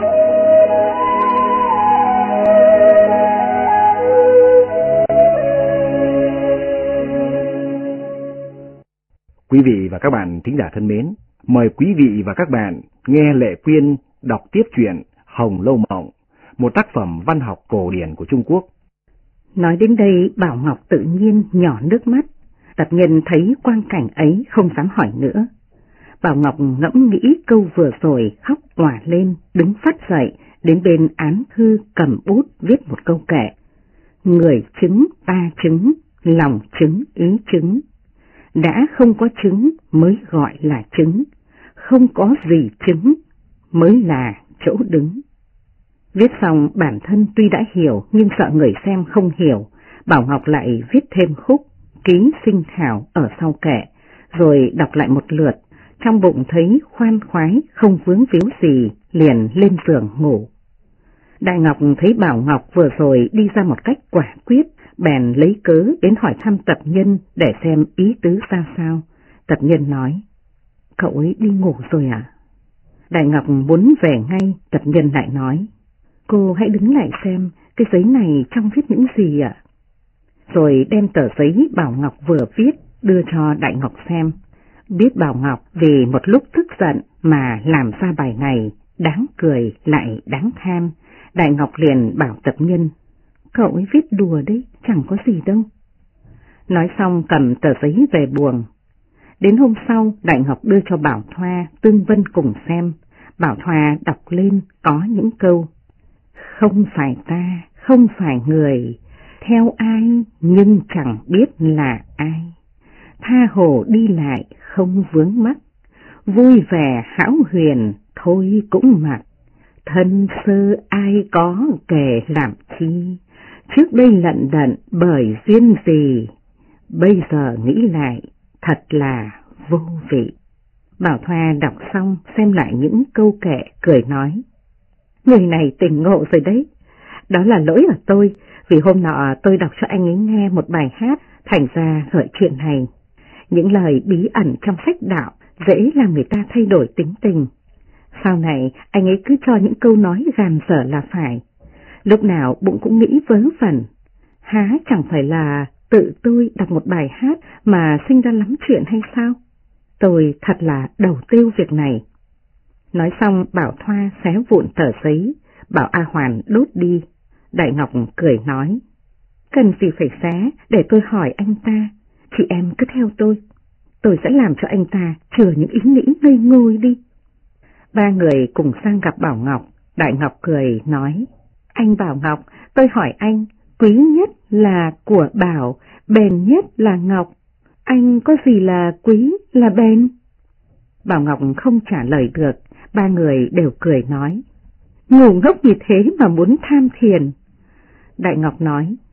Quý vị và các bạn thính giả thân mến, mời quý vị và các bạn nghe Lệ Quyên đọc tiếp truyện Hồng Lâu Mộng, một tác phẩm văn học cổ điển của Trung Quốc. Nói đến đây, Bảo Ngọc tự nhiên nhỏ nước mắt. Tật Nhân thấy quang cảnh ấy không dám hỏi nữa. Bảo Ngọc ngẫm nghĩ câu vừa rồi, khóc òa lên, đứng phát dậy, đến bên án thư cầm bút viết một câu kệ: Người chứng ta chứng, lòng chứng ý chứng. Đã không có chứng mới gọi là chứng, không có gì chứng mới là chỗ đứng. Viết xong bản thân tuy đã hiểu nhưng sợ người xem không hiểu, Bảo Ngọc lại viết thêm khúc ký sinh thảo ở sau kệ, rồi đọc lại một lượt. Trong bụng thấy khoan khoái, không vướng víu gì, liền lên giường ngủ. Đại Ngọc thấy Bảo Ngọc vừa rồi đi ra một cách quả quyết, bèn lấy cớ đến hỏi thăm Tật Nhân để xem ý tứ ra sao. Tật Nhân nói: Cậu ấy đi ngủ rồi à? Đại Ngọc muốn về ngay, Tật Nhân lại nói: Cô hãy đứng lại xem cái giấy này trong viết những gì ạ? Rồi đem tờ giấy Bảo Ngọc vừa viết đưa cho Đại Ngọc xem. Biết Bảo Ngọc vì một lúc tức giận mà làm ra bài này, đáng cười lại đáng than, Đại Ngọc liền bảo Tật Nhân: Cậu ấy viết đùa đấy, chẳng có gì đâu. Nói xong cầm tờ giấy về buồng. Đến hôm sau, Đại Ngọc đưa cho Bảo Thoa, Tương Vân cùng xem. Bảo Thoa đọc lên có những câu: Không phải ta, không phải người, theo ai nhưng chẳng biết là ai. Tha hồ đi lại không vướng mắc, vui vẻ hão huyền thôi cũng mặc. Thân sơ ai có kể làm chi, trước đây lận đận bởi duyên gì, bây giờ nghĩ lại thật là vô vị. Bảo Thoa đọc xong xem lại những câu kệ, cười nói: Người này tỉnh ngộ rồi đấy. Đó là lỗi ở tôi, vì hôm nọ tôi đọc cho anh ấy nghe một bài hát, thành ra gợi chuyện này. Những lời bí ẩn trong sách đạo dễ làm người ta thay đổi tính tình. Sau này anh ấy cứ cho những câu nói gàn dở là phải, lúc nào bụng cũng nghĩ vớ vẩn. Há chẳng phải là tự tôi đọc một bài hát mà sinh ra lắm chuyện hay sao? Tôi thật là đầu tiêu việc này. Nói xong Bảo Thoa xé vụn tờ giấy, bảo A Hoàn đốt đi. Đại Ngọc cười nói: Cần gì phải xé, để tôi hỏi anh ta, chị em cứ theo tôi sẽ làm cho anh ta chừa những ý nghĩ ngây ngô đi. Ba người cùng sang gặp Bảo Ngọc. Đại Ngọc cười nói: Anh Bảo Ngọc, tôi hỏi anh, quý nhất là của Bảo, bền nhất là Ngọc, anh có gì là quý, là bền? Bảo Ngọc không trả lời được, ba người đều cười nói: Ngu ngốc như thế mà muốn tham thiền. Đại Ngọc nói: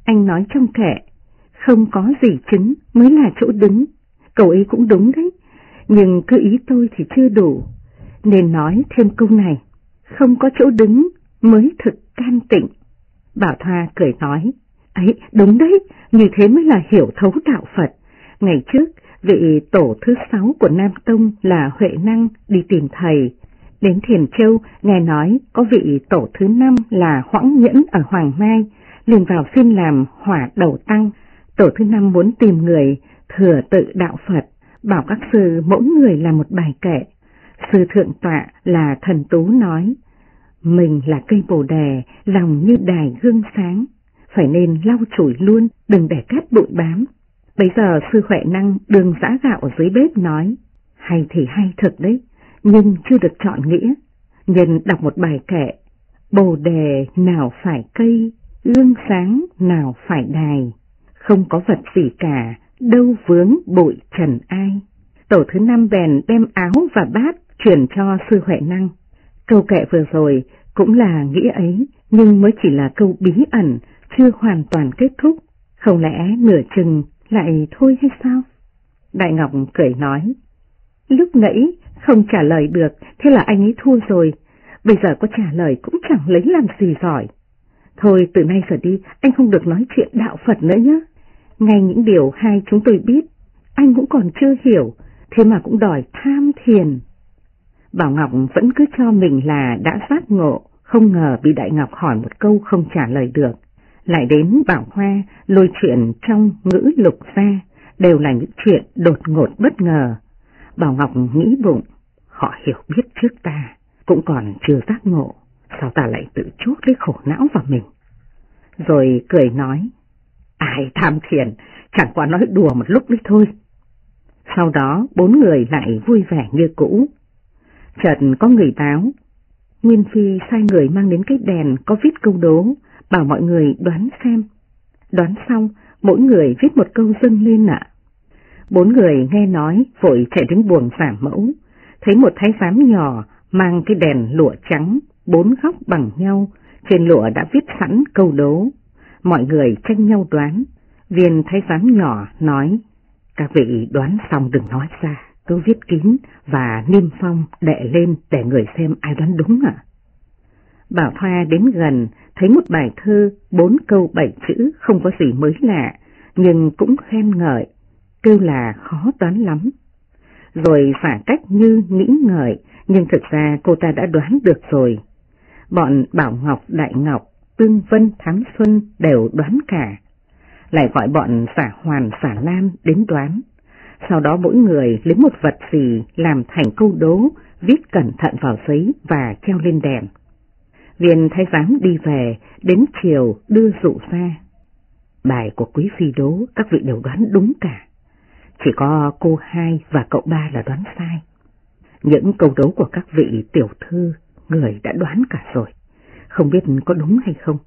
anh nói trong kệ, không có gì chứng mới là chỗ đứng. Cậu ấy cũng đúng đấy, nhưng cứ ý tôi thì chưa đủ, nên nói thêm câu này, không có chỗ đứng mới thực can tịnh. Bảo Thoa cười nói, ấy đúng đấy, như thế mới là hiểu thấu đạo Phật. Ngày trước, vị tổ thứ 6 của Nam Tông là Huệ Năng đi tìm thầy. Đến Thiền Châu nghe nói có vị tổ thứ 5 là Hoãng Nhẫn ở Hoàng Mai, liền vào xin làm hỏa đầu tăng. Tổ thứ 5 muốn tìm người thừa tự đạo Phật, bảo các sư mỗi người làm một bài kệ. Sư thượng tọa là Thần Tú nói, mình là cây bồ đề, lòng như đài gương sáng, phải nên lau chùi luôn, đừng để cát bụi bám. Bây giờ sư Huệ Năng đường giã gạo ở dưới bếp nói, hay thì hay thật đấy, nhưng chưa được chọn nghĩa. Nhân đọc một bài kệ, bồ đề nào phải cây, gương sáng nào phải đài, không có vật gì cả, đâu vướng bụi trần ai. Tổ thứ 5 bèn đem áo và bát chuyển cho sư Huệ Năng. Câu kệ vừa rồi cũng là nghĩa ấy, nhưng mới chỉ là câu bí ẩn, chưa hoàn toàn kết thúc. Không lẽ nửa chừng lại thôi hay sao? Đại Ngọc cười nói, lúc nãy không trả lời được, thế là anh ấy thua rồi, bây giờ có trả lời cũng chẳng lấy làm gì giỏi. Thôi từ nay trở đi, anh không được nói chuyện đạo Phật nữa nhé. Ngay những điều hai chúng tôi biết, anh cũng còn chưa hiểu, thế mà cũng đòi tham thiền. Bảo Ngọc vẫn cứ cho mình là đã giác ngộ, không ngờ bị Đại Ngọc hỏi một câu không trả lời được. Lại đến Bảo Hoa lôi chuyện trong ngữ lục ra, đều là những chuyện đột ngột bất ngờ. Bảo Ngọc nghĩ bụng, họ hiểu biết trước ta, cũng còn chưa giác ngộ, sao ta lại tự chuốc lấy khổ não vào mình. Rồi cười nói, ai tham thiền, chẳng qua nói đùa một lúc đấy thôi. Sau đó 4 người lại vui vẻ như cũ. Chợt có người báo, Nguyên Phi sai người mang đến cái đèn có viết câu đố, bảo mọi người đoán xem. Đoán xong, mỗi người viết một câu dâng lên ạ. 4 người nghe nói vội chạy đến buồng giả mẫu, thấy một thái giám nhỏ mang cái đèn lụa trắng, 4 góc bằng nhau, trên lụa đã viết sẵn câu đố. Mọi người tranh nhau đoán. Viên thái giám nhỏ nói, các vị đoán xong đừng nói ra, cứ viết kín và niêm phong đệ lên để người xem ai đoán đúng ạ. Bảo Thoa đến gần, thấy một bài thơ 4 câu 7 chữ không có gì mới lạ, nhưng cũng khen ngợi, kêu là khó đoán lắm. Rồi giả cách như nghĩ ngợi, nhưng thực ra cô ta đã đoán được rồi. Bọn Bảo Ngọc, Đại Ngọc, Tương Vân, Thám Xuân đều đoán cả. Lại gọi bọn Giả Hoàn, Giả Lam đến đoán. Sau đó mỗi người lấy một vật gì làm thành câu đố, viết cẩn thận vào giấy và treo lên đèn. Viên thái giám đi về, đến chiều đưa dụ ra. Bài của quý phi đố các vị đều đoán đúng cả, chỉ có cô 2 và cậu 3 là đoán sai. Những câu đố của các vị tiểu thư người đã đoán cả rồi, không biết có đúng hay không.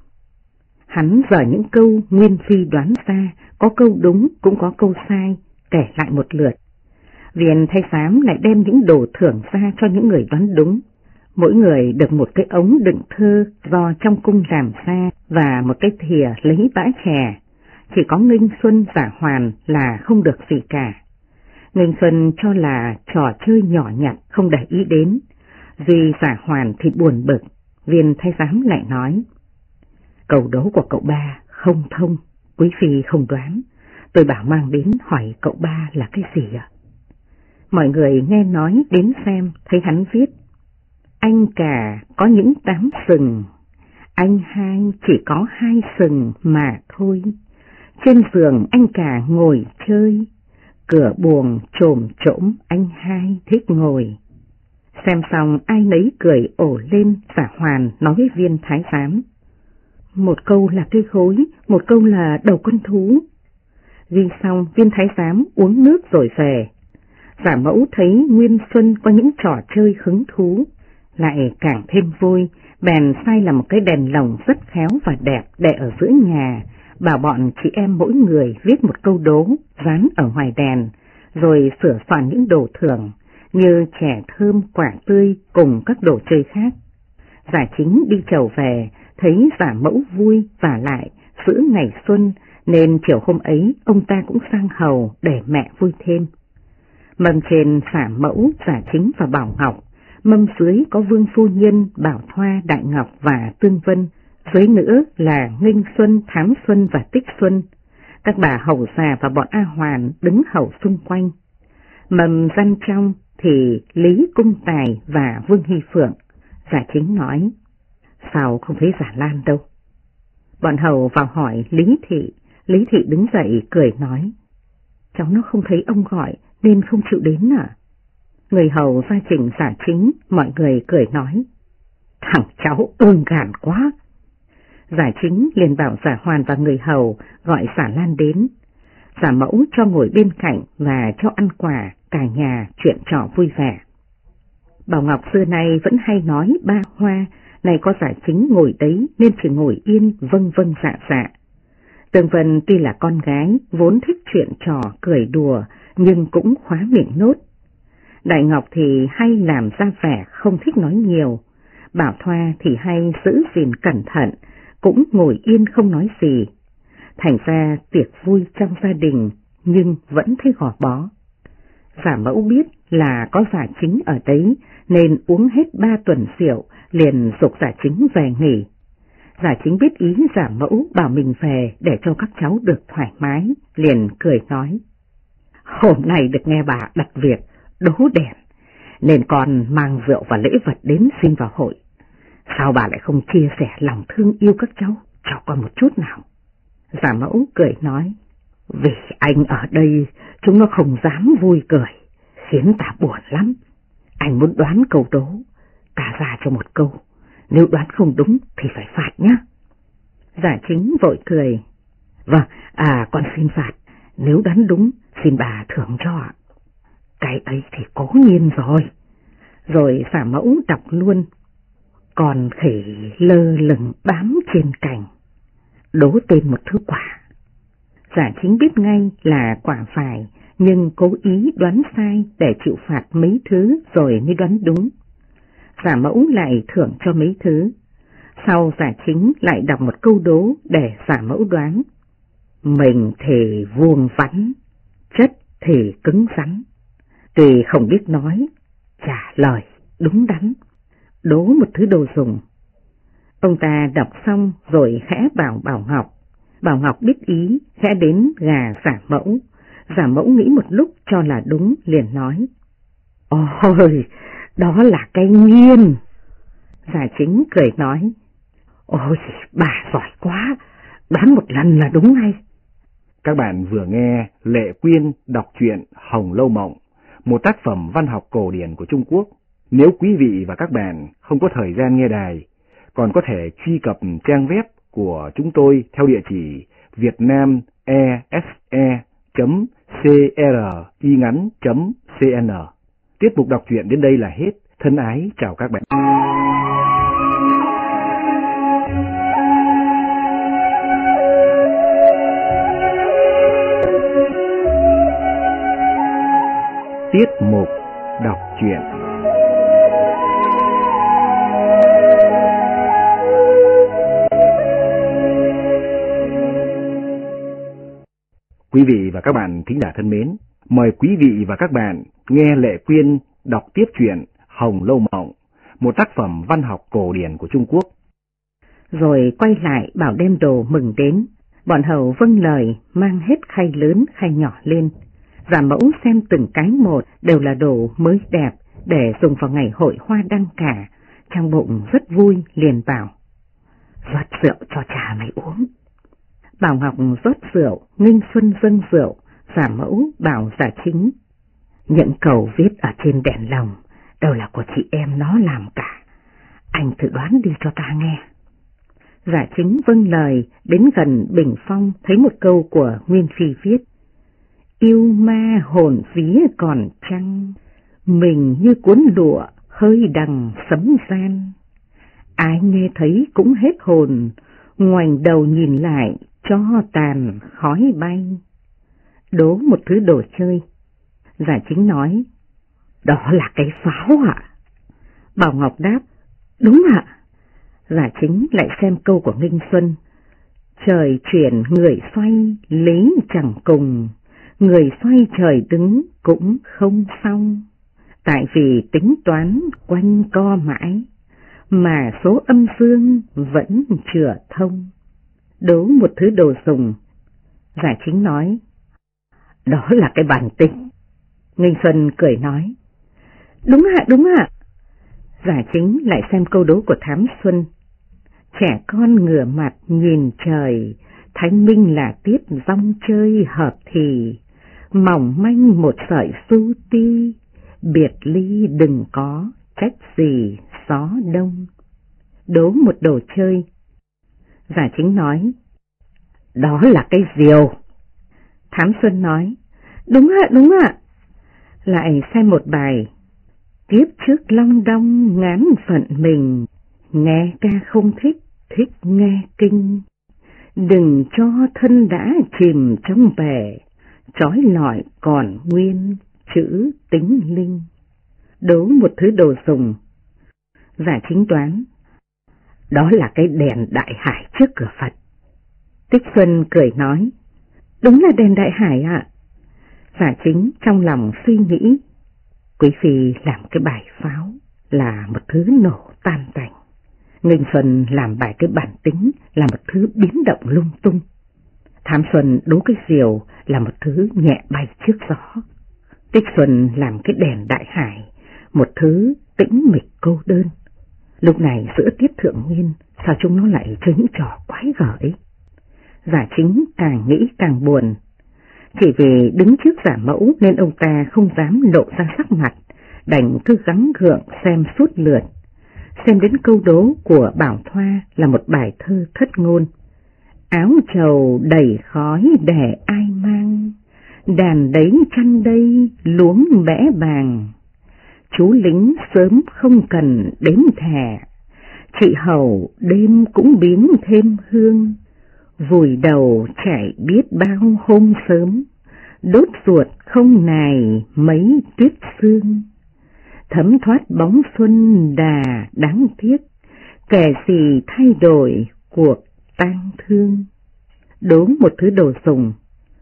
Hắn dở những câu Nguyên Phi đoán ra, có câu đúng cũng có câu sai, kể lại một lượt. Viên thái giám lại đem những đồ thưởng ra cho những người đoán đúng. Mỗi người được một cái ống đựng thơ do trong cung làm ra và một cái thìa lấy bã chè. Chỉ có Nghênh Xuân, Giả Hoàn là không được gì cả. Nghênh Xuân cho là trò chơi nhỏ nhặt không để ý đến. Vì Giả Hoàn thì buồn bực, viên thái giám lại nói, câu đố của cậu 3 không thông, quý phi không đoán, tôi bảo mang đến hỏi cậu 3 là cái gì ạ? Mọi người nghe nói đến xem, thấy hắn viết, anh cả có những 8 sừng, anh 2 chỉ có 2 sừng mà thôi. Trên giường anh cả ngồi chơi, cửa buồng chồm trỗm anh 2 thích ngồi. Xem xong ai nấy cười ổ lên. Giả Hoàn nói với viên thái giám, một câu là cây khối, một câu là đầu con thú. Ghi xong viên thái giám uống nước rồi về. Giả Mẫu thấy Nguyên Xuân có những trò chơi hứng thú, lại càng thêm vui, bèn sai làm một cái đèn lồng rất khéo và đẹp để ở giữa nhà, bảo bọn chị em mỗi người viết một câu đố dán ở ngoài đèn, rồi sửa soạn những đồ thưởng như chè thơm, quả tươi cùng các đồ chơi khác. Giả Chính đi chầu về, thấy Giả Mẫu vui và lại giữ ngày xuân, nên chiều hôm ấy ông ta cũng sang hầu để mẹ vui thêm. Mâm trên xả Mẫu, Giả Chính và Bảo Ngọc, mâm dưới có Vương Phu Nhân, Bảo Thoa, Đại Ngọc và Tương Vân, dưới nữa là Nghinh Xuân, Thám Xuân và Tích Xuân. Các bà hầu già và bọn A Hoàn đứng hầu xung quanh. Mâm gian trong thì Lý Cung Tài và Vương Hy Phượng. Giả Chính nói, sao không thấy Giả Lan đâu? Bọn hầu vào hỏi Lý Thị đứng dậy cười nói, cháu nó không thấy ông gọi nên không chịu đến à? Người hầu ra chỉnh Giả Chính, mọi người cười nói, thằng cháu ương gàn quá. Giả Chính liền bảo Giả Hoàn và người hầu gọi Giả Lan đến. Giả Mẫu cho ngồi bên cạnh và cho ăn quà, cả nhà chuyện trò vui vẻ. Bảo Ngọc xưa nay vẫn hay nói ba hoa, này có Giả Chính ngồi đấy nên chỉ ngồi yên vâng vâng dạ dạ. Tương Vân tuy là con gái, vốn thích chuyện trò cười đùa, nhưng cũng khóa miệng nốt. Đại Ngọc thì hay làm ra vẻ không thích nói nhiều, Bảo Thoa thì hay giữ gìn cẩn thận, cũng ngồi yên không nói gì. Thành ra tiệc vui trong gia đình nhưng vẫn thấy gò bó. Giả Mẫu biết là có Giả Chính ở đấy nên uống hết 3 tuần rượu, liền giục Giả Chính về nghỉ. Giả Chính biết ý Giả Mẫu bảo mình về để cho các cháu được thoải mái, liền cười nói, hôm nay được nghe bà đặt việc đố đèn, nên con mang rượu và lễ vật đến xin vào hội. Sao bà lại không chia sẻ lòng thương yêu các cháu cho con một chút nào? Giả Mẫu cười nói, vì anh ở đây chúng nó không dám vui cười, khiến ta buồn lắm. Anh muốn đoán câu đố, ta ra cho một câu, nếu đoán không đúng thì phải phạt nhá. Giả Chính vội cười, vâng, con xin phạt, nếu đoán đúng xin bà thưởng cho ạ. Cái ấy thì cố nhiên rồi. Rồi Giả Mẫu đọc luôn, còn khỉ lơ lửng bám trên cành, đố tên một thứ quả. Giả Chính biết ngay là quả vải, nhưng cố ý đoán sai để chịu phạt mấy thứ rồi mới đoán đúng. Giả Mẫu lại thưởng cho mấy thứ. Sau Giả Chính lại đọc một câu đố để Giả Mẫu đoán. Mình thì vuông vắn, chất thì cứng rắn, tuy không biết nói, trả lời đúng đắn, đố một thứ đồ dùng. Ông ta đọc xong rồi khẽ bảo Bảo Ngọc. Bảo Ngọc biết ý, khẽ đến gà Giả Mẫu. Giả Mẫu nghĩ một lúc cho là đúng, liền nói, ôi, đó là cây nghiên. Giả Chính cười nói, ôi, bà giỏi quá, đoán một lần là đúng ngay. Các bạn vừa nghe Lệ Quyên đọc truyện Hồng Lâu Mộng, một tác phẩm văn học cổ điển của Trung Quốc. Nếu quý vị và các bạn không có thời gian nghe đài, còn có thể truy cập trang web của chúng tôi theo địa chỉ vietnamese.cringắn.cn. Tiết mục đọc truyện đến đây là hết. Thân ái chào các bạn. Tiết mục đọc truyện. Quý vị và các bạn thính giả thân mến, mời quý vị và các bạn nghe Lệ Quyên đọc tiếp truyện Hồng Lâu Mộng, một tác phẩm văn học cổ điển của Trung Quốc. Rồi quay lại bảo đem đồ mừng đến, bọn hầu vâng lời mang hết khay lớn khay nhỏ lên. Giả Mẫu xem từng cái một đều là đồ mới đẹp để dùng vào ngày hội hoa đăng cả, trong bụng rất vui liền bảo, rót rượu cho cha mày uống. Bảo Ngọc rót rượu, Nghinh Xuân dâng rượu, Giả Mẫu bảo Giả Chính, những câu viết ở trên đèn lồng đều là của chị em nó làm cả, anh thử đoán đi cho ta nghe. Giả Chính vâng lời, đến gần bình phong thấy một câu của Nguyên Phi viết, yêu ma hồn vía còn trăng, mình như cuốn lụa hơi đằng sấm gian. Ai nghe thấy cũng hết hồn, ngoảnh đầu nhìn lại cho tàn khói bay. Đố một thứ đồ chơi. Giả Chính nói, đó là cái pháo ạ. Bảo Ngọc đáp, đúng ạ. Giả Chính lại xem câu của Nghinh Xuân, Trời chuyển người xoay lý chẳng cùng, người xoay trời đứng cũng không xong. Tại vì tính toán quanh co mãi, mà số âm dương vẫn chưa thông. Đố một thứ đồ dùng. Giả Chính nói, đó là cái bản tính. Nghinh Xuân cười nói, đúng ạ. Giả Chính lại xem câu đố của Thám Xuân. Trẻ con ngửa mặt nhìn trời, thanh minh là tiết rong chơi hợp thì, mỏng manh một sợi su ti, biệt ly đừng có, trách gì gió đông. Đố một đồ chơi. Giả Chính nói, đó là cái diều. Thám Xuân nói, đúng ạ. Lại xem một bài. Kiếp trước long đong ngán phận mình, nghe ca không thích, thích nghe kinh. Đừng cho thân đã chìm trong bể, trói lọi còn nguyên chữ tính linh. Đố một thứ đồ dùng. Giả Chính đoán, đó là cái đèn đại hải trước cửa Phật. Tích Xuân cười nói, đúng là đèn đại hải ạ. Giả Chính trong lòng suy nghĩ, Quý Phi làm cái bài pháo là một thứ nổ tan tành, Nghinh Xuân làm bài cái bản tính là một thứ biến động lung tung, Thám Xuân đố cái diều là một thứ nhẹ bay trước gió, Tích Xuân làm cái đèn đại hải một thứ tĩnh mịch cô đơn. Lúc này giữa tiết thượng nguyên, sao chúng nó lại chơi những trò quái gở ấy? Giả Chính càng nghĩ càng buồn. Chỉ vì đứng trước giả mẫu nên ông ta không dám lộ ra sắc mặt, đành cứ gắng gượng xem suốt lượt. Xem đến câu đố của Bảo Thoa là một bài thơ thất ngôn. Áo trầu đầy khói để ai mang, đàn đấy chăn đây luống bẽ bàng. Chú lính sớm không cần đếm thẻ, chị hầu đêm cũng biếng thêm hương. Vùi đầu chạy biết bao hôm sớm, đốt ruột không nài mấy tuyết sương. Thấm thoát bóng xuân đà đáng tiếc, kẻ gì thay đổi cuộc tang thương. Đố một thứ đồ dùng.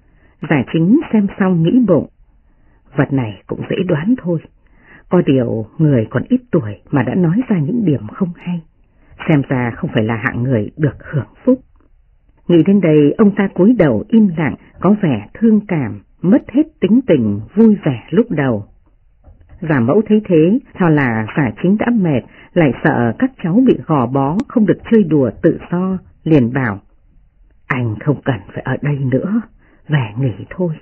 Giả Chính xem xong nghĩ bụng, vật này cũng dễ đoán thôi, có điều người còn ít tuổi mà đã nói ra những điểm không hay, xem ra không phải là hạng người được hưởng phúc. Nghĩ đến đây ông ta cúi đầu im lặng, có vẻ thương cảm, mất hết tính tình vui vẻ lúc đầu. Giả mẫu thấy thế, sao là Giả Chính đã mệt, lại sợ các cháu bị gò bó không được chơi đùa tự do, liền bảo, anh không cần phải ở đây nữa, về nghỉ thôi,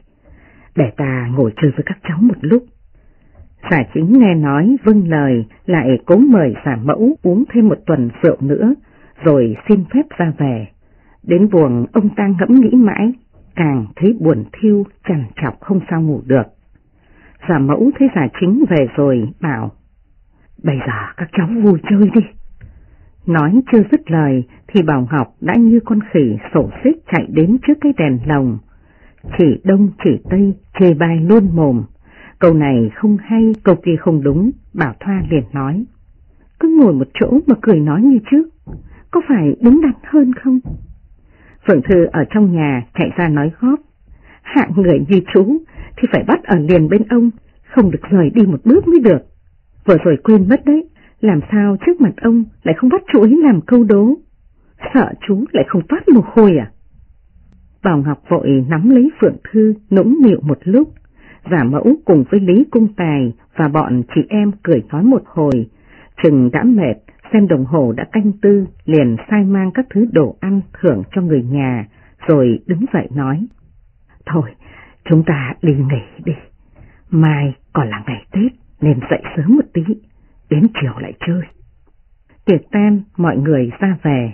để ta ngồi chơi với các cháu một lúc. Giả Chính nghe nói vâng lời, lại cố mời giả mẫu uống thêm một tuần rượu nữa, rồi xin phép ra về. Đến buồng ông ta ngẫm nghĩ mãi, càng thấy buồn thiu trằn trọc không sao ngủ được. Giả mẫu thấy Giả Chính về rồi bảo, bây giờ các cháu vui chơi đi. Nói chưa dứt lời thì Bảo Ngọc đã như con khỉ sổ xích chạy đến trước cái đèn lồng, chỉ đông chỉ tây chê bai luôn mồm. Câu này không hay, câu kia không đúng. Bảo Thoa liền nói, cứ ngồi một chỗ mà cười nói như trước, có phải đúng đắn hơn không? Phượng Thư ở trong nhà chạy ra nói góp, hạng người như chú thì phải bắt ở liền bên ông, không được rời đi một bước mới được. Vừa rồi quên mất đấy, làm sao trước mặt ông lại không bắt chú ấy làm câu đố, sợ chú lại không toát mồ hôi à? Bảo Ngọc vội nắm lấy Phượng Thư nũng nịu một lúc. Giả mẫu cùng với Lý Cung Tài và bọn chị em cười nói một hồi, chừng đã mệt, xem đồng hồ đã canh tư, liền sai mang các thứ đồ ăn thưởng cho người nhà, rồi đứng dậy nói, thôi chúng ta đi nghỉ đi, mai còn là ngày Tết nên dậy sớm một tí, đến chiều lại chơi. Tiệc tan mọi người ra về.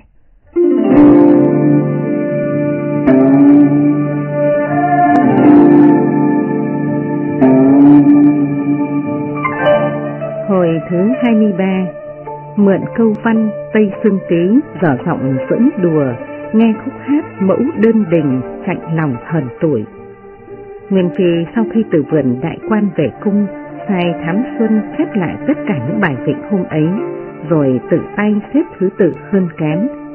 Hồi thứ 23, mượn câu văn Tây Sương Ký dở giọng giỡn đùa, nghe khúc hát mẫu đơn đình chạnh lòng hờn tuổi. Nguyên Phi sau khi từ vườn đại quan về cung, sai Thám Xuân chép lại tất cả những bài vịnh hôm ấy, rồi tự tay xếp thứ tự hơn kém,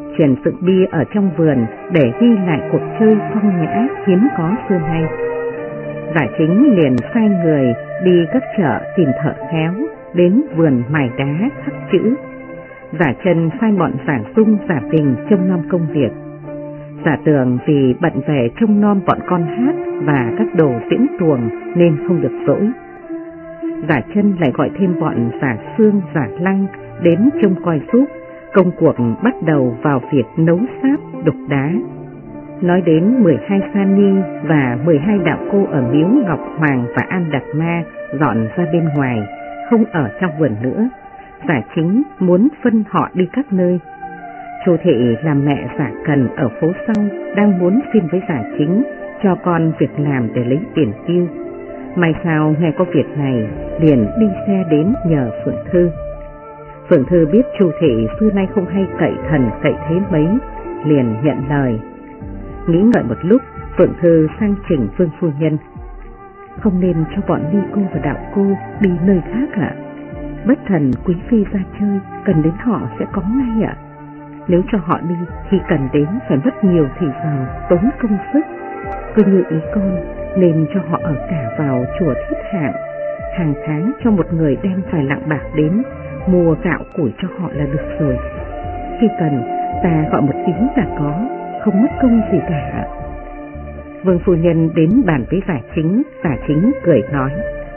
chuyển dựng bia ở trong vườn để ghi lại cuộc chơi phong nhã hiếm có xưa nay. Giả Chính liền sai người đi các chợ tìm thợ khéo đến vườn mài đá khắc chữ. Giả Trân sai bọn Giả Dung, Giả Bình trông nom công việc. Giả Tường vì bận về trông nom bọn con hát và các đồ diễn tuồng nên không được dỗi. Giả Trân lại gọi thêm bọn Giả Sương, Giả Lăng đến trông coi giúp. Công cuộc bắt đầu vào việc nấu sáp, đục đá. Nói đến 12 sa ni và 12 đạo cô ở miếu Ngọc Hoàng và An Đạt Ma dọn ra bên ngoài, không ở trong vườn nữa. Giả Chính muốn phân họ đi các nơi. Chu Thị làm mẹ Giả Cần ở phố sau đang muốn xin với Giả Chính cho con việc làm để lấy tiền tiêu. May sao nghe có việc này liền đi xe đến nhờ Phượng Thư. Phượng Thư biết Chu Thị xưa nay không hay cậy thần cậy thế mấy, liền nhận lời. Nghĩ ngợi một lúc, Phượng Thư sang chỉnh Vương phu nhân. Không nên cho bọn ni cô và đạo cô đi nơi khác ạ. Bất thần quý phi ra chơi, cần đến họ sẽ có ngay ạ. Nếu cho họ đi thì cần đến phải mất nhiều thời gian, tốn công sức. Cứ như ý con, nên cho họ ở cả vào chùa Thiết Hạng. Hàng tháng cho một người đem vài lạng bạc đến, mua gạo củi cho họ là được rồi. Khi cần, ta gọi một tiếng là có, không mất công gì cả. Vương phu nhân đến bàn với Giả Chính, Giả Chính cười nói.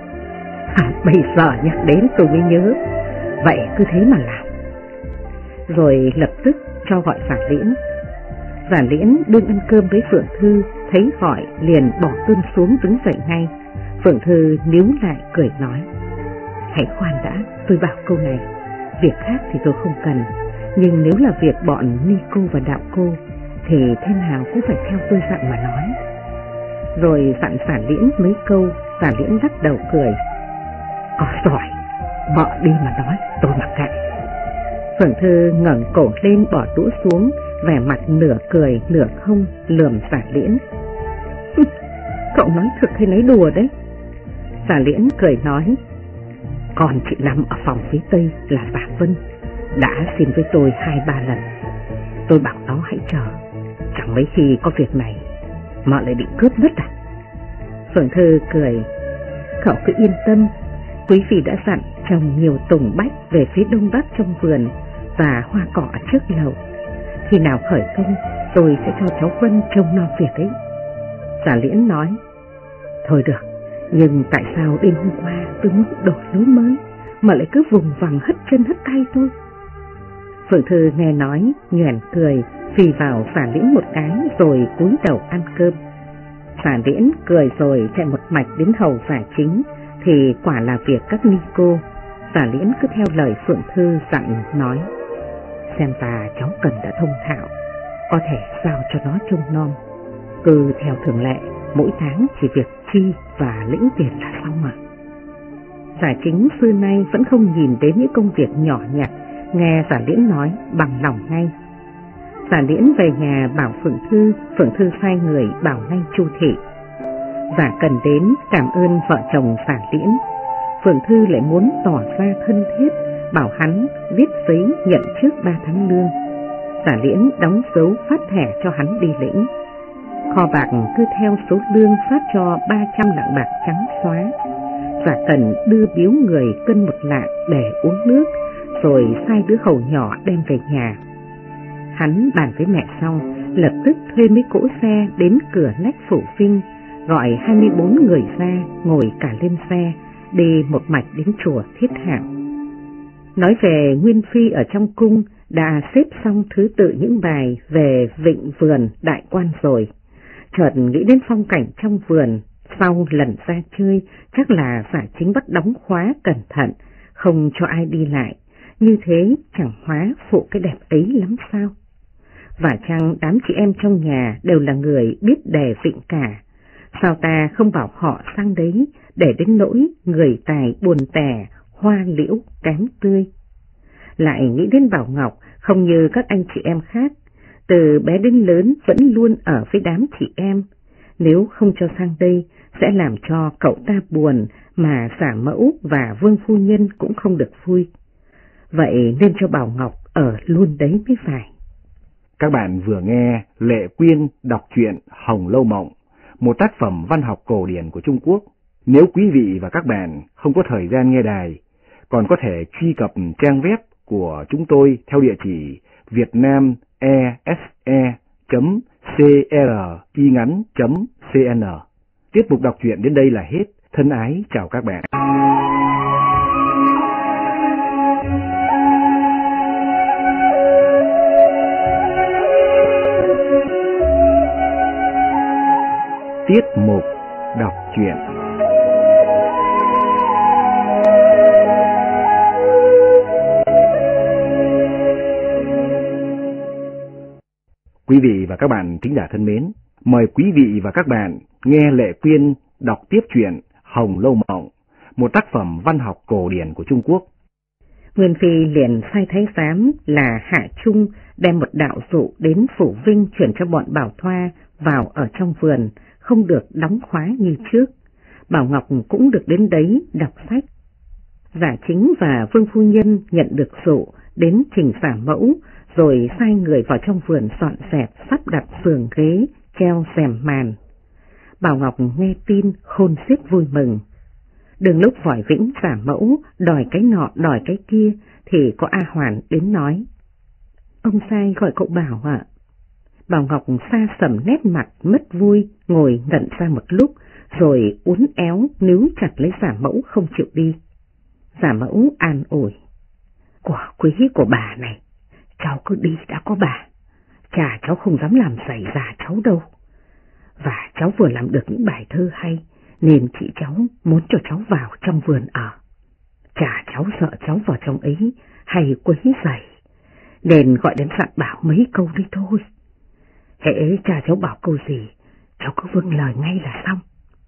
Bây giờ nhắc đến tôi mới nhớ, vậy cứ thế mà làm. Rồi lập tức cho gọi Giả Liễn. Giả Liễn đương ăn cơm với Phượng Thư, thấy gọi liền bỏ cơm xuống đứng dậy ngay. Phượng Thư níu lại cười nói. Hãy khoan đã, tôi bảo câu này, việc khác thì tôi không cần, nhưng nếu là việc bọn ni cô và đạo cô thì thế nào cũng phải theo tôi dặn mà nói. Rồi dặn Giả Liễn mấy câu, Giả Liễn lắc đầu cười. Giỏi, vợ đi mà nói, tôi mặc kệ. Phượng Thư ngẩng cổ lên bỏ đũa xuống, vẻ mặt nửa cười nửa không lườm Giả Liễn. Cậu nói thực hay nói đùa đấy? Giả Liễn cười nói. Con chị Năm ở phòng phía tây là Giả Vân đã xin với tôi 2-3 lần. Tôi bảo nó hãy chờ, chẳng mấy khi có việc này mà lại định cướp mất à? Phượng Thư cười. Cậu cứ yên tâm, quý phi đã dặn trồng nhiều tùng bách về phía đông bắc trong vườn và hoa cỏ trước lầu. Khi nào khởi công tôi sẽ cho cháu Vân trông nom việc ấy. Giả Liễn nói. Thôi được, nhưng tại sao đêm hôm qua tôi muốn đổi lối mới mà lại cứ vùng vằng hất chân hất tay tôi? Phượng Thư nghe nói nhoẻn cười, phì vào Giả Liễn một cái rồi cúi đầu ăn cơm. Giả Liễn cười rồi chạy một mạch đến hầu Giả Chính, thì quả là việc các ni cô. Giả Liễn cứ theo lời Phượng Thư dặn nói. Xem ta cháu Cần đã thông thạo, có thể giao cho nó trông nom. Cứ theo thường lệ, mỗi tháng chỉ việc chi và lĩnh tiền là xong mà. Giả Chính xưa nay vẫn không nhìn đến những công việc nhỏ nhặt, nghe Giả Liễn nói bằng lòng ngay. Giả Liễn về nhà bảo Phượng Thư sai người bảo ngay Chu Thị. Giả Cần đến cảm ơn vợ chồng Giả Liễn. Phượng Thư lại muốn tỏ ra thân thiết, bảo hắn viết giấy nhận trước 3 tháng lương. Giả Liễn đóng dấu phát thẻ cho hắn đi lĩnh. Kho bạc cứ theo số lương phát cho 300 lạng bạc trắng xóa. Giả Cần đưa biếu người cân 1 lạng để uống nước, rồi sai đứa hầu nhỏ đem về nhà. Hắn bàn với mẹ xong, lập tức thuê mấy cỗ xe đến cửa nách Phủ Vinh, gọi 24 người ra ngồi cả lên xe, đi một mạch đến chùa Thiết Hạng. Nói về Nguyên Phi ở trong cung đã xếp xong thứ tự những bài về vịnh vườn đại quan rồi. Chợt nghĩ đến phong cảnh trong vườn, sau lần ra chơi chắc là Giả Chính bắt đóng khóa cẩn thận, không cho ai đi lại, như thế chẳng hóa phụ cái đẹp ấy lắm sao? Và chăng đám chị em trong nhà đều là người biết đề vịnh cả, sao ta không bảo họ sang đấy để đến nỗi người tài buồn tẻ, hoa liễu kém tươi. Lại nghĩ đến Bảo Ngọc không như các anh chị em khác, từ bé đến lớn vẫn luôn ở với đám chị em, nếu không cho sang đây sẽ làm cho cậu ta buồn mà Giả Mẫu và Vương phu nhân cũng không được vui. Vậy nên cho Bảo Ngọc ở luôn đấy mới phải. Các bạn vừa nghe Lệ Quyên đọc truyện Hồng Lâu Mộng, một tác phẩm văn học cổ điển của Trung Quốc. Nếu quý vị và các bạn không có thời gian nghe đài, còn có thể truy cập trang web của chúng tôi theo địa chỉ vietnamese.cringắn.cn. Tiếp tục đọc truyện đến đây là hết. Thân ái chào các bạn. Tiết mục đọc truyện. Quý vị và các bạn thính giả thân mến, mời quý vị và các bạn nghe Lệ Quyên đọc tiếp truyện Hồng Lâu Mộng, một tác phẩm văn học cổ điển của Trung Quốc. Nguyên Phi liền sai thái giám là Hạ Trung đem một đạo dụ đến Phủ Vinh chuyển cho bọn Bảo Thoa vào ở trong vườn, không được đóng khóa như trước. Bảo Ngọc cũng được đến đấy đọc sách. Giả Chính và Vương Phu Nhân nhận được dụ đến trình giả mẫu, rồi sai người vào trong vườn dọn dẹp, sắp đặt giường ghế, treo rèm màn. Bảo Ngọc nghe tin khôn xiết vui mừng. Đường lúc Vội Vĩnh giả mẫu đòi cái nọ đòi cái kia thì có A Hoàn đến nói: "Ông sai gọi cậu Bảo ạ." Bảo Ngọc xa sầm nét mặt mất vui, ngồi ngẩn ra một lúc, rồi uốn éo níu chặt lấy giả mẫu không chịu đi. Giả mẫu an ủi: "Quả quý của bà này, cháu cứ đi đã có bà, chả cháu không dám làm xảy ra cháu đâu. Và cháu vừa làm được những bài thơ hay, nên chị cháu muốn cho cháu vào trong vườn ở. Chả cháu sợ cháu vào trong ấy hay quấy rầy, nên gọi đến dặn bảo mấy câu đi thôi. Hễ cha cháu bảo câu gì, cháu cứ vâng lời ngay là xong."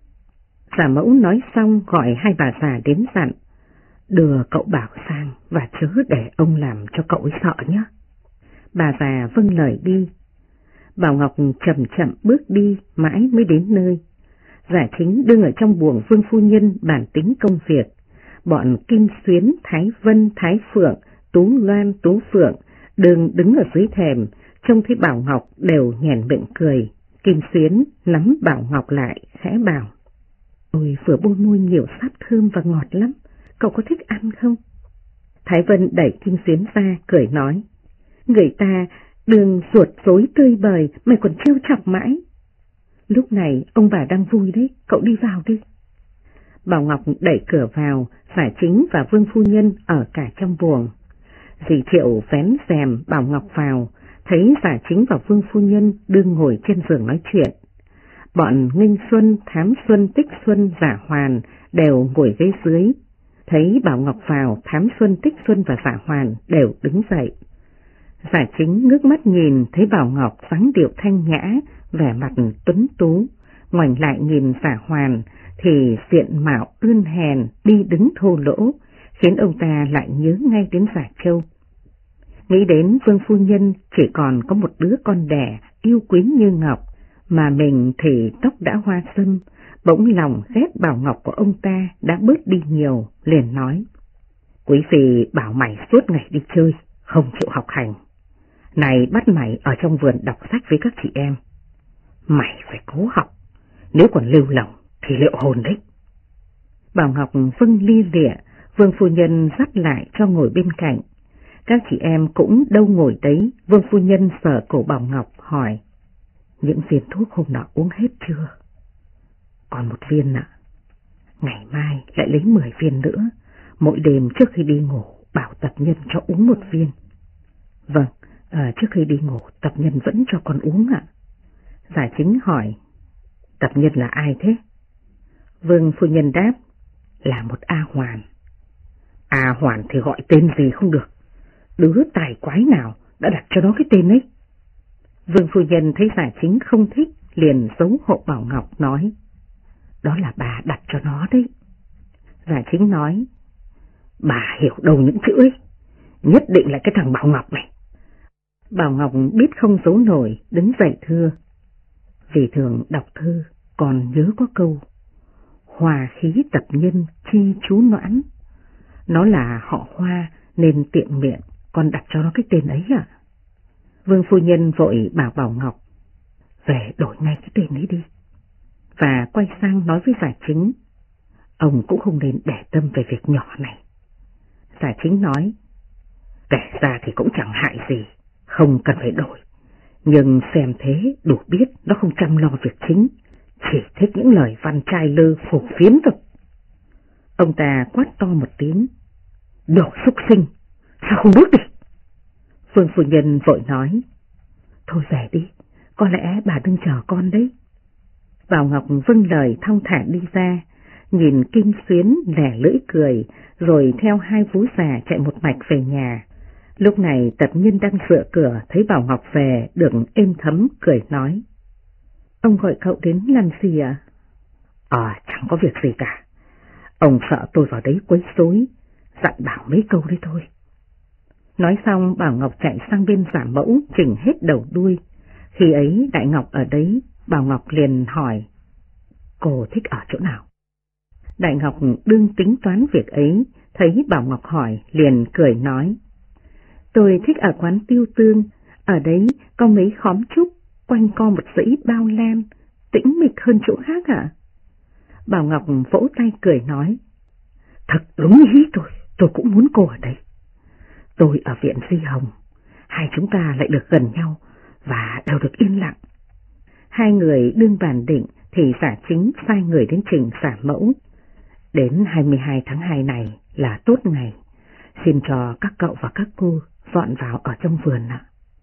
Giả mẫu nói xong gọi hai bà già đến dặn: "Đưa cậu Bảo sang và chớ để ông làm cho cậu ấy sợ nhé." Bà già vâng lời đi. Bảo Ngọc chậm chậm bước đi mãi mới đến nơi. Giả Chính đương ở trong buồng Vương Phu Nhân bàn tính công việc. Bọn Kim Xuyến, Thái Vân, Thái Phượng, Tú Loan, Tú Phượng đương đứng ở dưới thềm, trông thấy Bảo Ngọc đều nhoẻn miệng cười. Kim Xuyến nắm Bảo Ngọc lại khẽ bảo: "Tôi vừa bôi môi nhiều sáp thơm và ngọt lắm, cậu có thích ăn không?" Thái Vân đẩy Kim Xuyến ra cười nói: "Người ta đừng ruột rối tươi bời, mày còn trêu chọc mãi. Lúc này ông bà đang vui đấy, cậu đi vào đi." Bảo Ngọc đẩy cửa vào, Giả Chính và Vương Phu Nhân ở cả trong buồng. Dì Triệu vén rèm Bảo Ngọc vào, thấy Giả Chính và Vương Phu Nhân đương ngồi trên giường nói chuyện. Bọn Nghinh Xuân, Thám Xuân, Tích Xuân, Giả Hoàn đều ngồi ghế dưới. Thấy Bảo Ngọc vào, Thám Xuân, Tích Xuân và Giả Hoàn đều đứng dậy. Giả Chính ngước mắt nhìn thấy Bảo Ngọc dáng điệu thanh nhã, vẻ mặt tuấn tú, ngoảnh lại nhìn Giả Hoàn thì diện mạo ươn hèn, đi đứng thô lỗ, khiến ông ta lại nhớ ngay đến Giả Châu. Nghĩ đến Vương Phu Nhân chỉ còn có một đứa con đẻ yêu quý như ngọc, mà mình thì tóc đã hoa sâm, bỗng lòng ghét Bảo Ngọc của ông ta đã bớt đi nhiều, liền nói: "Quý phi bảo mày suốt ngày đi chơi, không chịu học hành. Này bắt mày ở trong vườn đọc sách với các chị em. Mày phải cố học, nếu còn lưu lỏng thì liệu hồn đấy." Bảo Ngọc vâng lia lịa, Vương Phu Nhân dắt lại cho ngồi bên cạnh. Các chị em cũng đâu ngồi đấy. Vương Phu Nhân sờ cổ Bảo Ngọc hỏi: "Những viên thuốc hôm nọ uống hết chưa?" "Còn một viên ạ." "Ngày mai lại lấy 10 viên nữa, mỗi đêm trước khi đi ngủ bảo tập nhân cho uống 1 viên." "Vâng, trước khi đi ngủ tập nhân vẫn cho con uống ạ." Giả Chính hỏi: "Tập nhân là ai thế?" Vương Phu Nhân đáp: "Là một A Hoàn." "A Hoàn thì gọi tên gì không được, đứa tài quái nào đã đặt cho nó cái tên ấy?" Vương Phu Nhân thấy Giả Chính không thích, liền giấu hộ Bảo Ngọc nói: "Đó là bà đặt cho nó đấy." Giả Chính nói: "Bà hiểu đâu những chữ ấy, nhất định là cái thằng Bảo Ngọc này." Bảo Ngọc biết không giấu nổi, đứng dậy thưa: "Vì thường đọc thư, còn nhớ có câu hòa khí tập nhân chi chú noãn. Nó là họ Hoa nên tiện miệng, con đặt cho nó cái tên ấy ạ." Vương phu nhân vội bảo Bảo Ngọc, về đổi ngay cái tên ấy đi. Và quay sang nói với Giả Chính, ông cũng không nên để tâm về việc nhỏ này. Giả Chính nói, kể ra thì cũng chẳng hại gì, không cần phải đổi. Nhưng xem thế đủ biết nó không chăm lo việc chính, chỉ thích những lời văn trai lơ phổ phiếm thôi. Ông ta quát to một tiếng, đồ súc sinh, sao không bước đi? Vương phu nhân vội nói, thôi về đi, có lẽ bà đừng chờ con đấy. Bảo Ngọc vâng lời thong thả đi ra, nhìn Kim Xuyến lẻ lưỡi cười, rồi theo hai vú già chạy một mạch về nhà. Lúc này Tập Nhân đang dựa cửa thấy Bảo Ngọc về được êm thấm, cười nói, ông gọi cậu đến làm gì ạ? Chẳng có việc gì cả. Ông sợ tôi vào đấy quấy rối, dặn bảo mấy câu đấy thôi. Nói xong Bảo Ngọc chạy sang bên Giả Mẫu chỉnh hết đầu đuôi. Khi ấy Đại Ngọc ở đấy, Bảo Ngọc liền hỏi, cô thích ở chỗ nào? Đại Ngọc đương tính toán việc ấy, thấy Bảo Ngọc hỏi liền cười nói, tôi thích ở quán Tiêu Tương, ở đấy có mấy khóm trúc, quanh co một dãy bao lan, tĩnh mịch hơn chỗ khác ạ. Bảo Ngọc vỗ tay cười nói, thật đúng ý tôi cũng muốn cô ở đây. Tôi ở viện Di Hồng, hai chúng ta lại được gần nhau và đều được yên lặng. Hai người đương bàn định thì Giả Chính sai người đến trình Giả Mẫu. Đến 22 tháng 2 này là tốt ngày, xin cho các cậu và các cô dọn vào ở trong vườn ạ.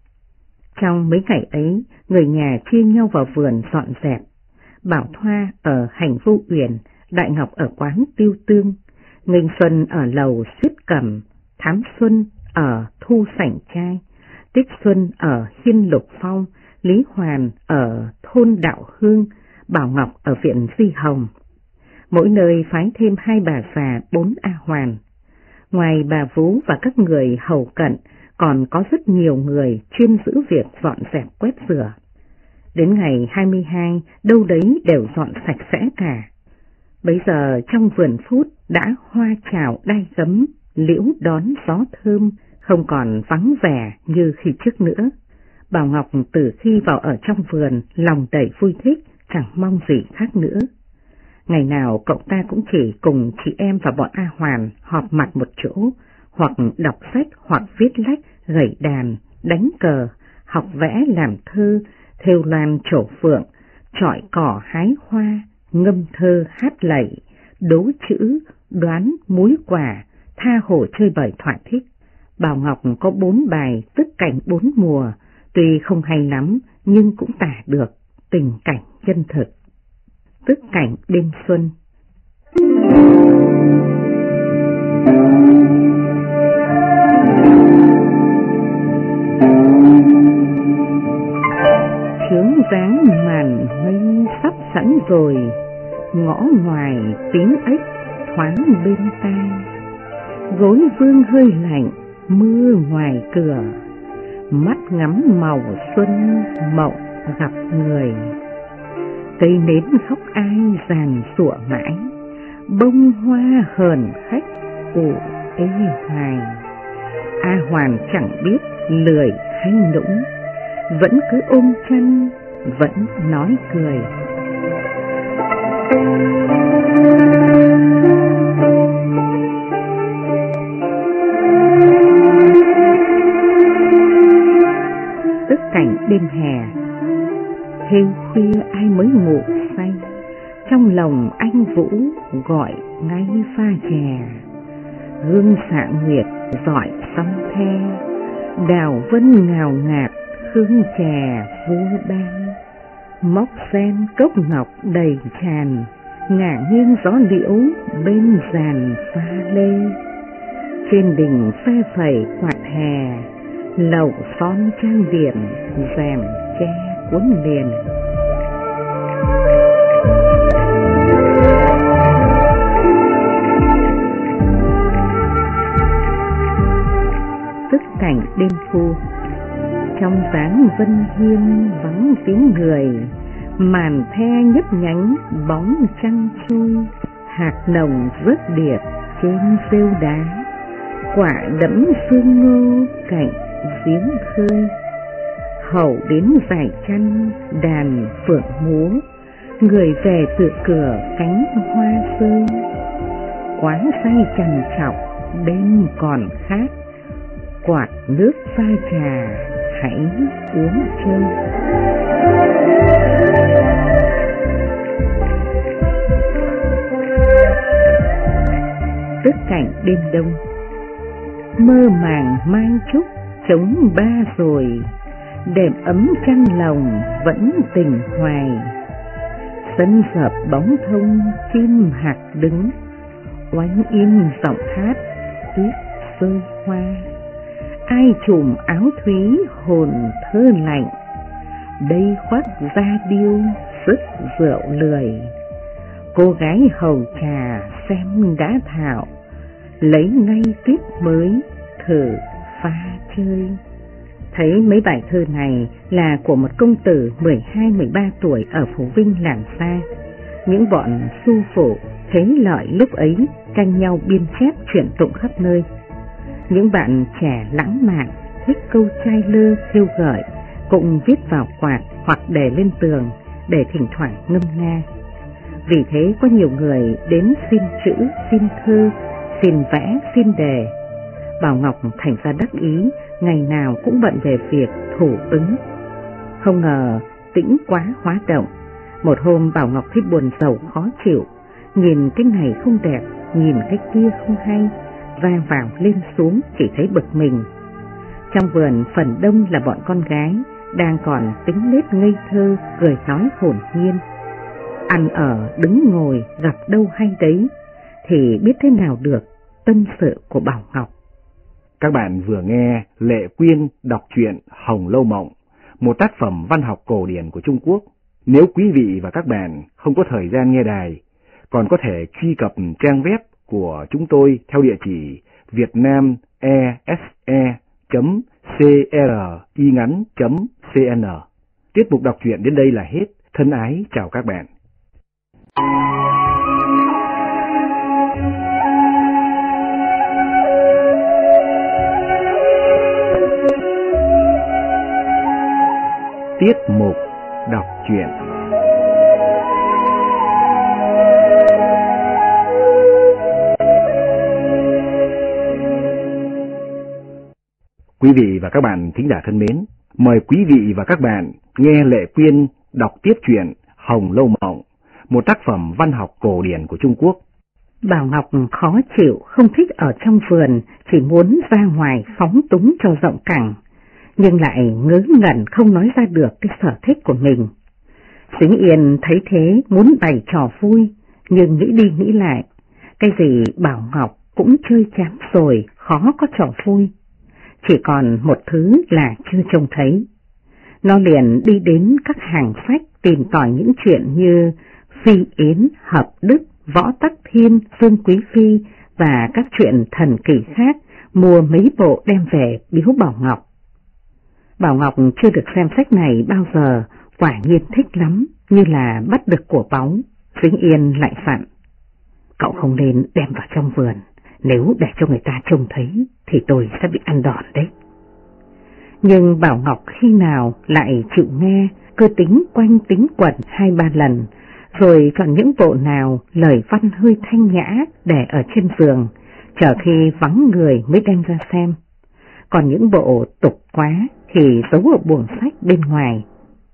Trong mấy ngày ấy, người nhà chia nhau vào vườn dọn dẹp. Bảo Thoa ở Hành Vô Uyển, Đại Ngọc ở quán Tiêu Tương, Nghênh Xuân ở lầu Xuyết Cẩm, Thám Xuân ở Thu Sảnh Trai, Tích Xuân ở Hiên Lục Phong, Lý Hoàn ở thôn Đạo Hương, Bảo Ngọc ở viện Di Hồng. Mỗi nơi phái thêm 2 bà già 4 A Hoàn. Ngoài bà vú và các người hầu cận, còn có rất nhiều người chuyên giữ việc dọn dẹp quét rửa. Đến ngày 22, đâu đấy đều dọn sạch sẽ cả. Bấy giờ trong vườn phút đã hoa chào đai gấm, liễu đón gió thơm, không còn vắng vẻ như khi trước nữa. Bảo Ngọc từ khi vào ở trong vườn, lòng đầy vui thích, chẳng mong gì khác nữa. Ngày nào cậu ta cũng chỉ cùng chị em và bọn A Hoàn họp mặt một chỗ, hoặc đọc sách, hoặc viết lách, gảy đàn, đánh cờ, học vẽ làm thơ, thêu loan trổ phượng, chọi cỏ hái hoa, ngâm thơ hát lạy, đố chữ, đoán múi quả, tha hồ chơi bời thỏa thích. Bảo Ngọc có 4 bài tức cảnh 4 mùa, tuy không hay lắm nhưng cũng tả được tình cảnh chân thực. Tức cảnh đêm xuân. Chướng dáng màn mây sắp sẵn rồi, ngõ ngoài tiếng ếch thoáng bên tai. Gối vương hơi lạnh, mưa ngoài cửa, mắt ngắm màu xuân mộng gặp người. Cây nến khóc ai giàn sủa mãi, bông hoa hờn khách ủ ê hoài. A Hoàn chẳng biết lười hay nũng, vẫn cứ ôm chăn, vẫn nói cười. Tức cảnh đêm hè. Thêu khuya ai mới ngủ say, trong lòng anh Vũ gọi ngay pha chè. Gương xạ nguyệt dọi sóng the, đào vân ngào ngạt hương chè vua ban. Móc sen cốc ngọc đầy tràn, ngả nghiêng gió liễu bên giàn pha lê. Trên đỉnh phe phẩy quạt hè, lầu son trang điểm rèm tre cuốn liền. Tức cảnh đêm thu. Trong dáng vân hiên vắng tiếng người, màn the nhấp nhánh bóng trăng trôi. Hạt nồng rớt điệp trên rêu đá, quả đẫm sương ngô cạnh giếng khơi. hầu đến giải chăn đàn phượng múa, người về tựa cửa cánh hoa rơi. Quá say trằn trọc đêm còn khát, quạt nước pha trà hãy uống chơi. Tức cảnh đêm đông, mơ màng mang trúc chống ba rồi, đệm ấm chăn lòng vẫn tình hoài. Sân dợp bóng thông chim hạc đứng, oánh im giọng hát tuyết rơi hoa. Ai trùm áo thúy hồn thơ lạnh, đây khoác da điêu sức rượu lười. Cô gái hầu trà xem đã thạo, lấy ngay tuyết mới thử pha chơi. Thấy mấy bài thơ này là của một công tử 12-13 tuổi ở Phú Vinh làm ra. Những bọn su phụ thế lợi lúc ấy tranh nhau biên chép chuyển tụng khắp nơi. Những bạn trẻ lãng mạn thích câu trai lơ khiêu gợi cũng viết vào quạt hoặc để lên tường để thỉnh thoảng ngâm nga. Vì thế có nhiều người đến xin chữ, xin thơ, xin vẽ, xin đề. Bảo Ngọc thành ra đắc ý, ngày nào cũng bận về việc thủ ứng. Không ngờ tĩnh quá hóa động. Một hôm Bảo Ngọc thấy buồn rầu khó chịu, nhìn cái này không đẹp, nhìn cái kia không hay, va vào lên xuống chỉ thấy bực mình. Trong vườn phần đông là bọn con gái, đang còn tính nết ngây thơ, cười nói hồn nhiên. Ăn ở đứng ngồi gặp đâu hay đấy, thì biết thế nào được tâm sự của Bảo Ngọc. Các bạn vừa nghe Lệ Quyên đọc truyện Hồng Lâu Mộng, một tác phẩm văn học cổ điển của Trung Quốc. Nếu quý vị và các bạn không có thời gian nghe đài, còn có thể truy cập trang web của chúng tôi theo địa chỉ vietnamese.cringắn.cn. Tiết mục đọc truyện đến đây là hết. Thân ái chào các bạn. Tiết mục đọc truyện. Quý vị và các bạn thính giả thân mến, mời quý vị và các bạn nghe Lệ Quyên đọc tiếp truyện Hồng Lâu Mộng, một tác phẩm văn học cổ điển của Trung Quốc. Bảo Ngọc khó chịu, không thích ở trong vườn, chỉ muốn ra ngoài phóng túng cho rộng cẳng, nhưng lại ngớ ngẩn không nói ra được cái sở thích của mình. Sính Yên thấy thế muốn bày trò vui, nhưng nghĩ đi nghĩ lại, cái gì Bảo Ngọc cũng chơi chán rồi, khó có trò vui. Chỉ còn một thứ là chưa trông thấy. Nó liền đi đến các hàng sách tìm tòi những chuyện như Phi Yến, Hợp Đức, Võ Tắc Thiên, Dương Quý Phi và các chuyện thần kỳ khác, mua mấy bộ đem về biếu Bảo Ngọc. Bảo Ngọc chưa được xem sách này bao giờ, quả nhiên thích lắm, như là bắt được của báu. Sính Yên lại dặn: cậu không nên đem vào trong vườn, nếu để cho người ta trông thấy thì tôi sẽ bị ăn đòn đấy. Nhưng Bảo Ngọc khi nào lại chịu nghe, cứ tính quanh tính quẩn 2-3 lần, rồi chọn những bộ nào lời văn hơi thanh nhã để ở trên giường, chờ khi vắng người mới đem ra xem. Còn những bộ tục quá thì giấu ở buồng sách bên ngoài.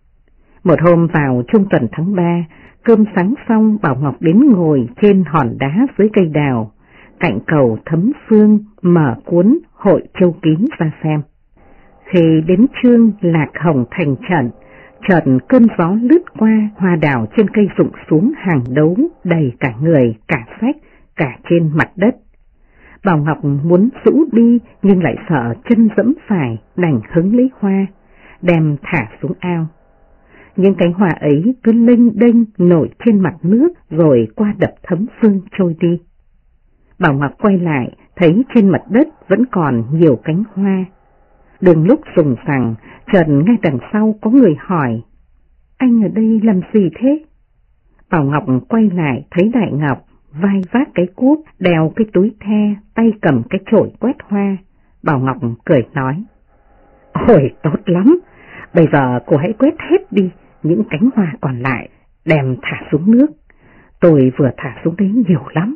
Một hôm vào trung tuần tháng 3, cơm sáng xong, Bảo Ngọc đến ngồi trên hòn đá dưới cây đào, cạnh cầu Thấm Phương, mở cuốn Hội Châu Kín ra xem. Khi đến chương Lạc Hồng thành trận, chợt cơn gió lướt qua, hoa đào trên cây rụng xuống hàng đấu đầy cả người, cả sách, cả trên mặt đất. Bảo Ngọc muốn rũ đi nhưng lại sợ chân dẫm phải, đành hứng lấy hoa, đem thả xuống ao. Những cánh hoa ấy cứ lênh đênh nổi trên mặt nước rồi qua đập Thấm Phương trôi đi. Bảo Ngọc quay lại, thấy trên mặt đất vẫn còn nhiều cánh hoa. Đường lúc rùng rằng, chợt ngay đằng sau có người hỏi: anh ở đây làm gì thế? Bảo Ngọc quay lại thấy Đại Ngọc vai vác cái cuốc, đeo cái túi the, tay cầm cái chổi quét hoa. Bảo Ngọc cười nói: ôi tốt lắm, Bây giờ cô hãy quét hết đi những cánh hoa còn lại, đem thả xuống nước. Tôi vừa thả xuống đấy nhiều lắm.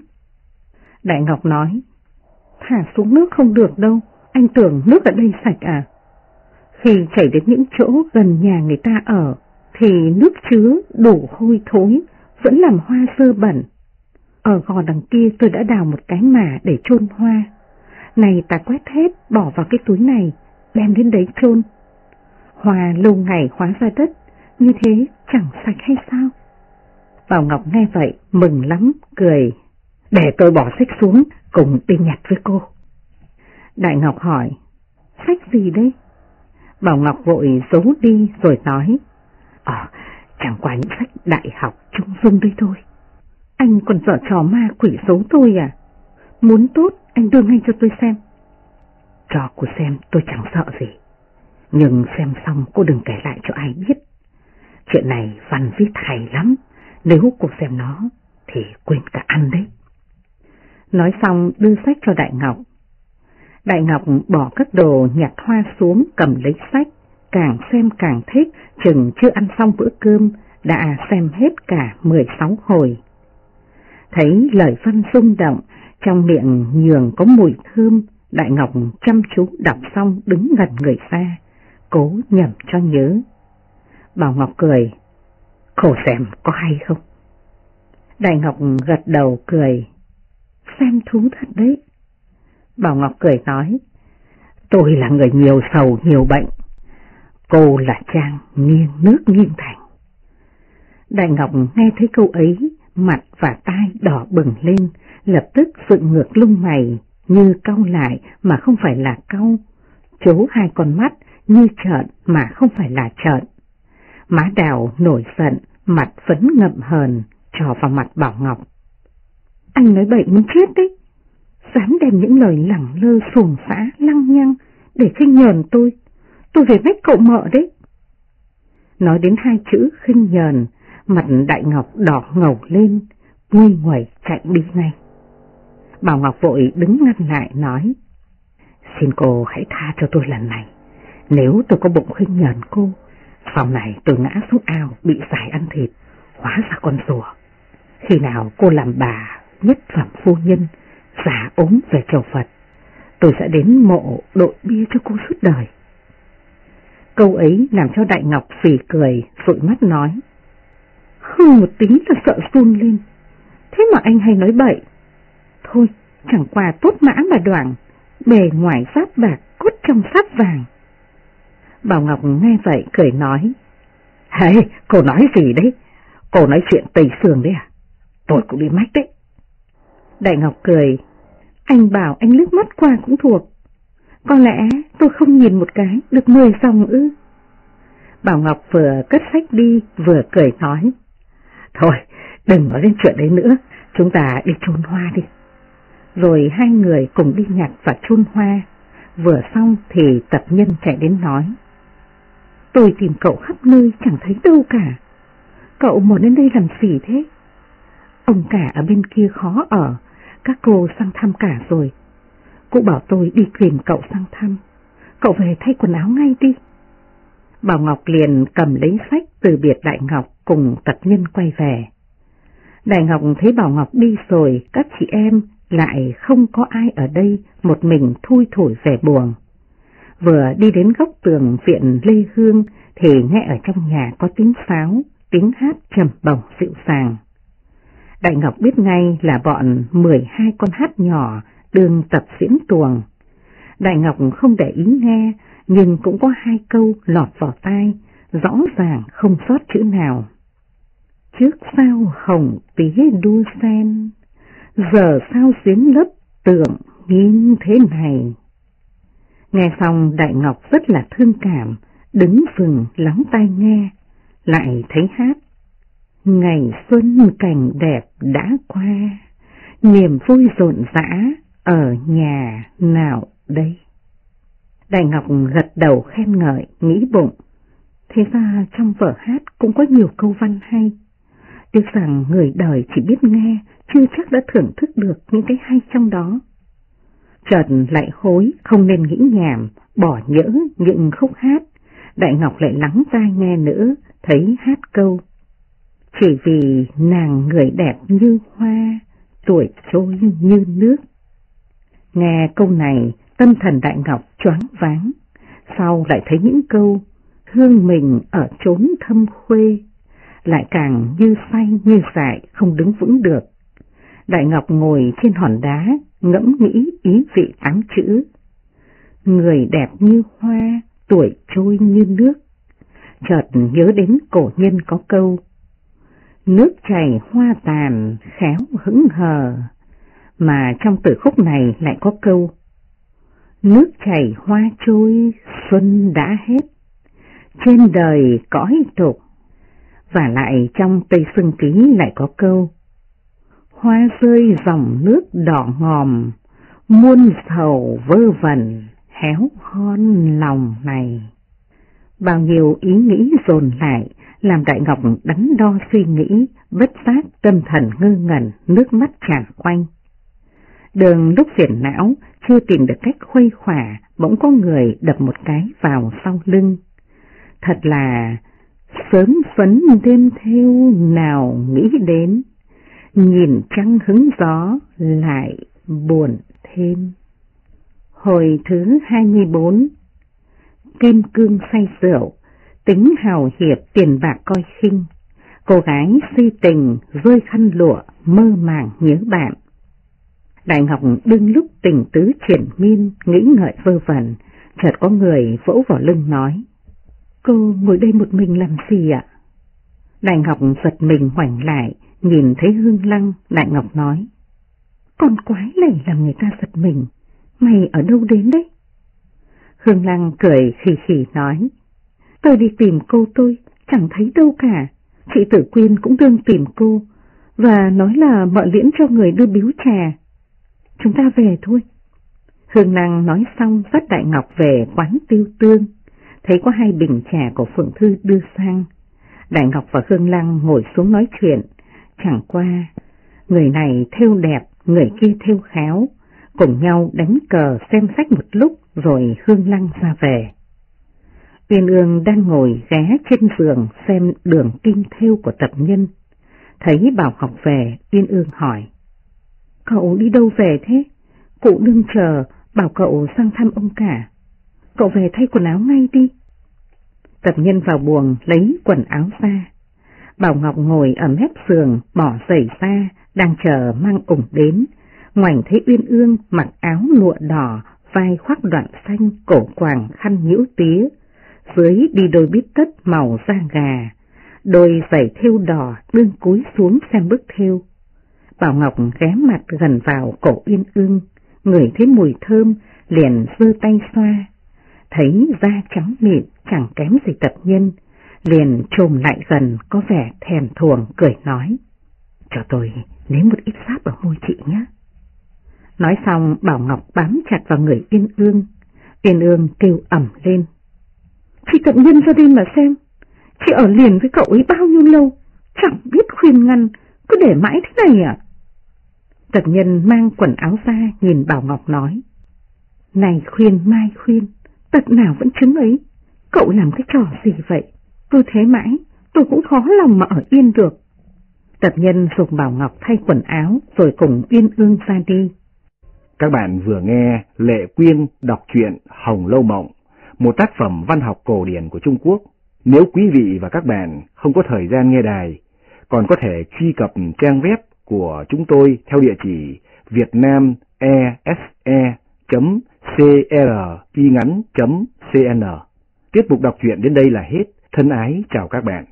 Đại Ngọc nói, thả xuống nước không được đâu, anh tưởng nước ở đây sạch à? Khi chảy đến những chỗ gần nhà người ta ở, thì nước chứa đủ hôi thối, vẫn làm hoa dơ bẩn. Ở gò đằng kia tôi đã đào một cái mả để chôn hoa. Này ta quét hết, bỏ vào cái túi này, đem đến đấy chôn. Hoa lâu ngày hóa ra đất, như thế chẳng sạch hay sao? Bảo Ngọc nghe vậy, mừng lắm, cười. Để tôi bỏ sách xuống, cùng đi nhặt với cô. Đại Ngọc hỏi, sách gì đấy? Bảo Ngọc vội giấu đi rồi nói, chẳng qua những sách đại học trung dung đây thôi. Anh còn giở trò ma quỷ giấu tôi à? Muốn tốt, anh đưa ngay cho tôi xem. Cho cô xem tôi chẳng sợ gì. Nhưng xem xong cô đừng kể lại cho ai biết. Chuyện này văn viết hay lắm. Nếu cô xem nó thì quên cả ăn đấy. Nói xong đưa sách cho Đại Ngọc. Đại Ngọc bỏ các đồ nhặt hoa xuống, cầm lấy sách, càng xem càng thích, chừng chưa ăn xong bữa cơm, đã xem hết cả 16 hồi. Thấy lời văn rung động, trong miệng nhường có mùi thơm, Đại Ngọc chăm chú đọc xong đứng gần người xa, cố nhẩm cho nhớ. Bảo Ngọc cười, cô xem có hay không? Đại Ngọc gật đầu cười, xem thú thật đấy. Bảo Ngọc cười nói, tôi là người nhiều sầu nhiều bệnh, cô là Trang nghiêng nước nghiêng thành. Đại Ngọc nghe thấy câu ấy, mặt và tai đỏ bừng lên, lập tức dựng ngược lông mày, như cau lại mà không phải là cau, chố hai con mắt như trợn mà không phải là trợn. Má Đào nổi giận, mặt phấn ngậm hờn, trò vào mặt Bảo Ngọc. Anh nói bậy muốn chết đấy, dám đem những lời lẳng lơ xuồng xã lăng nhăng để khinh nhờn tôi về mách cậu mợ đấy. Nói đến hai chữ khinh nhờn, mặt Đại Ngọc đỏ ngầu lên, nguôi nguẩy chạy đi ngay. Bảo Ngọc vội đứng ngăn lại nói, xin cô hãy tha cho tôi lần này, nếu tôi có bụng khinh nhờn cô, sau này tôi ngã xuống ao bị giải ăn thịt, hóa ra con rùa. Khi nào cô làm bà nhất phẩm phu nhân, giả ốm về chầu Phật, tôi sẽ đến mộ đội bia cho cô suốt đời. Câu ấy làm cho Đại Ngọc phì cười, vội mắt nói, hừ một tí là sợ run lên, thế mà anh hay nói bậy. Thôi, chẳng qua tốt mã mà đoảng, bề ngoài giáp bạc, cốt trong sáp vàng. Bảo Ngọc nghe vậy cười nói, hey, cô nói gì đấy? Cô nói chuyện Tây Sương đấy à? Tôi cũng bị mách đấy. Đại Ngọc cười, anh bảo anh liếc mắt qua cũng thuộc. Có lẽ tôi không nhìn một cái được 10 dòng ư? Bảo Ngọc vừa cất sách đi vừa cười nói, thôi đừng nói đến chuyện đấy nữa, chúng ta đi chôn hoa đi. Rồi hai người cùng đi nhặt và chôn hoa. Vừa xong thì tập nhân chạy đến nói, tôi tìm cậu khắp nơi chẳng thấy đâu cả. Cậu muốn đến đây làm gì thế? Ông cả ở bên kia khó ở, các cô sang thăm cả rồi. Cụ bảo tôi đi tìm cậu sang thăm, cậu về thay quần áo ngay đi. Bảo Ngọc liền cầm lấy sách từ biệt Đại Ngọc cùng tập nhân quay về. Đại Ngọc thấy Bảo Ngọc đi rồi, các chị em lại không có ai ở đây, một mình thui thủi về buồn. Vừa đi đến góc tường viện Lê Hương thì nghe ở trong nhà có tiếng sáo, tiếng hát trầm bổng dịu dàng. Đại Ngọc biết ngay là bọn 12 con hát nhỏ đương tập diễn tuồng. Đại Ngọc không để ý nghe, nhưng cũng có 2 câu lọt vào tai, rõ ràng không sót chữ nào. Trước sao hồng tía đua sen, giờ sao giếng lấp tượng như thế này. Nghe xong Đại Ngọc rất là thương cảm, đứng vừng lắng tai nghe, lại thấy hát. Ngày xuân cảnh đẹp đã qua, niềm vui rộn rã ở nhà nào đây? Đại Ngọc gật đầu khen ngợi, nghĩ bụng, thế ra trong vở hát cũng có nhiều câu văn hay. Tiếc rằng người đời chỉ biết nghe, chưa chắc đã thưởng thức được những cái hay trong đó. Chợt lại hối không nên nghĩ nhảm, bỏ nhỡ những khúc hát, Đại Ngọc lại lắng tai nghe nữa, thấy hát câu: chỉ vì nàng người đẹp như hoa, tuổi trôi như nước. Nghe câu này, tâm thần Đại Ngọc choáng váng, sau lại thấy những câu hương mình ở chốn thâm khuê, lại càng như say như dại, không đứng vững được. Đại Ngọc ngồi trên hòn đá, ngẫm nghĩ ý vị 8 chữ: người đẹp như hoa, tuổi trôi như nước. Chợt nhớ đến cổ nhân có câu: nước chảy hoa tàn, khéo hững hờ, mà trong từ khúc này lại có câu: nước chảy hoa trôi, xuân đã hết, trên đời cõi tục. Và lại trong Tây Sưng Ký lại có câu: hoa rơi dòng nước đỏ ngòm, muôn sầu vơ vẩn, héo hon lòng này. Bao nhiêu ý nghĩ dồn lại, làm Đại Ngọc đắn đo suy nghĩ, bất giác tâm thần ngơ ngẩn, nước mắt tràn quanh. Đường lúc phiền não, chưa tìm được cách khuây khỏa, bỗng có người đập một cái vào sau lưng. Thật là sớm phấn đêm thêu nào nghĩ đến, nhìn trăng hứng gió lại buồn thêm. Hồi thứ 24. Kim cương say rượu, tính hào hiệp tiền bạc coi khinh, cô gái si tình rơi khăn lụa, mơ màng nhớ bạn. Đại Ngọc đương lúc tình tứ triển miên, nghĩ ngợi vơ vẩn, chợt có người vỗ vào lưng nói: cô ngồi đây một mình làm gì ạ? Đại Ngọc giật mình ngoảnh lại, nhìn thấy Hương Lăng. Đại Ngọc nói: con quái này làm người ta giật mình, mày ở đâu đến đấy? Hương Lăng cười khì khì nói: tôi đi tìm cô tôi, chẳng thấy đâu cả. Chị Tử Quyên cũng đương tìm cô, và nói là mợ liễn cho người đưa biếu trà. Chúng ta về thôi. Hương Lăng nói xong dắt Đại Ngọc về quán Tiêu Tương, thấy có 2 bình trà của Phượng Thư đưa sang. Đại Ngọc và Hương Lăng ngồi xuống nói chuyện, chẳng qua người này thêu đẹp, người kia thêu khéo, cùng nhau đánh cờ xem sách một lúc rồi Hương Lăng ra về. Uyên Ương đang ngồi ghé trên giường xem đường kim thêu của Tập Nhân. Thấy Bảo Ngọc về, Uyên Ương hỏi: cậu đi đâu về thế? Cụ đương chờ bảo cậu sang thăm ông cả. Cậu về thay quần áo ngay đi. Tập Nhân vào buồng lấy quần áo ra. Bảo Ngọc ngồi ở mép giường bỏ giày ra, đang chờ mang ủng đến. Ngoảnh thấy Uyên Ương mặc áo lụa đỏ, vai khoác đoạn xanh, cổ quàng khăn nhũ tía, dưới đi đôi bít tất màu da gà, đôi giày thêu đỏ, đương cúi xuống xem bức thêu. Bảo Ngọc ghé mặt gần vào cổ Uyên Ương, ngửi thấy mùi thơm, liền giơ tay xoa. Thấy da trắng mịn, chẳng kém gì Tập Nhân, liền chồm lại gần, có vẻ thèm thuồng, cười nói: cho tôi nếm một ít sáp ở môi chị nhé. Nói xong Bảo Ngọc bám chặt vào người Uyên Ương. Uyên Ương kêu ầm lên: chị Tập Nhân ra đây mà xem, chị ở liền với cậu ấy bao nhiêu lâu, chẳng biết khuyên ngăn, cứ để mãi thế này à? Tập Nhân mang quần áo ra nhìn Bảo Ngọc nói: này khuyên mai khuyên, tật nào vẫn chứng ấy, cậu làm cái trò gì vậy? Cứ thế mãi, tôi cũng khó lòng mà ở yên được. Tập Nhân dục Bảo Ngọc thay quần áo rồi cùng Uyên Ương ra đi. Các bạn vừa nghe Lệ Quyên đọc truyện Hồng Lâu Mộng, một tác phẩm văn học cổ điển của Trung Quốc. Nếu quý vị và các bạn không có thời gian nghe đài, còn có thể truy cập trang web của chúng tôi theo địa chỉ vietnamese.cringắn.cn. Tiết mục đọc truyện đến đây là hết. Thân ái chào các bạn.